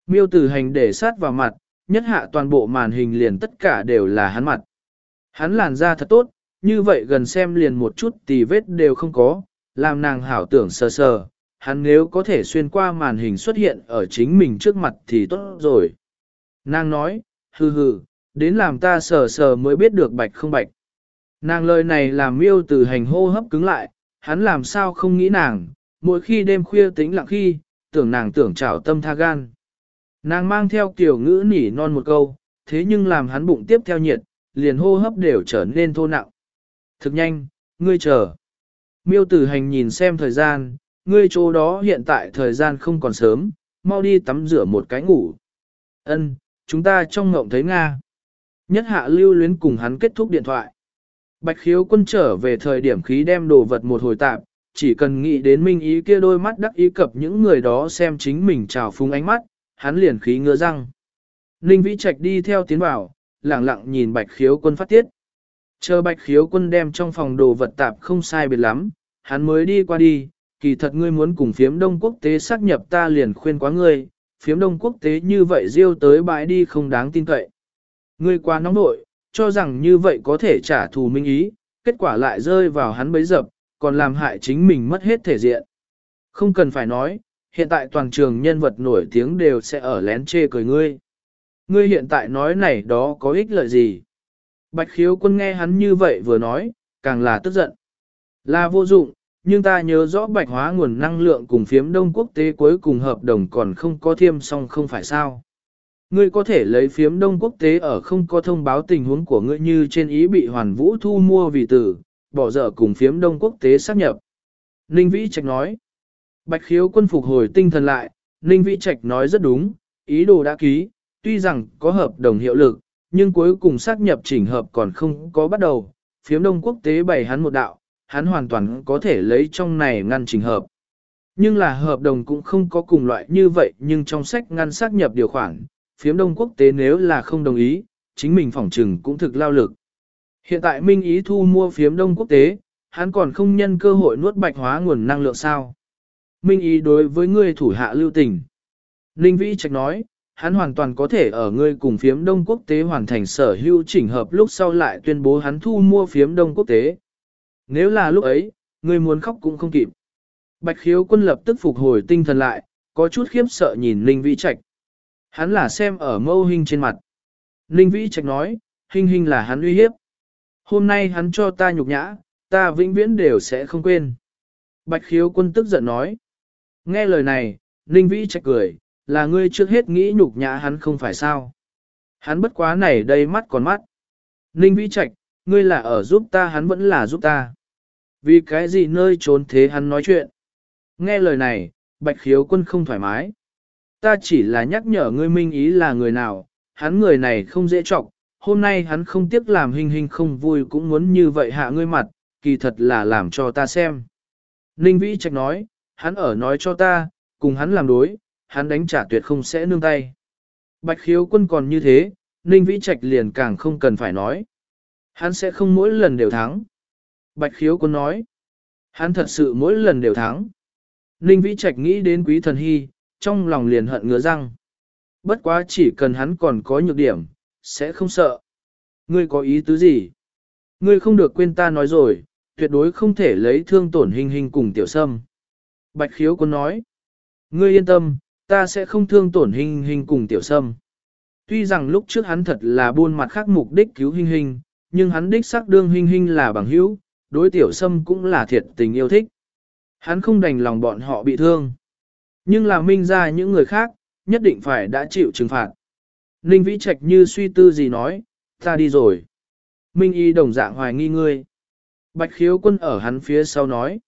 Miêu Tử Hành để sát vào mặt, nhất hạ toàn bộ màn hình liền tất cả đều là hắn mặt. Hắn làn da thật tốt, như vậy gần xem liền một chút tì vết đều không có, làm nàng hảo tưởng sờ sờ, hắn nếu có thể xuyên qua màn hình xuất hiện ở chính mình trước mặt thì tốt rồi. Nàng nói, hừ hừ, đến làm ta sờ sờ mới biết được bạch không bạch. Nàng lời này làm Miêu Tử Hành hô hấp cứng lại, hắn làm sao không nghĩ nàng, mỗi khi đêm khuya tĩnh lặng khi, tưởng nàng tưởng trảo tâm tha gan. Nàng mang theo kiểu ngữ nỉ non một câu, thế nhưng làm hắn bụng tiếp theo nhiệt, liền hô hấp đều trở nên thô nặng. Thực nhanh, ngươi chờ. Miêu Tử Hành nhìn xem thời gian, ngươi chỗ đó hiện tại thời gian không còn sớm, mau đi tắm rửa một cái ngủ. Ân, chúng ta trong ngộng thấy Nga. Nhất hạ lưu luyến cùng hắn kết thúc điện thoại. Bạch Khiếu Quân trở về thời điểm khí đem đồ vật một hồi tạp, chỉ cần nghĩ đến Minh Ý kia đôi mắt đắc ý cập những người đó xem chính mình trào phúng ánh mắt, hắn liền khí ngứa răng. Ninh Vĩ Trạch đi theo tiến vào, lặng lặng nhìn Bạch Khiếu Quân phát tiết. Chờ Bạch Khiếu Quân đem trong phòng đồ vật tạp không sai biệt lắm, hắn mới đi qua đi, kỳ thật ngươi muốn cùng phiếm đông quốc tế xác nhập ta liền khuyên quá ngươi, phiếm đông quốc tế như vậy riêu tới bãi đi không đáng tin cậy. Ngươi quá nóng nội, cho rằng như vậy có thể trả thù Minh Ý, kết quả lại rơi vào hắn bấy dập, còn làm hại chính mình mất hết thể diện. Không cần phải nói, hiện tại toàn trường nhân vật nổi tiếng đều sẽ ở lén chê cười ngươi. Ngươi hiện tại nói này đó có ích lợi gì? Bạch Khiếu Quân nghe hắn như vậy vừa nói, càng là tức giận. Là vô dụng, nhưng ta nhớ rõ bạch hóa nguồn năng lượng cùng phiếm đông quốc tế cuối cùng hợp đồng còn không có thiêm xong không phải sao. Ngươi có thể lấy phiếm đông quốc tế ở không có thông báo tình huống của ngươi như trên ý bị hoàn vũ thu mua vì tử, bỏ dở cùng phiếm đông quốc tế xác nhập. Ninh Vĩ Trạch nói. Bạch Khiếu Quân phục hồi tinh thần lại, Ninh Vĩ Trạch nói rất đúng, ý đồ đã ký, tuy rằng có hợp đồng hiệu lực, nhưng cuối cùng xác nhập chỉnh hợp còn không có bắt đầu, phiếm đông quốc tế bày hắn một đạo, hắn hoàn toàn có thể lấy trong này ngăn chỉnh hợp. Nhưng là hợp đồng cũng không có cùng loại như vậy nhưng trong sách ngăn xác nhập điều khoản, phiếm đông quốc tế nếu là không đồng ý, chính mình phỏng trừng cũng thực lao lực. Hiện tại Minh Ý thu mua phiếm đông quốc tế, hắn còn không nhân cơ hội nuốt bạch hóa nguồn năng lượng sao. Minh Ý đối với ngươi thủ hạ lưu tình. Ninh Vĩ Trạch nói, hắn hoàn toàn có thể ở ngươi cùng phiếm đông quốc tế hoàn thành sở hữu chỉnh hợp lúc sau lại tuyên bố hắn thu mua phiếm đông quốc tế. Nếu là lúc ấy, ngươi muốn khóc cũng không kịp. Bạch Khiếu Quân lập tức phục hồi tinh thần lại, có chút khiếp sợ nhìn Ninh Vĩ Trạch. Hắn là xem ở Mâu Hinh trên mặt. Ninh Vĩ Trạch nói, Hinh Hinh là hắn uy hiếp. Hôm nay hắn cho ta nhục nhã, ta vĩnh viễn đều sẽ không quên. Bạch Khiếu Quân tức giận nói. Nghe lời này, Ninh Vĩ Trạch cười, là ngươi trước hết nghĩ nhục nhã hắn không phải sao. Hắn bất quá này đây mắt còn mắt. Ninh Vĩ Trạch, ngươi là ở giúp ta hắn vẫn là giúp ta. Vì cái gì nơi trốn thế hắn nói chuyện. Nghe lời này, Bạch Khiếu Quân không thoải mái. Ta chỉ là nhắc nhở ngươi Minh Ý là người nào, hắn người này không dễ trọng, hôm nay hắn không tiếc làm Hinh Hinh không vui cũng muốn như vậy hạ ngươi mặt, kỳ thật là làm cho ta xem. Ninh Vĩ Trạch nói, hắn ở nói cho ta, cùng hắn làm đối, hắn đánh trả tuyệt không sẽ nương tay. Bạch Khiếu Quân còn như thế, Ninh Vĩ Trạch liền càng không cần phải nói. Hắn sẽ không mỗi lần đều thắng. Bạch Khiếu Quân nói, hắn thật sự mỗi lần đều thắng. Ninh Vĩ Trạch nghĩ đến Quý Thần Hy, trong lòng liền hận ngứa răng. Bất quá chỉ cần hắn còn có nhược điểm, sẽ không sợ. Ngươi có ý tứ gì? Ngươi không được quên ta nói rồi, tuyệt đối không thể lấy thương tổn Hinh Hinh cùng Tiểu Sâm. Bạch Khiếu Quân nói, ngươi yên tâm, ta sẽ không thương tổn Hinh Hinh cùng Tiểu Sâm. Tuy rằng lúc trước hắn thật là buôn mặt khác mục đích cứu Hinh Hinh, nhưng hắn đích xác đương Hinh Hinh là bằng hữu, đối Tiểu Sâm cũng là thiệt tình yêu thích. Hắn không đành lòng bọn họ bị thương. Nhưng là minh ra những người khác, nhất định phải đã chịu trừng phạt. Ninh Vĩ Trạch như suy tư gì nói, ta đi rồi. Minh Y đồng dạng hoài nghi ngươi. Bạch Khiếu Quân ở hắn phía sau nói,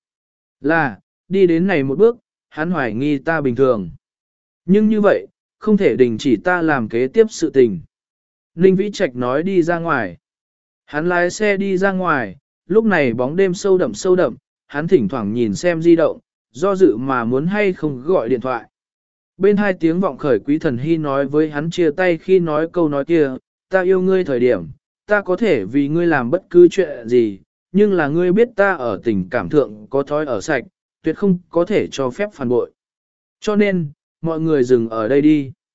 là, đi đến này một bước, hắn hoài nghi ta bình thường. Nhưng như vậy, không thể đình chỉ ta làm kế tiếp sự tình. Ninh Vĩ Trạch nói đi ra ngoài. Hắn lái xe đi ra ngoài, lúc này bóng đêm sâu đậm sâu đậm, hắn thỉnh thoảng nhìn xem di động, do dự mà muốn hay không gọi điện thoại. Bên hai tiếng vọng khởi Quý Thần Hy nói với hắn chia tay khi nói câu nói kia, ta yêu ngươi thời điểm, ta có thể vì ngươi làm bất cứ chuyện gì, nhưng là ngươi biết ta ở tình cảm thượng có thói ở sạch, tuyệt không có thể cho phép phản bội. Cho nên, mọi người dừng ở đây đi.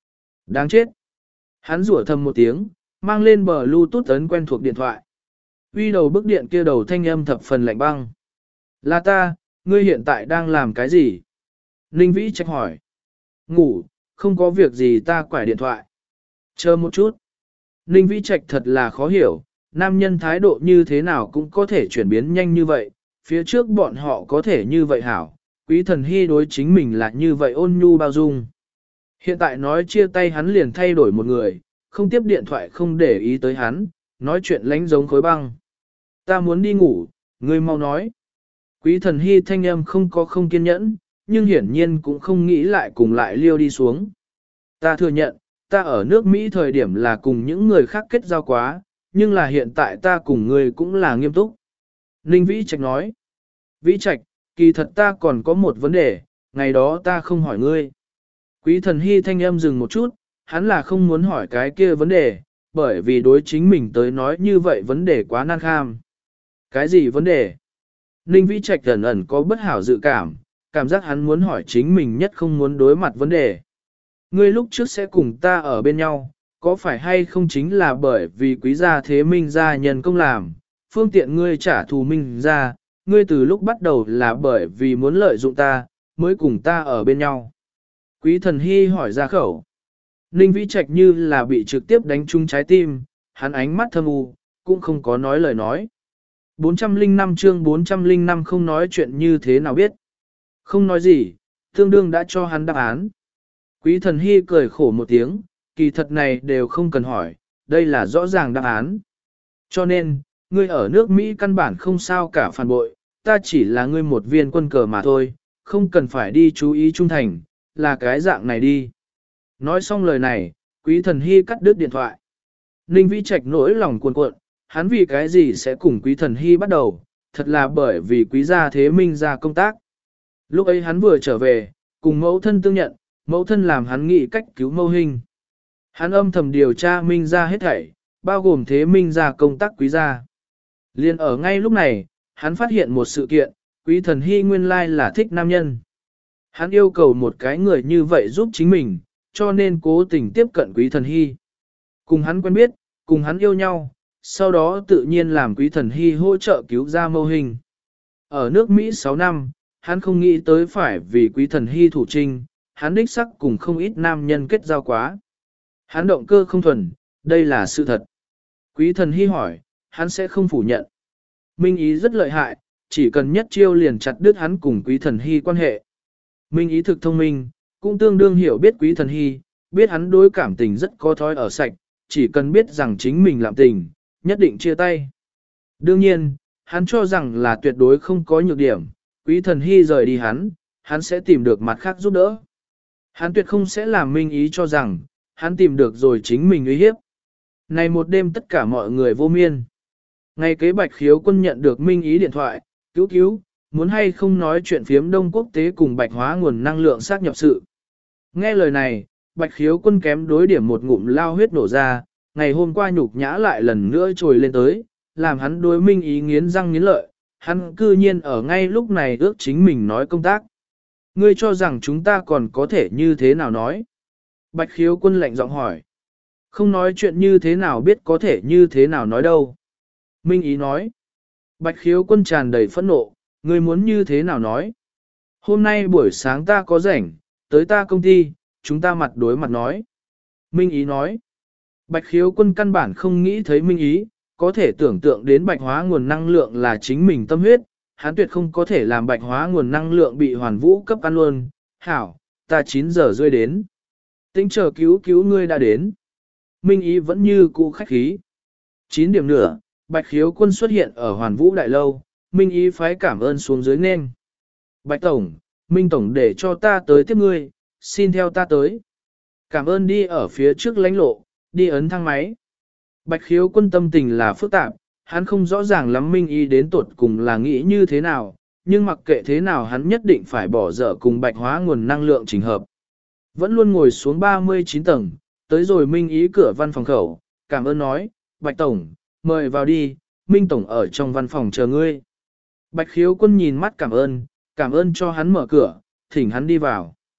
Đáng chết. Hắn rủa thầm một tiếng, mang lên bờ Bluetooth ấn quen thuộc điện thoại. Uy đầu bức điện kia đầu thanh âm thập phần lạnh băng. Là ta, ngươi hiện tại đang làm cái gì? Ninh Vĩ Trạch hỏi. Ngủ, không có việc gì ta quải điện thoại. Chờ một chút. Ninh Vĩ Trạch thật là khó hiểu, nam nhân thái độ như thế nào cũng có thể chuyển biến nhanh như vậy, phía trước bọn họ có thể như vậy hảo, quý thần hy đối chính mình là như vậy ôn nhu bao dung. Hiện tại nói chia tay hắn liền thay đổi một người, không tiếp điện thoại không để ý tới hắn, nói chuyện lánh giống khối băng. Ta muốn đi ngủ, ngươi mau nói. Quý thần hy thanh âm không có không kiên nhẫn, nhưng hiển nhiên cũng không nghĩ lại cùng lại liêu đi xuống. Ta thừa nhận, ta ở nước Mỹ thời điểm là cùng những người khác kết giao quá, nhưng là hiện tại ta cùng ngươi cũng là nghiêm túc. Ninh Vĩ Trạch nói. Vĩ Trạch, kỳ thật ta còn có một vấn đề, ngày đó ta không hỏi ngươi. Quý thần hy thanh âm dừng một chút, hắn là không muốn hỏi cái kia vấn đề, bởi vì đối chính mình tới nói như vậy vấn đề quá nan kham. Cái gì vấn đề? Ninh Vĩ Trạch ẩn ẩn có bất hảo dự cảm, cảm giác hắn muốn hỏi chính mình nhất không muốn đối mặt vấn đề. Ngươi lúc trước sẽ cùng ta ở bên nhau, có phải hay không chính là bởi vì quý gia thế minh gia nhân công làm, phương tiện ngươi trả thù minh gia, ngươi từ lúc bắt đầu là bởi vì muốn lợi dụng ta, mới cùng ta ở bên nhau. Quý thần hy hỏi ra khẩu. Ninh Vĩ Trạch như là bị trực tiếp đánh trúng trái tim, hắn ánh mắt thâm u, cũng không có nói lời nói. bốn trăm lẻ năm chương bốn trăm lẻ năm không nói chuyện như thế nào biết. Không nói gì, tương đương đã cho hắn đáp án. Quý thần hy cười khổ một tiếng, kỳ thật này đều không cần hỏi, đây là rõ ràng đáp án. Cho nên, ngươi ở nước Mỹ căn bản không sao cả phản bội, ta chỉ là ngươi một viên quân cờ mà thôi, không cần phải đi chú ý trung thành, là cái dạng này đi. Nói xong lời này, quý thần hy cắt đứt điện thoại. Ninh Vĩ Trạch nỗi lòng cuồn cuộn, hắn vì cái gì sẽ cùng quý thần hy bắt đầu, thật là bởi vì quý gia thế minh ra công tác. Lúc ấy hắn vừa trở về, cùng mẫu thân tương nhận, mẫu thân làm hắn nghĩ cách cứu mâu hình. Hắn âm thầm điều tra minh ra hết thảy, bao gồm thế minh ra công tác quý gia. Liên ở ngay lúc này, hắn phát hiện một sự kiện, quý thần hy nguyên lai là thích nam nhân. Hắn yêu cầu một cái người như vậy giúp chính mình, cho nên cố tình tiếp cận quý thần hy. Cùng hắn quen biết, cùng hắn yêu nhau, sau đó tự nhiên làm quý thần hy hỗ trợ cứu ra mâu hình. Ở nước Mỹ sáu năm, hắn không nghĩ tới phải vì quý thần hy thủ trinh, hắn đích sắc cùng không ít nam nhân kết giao quá. Hắn động cơ không thuần, đây là sự thật. Quý thần hy hỏi, hắn sẽ không phủ nhận. Minh ý rất lợi hại, chỉ cần nhất chiêu liền chặt đứt hắn cùng quý thần hy quan hệ. Minh ý thực thông minh, cũng tương đương hiểu biết quý thần hy, biết hắn đối cảm tình rất có thói ở sạch, chỉ cần biết rằng chính mình làm tình, nhất định chia tay. Đương nhiên, hắn cho rằng là tuyệt đối không có nhược điểm, quý thần hy rời đi hắn, hắn sẽ tìm được mặt khác giúp đỡ. Hắn tuyệt không sẽ làm Minh ý cho rằng, hắn tìm được rồi chính mình uy hiếp. Này một đêm tất cả mọi người vô miên. Ngày kế Bạch Khiếu Quân nhận được Minh ý điện thoại, cứu cứu, muốn hay không nói chuyện phiếm Đông Quốc tế cùng Bạch Hóa nguồn năng lượng xác nhập sự. Nghe lời này, Bạch Khiếu Quân kém đối điểm một ngụm lao huyết nổ ra, ngày hôm qua nhục nhã lại lần nữa trồi lên tới, làm hắn đối Minh ý nghiến răng nghiến lợi, hắn cư nhiên ở ngay lúc này ước chính mình nói công tác. Ngươi cho rằng chúng ta còn có thể như thế nào nói? Bạch Khiếu Quân lạnh giọng hỏi. Không nói chuyện như thế nào biết có thể như thế nào nói đâu. Minh ý nói. Bạch Khiếu Quân tràn đầy phẫn nộ, ngươi muốn như thế nào nói? Hôm nay buổi sáng ta có rảnh, tới ta công ty, chúng ta mặt đối mặt nói. Minh ý nói. Bạch Khiếu Quân căn bản không nghĩ thấy Minh ý, có thể tưởng tượng đến Bạch Hóa nguồn năng lượng là chính mình tâm huyết, hắn tuyệt không có thể làm Bạch Hóa nguồn năng lượng bị Hoàn Vũ cấp ăn luôn. Hảo, ta chín giờ rơi đến. Tính chờ cứu cứu ngươi đã đến. Minh ý vẫn như cũ khách khí. chín điểm nửa, Bạch Khiếu Quân xuất hiện ở Hoàn Vũ Đại Lâu, Minh ý phái cảm ơn xuống dưới nên. Bạch Tổng, Minh Tổng để cho ta tới tiếp ngươi, xin theo ta tới. Cảm ơn đi ở phía trước lãnh lộ, đi ấn thang máy. Bạch Khiếu Quân tâm tình là phức tạp, hắn không rõ ràng lắm Minh ý đến tuột cùng là nghĩ như thế nào, nhưng mặc kệ thế nào hắn nhất định phải bỏ dở cùng Bạch Hóa nguồn năng lượng chỉnh hợp. Vẫn luôn ngồi xuống ba mươi chín tầng, tới rồi Minh ý cửa văn phòng khẩu, cảm ơn nói, Bạch Tổng, mời vào đi, Minh Tổng ở trong văn phòng chờ ngươi. Bạch Khiếu Quân nhìn mắt cảm ơn, cảm ơn cho hắn mở cửa, thỉnh hắn đi vào.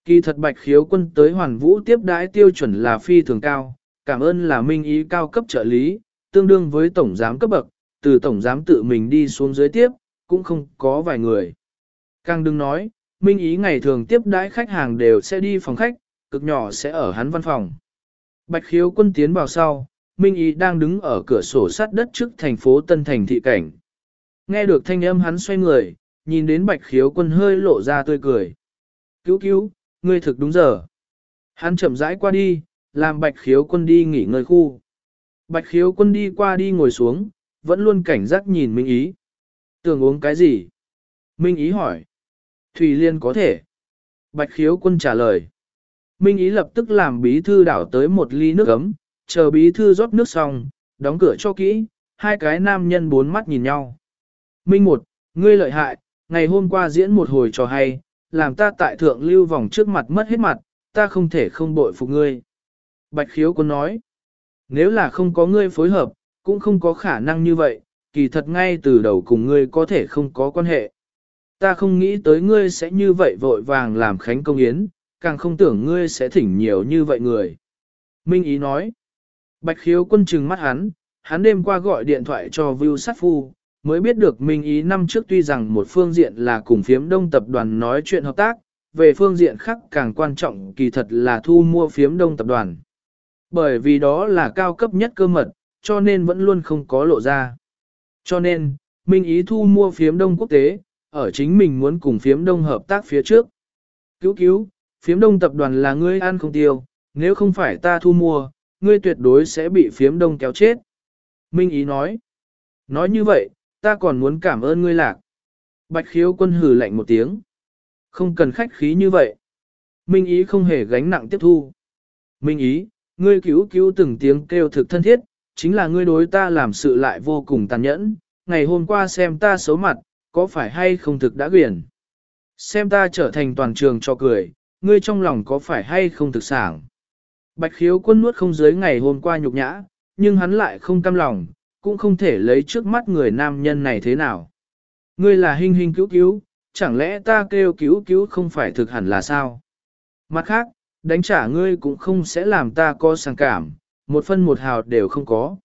Kỳ thật Bạch Khiếu Quân tới Hoàn Vũ tiếp đãi tiêu chuẩn là phi thường cao, cảm ơn là Minh Ý cao cấp trợ lý, tương đương với tổng giám cấp bậc, từ tổng giám tự mình đi xuống dưới tiếp, cũng không có vài người. Càng đừng nói, Minh Ý ngày thường tiếp đãi khách hàng đều sẽ đi phòng khách, cực nhỏ sẽ ở hắn văn phòng. Bạch Khiếu Quân tiến vào sau, Minh Ý đang đứng ở cửa sổ sát đất trước thành phố Tân Thành thị cảnh. Nghe được thanh âm hắn xoay người, nhìn đến Bạch Khiếu Quân hơi lộ ra tươi cười. Cứu cứu, ngươi thực đúng giờ. Hắn chậm rãi qua đi, làm Bạch Khiếu Quân đi nghỉ ngơi khu. Bạch Khiếu Quân đi qua đi ngồi xuống, vẫn luôn cảnh giác nhìn Minh Ý. Tưởng uống cái gì? Minh Ý hỏi. Thủy Liên có thể. Bạch Khiếu Quân trả lời. Minh Ý lập tức làm bí thư đảo tới một ly nước ấm, chờ bí thư rót nước xong, đóng cửa cho kỹ, hai cái nam nhân bốn mắt nhìn nhau. Minh một, ngươi lợi hại, ngày hôm qua diễn một hồi trò hay, làm ta tại thượng lưu vòng trước mặt mất hết mặt, ta không thể không bội phục ngươi. Bạch Khiếu Quân nói, nếu là không có ngươi phối hợp, cũng không có khả năng như vậy, kỳ thật ngay từ đầu cùng ngươi có thể không có quan hệ. Ta không nghĩ tới ngươi sẽ như vậy vội vàng làm khánh công yến, càng không tưởng ngươi sẽ thỉnh nhiều như vậy người. Minh Ý nói, Bạch Khiếu Quân trừng mắt hắn, hắn đêm qua gọi điện thoại cho Vưu Sát Phu, mới biết được Minh Ý năm trước tuy rằng một phương diện là cùng phiếm đông tập đoàn nói chuyện hợp tác, về phương diện khác càng quan trọng kỳ thật là thu mua phiếm đông tập đoàn. Bởi vì đó là cao cấp nhất cơ mật, cho nên vẫn luôn không có lộ ra. Cho nên, Minh Ý thu mua phiếm đông quốc tế, ở chính mình muốn cùng phiếm đông hợp tác phía trước. Cứu cứu, phiếm đông tập đoàn là ngươi ăn không tiêu, nếu không phải ta thu mua, ngươi tuyệt đối sẽ bị phiếm đông kéo chết. Minh Ý nói, nói như vậy, ta còn muốn cảm ơn ngươi lạc. Bạch Khiếu Quân hừ lạnh một tiếng. Không cần khách khí như vậy. Minh Ý không hề gánh nặng tiếp thu. Minh Ý, ngươi cứu cứu từng tiếng kêu thực thân thiết, chính là ngươi đối ta làm sự lại vô cùng tàn nhẫn. Ngày hôm qua xem ta xấu mặt, có phải hay không thực đã quyển. Xem ta trở thành toàn trường cho cười, ngươi trong lòng có phải hay không thực sảng. Bạch Khiếu Quân nuốt không dưới ngày hôm qua nhục nhã, nhưng hắn lại không cam lòng, cũng không thể lấy trước mắt người nam nhân này thế nào. Ngươi là hình hình cứu cứu, chẳng lẽ ta kêu cứu cứu không phải thực hẳn là sao? Mặt khác, đánh trả ngươi cũng không sẽ làm ta có sảng cảm, một phân một hào đều không có.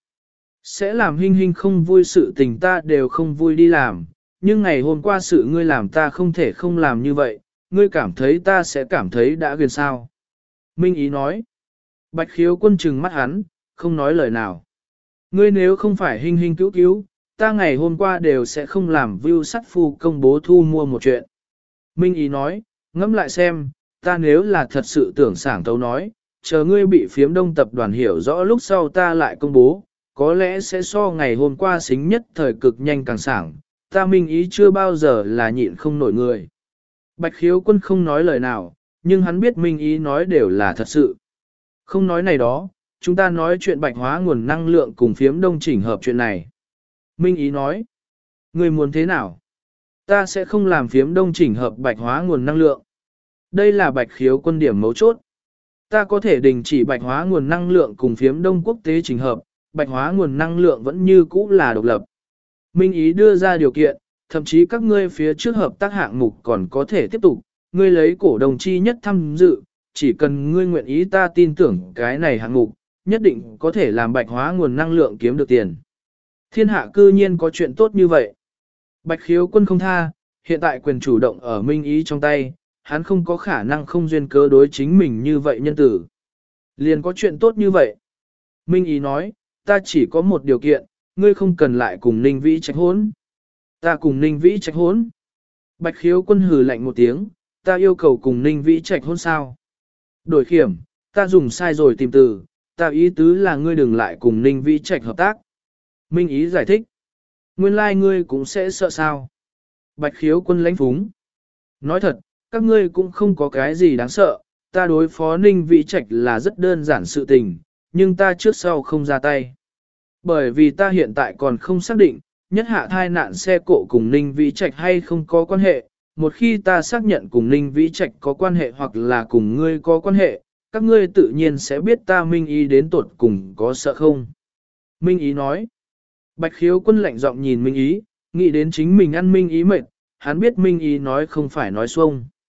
Sẽ làm hình hình không vui sự tình ta đều không vui đi làm, nhưng ngày hôm qua sự ngươi làm ta không thể không làm như vậy, ngươi cảm thấy ta sẽ cảm thấy đã quyền sao. Minh Ý nói, Bạch Khiếu Quân trừng mắt hắn, không nói lời nào. Ngươi nếu không phải hình hình cứu cứu, ta ngày hôm qua đều sẽ không làm Vưu Sát Phu công bố thu mua một chuyện. Minh Ý nói, ngẫm lại xem, ta nếu là thật sự tưởng sảng tấu nói, chờ ngươi bị phiếm đông tập đoàn hiểu rõ lúc sau ta lại công bố, có lẽ sẽ so ngày hôm qua xính nhất thời cực nhanh càng sảng, ta Minh Ý chưa bao giờ là nhịn không nổi người. Bạch Khiếu Quân không nói lời nào, nhưng hắn biết Minh Ý nói đều là thật sự. Không nói này đó, chúng ta nói chuyện bạch hóa nguồn năng lượng cùng phiếm đông chỉnh hợp chuyện này. Minh Ý nói, người muốn thế nào? Ta sẽ không làm phiếm đông chỉnh hợp bạch hóa nguồn năng lượng. Đây là Bạch Khiếu Quân điểm mấu chốt. Ta có thể đình chỉ bạch hóa nguồn năng lượng cùng phiếm đông quốc tế chỉnh hợp, bạch hóa nguồn năng lượng vẫn như cũ là độc lập. Minh Ý đưa ra điều kiện, thậm chí các ngươi phía trước hợp tác hạng mục còn có thể tiếp tục, ngươi lấy cổ đồng chi nhất tham dự, chỉ cần ngươi nguyện ý ta tin tưởng cái này hạng mục, nhất định có thể làm bạch hóa nguồn năng lượng kiếm được tiền. Thiên hạ cư nhiên có chuyện tốt như vậy. Bạch Khiếu Quân không tha, hiện tại quyền chủ động ở Minh Ý trong tay, hắn không có khả năng không duyên cớ đối chính mình như vậy nhân tử. Liền có chuyện tốt như vậy. Minh Ý nói, ta chỉ có một điều kiện, ngươi không cần lại cùng Ninh Vĩ Trạch hốn. Ta cùng Ninh Vĩ Trạch hốn. Bạch Khiếu Quân hừ lạnh một tiếng, ta yêu cầu cùng Ninh Vĩ Trạch hôn sao. Đổi khiểm, ta dùng sai rồi tìm từ, ta ý tứ là ngươi đừng lại cùng Ninh Vĩ Trạch hợp tác. Minh Ý giải thích. Nguyên lai like ngươi cũng sẽ sợ sao. Bạch Khiếu Quân lãnh phúng. Nói thật, các ngươi cũng không có cái gì đáng sợ, ta đối phó Ninh Vĩ Trạch là rất đơn giản sự tình, nhưng ta trước sau không ra tay. Bởi vì ta hiện tại còn không xác định, nhất hạ thai nạn xe cộ cùng Ninh Vĩ Trạch hay không có quan hệ, một khi ta xác nhận cùng Ninh Vĩ Trạch có quan hệ hoặc là cùng ngươi có quan hệ, các ngươi tự nhiên sẽ biết ta Minh Ý đến tột cùng có sợ không. Minh Ý nói, Bạch Khiếu Quân lạnh giọng nhìn Minh Ý, nghĩ đến chính mình ăn Minh Ý mệt, hắn biết Minh Ý nói không phải nói xuông.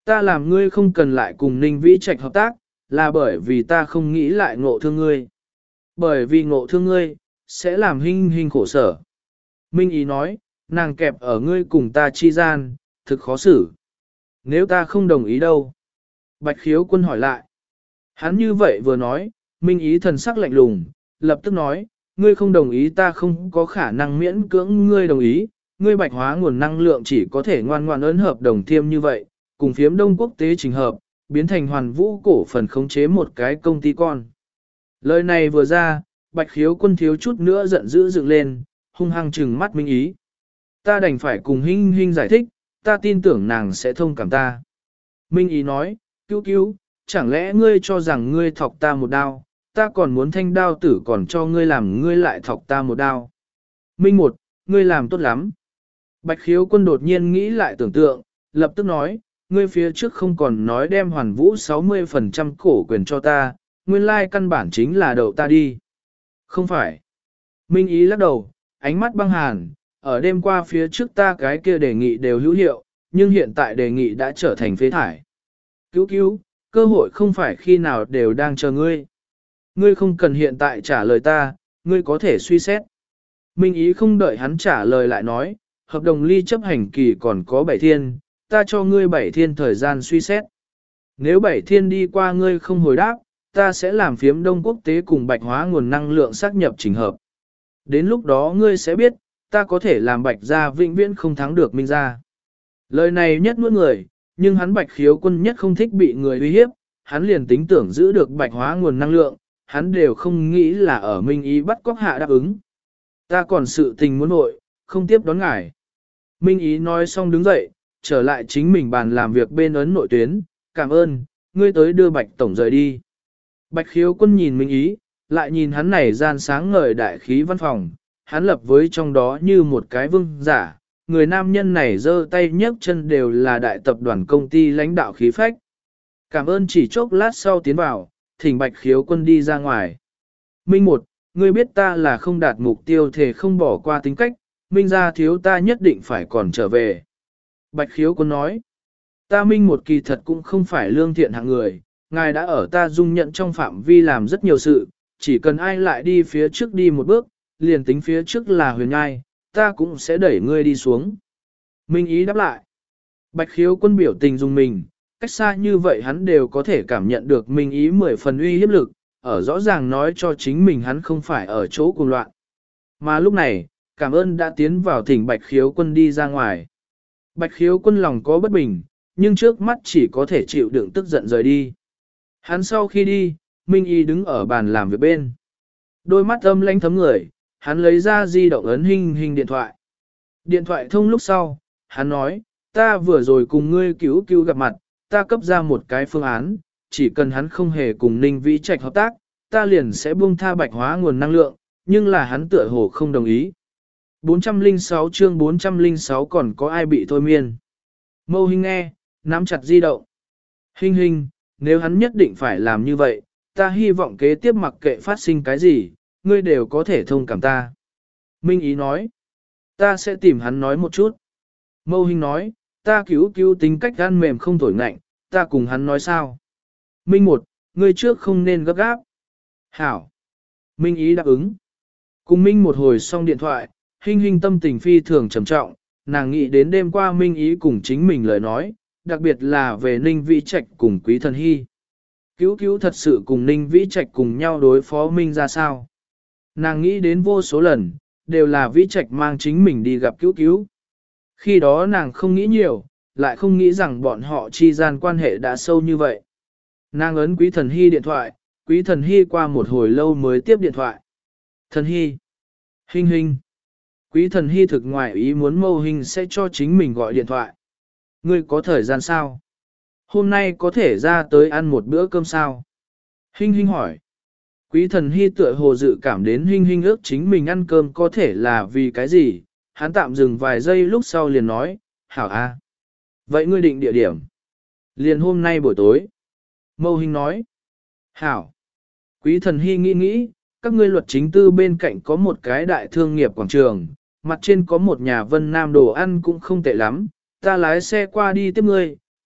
Ta làm ngươi không cần lại cùng Ninh Vĩ Trạch hợp tác, là bởi vì ta không nghĩ lại ngộ thương ngươi. Bởi vì ngộ thương ngươi, sẽ làm Hinh Hinh khổ sở. Minh Ý nói, nàng kẹp ở ngươi cùng ta chi gian, thực khó xử. Nếu ta không đồng ý đâu? Bạch Khiếu Quân hỏi lại. Hắn như vậy vừa nói, Minh Ý thần sắc lạnh lùng, lập tức nói, ngươi không đồng ý ta không có khả năng miễn cưỡng ngươi đồng ý, ngươi bạch hóa nguồn năng lượng chỉ có thể ngoan ngoan ấn hợp đồng thiêm như vậy, cùng phiếm đông quốc tế trình hợp, biến thành hoàn vũ cổ phần khống chế một cái công ty con. Lời này vừa ra, Bạch Khiếu Quân thiếu chút nữa giận dữ dựng lên, hung hăng trừng mắt Minh Ý. Ta đành phải cùng Hinh Hinh giải thích, ta tin tưởng nàng sẽ thông cảm ta. Minh Ý nói, cứu cứu, chẳng lẽ ngươi cho rằng ngươi thọc ta một đao, ta còn muốn thanh đao tử còn cho ngươi làm ngươi lại thọc ta một đao. Minh một, ngươi làm tốt lắm. Bạch Khiếu Quân đột nhiên nghĩ lại tưởng tượng, lập tức nói, ngươi phía trước không còn nói đem hoàn vũ sáu mươi phần trăm cổ quyền cho ta, nguyên lai căn bản chính là đậu ta đi. Không phải. Minh Ý lắc đầu, ánh mắt băng hàn, ở đêm qua phía trước ta cái kia đề nghị đều hữu hiệu, nhưng hiện tại đề nghị đã trở thành phế thải. Cứu cứu, cơ hội không phải khi nào đều đang chờ ngươi. Ngươi không cần hiện tại trả lời ta, ngươi có thể suy xét. Minh Ý không đợi hắn trả lời lại nói, hợp đồng ly chấp hành kỳ còn có bảy thiên, ta cho ngươi bảy thiên thời gian suy xét. Nếu bảy thiên đi qua ngươi không hồi đáp, ta sẽ làm phiếm đông quốc tế cùng bạch hóa nguồn năng lượng xác nhập trình hợp. Đến lúc đó ngươi sẽ biết, ta có thể làm bạch gia vĩnh viễn không thắng được Minh gia. Lời này nhất nuốt người, nhưng hắn Bạch Khiếu Quân nhất không thích bị người uy hiếp, hắn liền tính tưởng giữ được bạch hóa nguồn năng lượng, hắn đều không nghĩ là ở Minh Ý bắt cóc hạ đáp ứng. Ta còn sự tình muốn nội, không tiếp đón ngài. Minh Ý nói xong đứng dậy, trở lại chính mình bàn làm việc bên ấn nội tuyến, cảm ơn, ngươi tới đưa Bạch Tổng rời đi. Bạch Khiếu Quân nhìn Minh Ý, lại nhìn hắn này gian sáng ngời đại khí văn phòng, hắn lập với trong đó như một cái vương giả. Người nam nhân này giơ tay nhấc chân đều là đại tập đoàn công ty lãnh đạo khí phách. Cảm ơn chỉ chốc lát sau tiến vào, thỉnh Bạch Khiếu Quân đi ra ngoài. Minh một, ngươi biết ta là không đạt mục tiêu thể không bỏ qua tính cách, Minh gia thiếu ta nhất định phải còn trở về. Bạch Khiếu Quân nói, ta Minh một kỳ thật cũng không phải lương thiện hạng người, ngài đã ở ta dung nhận trong phạm vi làm rất nhiều sự, chỉ cần ai lại đi phía trước đi một bước, liền tính phía trước là huyền ngai, ta cũng sẽ đẩy ngươi đi xuống. Minh Ý đáp lại. Bạch Khiếu Quân biểu tình dùng mình, cách xa như vậy hắn đều có thể cảm nhận được Minh Ý mười phần uy hiếp lực, ở rõ ràng nói cho chính mình hắn không phải ở chỗ cuồng loạn. Mà lúc này, cảm ơn đã tiến vào thỉnh Bạch Khiếu Quân đi ra ngoài. Bạch Khiếu Quân lòng có bất bình, nhưng trước mắt chỉ có thể chịu đựng tức giận rời đi. Hắn sau khi đi, Minh Ý đứng ở bàn làm việc bên. Đôi mắt âm lãnh thấm người, hắn lấy ra di động ấn Hinh Hinh điện thoại. Điện thoại thông lúc sau, hắn nói, ta vừa rồi cùng ngươi cứu cứu gặp mặt, ta cấp ra một cái phương án, chỉ cần hắn không hề cùng Ninh Vĩ Trạch hợp tác, ta liền sẽ buông tha bạch hóa nguồn năng lượng, nhưng là hắn tựa hồ không đồng ý. bốn trăm lẻ sáu chương bốn trăm lẻ sáu còn có ai bị thôi miên. Mâu Hinh nghe, nắm chặt di động. Hinh Hinh, nếu hắn nhất định phải làm như vậy, ta hy vọng kế tiếp mặc kệ phát sinh cái gì, ngươi đều có thể thông cảm ta. Minh Ý nói, ta sẽ tìm hắn nói một chút. Mâu Hinh nói, ta cứu cứu tính cách gan mềm không thổi ngạnh, ta cùng hắn nói sao. Minh một, ngươi trước không nên gấp gáp. Hảo. Minh Ý đáp ứng. Cùng Minh một hồi xong điện thoại, Hinh Hinh tâm tình phi thường trầm trọng, nàng nghĩ đến đêm qua Minh Ý cùng chính mình lời nói, đặc biệt là về Ninh Vĩ Trạch cùng Quý Thần Hy. Cứu cứu thật sự cùng Ninh Vĩ Trạch cùng nhau đối phó Minh ra sao? Nàng nghĩ đến vô số lần, đều là Vĩ Trạch mang chính mình đi gặp cứu cứu. Khi đó nàng không nghĩ nhiều, lại không nghĩ rằng bọn họ chi gian quan hệ đã sâu như vậy. Nàng ấn Quý Thần Hy điện thoại, Quý Thần Hy qua một hồi lâu mới tiếp điện thoại. Thần Hy. Hinh Hinh. Quý Thần Hy thực ngoại ý muốn Mâu Hinh sẽ cho chính mình gọi điện thoại. Ngươi có thời gian sao? Hôm nay có thể ra tới ăn một bữa cơm sao? Hinh Hinh hỏi. Quý Thần Hy tựa hồ dự cảm đến Hinh Hinh ước chính mình ăn cơm có thể là vì cái gì? Hắn tạm dừng vài giây lúc sau liền nói, hảo a. Vậy ngươi định địa điểm? Liền hôm nay buổi tối. Mâu Hinh nói, hảo. Quý Thần Hy nghĩ nghĩ, các ngươi luật chính tư bên cạnh có một cái đại thương nghiệp quảng trường, mặt trên có một nhà Vân Nam đồ ăn cũng không tệ lắm, ta lái xe qua đi tiếp ngươi,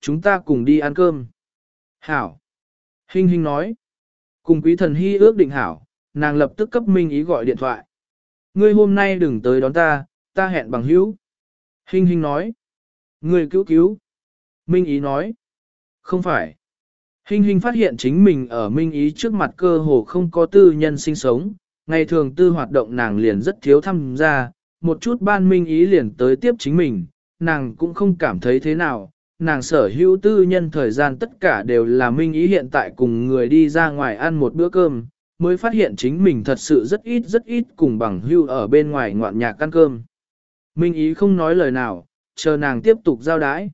chúng ta cùng đi ăn cơm. Hảo. Hinh Hinh nói. Cùng Quý Thần Hy ước định hảo, nàng lập tức cấp Minh Ý gọi điện thoại. Ngươi hôm nay đừng tới đón ta, ta hẹn bằng hữu. Hinh Hinh nói. Ngươi cứu cứu. Minh Ý nói. Không phải. Hinh Hinh phát hiện chính mình ở Minh Ý trước mặt cơ hồ không có tư nhân sinh sống, ngày thường tư hoạt động nàng liền rất thiếu tham gia, một chút ban Minh Ý liền tới tiếp chính mình, nàng cũng không cảm thấy thế nào, nàng sở hữu tư nhân thời gian tất cả đều là Minh Ý hiện tại cùng người đi ra ngoài ăn một bữa cơm, mới phát hiện chính mình thật sự rất ít rất ít cùng bằng hưu ở bên ngoài ngoạn nhạc ăn cơm. Minh Ý không nói lời nào, chờ nàng tiếp tục giao đái.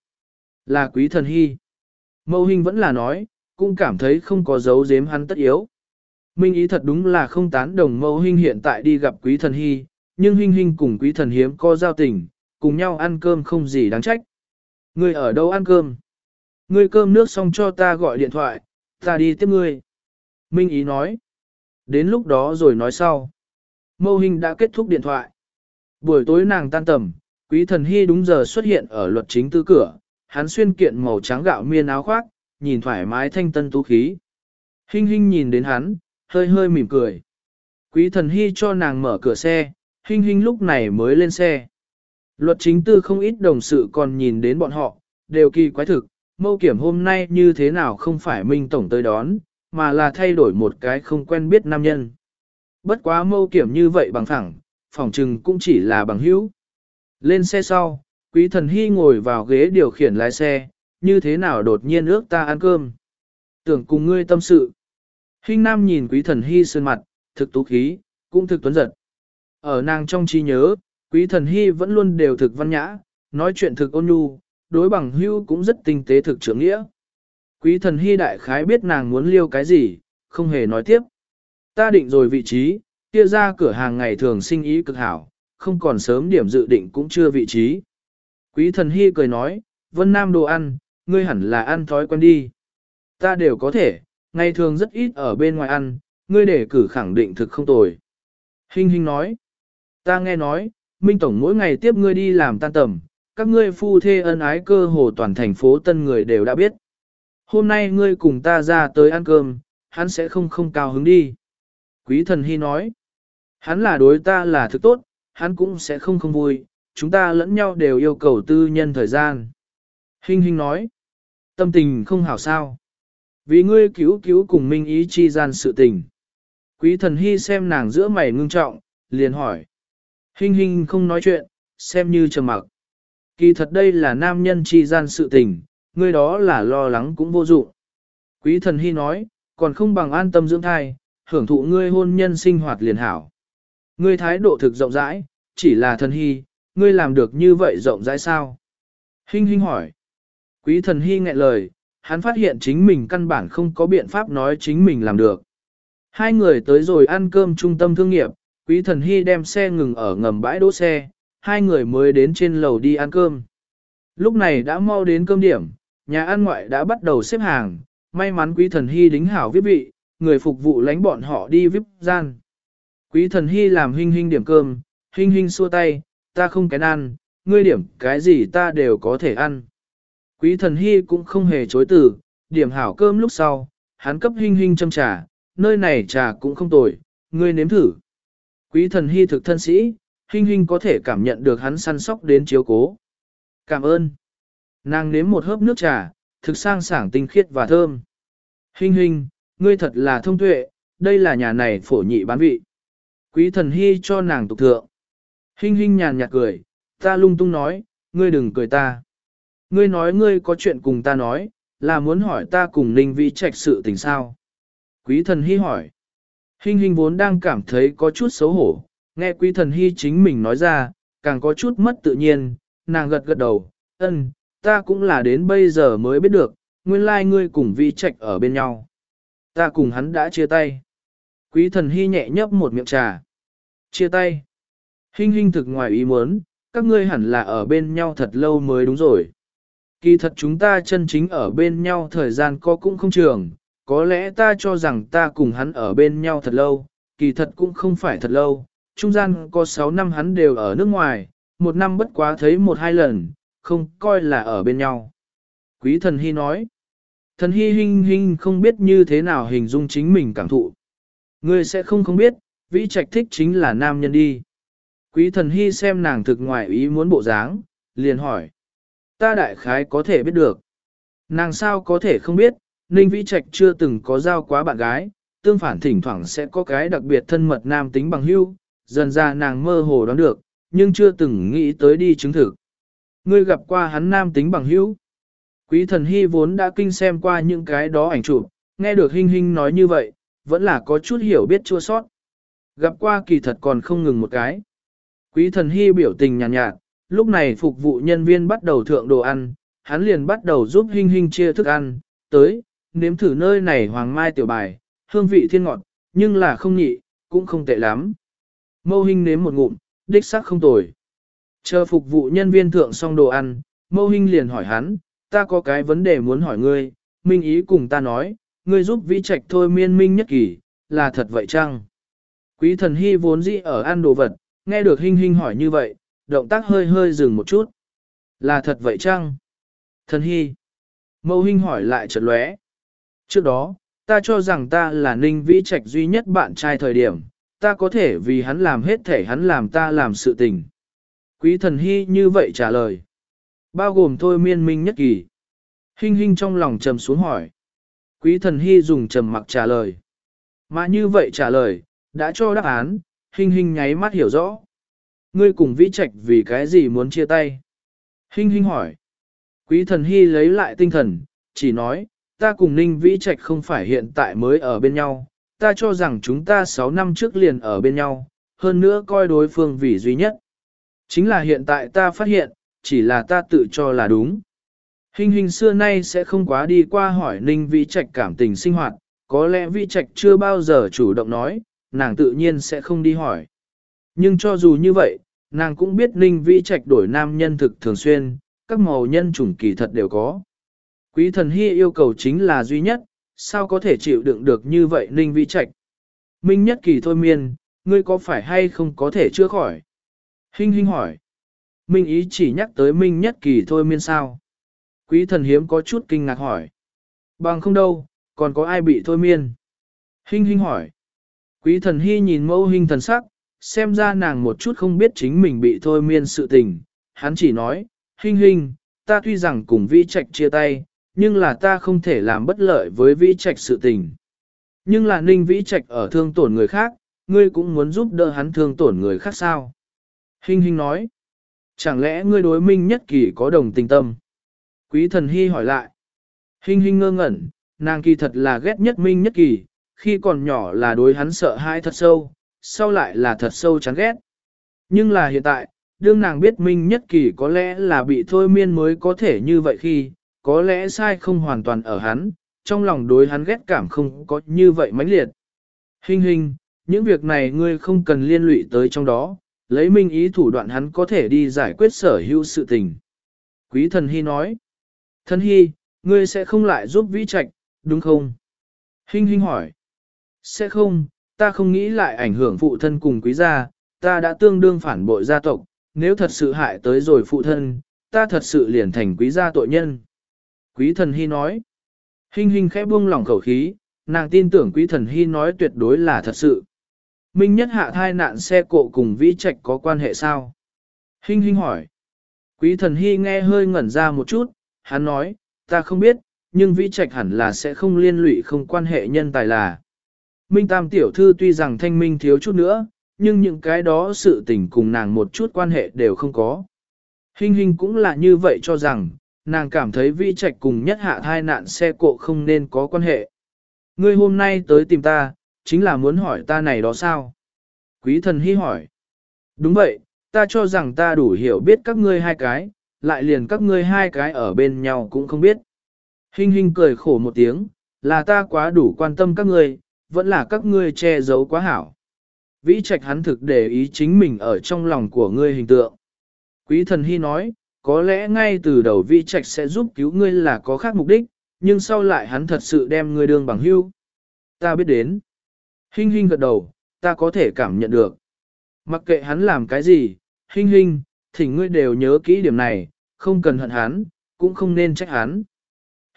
Là Quý Thần Hy. Mâu Hinh vẫn là nói, cũng cảm thấy không có dấu giếm hắn tất yếu. Minh Ý thật đúng là không tán đồng Mâu Hinh hiện tại đi gặp Quý Thần Hy, nhưng Hinh Hinh cùng Quý Thần Hiếm có giao tình, cùng nhau ăn cơm không gì đáng trách. Ngươi ở đâu ăn cơm? Ngươi cơm nước xong cho ta gọi điện thoại, ta đi tiếp ngươi. Minh Ý nói. Đến lúc đó rồi nói sau. Mâu Hinh đã kết thúc điện thoại. Buổi tối nàng tan tầm, Quý Thần Hy đúng giờ xuất hiện ở luật chính tư cửa, hắn xuyên kiện màu trắng gạo miên áo khoác, nhìn thoải mái thanh tân tú khí. Hinh Hinh nhìn đến hắn, hơi hơi mỉm cười. Quý Thần Hy cho nàng mở cửa xe, Hinh Hinh lúc này mới lên xe. Luật chính tư không ít đồng sự còn nhìn đến bọn họ, đều kỳ quái thực, Mâu Kiểm hôm nay như thế nào không phải Minh Tổng tới đón, mà là thay đổi một cái không quen biết nam nhân. Bất quá Mâu Kiểm như vậy bằng thẳng, phỏng chừng cũng chỉ là bằng hữu. Lên xe sau, Quý Thần Hy ngồi vào ghế điều khiển lái xe, như thế nào đột nhiên ước ta ăn cơm. Tưởng cùng ngươi tâm sự. Hinh Nam nhìn Quý Thần Hy sơn mặt, thực tú khí, cũng thực tuấn giật. Ở nàng trong trí nhớ, Quý Thần Hy vẫn luôn đều thực văn nhã, nói chuyện thực ôn nhu, đối bằng hữu cũng rất tinh tế thực trưởng nghĩa. Quý Thần Hy đại khái biết nàng muốn liêu cái gì, không hề nói tiếp. Ta định rồi vị trí, kia ra cửa hàng ngày thường sinh ý cực hảo, không còn sớm điểm dự định cũng chưa vị trí. Quý Thần Hy cười nói, Vân Nam đồ ăn, ngươi hẳn là ăn thói quen đi. Ta đều có thể, ngày thường rất ít ở bên ngoài ăn, ngươi để cử khẳng định thực không tồi. Hinh Hinh nói, ta nghe nói, Minh Tổng mỗi ngày tiếp ngươi đi làm tan tầm, các ngươi phu thê ân ái cơ hồ toàn thành phố tân người đều đã biết. Hôm nay ngươi cùng ta ra tới ăn cơm, hắn sẽ không không cao hứng đi. Quý Thần Hy nói, hắn là đối ta là thực tốt, hắn cũng sẽ không không vui, chúng ta lẫn nhau đều yêu cầu tư nhân thời gian. Hinh Hinh nói, tâm tình không hảo sao. Vì ngươi cứu cứu cùng Minh Ý chi gian sự tình. Quý Thần Hy xem nàng giữa mày ngưng trọng, liền hỏi. Hinh Hinh không nói chuyện, xem như trầm mặc. Kỳ thật đây là nam nhân chi gian sự tình, ngươi đó là lo lắng cũng vô dụng. Quý Thần Hy nói, còn không bằng an tâm dưỡng thai, hưởng thụ ngươi hôn nhân sinh hoạt liền hảo. Ngươi thái độ thực rộng rãi, chỉ là Thần Hy, ngươi làm được như vậy rộng rãi sao? Hinh Hinh hỏi. Quý Thần Hy nghẹn lời, hắn phát hiện chính mình căn bản không có biện pháp nói chính mình làm được. Hai người tới rồi ăn cơm trung tâm thương nghiệp, Quý Thần Hy đem xe ngừng ở ngầm bãi đỗ xe, hai người mới đến trên lầu đi ăn cơm. Lúc này đã mau đến cơm điểm, nhà ăn ngoại đã bắt đầu xếp hàng, may mắn Quý Thần Hy đính hảo viết vị, người phục vụ lánh bọn họ đi vip gian. Quý Thần Hy làm Hinh Hinh điểm cơm, Hinh Hinh xua tay, ta không kén ăn, ngươi điểm cái gì ta đều có thể ăn. Quý Thần Hy cũng không hề chối từ, điểm hảo cơm lúc sau, hắn cấp Hinh Hinh châm trà, nơi này trà cũng không tồi, ngươi nếm thử. Quý Thần Hy thực thân sĩ, Hinh Hinh có thể cảm nhận được hắn săn sóc đến chiếu cố. Cảm ơn. Nàng nếm một hớp nước trà, thực sang sảng tinh khiết và thơm. Hinh Hinh, ngươi thật là thông tuệ, đây là nhà này phổ nhị bán vị. Quý Thần Hy cho nàng tục thượng. Hinh Hinh nhàn nhạt cười, ta lung tung nói, ngươi đừng cười ta. Ngươi nói ngươi có chuyện cùng ta nói, là muốn hỏi ta cùng Ninh Vĩ Trạch sự tình sao? Quý Thần Hy hỏi. Hinh Hinh vốn đang cảm thấy có chút xấu hổ, nghe Quý Thần Hy chính mình nói ra, càng có chút mất tự nhiên, nàng gật gật đầu, ân, ta cũng là đến bây giờ mới biết được, nguyên lai like ngươi cùng Vĩ Trạch ở bên nhau. Ta cùng hắn đã chia tay. Quý Thần Hy nhẹ nhấp một miệng trà. Chia tay. Hinh Hinh thực ngoài ý muốn, các ngươi hẳn là ở bên nhau thật lâu mới đúng rồi. Kỳ thật chúng ta chân chính ở bên nhau thời gian có cũng không trường, có lẽ ta cho rằng ta cùng hắn ở bên nhau thật lâu, kỳ thật cũng không phải thật lâu, trung gian có sáu năm hắn đều ở nước ngoài, một năm bất quá thấy một hai lần, không coi là ở bên nhau. Quý thần hy nói. Thần hy hình hình không biết như thế nào hình dung chính mình cảm thụ. Ngươi sẽ không không biết, vĩ trạch thích chính là nam nhân đi. Quý thần hy xem nàng thực ngoài ý muốn bộ dáng, liền hỏi. Ta đại khái có thể biết được. Nàng sao có thể không biết, Ninh Vĩ Trạch chưa từng có giao quá bạn gái, tương phản thỉnh thoảng sẽ có cái đặc biệt thân mật nam tính bằng hữu, dần ra nàng mơ hồ đoán được, nhưng chưa từng nghĩ tới đi chứng thực. Ngươi gặp qua hắn nam tính bằng hữu. Quý thần hy vốn đã kinh xem qua những cái đó ảnh chụp, nghe được Hinh Hinh nói như vậy, vẫn là có chút hiểu biết chua sót. Gặp qua kỳ thật còn không ngừng một cái. Quý thần hy biểu tình nhàn nhạt, nhạt, lúc này phục vụ nhân viên bắt đầu thượng đồ ăn, hắn liền bắt đầu giúp Hinh Hinh chia thức ăn, tới, nếm thử nơi này hoàng mai tiểu bài, hương vị thiên ngọt, nhưng là không nhị, cũng không tệ lắm. Mâu Hinh nếm một ngụm, đích xác không tồi. Chờ phục vụ nhân viên thượng xong đồ ăn, Mâu Hinh liền hỏi hắn, ta có cái vấn đề muốn hỏi ngươi, Minh ý cùng ta nói, ngươi giúp Vĩ Trạch thôi miên Minh Nhất Kỳ, là thật vậy chăng? Quý thần hy vốn dĩ ở ăn đồ vật, nghe được Hinh Hinh hỏi như vậy, động tác hơi hơi dừng một chút. Là thật vậy chăng? Thần hy. Mâu Hinh hỏi lại chợt lóe. Trước đó, ta cho rằng ta là Ninh Vĩ Trạch duy nhất bạn trai thời điểm, ta có thể vì hắn làm hết thể hắn làm ta làm sự tình. Quý thần hy như vậy trả lời. Bao gồm thôi miên Minh Nhất Kỳ. Hinh Hinh trong lòng trầm xuống hỏi. Quý thần hy dùng trầm mặc trả lời. Mà như vậy trả lời, đã cho đáp án, Hinh Hinh nháy mắt hiểu rõ. Ngươi cùng Vĩ Trạch vì cái gì muốn chia tay? Hinh Hinh hỏi. Quý thần hy lấy lại tinh thần, chỉ nói, ta cùng Ninh Vĩ Trạch không phải hiện tại mới ở bên nhau, ta cho rằng chúng ta sáu năm trước liền ở bên nhau, hơn nữa coi đối phương vì duy nhất. Chính là hiện tại ta phát hiện, chỉ là ta tự cho là đúng. Hinh Hinh xưa nay sẽ không quá đi qua hỏi Ninh Vĩ Trạch cảm tình sinh hoạt, có lẽ Vĩ Trạch chưa bao giờ chủ động nói, nàng tự nhiên sẽ không đi hỏi. Nhưng cho dù như vậy, nàng cũng biết Ninh Vĩ Trạch đổi nam nhân thực thường xuyên, các màu nhân chủng kỳ thật đều có. Quý thần hy yêu cầu chính là duy nhất, sao có thể chịu đựng được như vậy Ninh Vĩ Trạch? Minh Nhất Kỳ thôi miên, ngươi có phải hay không có thể chữa khỏi? Hinh Hinh hỏi. Minh ý chỉ nhắc tới Minh Nhất Kỳ thôi miên sao? Quý thần hiếm có chút kinh ngạc hỏi. Bằng không đâu, còn có ai bị thôi miên? Hinh Hinh hỏi. Quý thần hy nhìn Mâu Hinh thần sắc, xem ra nàng một chút không biết chính mình bị thôi miên sự tình. Hắn chỉ nói, Hinh Hinh, ta tuy rằng cùng Vĩ Trạch chia tay, nhưng là ta không thể làm bất lợi với Vĩ Trạch sự tình. Nhưng là Ninh Vĩ Trạch ở thương tổn người khác, ngươi cũng muốn giúp đỡ hắn thương tổn người khác sao? Hinh Hinh nói, chẳng lẽ ngươi đối Minh Nhất Kỳ có đồng tình tâm? Quý thần hy hỏi lại. Hinh Hinh ngơ ngẩn, nàng kỳ thật là ghét nhất Minh Nhất Kỳ, khi còn nhỏ là đối hắn sợ hãi thật sâu, sau lại là thật sâu chán ghét. Nhưng là hiện tại, đương nàng biết Minh Nhất Kỳ có lẽ là bị thôi miên mới có thể như vậy khi, có lẽ sai không hoàn toàn ở hắn, trong lòng đối hắn ghét cảm không có như vậy mãnh liệt. Hinh Hinh, những việc này ngươi không cần liên lụy tới trong đó, lấy Minh ý thủ đoạn hắn có thể đi giải quyết sở hữu sự tình. Quý thần hy nói, thần hy, ngươi sẽ không lại giúp Vĩ Trạch, đúng không? Hinh Hinh hỏi, sẽ không, ta không nghĩ lại ảnh hưởng phụ thân cùng quý gia, ta đã tương đương phản bội gia tộc, nếu thật sự hại tới rồi phụ thân, ta thật sự liền thành quý gia tội nhân. Quý thần hy nói, Hinh Hinh khẽ buông lỏng khẩu khí, nàng tin tưởng quý thần hy nói tuyệt đối là thật sự. Minh Nhất hạ thai nạn xe cộ cùng Vĩ Trạch có quan hệ sao? Hinh Hinh hỏi. Quý thần hy nghe hơi ngẩn ra một chút, hắn nói, ta không biết, nhưng Vĩ Trạch hẳn là sẽ không liên lụy không quan hệ nhân tài là. Minh Tam tiểu thư tuy rằng thanh minh thiếu chút nữa, nhưng những cái đó sự tình cùng nàng một chút quan hệ đều không có. Hinh Hinh cũng là như vậy cho rằng, nàng cảm thấy Vĩ Trạch cùng Nhất hạ thai nạn xe cộ không nên có quan hệ. Ngươi hôm nay tới tìm ta, chính là muốn hỏi ta này đó sao? Quý thần hy hỏi. Đúng vậy, ta cho rằng ta đủ hiểu biết các ngươi hai cái, lại liền các ngươi hai cái ở bên nhau cũng không biết. Hinh Hinh cười khổ một tiếng, là ta quá đủ quan tâm các ngươi, vẫn là các ngươi che giấu quá hảo. Vĩ Trạch hắn thực để ý chính mình ở trong lòng của ngươi hình tượng. Quý thần hy nói, có lẽ ngay từ đầu Vĩ Trạch sẽ giúp cứu ngươi là có khác mục đích, nhưng sau lại hắn thật sự đem ngươi đương bằng hữu. Ta biết đến. Hinh Hinh gật đầu, ta có thể cảm nhận được. Mặc kệ hắn làm cái gì, Hinh Hinh, thỉnh ngươi đều nhớ kỹ điểm này, không cần hận hắn, cũng không nên trách hắn.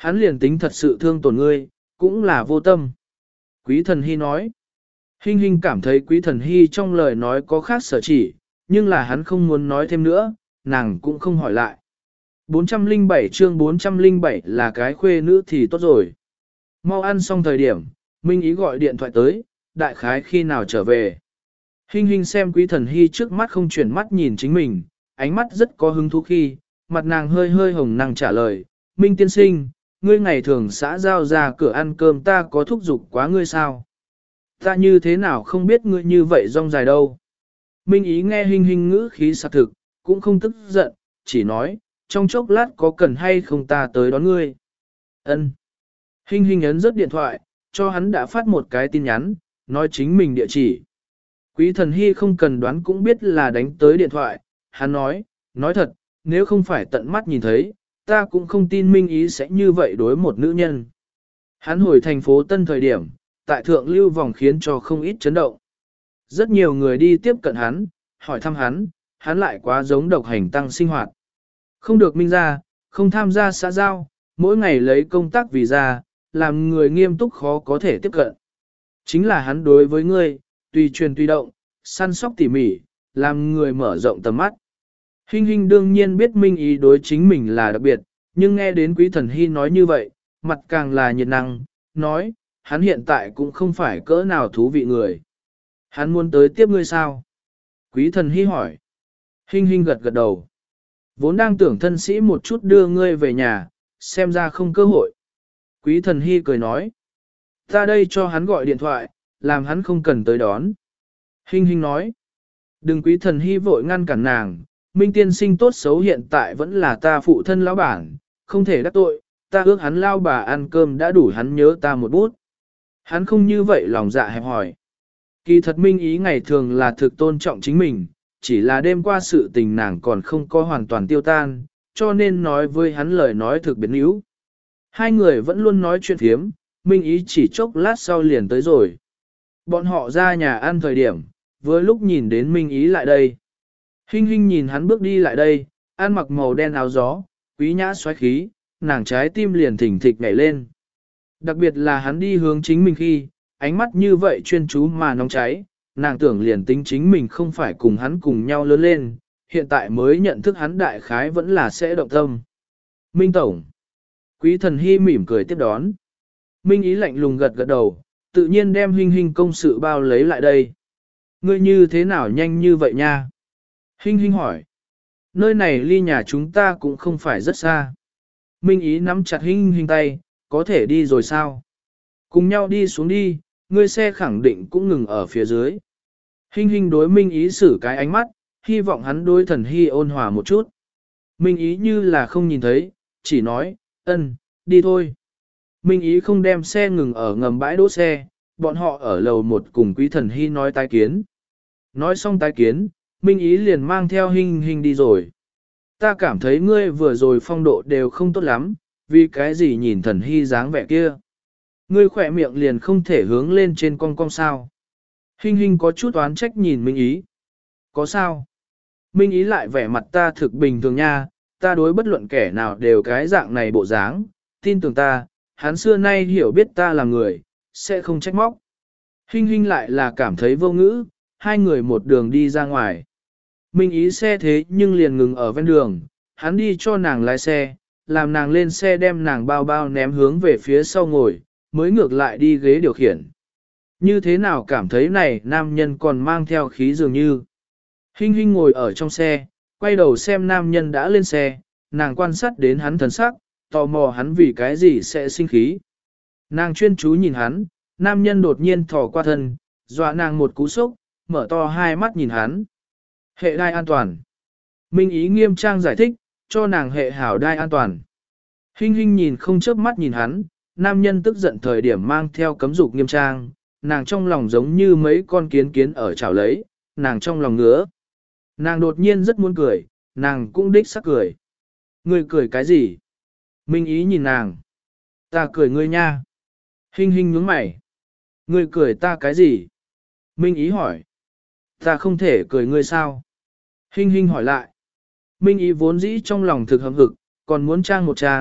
Hắn liền tính thật sự thương tổn ngươi, cũng là vô tâm. Quý thần hy nói. Hinh Hinh cảm thấy quý thần hy trong lời nói có khác sở chỉ, nhưng là hắn không muốn nói thêm nữa, nàng cũng không hỏi lại. bốn trăm lẻ bảy chương bốn trăm lẻ bảy là cái khuê nữ thì tốt rồi. Mau ăn xong thời điểm, Minh Ý gọi điện thoại tới, đại khái khi nào trở về. Hinh Hinh xem quý thần hy trước mắt không chuyển mắt nhìn chính mình, ánh mắt rất có hứng thú khi, mặt nàng hơi hơi hồng nàng trả lời, Minh tiên sinh, ngươi ngày thường xã giao ra cửa ăn cơm ta có thúc giục quá ngươi sao? Ta như thế nào không biết ngươi như vậy rong dài đâu. Minh Ý nghe Hinh Hinh ngữ khí sặc thực, cũng không tức giận, chỉ nói, trong chốc lát có cần hay không ta tới đón ngươi. Ân. Hinh Hinh ấn rớt điện thoại, cho hắn đã phát một cái tin nhắn, nói chính mình địa chỉ. Quý thần hy không cần đoán cũng biết là đánh tới điện thoại, hắn nói, nói thật, nếu không phải tận mắt nhìn thấy, ta cũng không tin Minh Ý sẽ như vậy đối một nữ nhân. Hắn hồi thành phố Tân thời điểm, tại thượng lưu vòng khiến cho không ít chấn động. Rất nhiều người đi tiếp cận hắn, hỏi thăm hắn, hắn lại quá giống độc hành tăng sinh hoạt. Không được minh ra, không tham gia xã giao, mỗi ngày lấy công tác vì ra, làm người nghiêm túc khó có thể tiếp cận. Chính là hắn đối với ngươi, tùy truyền tùy động, săn sóc tỉ mỉ, làm người mở rộng tầm mắt. Hinh Hinh đương nhiên biết Minh Ý đối chính mình là đặc biệt, nhưng nghe đến Quý Thần Hy nói như vậy, mặt càng là nhiệt năng, nói, hắn hiện tại cũng không phải cỡ nào thú vị người. Hắn muốn tới tiếp ngươi sao? Quý Thần Hy hỏi. Hinh Hinh gật gật đầu. Vốn đang tưởng thân sĩ một chút đưa ngươi về nhà, xem ra không cơ hội. Quý Thần Hy cười nói. Ta đây cho hắn gọi điện thoại, làm hắn không cần tới đón. Hinh Hinh nói. Đừng Quý Thần Hy vội ngăn cản nàng, Minh tiên sinh tốt xấu hiện tại vẫn là ta phụ thân lão bản, không thể đắc tội, ta ước hắn lao bà ăn cơm đã đủ hắn nhớ ta một bút. Hắn không như vậy lòng dạ hẹp hỏi. Kỳ thật Minh Ý ngày thường là thực tôn trọng chính mình, chỉ là đêm qua sự tình nàng còn không có hoàn toàn tiêu tan, cho nên nói với hắn lời nói thực biến yếu. Hai người vẫn luôn nói chuyện thiếm, Minh Ý chỉ chốc lát sau liền tới rồi. Bọn họ ra nhà ăn thời điểm, vừa lúc nhìn đến Minh Ý lại đây. Hinh Hinh nhìn hắn bước đi lại đây, ăn mặc màu đen áo gió, quý nhã xoáy khí, nàng trái tim liền thỉnh thịch nhảy lên. Đặc biệt là hắn đi hướng chính mình khi, ánh mắt như vậy chuyên chú mà nóng cháy, nàng tưởng liền tính chính mình không phải cùng hắn cùng nhau lớn lên, hiện tại mới nhận thức hắn đại khái vẫn là sẽ động tâm. Minh Tổng. Quý thần hy mỉm cười tiếp đón. Minh Ý lạnh lùng gật gật đầu, tự nhiên đem Hinh Hinh công sự bao lấy lại đây. Ngươi như thế nào nhanh như vậy nha? Hinh Hinh hỏi. Nơi này ly nhà chúng ta cũng không phải rất xa. Minh Ý nắm chặt Hinh Hinh tay, có thể đi rồi sao? Cùng nhau đi xuống đi, ngươi xe khẳng định cũng ngừng ở phía dưới. Hinh Hinh đối Minh Ý xử cái ánh mắt, hy vọng hắn đối thần hy ôn hòa một chút. Minh Ý như là không nhìn thấy, chỉ nói, ân, đi thôi. Minh Ý không đem xe ngừng ở ngầm bãi đỗ xe, bọn họ ở lầu một cùng Quý Thần Hy nói tái kiến. Nói xong tái kiến, Minh Ý liền mang theo Hinh Hinh đi rồi. Ta cảm thấy ngươi vừa rồi phong độ đều không tốt lắm, vì cái gì nhìn Thần Hy dáng vẻ kia. Ngươi khỏe miệng liền không thể hướng lên trên cong cong sao. Hinh Hinh có chút oán trách nhìn Minh Ý. Có sao? Minh Ý lại vẻ mặt ta thực bình thường nha, ta đối bất luận kẻ nào đều cái dạng này bộ dáng, tin tưởng ta, hắn xưa nay hiểu biết ta là người, sẽ không trách móc. Hinh Hinh lại là cảm thấy vô ngữ, hai người một đường đi ra ngoài. Minh Ý xe thế nhưng liền ngừng ở ven đường, hắn đi cho nàng lái xe, làm nàng lên xe đem nàng bao bao ném hướng về phía sau ngồi, mới ngược lại đi ghế điều khiển. Như thế nào cảm thấy này nam nhân còn mang theo khí dường như. Hinh Hinh ngồi ở trong xe, quay đầu xem nam nhân đã lên xe, nàng quan sát đến hắn thần sắc, tò mò hắn vì cái gì sẽ sinh khí. Nàng chuyên chú nhìn hắn, nam nhân đột nhiên thò qua thân, dọa nàng một cú sốc, mở to hai mắt nhìn hắn. Hệ đai an toàn. Minh Ý nghiêm trang giải thích, cho nàng hệ hảo đai an toàn. Hinh Hinh nhìn không chớp mắt nhìn hắn, nam nhân tức giận thời điểm mang theo cấm dục nghiêm trang, nàng trong lòng giống như mấy con kiến kiến ở chảo lấy, nàng trong lòng ngứa. Nàng đột nhiên rất muốn cười, nàng cũng đích sắc cười. Ngươi cười cái gì? Minh Ý nhìn nàng. Ta cười ngươi nha. Hinh Hinh nhướng mày. Ngươi cười ta cái gì? Minh Ý hỏi. Ta không thể cười ngươi sao? Hinh Hinh hỏi lại. Minh Ý vốn dĩ trong lòng thực hâm hực, còn muốn trang một trang,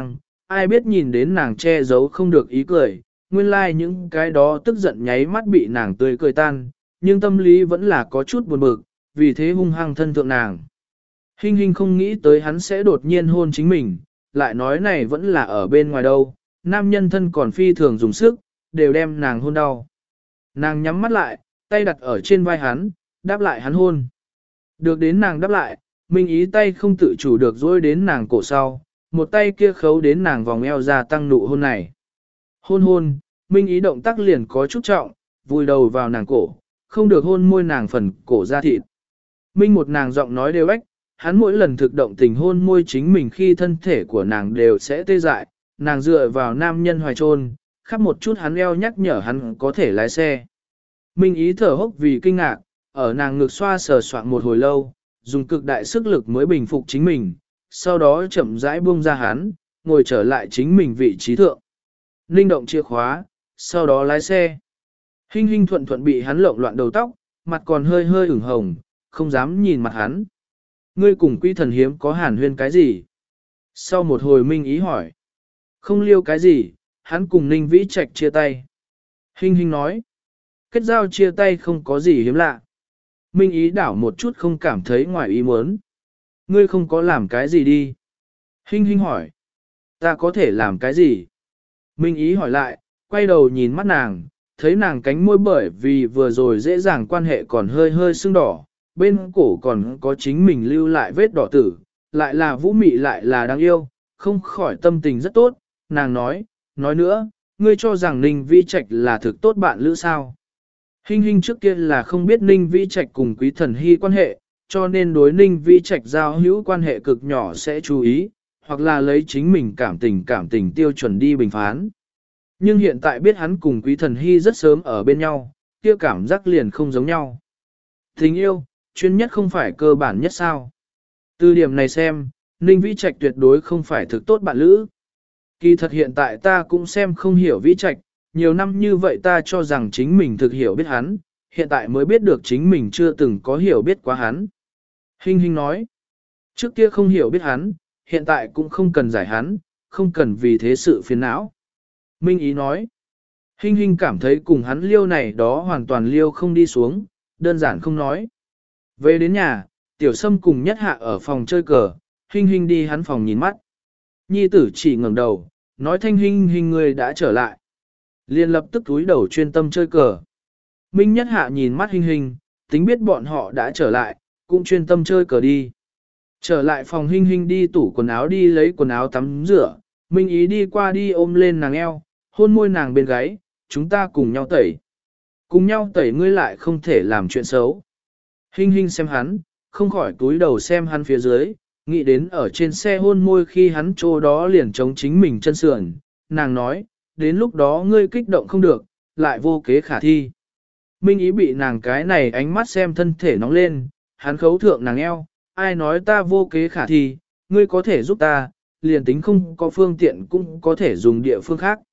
ai biết nhìn đến nàng che giấu không được ý cười, nguyên lai like những cái đó tức giận nháy mắt bị nàng tươi cười tan, nhưng tâm lý vẫn là có chút buồn bực, vì thế hung hăng thân thượng nàng. Hinh Hinh không nghĩ tới hắn sẽ đột nhiên hôn chính mình, lại nói này vẫn là ở bên ngoài đâu, nam nhân thân còn phi thường dùng sức, đều đem nàng hôn đau. Nàng nhắm mắt lại, tay đặt ở trên vai hắn, đáp lại hắn hôn. Được đến nàng đáp lại, Minh Ý tay không tự chủ được dối đến nàng cổ sau, một tay kia khấu đến nàng vòng eo ra tăng nụ hôn này. Hôn hôn, Minh Ý động tác liền có chút trọng, vùi đầu vào nàng cổ, không được hôn môi nàng phần cổ ra thịt. Minh một nàng giọng nói đều ếch, hắn mỗi lần thực động tình hôn môi chính mình khi thân thể của nàng đều sẽ tê dại, nàng dựa vào nam nhân hoài trôn, khắp một chút hắn eo nhắc nhở hắn có thể lái xe. Minh Ý thở hốc vì kinh ngạc, ở nàng ngực xoa sờ soạn một hồi lâu, dùng cực đại sức lực mới bình phục chính mình, sau đó chậm rãi buông ra hắn, ngồi trở lại chính mình vị trí thượng. Linh động chìa khóa, sau đó lái xe. Hinh Hinh thuận thuận bị hắn lộn loạn đầu tóc, mặt còn hơi hơi ửng hồng, không dám nhìn mặt hắn. Ngươi cùng Quý Thần Hiếm có hàn huyên cái gì? Sau một hồi Minh Ý hỏi. Không liêu cái gì, hắn cùng Ninh Vĩ Trạch chia tay. Hinh Hinh nói. Kết giao chia tay không có gì hiếm lạ. Minh Ý đảo một chút không cảm thấy ngoài ý muốn. Ngươi không có làm cái gì đi. Hinh Hinh hỏi. Ta có thể làm cái gì? Minh Ý hỏi lại, quay đầu nhìn mắt nàng, thấy nàng cánh môi bởi vì vừa rồi dễ dàng quan hệ còn hơi hơi sưng đỏ, bên cổ còn có chính mình lưu lại vết đỏ tử, lại là vũ mị lại là đáng yêu, không khỏi tâm tình rất tốt, nàng nói, nói nữa, ngươi cho rằng Ninh Vĩ Trạch là thực tốt bạn lữ sao. Hinh Hinh trước kia là không biết Ninh Vĩ Trạch cùng Quý Thần Hy quan hệ, cho nên đối Ninh Vĩ Trạch giao hữu quan hệ cực nhỏ sẽ chú ý, hoặc là lấy chính mình cảm tình cảm tình tiêu chuẩn đi bình phán. Nhưng hiện tại biết hắn cùng Quý Thần Hy rất sớm ở bên nhau, kia cảm giác liền không giống nhau. Tình yêu, chuyên nhất không phải cơ bản nhất sao. Từ điểm này xem, Ninh Vĩ Trạch tuyệt đối không phải thực tốt bạn lữ. Kỳ thật hiện tại ta cũng xem không hiểu Vĩ Trạch, nhiều năm như vậy ta cho rằng chính mình thực hiểu biết hắn, hiện tại mới biết được chính mình chưa từng có hiểu biết quá hắn. Hinh Hinh nói, trước kia không hiểu biết hắn, hiện tại cũng không cần giải hắn, không cần vì thế sự phiền não. Minh Ý nói, Hinh Hinh cảm thấy cùng hắn liêu này đó hoàn toàn liêu không đi xuống, đơn giản không nói. Về đến nhà, Tiểu Sâm cùng Nhất Hạ ở phòng chơi cờ, Hinh Hinh đi hắn phòng nhìn mắt. Nhi tử chỉ ngẩng đầu, nói thanh Hinh Hinh người đã trở lại. Liền lập tức túi đầu chuyên tâm chơi cờ. Minh Nhất Hạ nhìn mắt Hinh Hinh, tính biết bọn họ đã trở lại, cũng chuyên tâm chơi cờ đi. Trở lại phòng Hinh Hinh đi tủ quần áo đi lấy quần áo tắm rửa, Minh Ý đi qua đi ôm lên nàng eo, hôn môi nàng bên gáy, chúng ta cùng nhau tẩy. Cùng nhau tẩy ngươi lại không thể làm chuyện xấu. Hinh Hinh xem hắn, không khỏi túi đầu xem hắn phía dưới, nghĩ đến ở trên xe hôn môi khi hắn chỗ đó liền chống chính mình chân sườn, nàng nói, đến lúc đó ngươi kích động không được, lại vô kế khả thi. Minh Ý bị nàng cái này ánh mắt xem thân thể nóng lên, hắn khấu thượng nàng eo, ai nói ta vô kế khả thi, ngươi có thể giúp ta, liền tính không có phương tiện cũng có thể dùng địa phương khác.